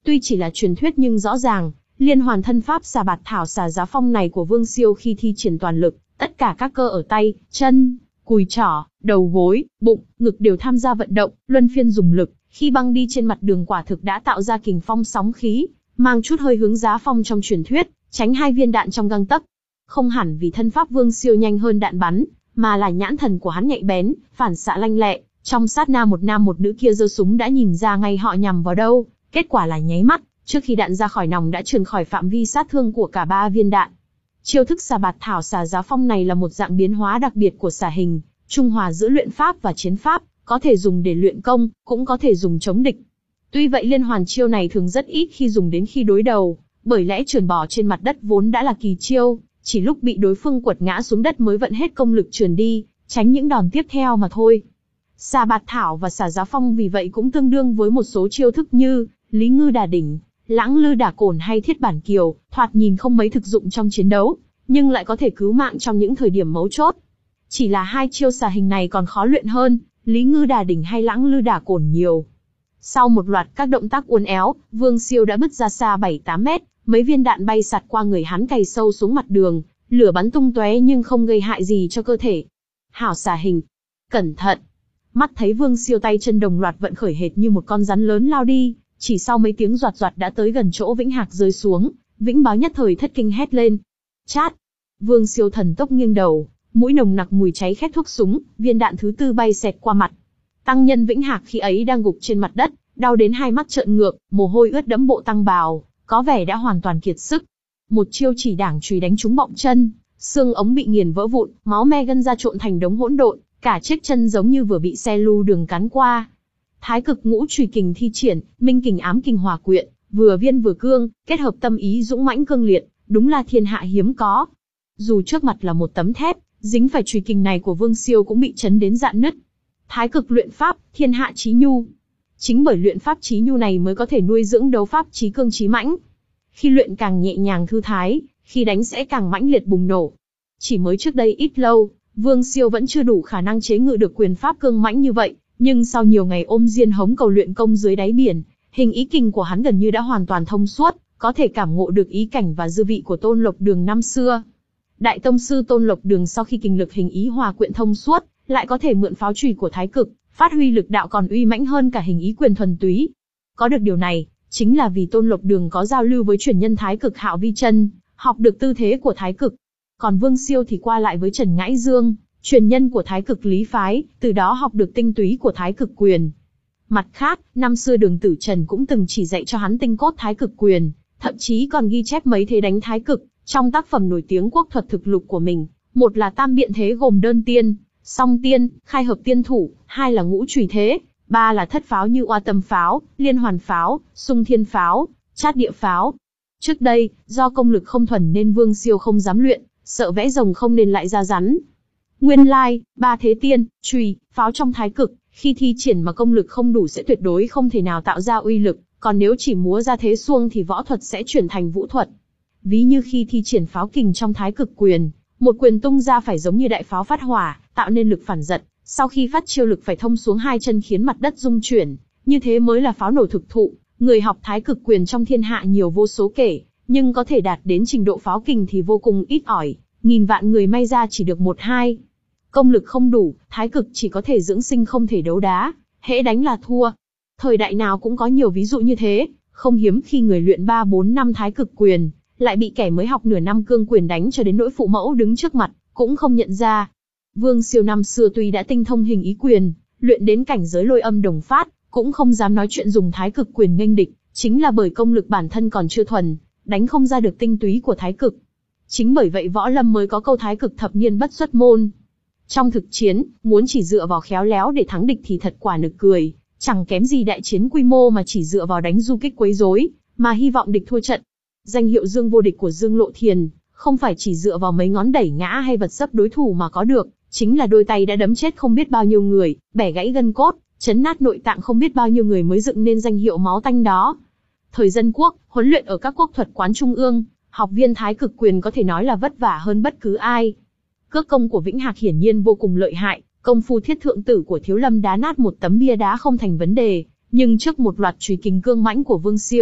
Tuy chỉ là truyền thuyết nhưng rõ ràng, liên hoàn thân pháp xà bạt thảo xà giá phong này của Vương Siêu khi thi triển toàn lực, tất cả các cơ ở tay, chân, cùi trỏ, đầu gối, bụng, ngực đều tham gia vận động, luân phiên dùng lực, khi băng đi trên mặt đường quả thực đã tạo ra kình phong sóng khí, mang chút hơi hướng giá phong trong truyền thuyết, tránh hai viên đạn trong gang tấc. Không hẳn vì thân pháp Vương Siêu nhanh hơn đạn bắn, mà là nhãn thần của hắn nhạy bén, phản xạ lanh lẹ, trong sát na một nam một nữ kia giơ súng đã nhìn ra ngay họ nhằm vào đâu, kết quả là nháy mắt, trước khi đạn ra khỏi nòng đã trườn khỏi phạm vi sát thương của cả ba viên đạn. Chiêu thức xà bạt thảo xà giá phong này là một dạng biến hóa đặc biệt của xà hình, trung hòa giữa luyện pháp và chiến pháp, có thể dùng để luyện công, cũng có thể dùng chống địch. Tuy vậy liên hoàn chiêu này thường rất ít khi dùng đến khi đối đầu, bởi lẽ trườn bò trên mặt đất vốn đã là kỳ chiêu, chỉ lúc bị đối phương quật ngã xuống đất mới vận hết công lực trườn đi, tránh những đòn tiếp theo mà thôi. Xà bạt thảo và xà giá phong vì vậy cũng tương đương với một số chiêu thức như Lý Ngư Đả Đỉnh, Lãng Lư Đả Cổn hay Thiết Bản Kiều, thoạt nhìn không mấy thực dụng trong chiến đấu, nhưng lại có thể cứu mạng trong những thời điểm mấu chốt. Chỉ là hai chiêu xà hình này còn khó luyện hơn Lý Ngư Đả Đỉnh hay Lãng Lư Đả Cổn nhiều. Sau một loạt các động tác uốn éo, Vương Siêu đã bứt ra xa bảy tám mét, mấy viên đạn bay sạt qua người hắn cày sâu xuống mặt đường, lửa bắn tung tóe nhưng không gây hại gì cho cơ thể. Hảo xà hình, cẩn thận! Mắt thấy Vương Siêu tay chân đồng loạt vận khởi hệt như một con rắn lớn lao đi, chỉ sau mấy tiếng doạt doạt đã tới gần chỗ Vĩnh Hạc rơi xuống, Vĩnh Báo nhất thời thất kinh hét lên. Chát! Vương Siêu thần tốc nghiêng đầu, mũi nồng nặc mùi cháy khét thuốc súng, viên đạn thứ tư bay xẹt qua mặt. Tăng nhân Vĩnh Hạc khi ấy đang gục trên mặt đất, đau đến hai mắt trợn ngược, mồ hôi ướt đẫm bộ tăng bào, có vẻ đã hoàn toàn kiệt sức. Một chiêu chỉ đảng chùy đánh trúng bọng chân, xương ống bị nghiền vỡ vụn, máu me gân ra trộn thành đống hỗn độn, cả chiếc chân giống như vừa bị xe lưu đường cắn qua. Thái cực ngũ chùy kình thi triển, minh kình ám kình hòa quyện, vừa viên vừa cương, kết hợp tâm ý dũng mãnh cương liệt, đúng là thiên hạ hiếm có. Dù trước mặt là một tấm thép, dính phải chùy kình này của Vương Siêu cũng bị chấn đến rạn nứt. Thái cực luyện pháp, thiên hạ chí nhu. Chính bởi luyện pháp chí nhu này mới có thể nuôi dưỡng đấu pháp chí cương chí mãnh. Khi luyện càng nhẹ nhàng thư thái, khi đánh sẽ càng mãnh liệt bùng nổ. Chỉ mới trước đây ít lâu, Vương Siêu vẫn chưa đủ khả năng chế ngự được quyền pháp cương mãnh như vậy, nhưng sau nhiều ngày ôm diên hống cầu luyện công dưới đáy biển, hình ý kình của hắn gần như đã hoàn toàn thông suốt, có thể cảm ngộ được ý cảnh và dư vị của Tôn Lộc Đường năm xưa. Đại tông sư Tôn Lộc Đường sau khi kình lực hình ý hòa quyện thông suốt, lại có thể mượn pháo chùy của thái cực, phát huy lực đạo còn uy mãnh hơn cả hình ý quyền thuần túy. Có được điều này, chính là vì Tôn Lộc Đường có giao lưu với truyền nhân thái cực Hạo Vi Chân, học được tư thế của thái cực. Còn Vương Siêu thì qua lại với Trần Ngãi Dương, truyền nhân của thái cực Lý phái, từ đó học được tinh túy của thái cực quyền. Mặt khác, năm xưa Đường Tử Trần cũng từng chỉ dạy cho hắn tinh cốt thái cực quyền, thậm chí còn ghi chép mấy thế đánh thái cực trong tác phẩm nổi tiếng quốc thuật thực lục của mình. Một là tam biện thế gồm đơn tiên, song tiên, khai hợp tiên thủ, hai là ngũ chùy thế, ba là thất pháo như oa tâm pháo, liên hoàn pháo, xung thiên pháo, chát địa pháo. Trước đây, do công lực không thuần nên Vương Siêu không dám luyện, sợ vẽ rồng không nên lại ra rắn. Nguyên lai, ba thế tiên, chùy, pháo trong thái cực, khi thi triển mà công lực không đủ sẽ tuyệt đối không thể nào tạo ra uy lực, còn nếu chỉ múa ra thế xuông thì võ thuật sẽ chuyển thành vũ thuật. Ví như khi thi triển pháo kình trong thái cực quyền, một quyền tung ra phải giống như đại pháo phát hỏa, tạo nên lực phản giật, sau khi phát chiêu lực phải thông xuống hai chân khiến mặt đất rung chuyển, như thế mới là pháo nổ thực thụ. Người học thái cực quyền trong thiên hạ nhiều vô số kể, nhưng có thể đạt đến trình độ pháo kình thì vô cùng ít ỏi, nghìn vạn người may ra chỉ được một hai. Công lực không đủ, thái cực chỉ có thể dưỡng sinh không thể đấu đá, hễ đánh là thua. Thời đại nào cũng có nhiều ví dụ như thế, không hiếm khi người luyện ba bốn năm thái cực quyền, lại bị kẻ mới học nửa năm cương quyền đánh cho đến nỗi phụ mẫu đứng trước mặt, cũng không nhận ra. Vương Siêu năm xưa tuy đã tinh thông hình ý quyền, luyện đến cảnh giới lôi âm đồng phát, cũng không dám nói chuyện dùng thái cực quyền nghênh địch, chính là bởi công lực bản thân còn chưa thuần, đánh không ra được tinh túy của thái cực. Chính bởi vậy võ lâm mới có câu thái cực thập niên bất xuất môn. Trong thực chiến, muốn chỉ dựa vào khéo léo để thắng địch thì thật quả nực cười, chẳng kém gì đại chiến quy mô mà chỉ dựa vào đánh du kích quấy rối, mà hy vọng địch thua trận. Danh hiệu Dương vô địch của Dương Lộ Thiền, không phải chỉ dựa vào mấy ngón đẩy ngã hay vật xấp đối thủ mà có được, chính là đôi tay đã đấm chết không biết bao nhiêu người, bẻ gãy gân cốt, chấn nát nội tạng không biết bao nhiêu người mới dựng nên danh hiệu máu tanh đó. Thời dân quốc, huấn luyện ở các quốc thuật quán trung ương, học viên thái cực quyền có thể nói là vất vả hơn bất cứ ai. Cước công của Vĩnh Hạc hiển nhiên vô cùng lợi hại, công phu thiết thượng tử của Thiếu Lâm đá nát một tấm bia đá không thành vấn đề, nhưng trước một loạt chùy kình cương mãnh của Vương Siêu,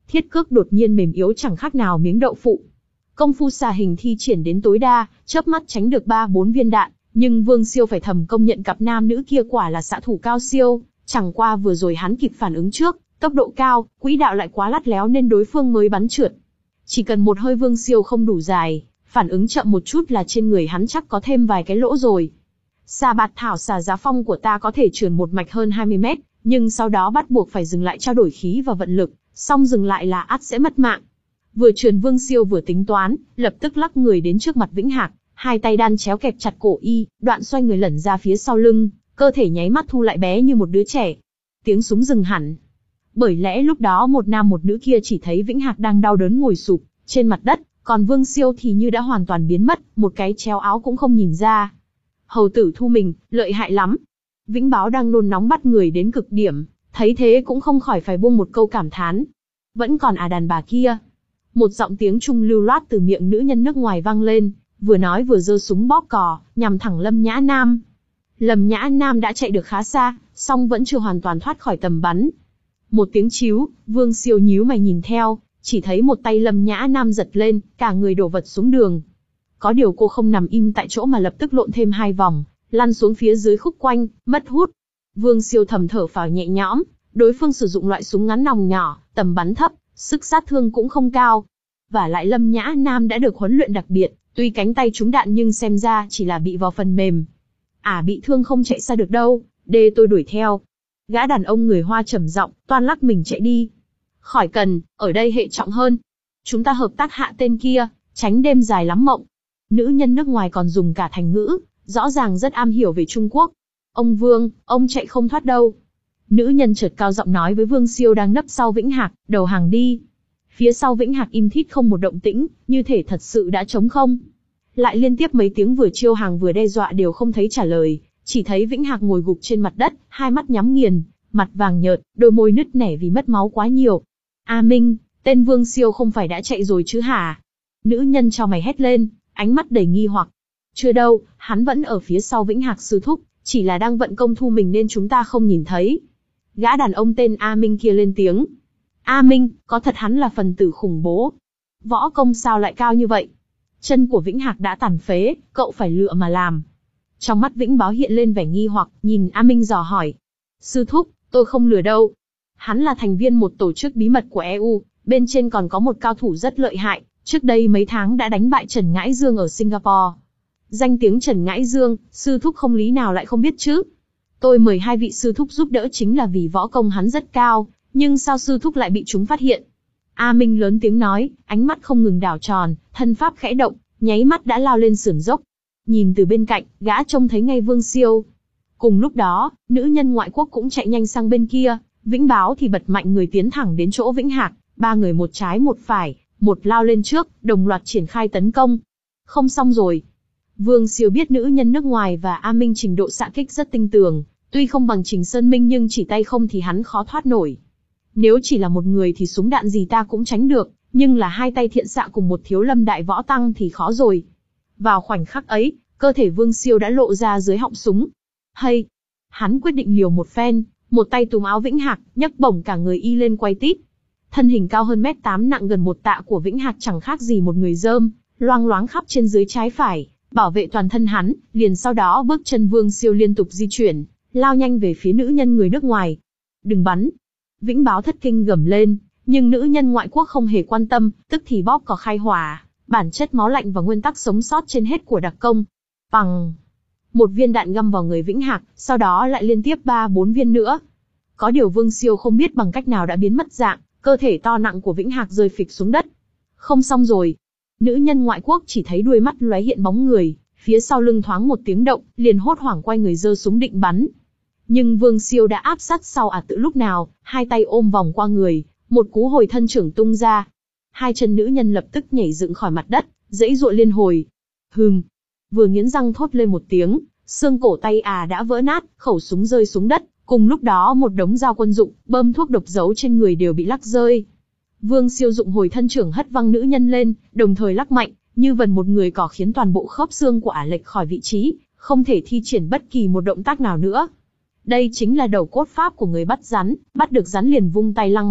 thiết cước đột nhiên mềm yếu chẳng khác nào miếng đậu phụ. Công phu xà hình thi triển đến tối đa, chớp mắt tránh được ba bốn viên đạn, nhưng Vương Siêu phải thầm công nhận cặp nam nữ kia quả là xạ thủ cao siêu, chẳng qua vừa rồi hắn kịp phản ứng trước, tốc độ cao, quỹ đạo lại quá lắt léo nên đối phương mới bắn trượt. Chỉ cần một hơi Vương Siêu không đủ dài, phản ứng chậm một chút là trên người hắn chắc có thêm vài cái lỗ rồi. Xà bạt thảo xà giá phong của ta có thể trườn một mạch hơn hai mươi mét, nhưng sau đó bắt buộc phải dừng lại trao đổi khí và vận lực, xong dừng lại là ắt sẽ mất mạng. Vừa trườn Vương Siêu vừa tính toán, lập tức lắc người đến trước mặt Vĩnh Hạc, hai tay đan chéo kẹp chặt cổ y, đoạn xoay người lẩn ra phía sau lưng, cơ thể nháy mắt thu lại bé như một đứa trẻ. Tiếng súng dừng hẳn. Bởi lẽ lúc đó một nam một nữ kia chỉ thấy Vĩnh Hạc đang đau đớn ngồi sụp trên mặt đất, còn Vương Siêu thì như đã hoàn toàn biến mất, một cái chéo áo cũng không nhìn ra. Hầu tử Thu mình, lợi hại lắm. Vĩnh Báo đang nôn nóng bắt người đến cực điểm, thấy thế cũng không khỏi phải buông một câu cảm thán. Vẫn còn à đàn bà kia. Một giọng tiếng Trung lưu loát từ miệng nữ nhân nước ngoài vang lên, vừa nói vừa giơ súng bóp cò, nhằm thẳng Lâm Nhã Nam. Lâm Nhã Nam đã chạy được khá xa, song vẫn chưa hoàn toàn thoát khỏi tầm bắn. Một tiếng chíu, Vương Siêu nhíu mày nhìn theo, chỉ thấy một tay Lâm Nhã Nam giật lên, cả người đổ vật xuống đường. Có điều cô không nằm im tại chỗ mà lập tức lộn thêm hai vòng, lăn xuống phía dưới khúc quanh, mất hút. Vương Siêu thầm thở phào nhẹ nhõm, đối phương sử dụng loại súng ngắn nòng nhỏ, tầm bắn thấp, sức sát thương cũng không cao. Và lại Lâm Nhã Nam đã được huấn luyện đặc biệt, tuy cánh tay trúng đạn nhưng xem ra chỉ là bị vào phần mềm. À bị thương không chạy xa được đâu, để tôi đuổi theo. Gã đàn ông người Hoa trầm giọng, toan lắc mình chạy đi. Khỏi cần, ở đây hệ trọng hơn. Chúng ta hợp tác hạ tên kia, tránh đêm dài lắm mộng. Nữ nhân nước ngoài còn dùng cả thành ngữ, rõ ràng rất am hiểu về Trung Quốc. Ông Vương, ông chạy không thoát đâu. Nữ nhân chợt cao giọng nói với Vương Siêu đang nấp sau Vĩnh Hạc, đầu hàng đi. Phía sau Vĩnh Hạc im thít không một động tĩnh, như thể thật sự đã trống không. Lại liên tiếp mấy tiếng vừa chiêu hàng vừa đe dọa đều không thấy trả lời, chỉ thấy Vĩnh Hạc ngồi gục trên mặt đất, hai mắt nhắm nghiền, mặt vàng nhợt, đôi môi nứt nẻ vì mất máu quá nhiều. A Minh, tên Vương Siêu không phải đã chạy rồi chứ hả? Nữ nhân chau mày hét lên, ánh mắt đầy nghi hoặc. Chưa đâu, hắn vẫn ở phía sau Vĩnh Hạc sư thúc, chỉ là đang vận công thu mình nên chúng ta không nhìn thấy. Gã đàn ông tên A Minh kia lên tiếng. A Minh, có thật hắn là phần tử khủng bố? Võ công sao lại cao như vậy? Chân của Vĩnh Hạc đã tàn phế, cậu phải lựa mà làm. Trong mắt Vĩnh Báo hiện lên vẻ nghi hoặc, nhìn A Minh dò hỏi. Sư thúc, tôi không lừa đâu. Hắn là thành viên một tổ chức bí mật của E U, bên trên còn có một cao thủ rất lợi hại, trước đây mấy tháng đã đánh bại Trần Ngãi Dương ở Singapore. Danh tiếng Trần Ngãi Dương, sư thúc không lý nào lại không biết chứ. Tôi mời hai vị sư thúc giúp đỡ chính là vì võ công hắn rất cao, nhưng sao sư thúc lại bị chúng phát hiện? A Minh lớn tiếng nói, ánh mắt không ngừng đảo tròn, thân pháp khẽ động, nháy mắt đã lao lên sườn dốc. Nhìn từ bên cạnh, gã trông thấy ngay Vương Siêu. Cùng lúc đó, nữ nhân ngoại quốc cũng chạy nhanh sang bên kia, Vĩnh Báo thì bật mạnh người tiến thẳng đến chỗ Vĩnh Hạc, ba người một trái một phải, một lao lên trước, đồng loạt triển khai tấn công. Không xong rồi. Vương Siêu biết nữ nhân nước ngoài và A Minh trình độ xạ kích rất tinh tường, tuy không bằng Trình Sơn Minh nhưng chỉ tay không thì hắn khó thoát nổi. Nếu chỉ là một người thì súng đạn gì ta cũng tránh được, nhưng là hai tay thiện xạ cùng một thiếu lâm đại võ tăng thì khó rồi. Vào khoảnh khắc ấy, cơ thể Vương Siêu đã lộ ra dưới họng súng. Hay! Hắn quyết định liều một phen, một tay túm áo Vĩnh Hạc, nhấc bổng cả người y lên quay tít. Thân hình cao hơn mét tám nặng gần một tạ của Vĩnh Hạc chẳng khác gì một người dơm, loang loáng khắp trên dưới trái phải, bảo vệ toàn thân hắn, liền sau đó bước chân Vương Siêu liên tục di chuyển, lao nhanh về phía nữ nhân người nước ngoài. Đừng bắn! Vĩnh Báo thất kinh gầm lên, nhưng nữ nhân ngoại quốc không hề quan tâm, tức thì bóp cò khai hỏa, bản chất máu lạnh và nguyên tắc sống sót trên hết của đặc công. Bằng! Một viên đạn găm vào người Vĩnh Hạc, sau đó lại liên tiếp ba bốn viên nữa. Có điều Vương Siêu không biết bằng cách nào đã biến mất dạng, cơ thể to nặng của Vĩnh Hạc rơi phịch xuống đất. Không xong rồi. Nữ nhân ngoại quốc chỉ thấy đuôi mắt lóe hiện bóng người, phía sau lưng thoáng một tiếng động, liền hốt hoảng quay người giơ súng định bắn. Nhưng Vương Siêu đã áp sát sau à tự lúc nào, hai tay ôm vòng qua người, một cú hồi thân trưởng tung ra. Hai chân nữ nhân lập tức nhảy dựng khỏi mặt đất, giãy giụa liên hồi. Hừm. Vừa nghiến răng thốt lên một tiếng, xương cổ tay à đã vỡ nát, khẩu súng rơi xuống đất, cùng lúc đó một đống dao quân dụng, bơm thuốc độc giấu trên người đều bị lắc rơi. Vương Siêu dụng hồi thân trưởng hất văng nữ nhân lên, đồng thời lắc mạnh, như vần một người cỏ khiến toàn bộ khớp xương của ả lệch khỏi vị trí, không thể thi triển bất kỳ một động tác nào nữa. Đây chính là đầu cốt pháp của người bắt rắn, bắt được rắn liền vung tay lăng mạnh,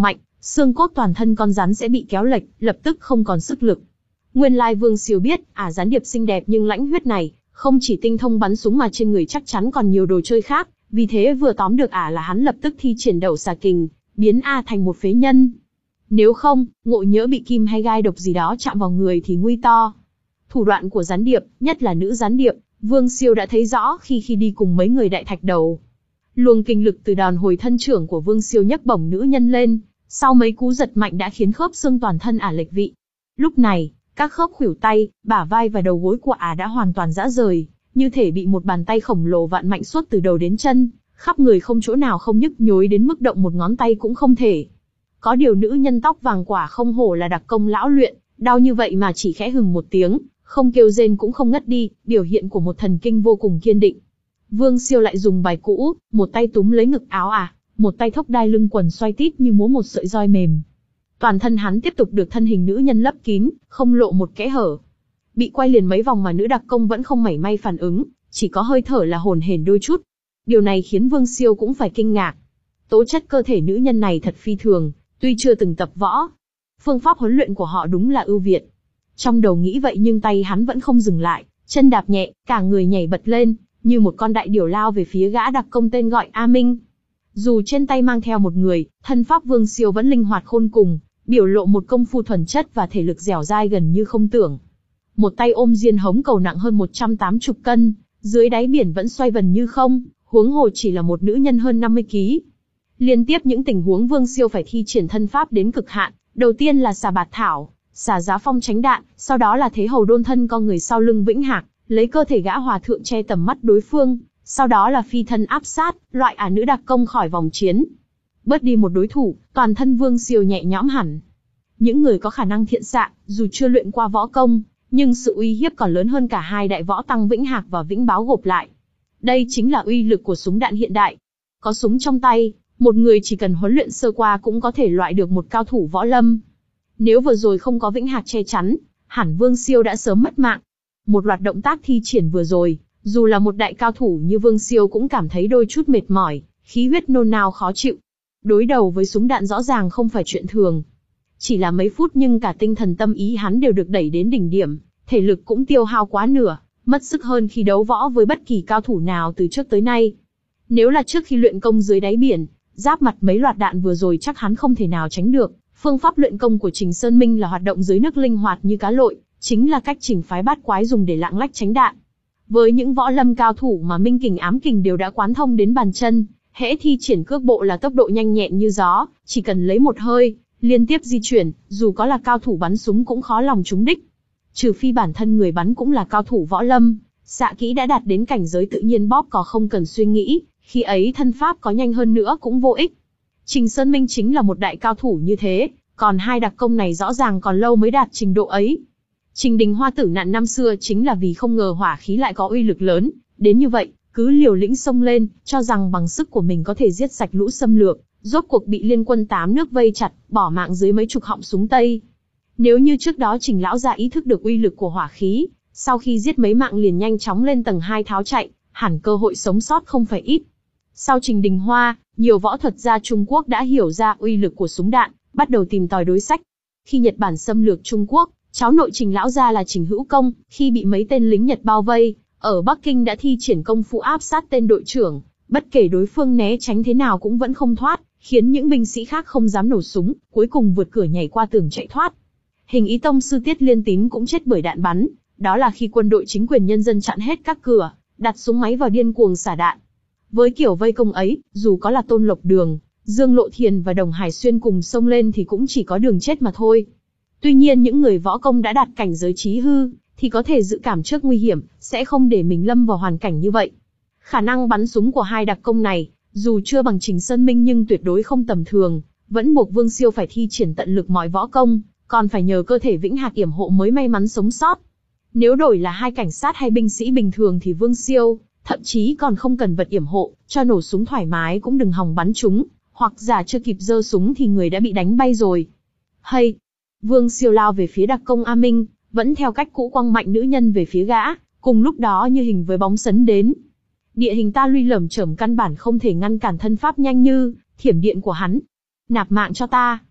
xương cốt toàn thân con rắn sẽ bị kéo lệch, lập tức không còn sức lực. Nguyên lai Vương Siêu biết, ả gián điệp xinh đẹp nhưng lãnh huyết này, không chỉ tinh thông bắn súng mà trên người chắc chắn còn nhiều đồ chơi khác, vì thế vừa tóm được ả là hắn lập tức thi triển Đẩu Xà Kình, biến A thành một phế nhân. Nếu không, ngộ nhỡ bị kim hay gai độc gì đó chạm vào người thì nguy to. Thủ đoạn của gián điệp, nhất là nữ gián điệp, Vương Siêu đã thấy rõ khi khi đi cùng mấy người đại thạch đầu. Luồng kinh lực từ đòn hồi thân trưởng của Vương Siêu nhấc bổng nữ nhân lên, sau mấy cú giật mạnh đã khiến khớp xương toàn thân ả lệch vị. Lúc này, các khớp khuỷu tay, bả vai và đầu gối của ả đã hoàn toàn rã rời, như thể bị một bàn tay khổng lồ vặn mạnh suốt từ đầu đến chân, khắp người không chỗ nào không nhức nhối đến mức động một ngón tay cũng không thể. Có điều nữ nhân tóc vàng quả không hổ là đặc công lão luyện, đau như vậy mà chỉ khẽ hừng một tiếng, không kêu rên cũng không ngất đi, biểu hiện của một thần kinh vô cùng kiên định. Vương Siêu lại dùng bài cũ, một tay túm lấy ngực áo ả, một tay thốc đai lưng quần xoay tít như múa một sợi roi mềm. Toàn thân hắn tiếp tục được thân hình nữ nhân lấp kín, không lộ một kẽ hở. Bị quay liền mấy vòng mà nữ đặc công vẫn không mảy may phản ứng, chỉ có hơi thở là hổn hển đôi chút. Điều này khiến Vương Siêu cũng phải kinh ngạc. Tố chất cơ thể nữ nhân này thật phi thường, tuy chưa từng tập võ. Phương pháp huấn luyện của họ đúng là ưu việt. Trong đầu nghĩ vậy nhưng tay hắn vẫn không dừng lại, chân đạp nhẹ, cả người nhảy bật lên, như một con đại điểu lao về phía gã đặc công tên gọi A Minh. Dù trên tay mang theo một người, thân pháp Vương Siêu vẫn linh hoạt khôn cùng, biểu lộ một công phu thuần chất và thể lực dẻo dai gần như không tưởng. Một tay ôm diên hống cầu nặng hơn một trăm tám mươi cân, dưới đáy biển vẫn xoay vần như không, huống hồ chỉ là một nữ nhân hơn năm mươi ki lô gam. Liên tiếp những tình huống Vương Siêu phải thi triển thân pháp đến cực hạn, đầu tiên là xà bạt thảo, xà giá phong tránh đạn, sau đó là thế hầu đôn thân co người sau lưng vĩnh hạc, lấy cơ thể gã hòa thượng che tầm mắt đối phương, sau đó là phi thân áp sát, loại ả nữ đặc công khỏi vòng chiến. Bớt đi một đối thủ, toàn thân Vương Siêu nhẹ nhõm hẳn. Những người có khả năng thiện xạ, dù chưa luyện qua võ công, nhưng sự uy hiếp còn lớn hơn cả hai đại võ tăng Vĩnh Hạc và Vĩnh Báo gộp lại. Đây chính là uy lực của súng đạn hiện đại. Có súng trong tay, một người chỉ cần huấn luyện sơ qua cũng có thể loại được một cao thủ võ lâm. Nếu vừa rồi không có Vĩnh Hạc che chắn, hẳn Vương Siêu đã sớm mất mạng. Một loạt động tác thi triển vừa rồi, dù là một đại cao thủ như Vương Siêu cũng cảm thấy đôi chút mệt mỏi, khí huyết nôn nao khó chịu. Đối đầu với súng đạn rõ ràng không phải chuyện thường. Chỉ là mấy phút nhưng cả tinh thần tâm ý hắn đều được đẩy đến đỉnh điểm, thể lực cũng tiêu hao quá nửa, mất sức hơn khi đấu võ với bất kỳ cao thủ nào từ trước tới nay. Nếu là trước khi luyện công dưới đáy biển, giáp mặt mấy loạt đạn vừa rồi chắc hắn không thể nào tránh được. Phương pháp luyện công của Trình Sơn Minh là hoạt động dưới nước linh hoạt như cá lội, chính là cách Trình phái bát quái dùng để lạng lách tránh đạn. Với những võ lâm cao thủ mà minh kình ám kình đều đã quán thông đến bàn chân, hễ thi triển cước bộ là tốc độ nhanh nhẹn như gió, chỉ cần lấy một hơi, liên tiếp di chuyển, dù có là cao thủ bắn súng cũng khó lòng trúng đích. Trừ phi bản thân người bắn cũng là cao thủ võ lâm, xạ kỹ đã đạt đến cảnh giới tự nhiên bóp cò không cần suy nghĩ, khi ấy thân pháp có nhanh hơn nữa cũng vô ích. Trình Sơn Minh chính là một đại cao thủ như thế, còn hai đặc công này rõ ràng còn lâu mới đạt trình độ ấy. Trình Đình Hoa tử nạn năm xưa chính là vì không ngờ hỏa khí lại có uy lực lớn, đến như vậy, cứ liều lĩnh xông lên, cho rằng bằng sức của mình có thể giết sạch lũ xâm lược, rốt cuộc bị liên quân tám nước vây chặt, bỏ mạng dưới mấy chục họng súng Tây. Nếu như trước đó Trình lão gia ý thức được uy lực của hỏa khí, sau khi giết mấy mạng liền nhanh chóng lên tầng hai tháo chạy, hẳn cơ hội sống sót không phải ít. Sau Trình Đình Hoa, nhiều võ thuật gia Trung Quốc đã hiểu ra uy lực của súng đạn, bắt đầu tìm tòi đối sách. Khi Nhật Bản xâm lược Trung Quốc, cháu nội Trình lão gia là Trình Hữu Công, khi bị mấy tên lính Nhật bao vây, ở Bắc Kinh đã thi triển công phu áp sát tên đội trưởng, bất kể đối phương né tránh thế nào cũng vẫn không thoát, khiến những binh sĩ khác không dám nổ súng, cuối cùng vượt cửa nhảy qua tường chạy thoát. Hình ý tông sư Tiết Liên Tín cũng chết bởi đạn bắn, đó là khi quân đội chính quyền nhân dân chặn hết các cửa, đặt súng máy vào điên cuồng xả đạn. Với kiểu vây công ấy, dù có là Tôn Lộc Đường, Dương Lộ Thiền và Đồng Hải Xuyên cùng xông lên thì cũng chỉ có đường chết mà thôi. Tuy nhiên những người võ công đã đạt cảnh giới chí hư, thì có thể dự cảm trước nguy hiểm, sẽ không để mình lâm vào hoàn cảnh như vậy. Khả năng bắn súng của hai đặc công này, dù chưa bằng Trình Sơn Minh nhưng tuyệt đối không tầm thường, vẫn buộc Vương Siêu phải thi triển tận lực mọi võ công, còn phải nhờ cơ thể Vĩnh Hạc yểm hộ mới may mắn sống sót. Nếu đổi là hai cảnh sát hay binh sĩ bình thường thì Vương Siêu, thậm chí còn không cần vật yểm hộ, cho nổ súng thoải mái cũng đừng hòng bắn chúng, hoặc giả chưa kịp giơ súng thì người đã bị đánh bay rồi. Hay! Vương Siêu lao về phía đặc công A Minh, vẫn theo cách cũ quăng mạnh nữ nhân về phía gã, cùng lúc đó như hình với bóng sấn đến. Địa hình ta luy lởm chởm căn bản không thể ngăn cản thân pháp nhanh như thiểm điện của hắn. Nạp mạng cho ta!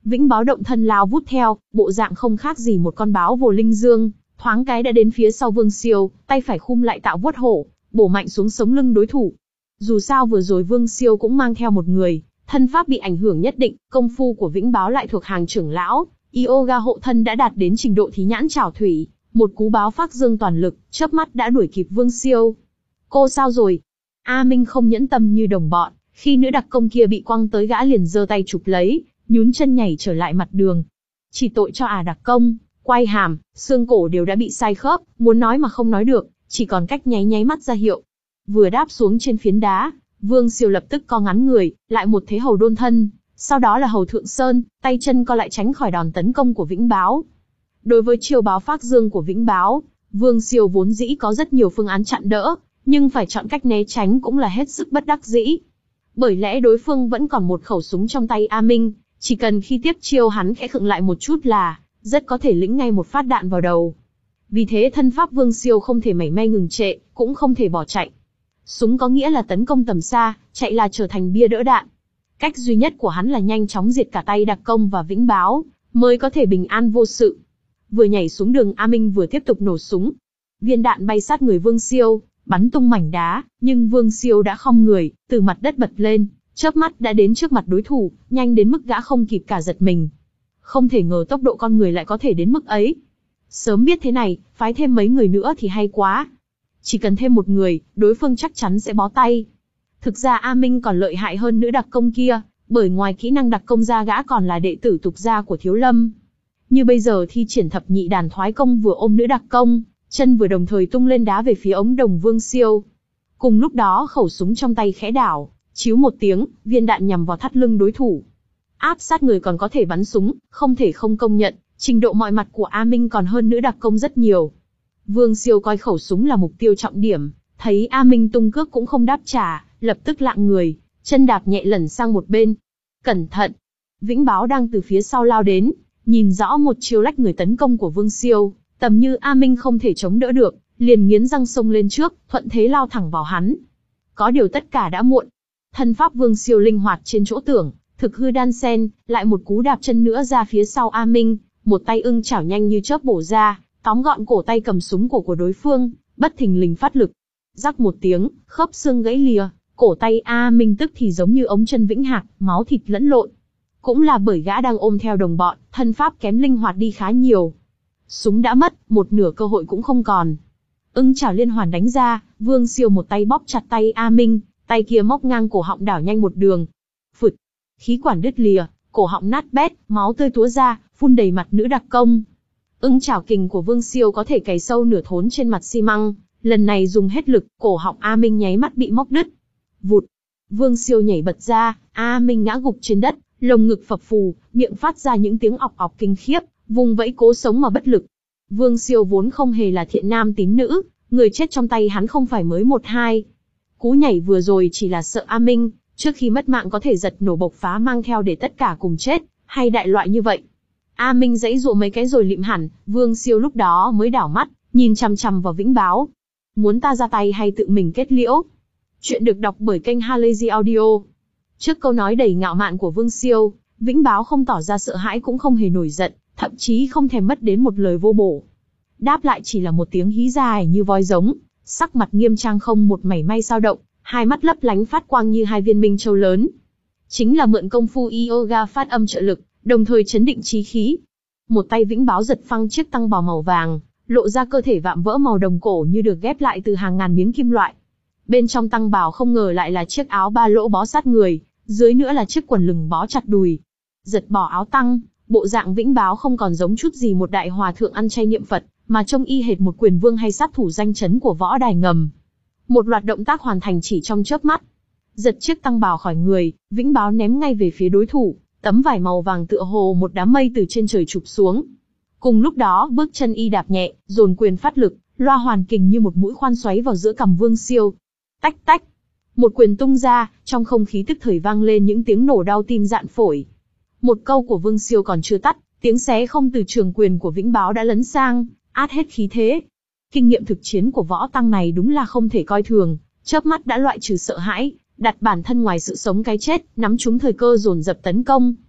Vĩnh Báo động thân lao vút theo, bộ dạng không khác gì một con báo vồ linh dương, thoáng cái đã đến phía sau Vương Siêu, tay phải khum lại tạo vuốt hổ, bổ mạnh xuống sống lưng đối thủ. Dù sao vừa rồi Vương Siêu cũng mang theo một người, thân pháp bị ảnh hưởng nhất định, công phu của Vĩnh Báo lại thuộc hàng trưởng lão, yoga hộ thân đã đạt đến trình độ thí nhãn trảo thủy, một cú báo phát dương toàn lực, chớp mắt đã đuổi kịp Vương Siêu. Cô sao rồi? A Minh không nhẫn tâm như đồng bọn, khi nữ đặc công kia bị quăng tới gã liền giơ tay chụp lấy, nhún chân nhảy trở lại mặt đường. Chỉ tội cho à đặc công, quai hàm, xương cổ đều đã bị sai khớp, muốn nói mà không nói được, chỉ còn cách nháy nháy mắt ra hiệu. Vừa đáp xuống trên phiến đá, Vương Siêu lập tức co ngắn người, lại một thế hầu đôn thân, sau đó là hầu thượng sơn, tay chân co lại tránh khỏi đòn tấn công của Vĩnh Báo. Đối với chiêu báo phát dương của Vĩnh Báo, Vương Siêu vốn dĩ có rất nhiều phương án chặn đỡ, nhưng phải chọn cách né tránh cũng là hết sức bất đắc dĩ. Bởi lẽ đối phương vẫn còn một khẩu súng trong tay A Minh, chỉ cần khi tiếp chiêu hắn khẽ khựng lại một chút là rất có thể lĩnh ngay một phát đạn vào đầu. Vì thế thân pháp Vương Siêu không thể mảy may ngừng trệ, cũng không thể bỏ chạy. Súng có nghĩa là tấn công tầm xa, chạy là trở thành bia đỡ đạn. Cách duy nhất của hắn là nhanh chóng diệt cả tay đặc công và Vĩnh Báo, mới có thể bình an vô sự. Vừa nhảy xuống đường A Minh vừa tiếp tục nổ súng. Viên đạn bay sát người Vương Siêu, bắn tung mảnh đá, nhưng Vương Siêu đã khom người, từ mặt đất bật lên, chớp mắt đã đến trước mặt đối thủ, nhanh đến mức gã không kịp cả giật mình. Không thể ngờ tốc độ con người lại có thể đến mức ấy. Sớm biết thế này, phái thêm mấy người nữa thì hay quá. Chỉ cần thêm một người, đối phương chắc chắn sẽ bó tay. Thực ra A Minh còn lợi hại hơn nữ đặc công kia, bởi ngoài kỹ năng đặc công ra gã còn là đệ tử tục gia của Thiếu Lâm. Như bây giờ thi triển thập nhị đàn thoái công vừa ôm nữ đặc công, chân vừa đồng thời tung lên đá về phía ống đồng Vương Siêu. Cùng lúc đó khẩu súng trong tay khẽ đảo, chíu một tiếng, viên đạn nhằm vào thắt lưng đối thủ. Áp sát người còn có thể bắn súng, không thể không công nhận, trình độ mọi mặt của A Minh còn hơn nữ đặc công rất nhiều. Vương Siêu coi khẩu súng là mục tiêu trọng điểm, thấy A Minh tung cước cũng không đáp trả, lập tức lạng người, chân đạp nhẹ lẩn sang một bên. Cẩn thận! Vĩnh Báo đang từ phía sau lao đến, nhìn rõ một chiêu lách người tấn công của Vương Siêu, tầm như A Minh không thể chống đỡ được, liền nghiến răng xông lên trước, thuận thế lao thẳng vào hắn. Có điều tất cả đã muộn. Thân pháp Vương Siêu linh hoạt trên chỗ tưởng, thực hư đan sen, lại một cú đạp chân nữa ra phía sau A Minh, một tay ưng chảo nhanh như chớp bổ ra, tóm gọn cổ tay cầm súng cổ của đối phương, bất thình lình phát lực. Rắc một tiếng, khớp xương gãy lìa, cổ tay A Minh tức thì giống như ống chân vĩnh hạc, máu thịt lẫn lộn. Cũng là bởi gã đang ôm theo đồng bọn, thân pháp kém linh hoạt đi khá nhiều. Súng đã mất, một nửa cơ hội cũng không còn. Ưng chảo liên hoàn đánh ra, Vương Siêu một tay bóp chặt tay A Minh, tay kia móc ngang cổ họng đảo nhanh một đường. Phụt, khí quản đứt lìa, cổ họng nát bét, máu tươi túa ra, phun đầy mặt nữ đặc công. Ưng chảo kình của Vương Siêu có thể cày sâu nửa thốn trên mặt xi măng, lần này dùng hết lực, cổ họng A Minh nháy mắt bị móc đứt. Vụt, Vương Siêu nhảy bật ra, A Minh ngã gục trên đất, lồng ngực phập phù, miệng phát ra những tiếng ọc ọc kinh khiếp, vùng vẫy cố sống mà bất lực. Vương Siêu vốn không hề là thiện nam tín nữ, người chết trong tay hắn không phải mới một hai. Cú nhảy vừa rồi chỉ là sợ A Minh, trước khi mất mạng có thể giật nổ bộc phá mang theo để tất cả cùng chết, hay đại loại như vậy. A Minh giãy giụa mấy cái rồi lịm hẳn, Vương Siêu lúc đó mới đảo mắt, nhìn chằm chằm vào Vĩnh Báo. Muốn ta ra tay hay tự mình kết liễu? Chuyện được đọc bởi kênh Halazy Audio. Trước câu nói đầy ngạo mạn của Vương Siêu, Vĩnh Báo không tỏ ra sợ hãi cũng không hề nổi giận, thậm chí không thèm mất đến một lời vô bổ. Đáp lại chỉ là một tiếng hí dài như voi giống, sắc mặt nghiêm trang không một mảy may dao động, hai mắt lấp lánh phát quang như hai viên minh châu lớn. Chính là mượn công phu yoga phát âm trợ lực, đồng thời chấn định chí khí. Một tay Vĩnh Báo giật phăng chiếc tăng bào màu vàng, lộ ra cơ thể vạm vỡ màu đồng cổ như được ghép lại từ hàng ngàn miếng kim loại. Bên trong tăng bào không ngờ lại là chiếc áo ba lỗ bó sát người, dưới nữa là chiếc quần lửng bó chặt đùi. Giật bỏ áo tăng, bộ dạng Vĩnh Báo không còn giống chút gì một đại hòa thượng ăn chay niệm Phật, mà trông y hệt một quyền vương hay sát thủ danh chấn của võ đài ngầm. Một loạt động tác hoàn thành chỉ trong chớp mắt. Giật chiếc tăng bào khỏi người, Vĩnh Báo ném ngay về phía đối thủ, tấm vải màu vàng tựa hồ một đám mây từ trên trời chụp xuống. Cùng lúc đó, bước chân y đạp nhẹ, dồn quyền phát lực, loa hoàn kình như một mũi khoan xoáy vào giữa cằm Vương Siêu. Tách tách, một quyền tung ra, trong không khí tức thời vang lên những tiếng nổ đau tim dạn phổi. Một câu của Vương Siêu còn chưa tắt, tiếng xé không từ trường quyền của Vĩnh Báo đã lấn sang, át hết khí thế. Kinh nghiệm thực chiến của võ tăng này đúng là không thể coi thường, chớp mắt đã loại trừ sợ hãi, đặt bản thân ngoài sự sống cái chết, nắm trúng thời cơ dồn dập tấn công.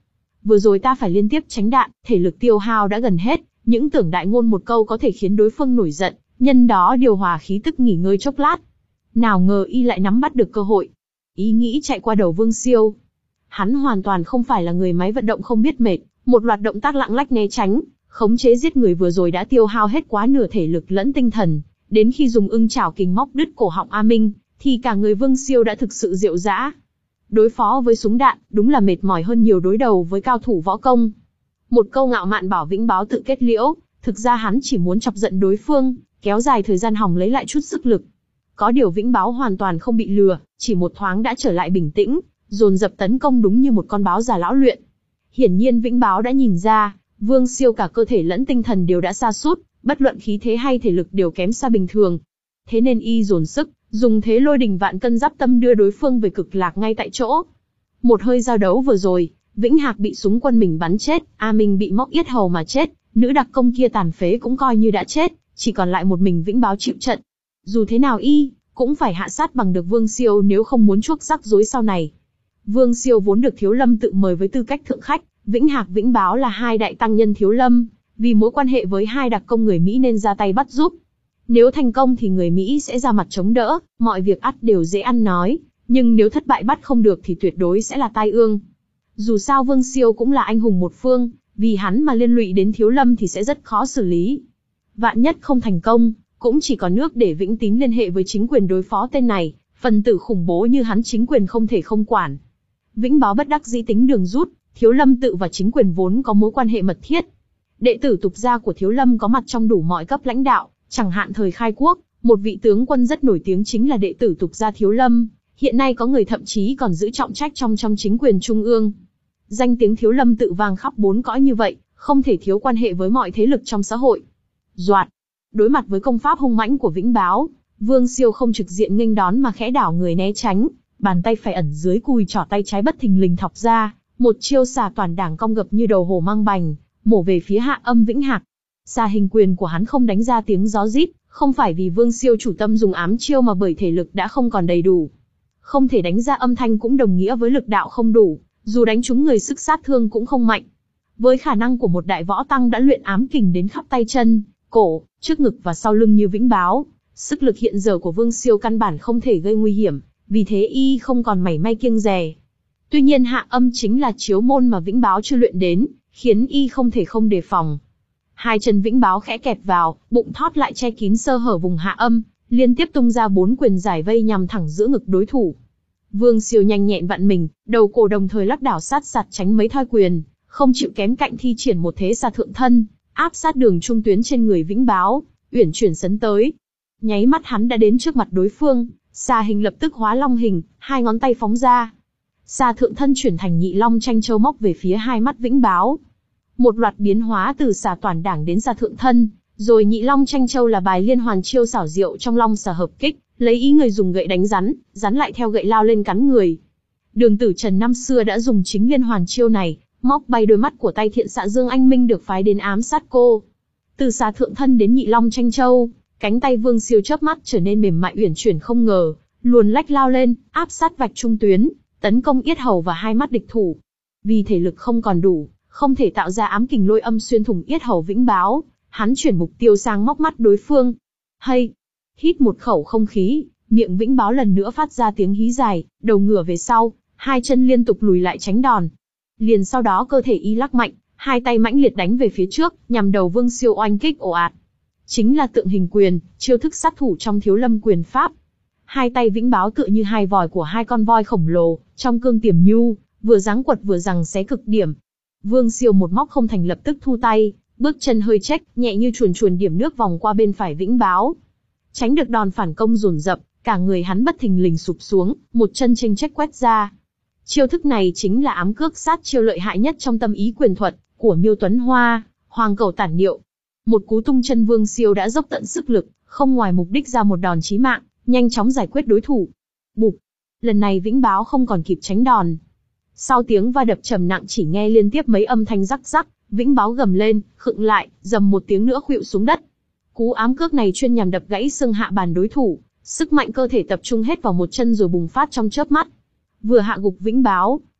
vừa rồi ta phải liên tiếp tránh đạn, thể lực tiêu hao đã gần hết, những tưởng đại ngôn một câu có thể khiến đối phương nổi giận, nhân đó điều hòa khí tức nghỉ ngơi chốc lát. Nào ngờ y lại nắm bắt được cơ hội. Ý nghĩ chạy qua đầu Vương Siêu. Hắn hoàn toàn không phải là người máy vận động không biết mệt, một loạt động tác lạng lách né tránh, khống chế giết người vừa rồi đã tiêu hao hết quá nửa thể lực lẫn tinh thần, đến khi dùng ưng chảo kình móc đứt cổ họng A Minh, thì cả người Vương Siêu đã thực sự rệu rã. Đối phó với súng đạn, đúng là mệt mỏi hơn nhiều đối đầu với cao thủ võ công. Một câu ngạo mạn bảo Vĩnh Báo tự kết liễu, thực ra hắn chỉ muốn chọc giận đối phương, kéo dài thời gian hòng lấy lại chút sức lực. Có điều Vĩnh Báo hoàn toàn không bị lừa, chỉ một thoáng đã trở lại bình tĩnh, dồn dập tấn công đúng như một con báo già lão luyện. Hiển nhiên Vĩnh Báo đã nhìn ra, Vương Siêu cả cơ thể lẫn tinh thần đều đã sa sút, bất luận khí thế hay thể lực đều kém xa bình thường. Thế nên y dồn sức, dùng thế lôi đình vạn cân giáp tâm đưa đối phương về cực lạc ngay tại chỗ. Một hơi giao đấu vừa rồi, Vĩnh Hạc bị súng quân mình bắn chết, A Minh bị móc yết hầu mà chết, nữ đặc công kia tàn phế cũng coi như đã chết, chỉ còn lại một mình Vĩnh Báo chịu trận. Dù thế nào y cũng phải hạ sát bằng được Vương Siêu nếu không muốn chuốc rắc rối sau này. Vương Siêu vốn được Thiếu Lâm tự mời với tư cách thượng khách, Vĩnh Hạc Vĩnh Báo là hai đại tăng nhân Thiếu Lâm, vì mối quan hệ với hai đặc công người Mỹ nên ra tay bắt giúp. Nếu thành công thì người Mỹ sẽ ra mặt chống đỡ, mọi việc ắt đều dễ ăn nói, nhưng nếu thất bại bắt không được thì tuyệt đối sẽ là tai ương. Dù sao Vương Siêu cũng là anh hùng một phương, vì hắn mà liên lụy đến Thiếu Lâm thì sẽ rất khó xử lý. Vạn nhất không thành công, cũng chỉ có nước để Vĩnh Tín liên hệ với chính quyền đối phó tên này, phần tử khủng bố như hắn chính quyền không thể không quản. Vĩnh Báo bất đắc dĩ tính đường rút, Thiếu Lâm tự và chính quyền vốn có mối quan hệ mật thiết. Đệ tử tục gia của Thiếu Lâm có mặt trong đủ mọi cấp lãnh đạo, chẳng hạn thời khai quốc, một vị tướng quân rất nổi tiếng chính là đệ tử tục gia Thiếu Lâm, hiện nay có người thậm chí còn giữ trọng trách trong trong chính quyền trung ương. Danh tiếng Thiếu Lâm tự vang khắp bốn cõi như vậy, không thể thiếu quan hệ với mọi thế lực trong xã hội. Doạt, đối mặt với công pháp hung mãnh của Vĩnh Báo, Vương Siêu không trực diện nghênh đón mà khẽ đảo người né tránh, bàn tay phải ẩn dưới cùi trỏ tay trái bất thình lình thọc ra, một chiêu xà toàn đảng cong gập như đầu hổ mang bành, mổ về phía Hạ Âm Vĩnh Hạc. Xà hình quyền của hắn không đánh ra tiếng gió rít, không phải vì Vương Siêu chủ tâm dùng ám chiêu mà bởi thể lực đã không còn đầy đủ. Không thể đánh ra âm thanh cũng đồng nghĩa với lực đạo không đủ, dù đánh trúng người sức sát thương cũng không mạnh. Với khả năng của một đại võ tăng đã luyện ám kình đến khắp tay chân, cổ, trước ngực và sau lưng như Vĩnh Báo, sức lực hiện giờ của Vương Siêu căn bản không thể gây nguy hiểm, vì thế y không còn mảy may kiêng dè. Tuy nhiên Hạ Âm chính là chiếu môn mà Vĩnh Báo chưa luyện đến, khiến y không thể không đề phòng. Hai chân Vĩnh Báo khẽ kẹp vào, bụng thót lại che kín sơ hở vùng Hạ Âm, liên tiếp tung ra bốn quyền giải vây nhằm thẳng giữa ngực đối thủ. Vương Siêu nhanh nhẹn vặn mình, đầu cổ đồng thời lắc đảo sát sạt tránh mấy thoi quyền, không chịu kém cạnh thi triển một thế xà thượng thân, áp sát đường trung tuyến trên người Vĩnh Báo, uyển chuyển sấn tới. Nháy mắt hắn đã đến trước mặt đối phương, xà hình lập tức hóa long hình, hai ngón tay phóng ra. Xà thượng thân chuyển thành nhị long tranh châu móc về phía hai mắt Vĩnh Báo. Một loạt biến hóa từ xà toàn đảng đến xà thượng thân, rồi nhị long tranh châu là bài liên hoàn chiêu xảo diệu trong long xà hợp kích, lấy ý người dùng gậy đánh rắn, rắn lại theo gậy lao lên cắn người. Đường Tử Trần năm xưa đã dùng chính liên hoàn chiêu này, móc bay đôi mắt của tay thiện xạ Dương Anh Minh được phái đến ám sát cô. Từ xà thượng thân đến nhị long tranh châu, cánh tay Vương Siêu chớp mắt trở nên mềm mại uyển chuyển không ngờ, luồn lách lao lên, áp sát vạch trung tuyến, tấn công yết hầu và hai mắt địch thủ. Vì thể lực không còn đủ, không thể tạo ra ám kình lôi âm xuyên thủng yết hầu Vĩnh Báo, hắn chuyển mục tiêu sang móc mắt đối phương. Hay, hít một khẩu không khí, miệng Vĩnh Báo lần nữa phát ra tiếng hí dài, đầu ngửa về sau, hai chân liên tục lùi lại tránh đòn. Liền sau đó cơ thể y lắc mạnh, hai tay mãnh liệt đánh về phía trước, nhằm đầu Vương Siêu oanh kích ồ ạt. Chính là tượng hình quyền, chiêu thức sát thủ trong Thiếu Lâm quyền pháp. Hai tay Vĩnh Báo tựa như hai vòi của hai con voi khổng lồ, trong cương tiềm nhu, vừa giáng quật vừa giằng xé cực điểm. Vương Siêu một móc không thành lập tức thu tay, bước chân hơi chếch, nhẹ như chuồn chuồn điểm nước vòng qua bên phải Vĩnh Báo. Tránh được đòn phản công dồn dập, cả người hắn bất thình lình sụp xuống, một chân chênh chếch quét ra. Chiêu thức này chính là ám cước sát chiêu lợi hại nhất trong tâm ý quyền thuật của Miêu Tuấn Hoa, Hoàng Cẩu Tản Điệu. Một cú tung chân Vương Siêu đã dốc tận sức lực, không ngoài mục đích ra một đòn chí mạng, nhanh chóng giải quyết đối thủ. Bụp! Lần này Vĩnh Báo không còn kịp tránh đòn. Sau tiếng va đập trầm nặng chỉ nghe liên tiếp mấy âm thanh rắc rắc, Vĩnh Báo gầm lên, khựng lại, dầm một tiếng nữa khuỵu xuống đất. Cú ám cước này chuyên nhằm đập gãy xương hạ bàn đối thủ, sức mạnh cơ thể tập trung hết vào một chân rồi bùng phát trong chớp mắt. Vừa hạ gục Vĩnh Báo,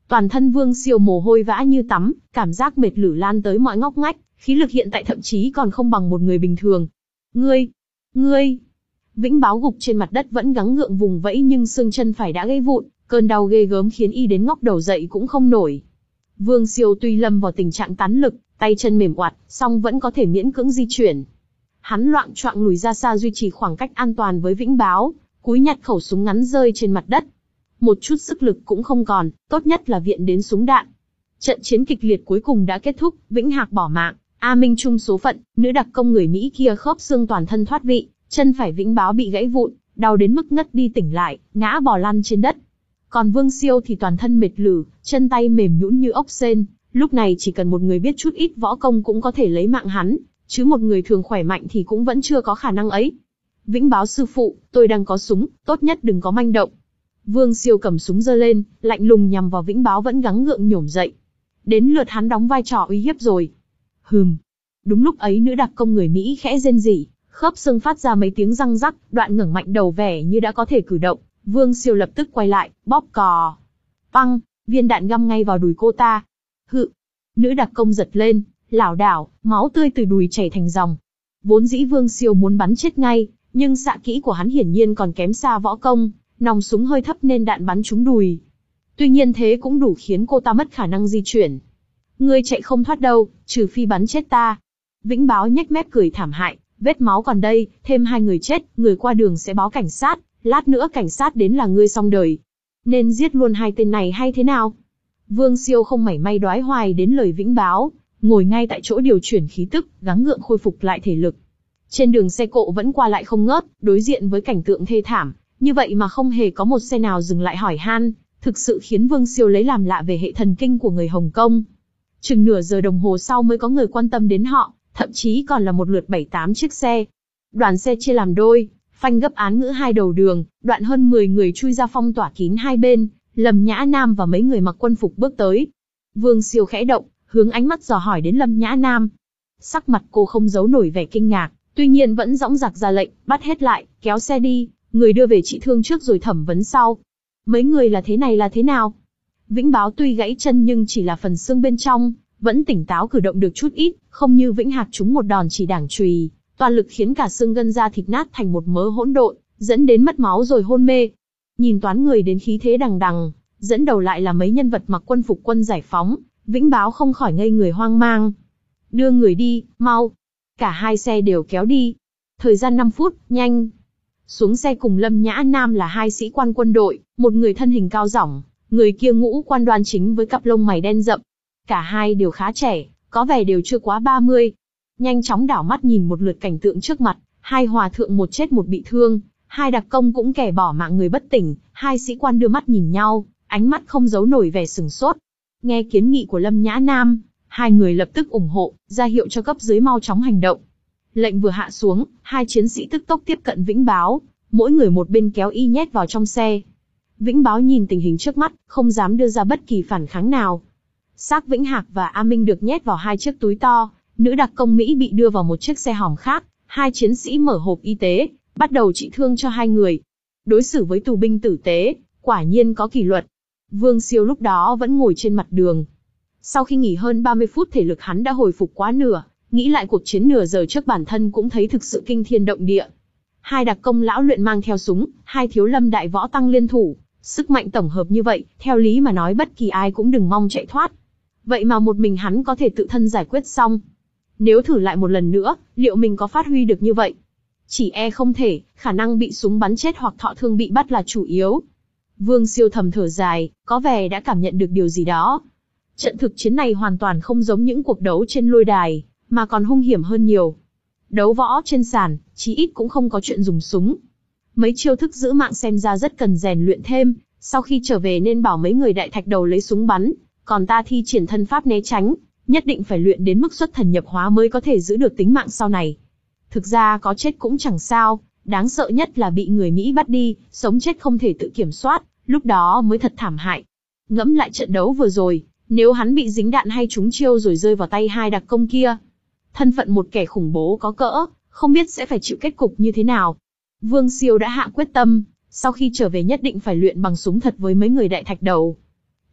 Toàn thân Vương Siêu mồ hôi vã như tắm, cảm giác mệt lử lan tới mọi ngóc ngách, khí lực hiện tại thậm chí còn không bằng một người bình thường. Ngươi, ngươi, Vĩnh Báo gục trên mặt đất vẫn gắng gượng vùng vẫy nhưng xương chân phải đã gãy vụn, cơn đau ghê gớm khiến y đến ngóc đầu dậy cũng không nổi. Vương Siêu tuy lâm vào tình trạng tán lực, tay chân mềm oặt, song vẫn có thể miễn cưỡng di chuyển. Hắn loạng choạng lùi ra xa duy trì khoảng cách an toàn với Vĩnh Báo, cúi nhặt khẩu súng ngắn rơi trên mặt đất. Một chút sức lực cũng không còn, tốt nhất là viện đến súng đạn. Trận chiến kịch liệt cuối cùng đã kết thúc, Vĩnh Hạc bỏ mạng, A Minh chung số phận, nữ đặc công người Mỹ kia khớp xương toàn thân thoát vị, chân phải Vĩnh Báo bị gãy vụn, đau đến mức ngất đi tỉnh lại, ngã bò lăn trên đất. Còn Vương Siêu thì toàn thân mệt lử, chân tay mềm nhũn như ốc sên, lúc này chỉ cần một người biết chút ít võ công cũng có thể lấy mạng hắn, chứ một người thường khỏe mạnh thì cũng vẫn chưa có khả năng ấy. Vĩnh Báo sư phụ, tôi đang có súng, tốt nhất đừng có manh động. Vương Siêu cầm súng giơ lên, lạnh lùng nhằm vào Vĩnh Báo vẫn gắng gượng nhổm dậy. Đến lượt hắn đóng vai trò uy hiếp rồi. Hừm. Đúng lúc ấy nữ đặc công người Mỹ khẽ rên rỉ, khớp xương phát ra mấy tiếng răng rắc, đoạn ngẩng mạnh đầu vẻ như đã có thể cử động. Vương Siêu lập tức quay lại, bóp cò. Băng, viên đạn găm ngay vào đùi cô ta. Hự. Nữ đặc công giật lên, lảo đảo, máu tươi từ đùi chảy thành dòng. Vốn dĩ Vương Siêu muốn bắn chết ngay, nhưng xạ kỹ của hắn hiển nhiên còn kém xa võ công, nòng súng hơi thấp nên đạn bắn trúng đùi. Tuy nhiên thế cũng đủ khiến cô ta mất khả năng di chuyển. Ngươi chạy không thoát đâu, trừ phi bắn chết ta. Vĩnh Báo nhếch mép cười thảm hại, vết máu còn đây, thêm hai người chết, người qua đường sẽ báo cảnh sát, lát nữa cảnh sát đến là ngươi xong đời. Nên giết luôn hai tên này hay thế nào? Vương Siêu không mảy may đoái hoài đến lời Vĩnh Báo, ngồi ngay tại chỗ điều chuyển khí tức, gắng gượng khôi phục lại thể lực. Trên đường xe cộ vẫn qua lại không ngớt, đối diện với cảnh tượng thê thảm, như vậy mà không hề có một xe nào dừng lại hỏi han, thực sự khiến Vương Siêu lấy làm lạ về hệ thần kinh của người Hồng Kông. Chừng nửa giờ đồng hồ sau mới có người quan tâm đến họ, thậm chí còn là một lượt bảy tám chiếc xe. Đoàn xe chia làm đôi, phanh gấp án ngữ hai đầu đường, đoạn hơn mười người chui ra phong tỏa kín hai bên, Lâm Nhã Nam và mấy người mặc quân phục bước tới. Vương Siêu khẽ động, hướng ánh mắt dò hỏi đến Lâm Nhã Nam. Sắc mặt cô không giấu nổi vẻ kinh ngạc, tuy nhiên vẫn dõng dạc ra lệnh, bắt hết lại, kéo xe đi, người đưa về trị thương trước rồi thẩm vấn sau. Mấy người là thế này là thế nào? Vĩnh Báo tuy gãy chân nhưng chỉ là phần xương bên trong, vẫn tỉnh táo cử động được chút ít, không như Vĩnh Hạc trúng một đòn chỉ đảng chùy, toàn lực khiến cả xương gân da thịt nát thành một mớ hỗn độn, dẫn đến mất máu rồi hôn mê. Nhìn toán người đến khí thế đằng đằng, dẫn đầu lại là mấy nhân vật mặc quân phục quân giải phóng, Vĩnh Báo không khỏi ngây người hoang mang. Đưa người đi, mau. Cả hai xe đều kéo đi. Thời gian năm phút, nhanh. Xuống xe cùng Lâm Nhã Nam là hai sĩ quan quân đội, một người thân hình cao rỏng, người kia ngũ quan đoan chính với cặp lông mày đen rậm. Cả hai đều khá trẻ, có vẻ đều chưa quá ba mươi. Nhanh chóng đảo mắt nhìn một lượt cảnh tượng trước mặt, hai hòa thượng một chết một bị thương, hai đặc công cũng kẻ bỏ mạng người bất tỉnh, hai sĩ quan đưa mắt nhìn nhau, ánh mắt không giấu nổi vẻ sửng sốt. Nghe kiến nghị của Lâm Nhã Nam, hai người lập tức ủng hộ, ra hiệu cho cấp dưới mau chóng hành động. Lệnh vừa hạ xuống, hai chiến sĩ tức tốc tiếp cận Vĩnh Báo, mỗi người một bên kéo y nhét vào trong xe. Vĩnh Báo nhìn tình hình trước mắt, không dám đưa ra bất kỳ phản kháng nào. Xác Vĩnh Hạc và A Minh được nhét vào hai chiếc túi to, nữ đặc công Mỹ bị đưa vào một chiếc xe hòm khác, hai chiến sĩ mở hộp y tế, bắt đầu trị thương cho hai người. Đối xử với tù binh tử tế, quả nhiên có kỷ luật. Vương Siêu lúc đó vẫn ngồi trên mặt đường. Sau khi nghỉ hơn ba mươi phút thể lực hắn đã hồi phục quá nửa, nghĩ lại cuộc chiến nửa giờ trước bản thân cũng thấy thực sự kinh thiên động địa. Hai đặc công lão luyện mang theo súng, hai thiếu lâm đại võ tăng liên thủ, sức mạnh tổng hợp như vậy, theo lý mà nói bất kỳ ai cũng đừng mong chạy thoát. Vậy mà một mình hắn có thể tự thân giải quyết xong. Nếu thử lại một lần nữa, liệu mình có phát huy được như vậy? Chỉ e không thể, khả năng bị súng bắn chết hoặc thọ thương bị bắt là chủ yếu. Vương Siêu thầm thở dài, có vẻ đã cảm nhận được điều gì đó. Trận thực chiến này hoàn toàn không giống những cuộc đấu trên lôi đài, mà còn hung hiểm hơn nhiều. Đấu võ trên sàn, chí ít cũng không có chuyện dùng súng. Mấy chiêu thức giữ mạng xem ra rất cần rèn luyện thêm, sau khi trở về nên bảo mấy người đại thạch đầu lấy súng bắn, còn ta thi triển thân pháp né tránh, nhất định phải luyện đến mức xuất thần nhập hóa mới có thể giữ được tính mạng sau này. Thực ra có chết cũng chẳng sao, đáng sợ nhất là bị người Mỹ bắt đi, sống chết không thể tự kiểm soát, lúc đó mới thật thảm hại. Ngẫm lại trận đấu vừa rồi, nếu hắn bị dính đạn hay trúng chiêu rồi rơi vào tay hai đặc công kia, thân phận một kẻ khủng bố có cỡ, không biết sẽ phải chịu kết cục như thế nào. Vương Siêu đã hạ quyết tâm, sau khi trở về nhất định phải luyện bằng súng thật với mấy người đại thạch đầu.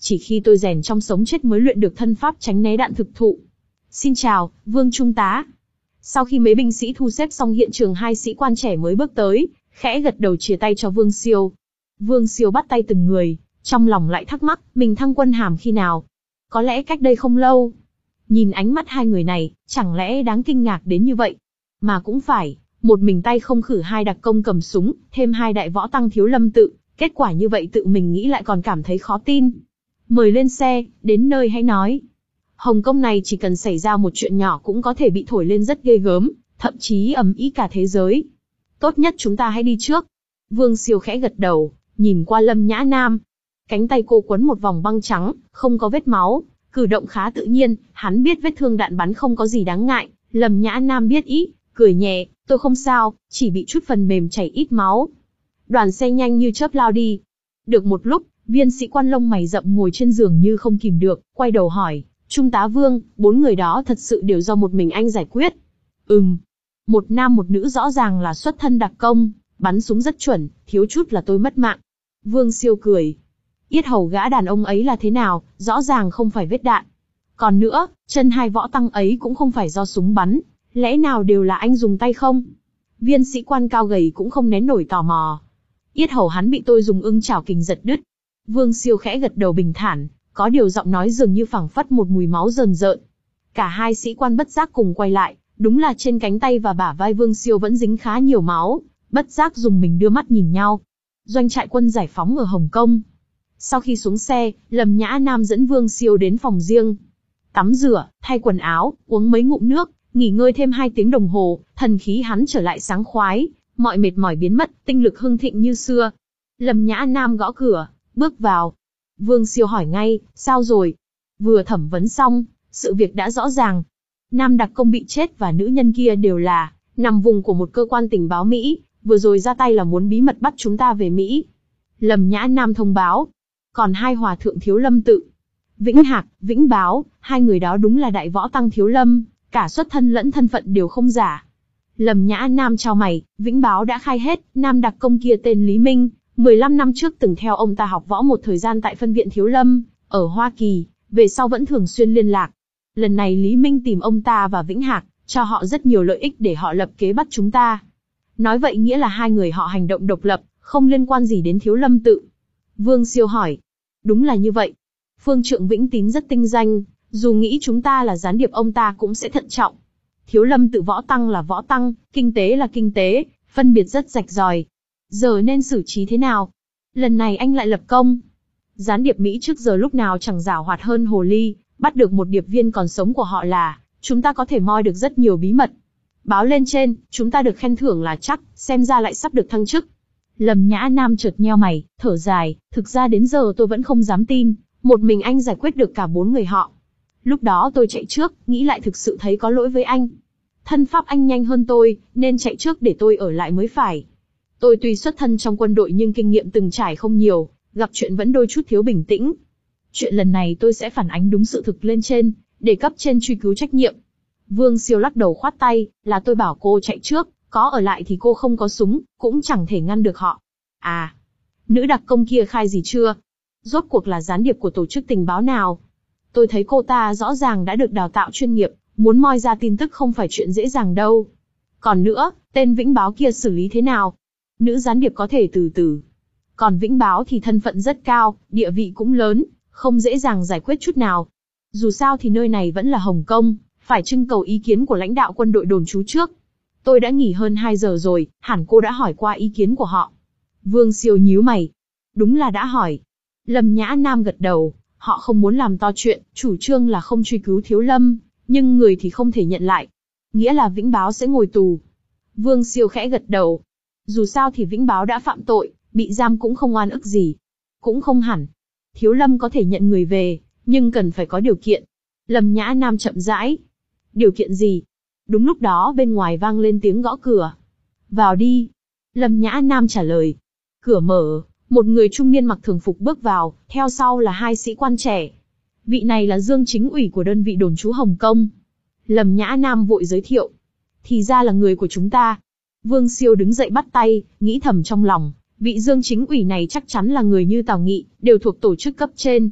chỉ khi tôi rèn trong sống chết mới luyện được thân pháp tránh né đạn thực thụ. Xin chào, Vương Trung tá. Sau khi mấy binh sĩ thu xếp xong hiện trường, hai sĩ quan trẻ mới bước tới, khẽ gật đầu chia tay cho Vương Siêu. Vương Siêu bắt tay từng người, trong lòng lại thắc mắc, mình thăng quân hàm khi nào? Có lẽ cách đây không lâu. Nhìn ánh mắt hai người này, chẳng lẽ đáng kinh ngạc đến như vậy? Mà cũng phải, một mình tay không khử hai đặc công cầm súng, thêm hai đại võ tăng thiếu lâm tự, kết quả như vậy tự mình nghĩ lại còn cảm thấy khó tin. Mời lên xe, đến nơi hãy nói. Hồng Kông này chỉ cần xảy ra một chuyện nhỏ cũng có thể bị thổi lên rất ghê gớm, thậm chí ầm ĩ cả thế giới. Tốt nhất chúng ta hãy đi trước. Vương Siêu khẽ gật đầu, nhìn qua Lâm Nhã Nam. Cánh tay cô quấn một vòng băng trắng, không có vết máu, cử động khá tự nhiên, hắn biết vết thương đạn bắn không có gì đáng ngại. Lâm Nhã Nam biết ý, cười nhẹ, tôi không sao, chỉ bị chút phần mềm chảy ít máu. Đoàn xe nhanh như chớp lao đi. Được một lúc, viên sĩ quan lông mày rậm ngồi trên giường như không kìm được, quay đầu hỏi, Trung tá Vương, bốn người đó thật sự đều do một mình anh giải quyết? Ừm. Một nam một nữ rõ ràng là xuất thân đặc công, bắn súng rất chuẩn, thiếu chút là tôi mất mạng. Vương Siêu cười. Yết hầu gã đàn ông ấy là thế nào, rõ ràng không phải vết đạn. Còn nữa, chân hai võ tăng ấy cũng không phải do súng bắn, lẽ nào đều là anh dùng tay không? Viên sĩ quan cao gầy cũng không nén nổi tò mò. Yết hầu hắn bị tôi dùng ưng chảo kình giật đứt. Vương Siêu khẽ gật đầu bình thản, có điều giọng nói dường như phảng phất một mùi máu rờn rợn. Cả hai sĩ quan bất giác cùng quay lại, đúng là trên cánh tay và bả vai Vương Siêu vẫn dính khá nhiều máu, bất giác dùng mình đưa mắt nhìn nhau. Doanh trại quân giải phóng ở Hồng Kông. Sau khi xuống xe, Lâm Nhã Nam dẫn Vương Siêu đến phòng riêng. Tắm rửa, thay quần áo, uống mấy ngụm nước, nghỉ ngơi thêm hai tiếng đồng hồ, thần khí hắn trở lại sáng khoái, mọi mệt mỏi biến mất, tinh lực hưng thịnh như xưa. Lâm Nhã Nam gõ cửa, bước vào. Vương Siêu hỏi ngay, sao rồi? Vừa thẩm vấn xong, sự việc đã rõ ràng. Nam đặc công bị chết và nữ nhân kia đều là nằm vùng của một cơ quan tình báo Mỹ, vừa rồi ra tay là muốn bí mật bắt chúng ta về Mỹ. Lâm Nhã Nam thông báo. Còn hai hòa thượng thiếu lâm tự, Vĩnh Hạc, Vĩnh Báo, hai người đó đúng là đại võ tăng thiếu lâm, cả xuất thân lẫn thân phận đều không giả. Lâm Nhã Nam chau mày, Vĩnh Báo đã khai hết, nam đặc công kia tên Lý Minh, mười lăm năm trước từng theo ông ta học võ một thời gian tại phân viện thiếu lâm, ở Hoa Kỳ, về sau vẫn thường xuyên liên lạc. Lần này Lý Minh tìm ông ta và Vĩnh Hạc, cho họ rất nhiều lợi ích để họ lập kế bắt chúng ta. Nói vậy nghĩa là hai người họ hành động độc lập, không liên quan gì đến thiếu lâm tự. Vương Siêu hỏi. Đúng là như vậy. Phương Trượng Vĩnh Tín rất tinh danh, dù nghĩ chúng ta là gián điệp ông ta cũng sẽ thận trọng. Thiếu lâm tự võ tăng là võ tăng, kinh tế là kinh tế, phân biệt rất rạch ròi. Giờ nên xử trí thế nào? Lần này anh lại lập công. Gián điệp Mỹ trước giờ lúc nào chẳng giảo hoạt hơn hồ ly, bắt được một điệp viên còn sống của họ là, chúng ta có thể moi được rất nhiều bí mật. Báo lên trên, chúng ta được khen thưởng là chắc, xem ra lại sắp được thăng chức. Lâm Nhã Nam chợt nheo mày, thở dài, thực ra đến giờ tôi vẫn không dám tin, một mình anh giải quyết được cả bốn người họ. Lúc đó tôi chạy trước, nghĩ lại thực sự thấy có lỗi với anh. Thân pháp anh nhanh hơn tôi, nên chạy trước để tôi ở lại mới phải. Tôi tuy xuất thân trong quân đội nhưng kinh nghiệm từng trải không nhiều, gặp chuyện vẫn đôi chút thiếu bình tĩnh. Chuyện lần này tôi sẽ phản ánh đúng sự thực lên trên, để cấp trên truy cứu trách nhiệm. Vương Siêu lắc đầu khoát tay, là tôi bảo cô chạy trước, có ở lại thì cô không có súng, cũng chẳng thể ngăn được họ. À, nữ đặc công kia khai gì chưa? Rốt cuộc là gián điệp của tổ chức tình báo nào? Tôi thấy cô ta rõ ràng đã được đào tạo chuyên nghiệp, muốn moi ra tin tức không phải chuyện dễ dàng đâu. Còn nữa, tên Vĩnh Báo kia xử lý thế nào? Nữ gián điệp có thể từ từ. Còn Vĩnh Báo thì thân phận rất cao, địa vị cũng lớn, không dễ dàng giải quyết chút nào. Dù sao thì nơi này vẫn là Hồng Kông, phải trưng cầu ý kiến của lãnh đạo quân đội đồn trú trước. Tôi đã nghỉ hơn hai giờ rồi, hẳn cô đã hỏi qua ý kiến của họ. Vương Siêu nhíu mày. Đúng là đã hỏi. Lâm Nhã Nam gật đầu, họ không muốn làm to chuyện, chủ trương là không truy cứu thiếu lâm, nhưng người thì không thể nhận lại. Nghĩa là Vĩnh Báo sẽ ngồi tù. Vương Siêu khẽ gật đầu. Dù sao thì Vĩnh Báo đã phạm tội, bị giam cũng không oan ức gì. Cũng không hẳn. Thiếu lâm có thể nhận người về, nhưng cần phải có điều kiện. Lâm Nhã Nam chậm rãi. Điều kiện gì? Đúng lúc đó bên ngoài vang lên tiếng gõ cửa. Vào đi. Lâm Nhã Nam trả lời. Cửa mở, một người trung niên mặc thường phục bước vào, theo sau là hai sĩ quan trẻ. Vị này là Dương Chính ủy của đơn vị đồn trú Hồng Kông. Lâm Nhã Nam vội giới thiệu. Thì ra là người của chúng ta. Vương Siêu đứng dậy bắt tay, nghĩ thầm trong lòng, vị Dương Chính ủy này chắc chắn là người như Tào Nghị, đều thuộc tổ chức cấp trên.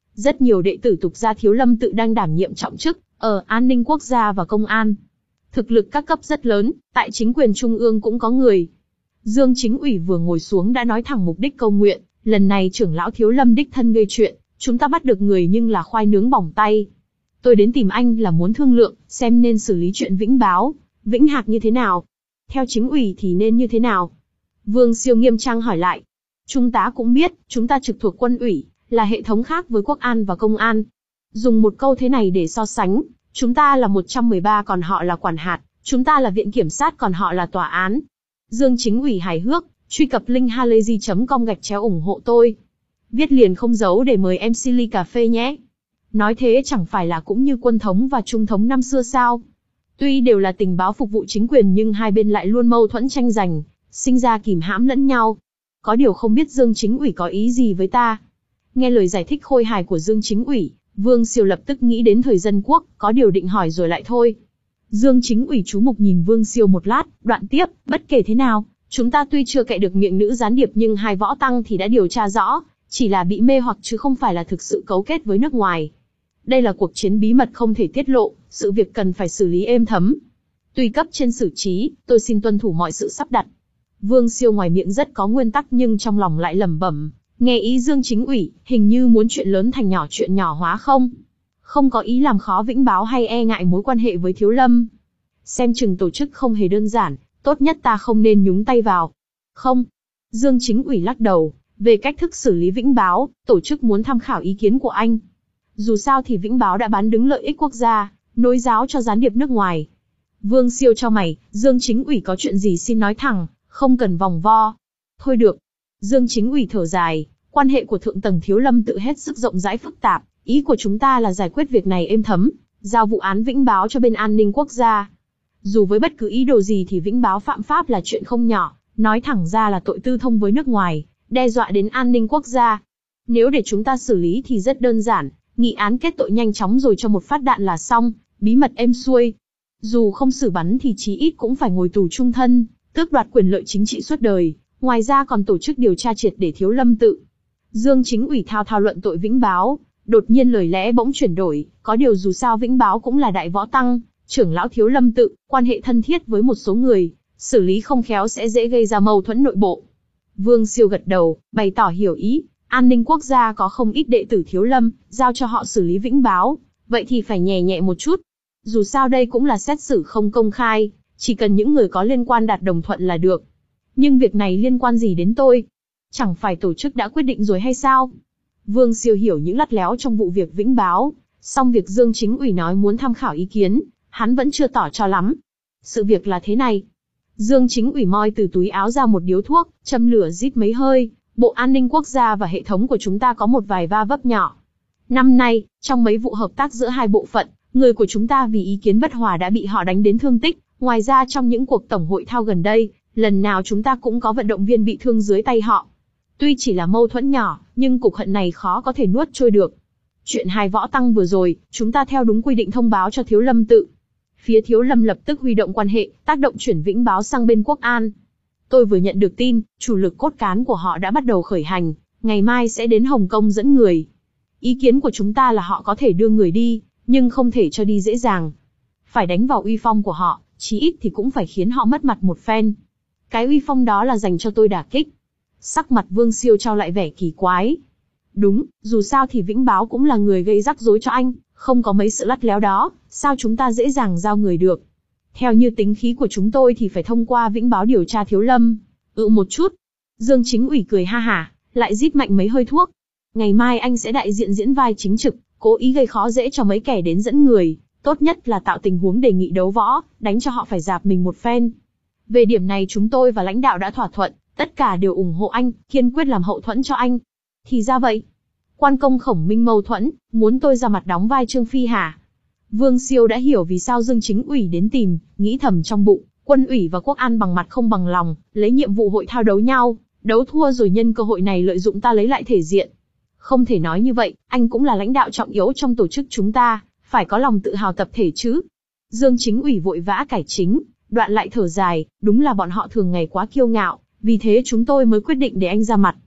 Rất nhiều đệ tử tục gia Thiếu Lâm tự đang đảm nhiệm trọng chức ở an ninh quốc gia và công an. Thực lực các cấp rất lớn, tại chính quyền trung ương cũng có người. Dương Chính ủy vừa ngồi xuống đã nói thẳng mục đích câu nguyện, lần này trưởng lão Thiếu Lâm đích thân gây chuyện, chúng ta bắt được người nhưng là khoai nướng bỏng tay. Tôi đến tìm anh là muốn thương lượng, xem nên xử lý chuyện Vĩnh Báo, Vĩnh Hạc như thế nào. Theo chính ủy thì nên như thế nào? Vương Siêu nghiêm trang hỏi lại. Trung tá cũng biết, chúng ta trực thuộc quân ủy, là hệ thống khác với quốc an và công an. Dùng một câu thế này để so sánh, chúng ta là một trăm mười ba còn họ là quản hạt, chúng ta là viện kiểm sát còn họ là tòa án. Dương Chính ủy hài hước, truy cập link halayzi chấm com gạch chéo ủng hộ tôi. Viết liền không giấu để mời em xê ly cà phê nhé. Nói thế chẳng phải là cũng như quân thống và trung thống năm xưa sao? Tuy đều là tình báo phục vụ chính quyền nhưng hai bên lại luôn mâu thuẫn tranh giành, sinh ra kìm hãm lẫn nhau. Có điều không biết Dương Chính ủy có ý gì với ta. Nghe lời giải thích khôi hài của Dương Chính ủy, Vương Siêu lập tức nghĩ đến thời dân quốc, có điều định hỏi rồi lại thôi. Dương Chính ủy chú mục nhìn Vương Siêu một lát, đoạn tiếp, bất kể thế nào, chúng ta tuy chưa cậy được miệng nữ gián điệp nhưng hai võ tăng thì đã điều tra rõ, chỉ là bị mê hoặc chứ không phải là thực sự cấu kết với nước ngoài. Đây là cuộc chiến bí mật không thể tiết lộ, sự việc cần phải xử lý êm thấm. Tùy cấp trên xử trí, tôi xin tuân thủ mọi sự sắp đặt. Vương Siêu ngoài miệng rất có nguyên tắc nhưng trong lòng lại lẩm bẩm, nghe ý Dương Chính ủy, hình như muốn chuyện lớn thành nhỏ chuyện nhỏ hóa không? Không có ý làm khó Vĩnh Báo hay e ngại mối quan hệ với Thiếu Lâm. Xem chừng tổ chức không hề đơn giản, tốt nhất ta không nên nhúng tay vào. Không. Dương Chính ủy lắc đầu, về cách thức xử lý Vĩnh Báo, tổ chức muốn tham khảo ý kiến của anh. Dù sao thì Vĩnh Báo đã bán đứng lợi ích quốc gia, nối giáo cho gián điệp nước ngoài. Vương Siêu cho mày, Dương Chính ủy có chuyện gì xin nói thẳng, không cần vòng vo. Thôi được. Dương Chính ủy thở dài, quan hệ của thượng tầng Thiếu Lâm tự hết sức rộng rãi phức tạp, ý của chúng ta là giải quyết việc này êm thấm, giao vụ án Vĩnh Báo cho bên an ninh quốc gia. Dù với bất cứ ý đồ gì thì Vĩnh Báo phạm pháp là chuyện không nhỏ, nói thẳng ra là tội tư thông với nước ngoài, đe dọa đến an ninh quốc gia. Nếu để chúng ta xử lý thì rất đơn giản, nghị án kết tội nhanh chóng rồi cho một phát đạn là xong, bí mật êm xuôi. Dù không xử bắn thì chí ít cũng phải ngồi tù chung thân, tước đoạt quyền lợi chính trị suốt đời, ngoài ra còn tổ chức điều tra triệt để Thiếu Lâm tự. Dương Chính ủy thao thao luận tội Vĩnh Báo, đột nhiên lời lẽ bỗng chuyển đổi, có điều dù sao Vĩnh Báo cũng là đại võ tăng, trưởng lão Thiếu Lâm tự, quan hệ thân thiết với một số người, xử lý không khéo sẽ dễ gây ra mâu thuẫn nội bộ. Vương Siêu gật đầu, bày tỏ hiểu ý, an ninh quốc gia có không ít đệ tử Thiếu Lâm, giao cho họ xử lý Vĩnh Báo, vậy thì phải nhẹ nhẹ một chút. Dù sao đây cũng là xét xử không công khai, chỉ cần những người có liên quan đạt đồng thuận là được. Nhưng việc này liên quan gì đến tôi? Chẳng phải tổ chức đã quyết định rồi hay sao? Vương Siêu hiểu những lắt léo trong vụ việc Vĩnh Báo, song việc Dương Chính ủy nói muốn tham khảo ý kiến, hắn vẫn chưa tỏ cho lắm. Sự việc là thế này. Dương Chính ủy moi từ túi áo ra một điếu thuốc, châm lửa rít mấy hơi. Bộ An ninh quốc gia và hệ thống của chúng ta có một vài va vấp nhỏ. Năm nay, trong mấy vụ hợp tác giữa hai bộ phận, người của chúng ta vì ý kiến bất hòa đã bị họ đánh đến thương tích. Ngoài ra trong những cuộc tổng hội thao gần đây, lần nào chúng ta cũng có vận động viên bị thương dưới tay họ. Tuy chỉ là mâu thuẫn nhỏ, nhưng cục hận này khó có thể nuốt trôi được. Chuyện hai võ tăng vừa rồi, chúng ta theo đúng quy định thông báo cho Thiếu Lâm tự. Phía Thiếu Lâm lập tức huy động quan hệ, tác động chuyển Vĩnh Báo sang bên Quốc An. Tôi vừa nhận được tin, chủ lực cốt cán của họ đã bắt đầu khởi hành, ngày mai sẽ đến Hồng Kông dẫn người. Ý kiến của chúng ta là họ có thể đưa người đi, nhưng không thể cho đi dễ dàng. Phải đánh vào uy phong của họ, chí ít thì cũng phải khiến họ mất mặt một phen. Cái uy phong đó là dành cho tôi đả kích. Sắc mặt Vương Siêu trao lại vẻ kỳ quái. Đúng, dù sao thì Vĩnh Báo cũng là người gây rắc rối cho anh, không có mấy sự lắt léo đó, sao chúng ta dễ dàng giao người được. Theo như tính khí của chúng tôi thì phải thông qua Vĩnh Báo điều tra Thiếu Lâm. Ừ một chút. Dương Chính ủy cười ha hả, lại rít mạnh mấy hơi thuốc. Ngày mai anh sẽ đại diện diễn vai chính trực, cố ý gây khó dễ cho mấy kẻ đến dẫn người. Tốt nhất là tạo tình huống đề nghị đấu võ, đánh cho họ phải dạp mình một phen. Về điểm này chúng tôi và lãnh đạo đã thỏa thuận, tất cả đều ủng hộ anh, kiên quyết làm hậu thuẫn cho anh. Thì ra vậy. Quan công Khổng Minh mâu thuẫn, muốn tôi ra mặt đóng vai Trương Phi hả? Vương Siêu đã hiểu vì sao Dương Chính ủy đến tìm, nghĩ thầm trong bụng, quân ủy và quốc an bằng mặt không bằng lòng, lấy nhiệm vụ hội thao đấu nhau, đấu thua rồi nhân cơ hội này lợi dụng ta lấy lại thể diện. Không thể nói như vậy, anh cũng là lãnh đạo trọng yếu trong tổ chức chúng ta, phải có lòng tự hào tập thể chứ. Dương Chính ủy vội vã cải chính, đoạn lại thở dài, đúng là bọn họ thường ngày quá kiêu ngạo, vì thế chúng tôi mới quyết định để anh ra mặt.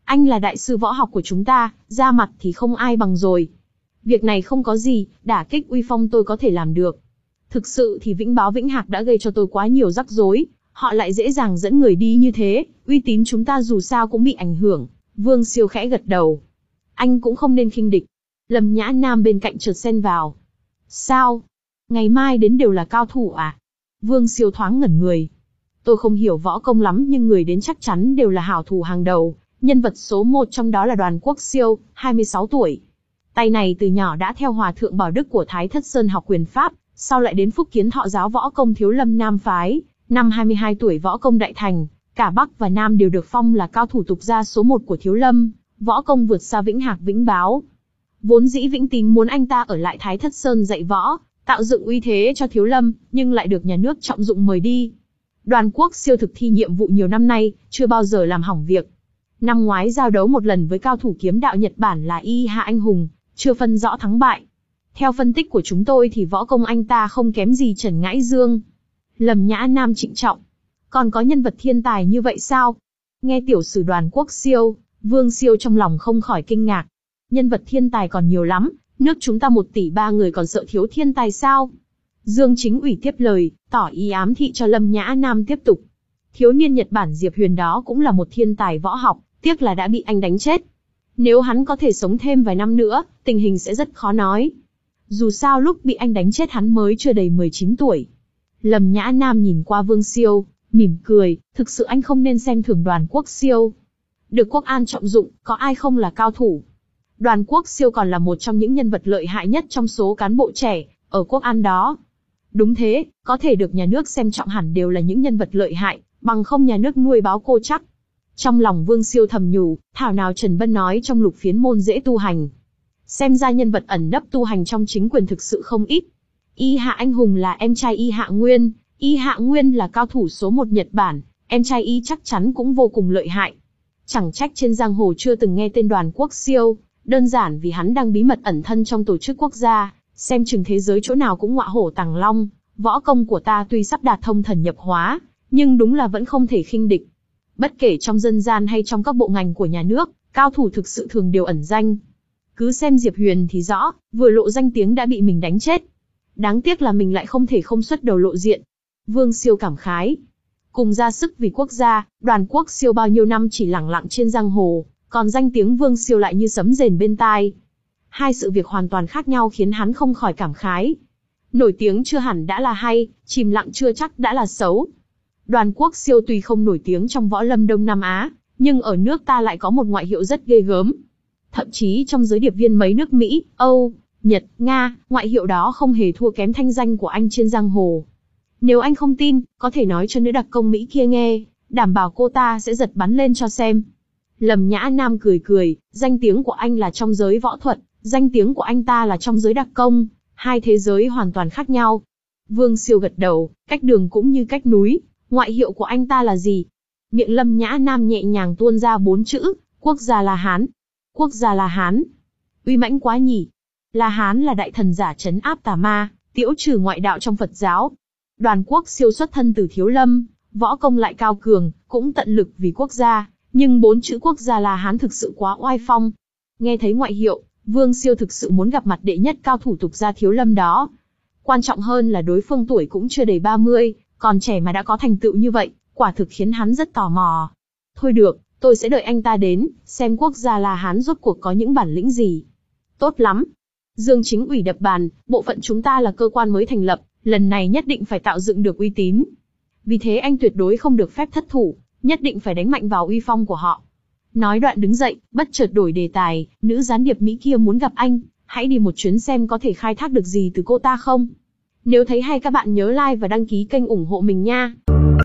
Anh là đại sư võ học của chúng ta, ra mặt thì không ai bằng rồi. Việc này không có gì, đả kích uy phong tôi có thể làm được. Thực sự thì Vĩnh Báo Vĩnh Hạc đã gây cho tôi quá nhiều rắc rối, họ lại dễ dàng dẫn người đi như thế, uy tín chúng ta dù sao cũng bị ảnh hưởng. Vương Siêu khẽ gật đầu. Anh cũng không nên khinh địch. Lâm Nhã Nam bên cạnh chợt xen vào. Sao? Ngày mai đến đều là cao thủ à? Vương Siêu thoáng ngẩn người. Tôi không hiểu võ công lắm nhưng người đến chắc chắn đều là hảo thủ hàng đầu. Nhân vật số một trong đó là Đoàn Quốc Siêu, hai mươi sáu tuổi. Tay này từ nhỏ đã theo Hòa thượng Bảo Đức của Thái Thất Sơn học quyền pháp, sau lại đến Phúc Kiến Thọ giáo võ công Thiếu Lâm Nam phái. Năm hai mươi hai tuổi võ công đại thành, cả Bắc và Nam đều được phong là cao thủ tục gia số một của Thiếu Lâm, võ công vượt xa Vĩnh Hạc Vĩnh Báo. Vốn dĩ Vĩnh Tín muốn anh ta ở lại Thái Thất Sơn dạy võ, tạo dựng uy thế cho Thiếu Lâm, nhưng lại được nhà nước trọng dụng mời đi. Đoàn Quốc Siêu thực thi nhiệm vụ nhiều năm nay, chưa bao giờ làm hỏng việc. Năm ngoái giao đấu một lần với cao thủ kiếm đạo Nhật Bản là Y Hạ Anh Hùng, chưa phân rõ thắng bại. Theo phân tích của chúng tôi thì võ công anh ta không kém gì Trần Ngãi Dương. Lâm Nhã Nam trịnh trọng. Còn có nhân vật thiên tài như vậy sao? Nghe tiểu sử Đoàn Quốc Siêu, Vương Siêu trong lòng không khỏi kinh ngạc. Nhân vật thiên tài còn nhiều lắm, nước chúng ta một tỷ ba người còn sợ thiếu thiên tài sao? Dương Chính Ủy tiếp lời, tỏ ý ám thị cho Lâm Nhã Nam tiếp tục. Thiếu niên Nhật Bản Diệp Huyền đó cũng là một thiên tài võ học, tiếc là đã bị anh đánh chết. Nếu hắn có thể sống thêm vài năm nữa, tình hình sẽ rất khó nói. Dù sao lúc bị anh đánh chết hắn mới chưa đầy mười chín tuổi. Lâm Nhã Nam nhìn qua Vương Siêu, mỉm cười, thực sự anh không nên xem thường Đoàn Quốc Siêu. Được Quốc An trọng dụng, có ai không là cao thủ. Đoàn Quốc Siêu còn là một trong những nhân vật lợi hại nhất trong số cán bộ trẻ ở Quốc An đó. Đúng thế, có thể được nhà nước xem trọng hẳn đều là những nhân vật lợi hại, bằng không nhà nước nuôi báo cô chắc. Trong lòng Vương Siêu thầm nhủ, thảo nào Trần Bân nói trong Lục Phiến môn dễ tu hành. Xem ra nhân vật ẩn nấp tu hành trong chính quyền thực sự không ít. Y Hạ Anh Hùng là em trai Y Hạ Nguyên, Y Hạ Nguyên là cao thủ số một Nhật Bản, em trai Y chắc chắn cũng vô cùng lợi hại. Chẳng trách trên giang hồ chưa từng nghe tên Đoàn Quốc Siêu, đơn giản vì hắn đang bí mật ẩn thân trong tổ chức quốc gia, xem chừng thế giới chỗ nào cũng ngọa hổ tàng long. Võ công của ta tuy sắp đạt thông thần nhập hóa, nhưng đúng là vẫn không thể khinh địch. Bất kể trong dân gian hay trong các bộ ngành của nhà nước, cao thủ thực sự thường đều ẩn danh. Cứ xem Diệp Huyền thì rõ, vừa lộ danh tiếng đã bị mình đánh chết. Đáng tiếc là mình lại không thể không xuất đầu lộ diện. Vương Siêu cảm khái. Cùng ra sức vì quốc gia, Đoàn Quốc Siêu bao nhiêu năm chỉ lẳng lặng trên giang hồ, còn danh tiếng Vương Siêu lại như sấm rền bên tai. Hai sự việc hoàn toàn khác nhau khiến hắn không khỏi cảm khái. Nổi tiếng chưa hẳn đã là hay, chìm lặng chưa chắc đã là xấu. Đoàn Quốc Siêu tuy không nổi tiếng trong võ lâm Đông Nam Á, nhưng ở nước ta lại có một ngoại hiệu rất ghê gớm. Thậm chí trong giới điệp viên mấy nước Mỹ, Âu, Nhật, Nga, ngoại hiệu đó không hề thua kém thanh danh của anh trên giang hồ. Nếu anh không tin, có thể nói cho nữ đặc công Mỹ kia nghe, đảm bảo cô ta sẽ giật bắn lên cho xem. Lâm Nhã Nam cười cười, danh tiếng của anh là trong giới võ thuật, danh tiếng của anh ta là trong giới đặc công, hai thế giới hoàn toàn khác nhau. Vương Siêu gật đầu, cách đường cũng như cách núi, ngoại hiệu của anh ta là gì? Miệng Lâm Nhã Nam nhẹ nhàng tuôn ra bốn chữ, quốc gia La Hán. Quốc gia La Hán. Uy mãnh quá nhỉ. La Hán là đại thần giả trấn áp tà ma, tiễu trừ ngoại đạo trong Phật giáo. Đoàn Quốc Siêu xuất thân từ Thiếu Lâm, võ công lại cao cường, cũng tận lực vì quốc gia, nhưng bốn chữ quốc gia La Hán thực sự quá oai phong. Nghe thấy ngoại hiệu, Vương Siêu thực sự muốn gặp mặt đệ nhất cao thủ tục gia Thiếu Lâm đó. Quan trọng hơn là đối phương tuổi cũng chưa đầy ba mươi, còn trẻ mà đã có thành tựu như vậy, quả thực khiến hắn rất tò mò. Thôi được, tôi sẽ đợi anh ta đến, xem quốc gia La Hán rốt cuộc có những bản lĩnh gì. Tốt lắm. Dương Chính Ủy đập bàn, bộ phận chúng ta là cơ quan mới thành lập, lần này nhất định phải tạo dựng được uy tín. Vì thế anh tuyệt đối không được phép thất thủ, nhất định phải đánh mạnh vào uy phong của họ. Nói đoạn đứng dậy, bất chợt đổi đề tài, nữ gián điệp Mỹ kia muốn gặp anh, hãy đi một chuyến xem có thể khai thác được gì từ cô ta không. Nếu thấy hay các bạn nhớ like và đăng ký kênh ủng hộ mình nha.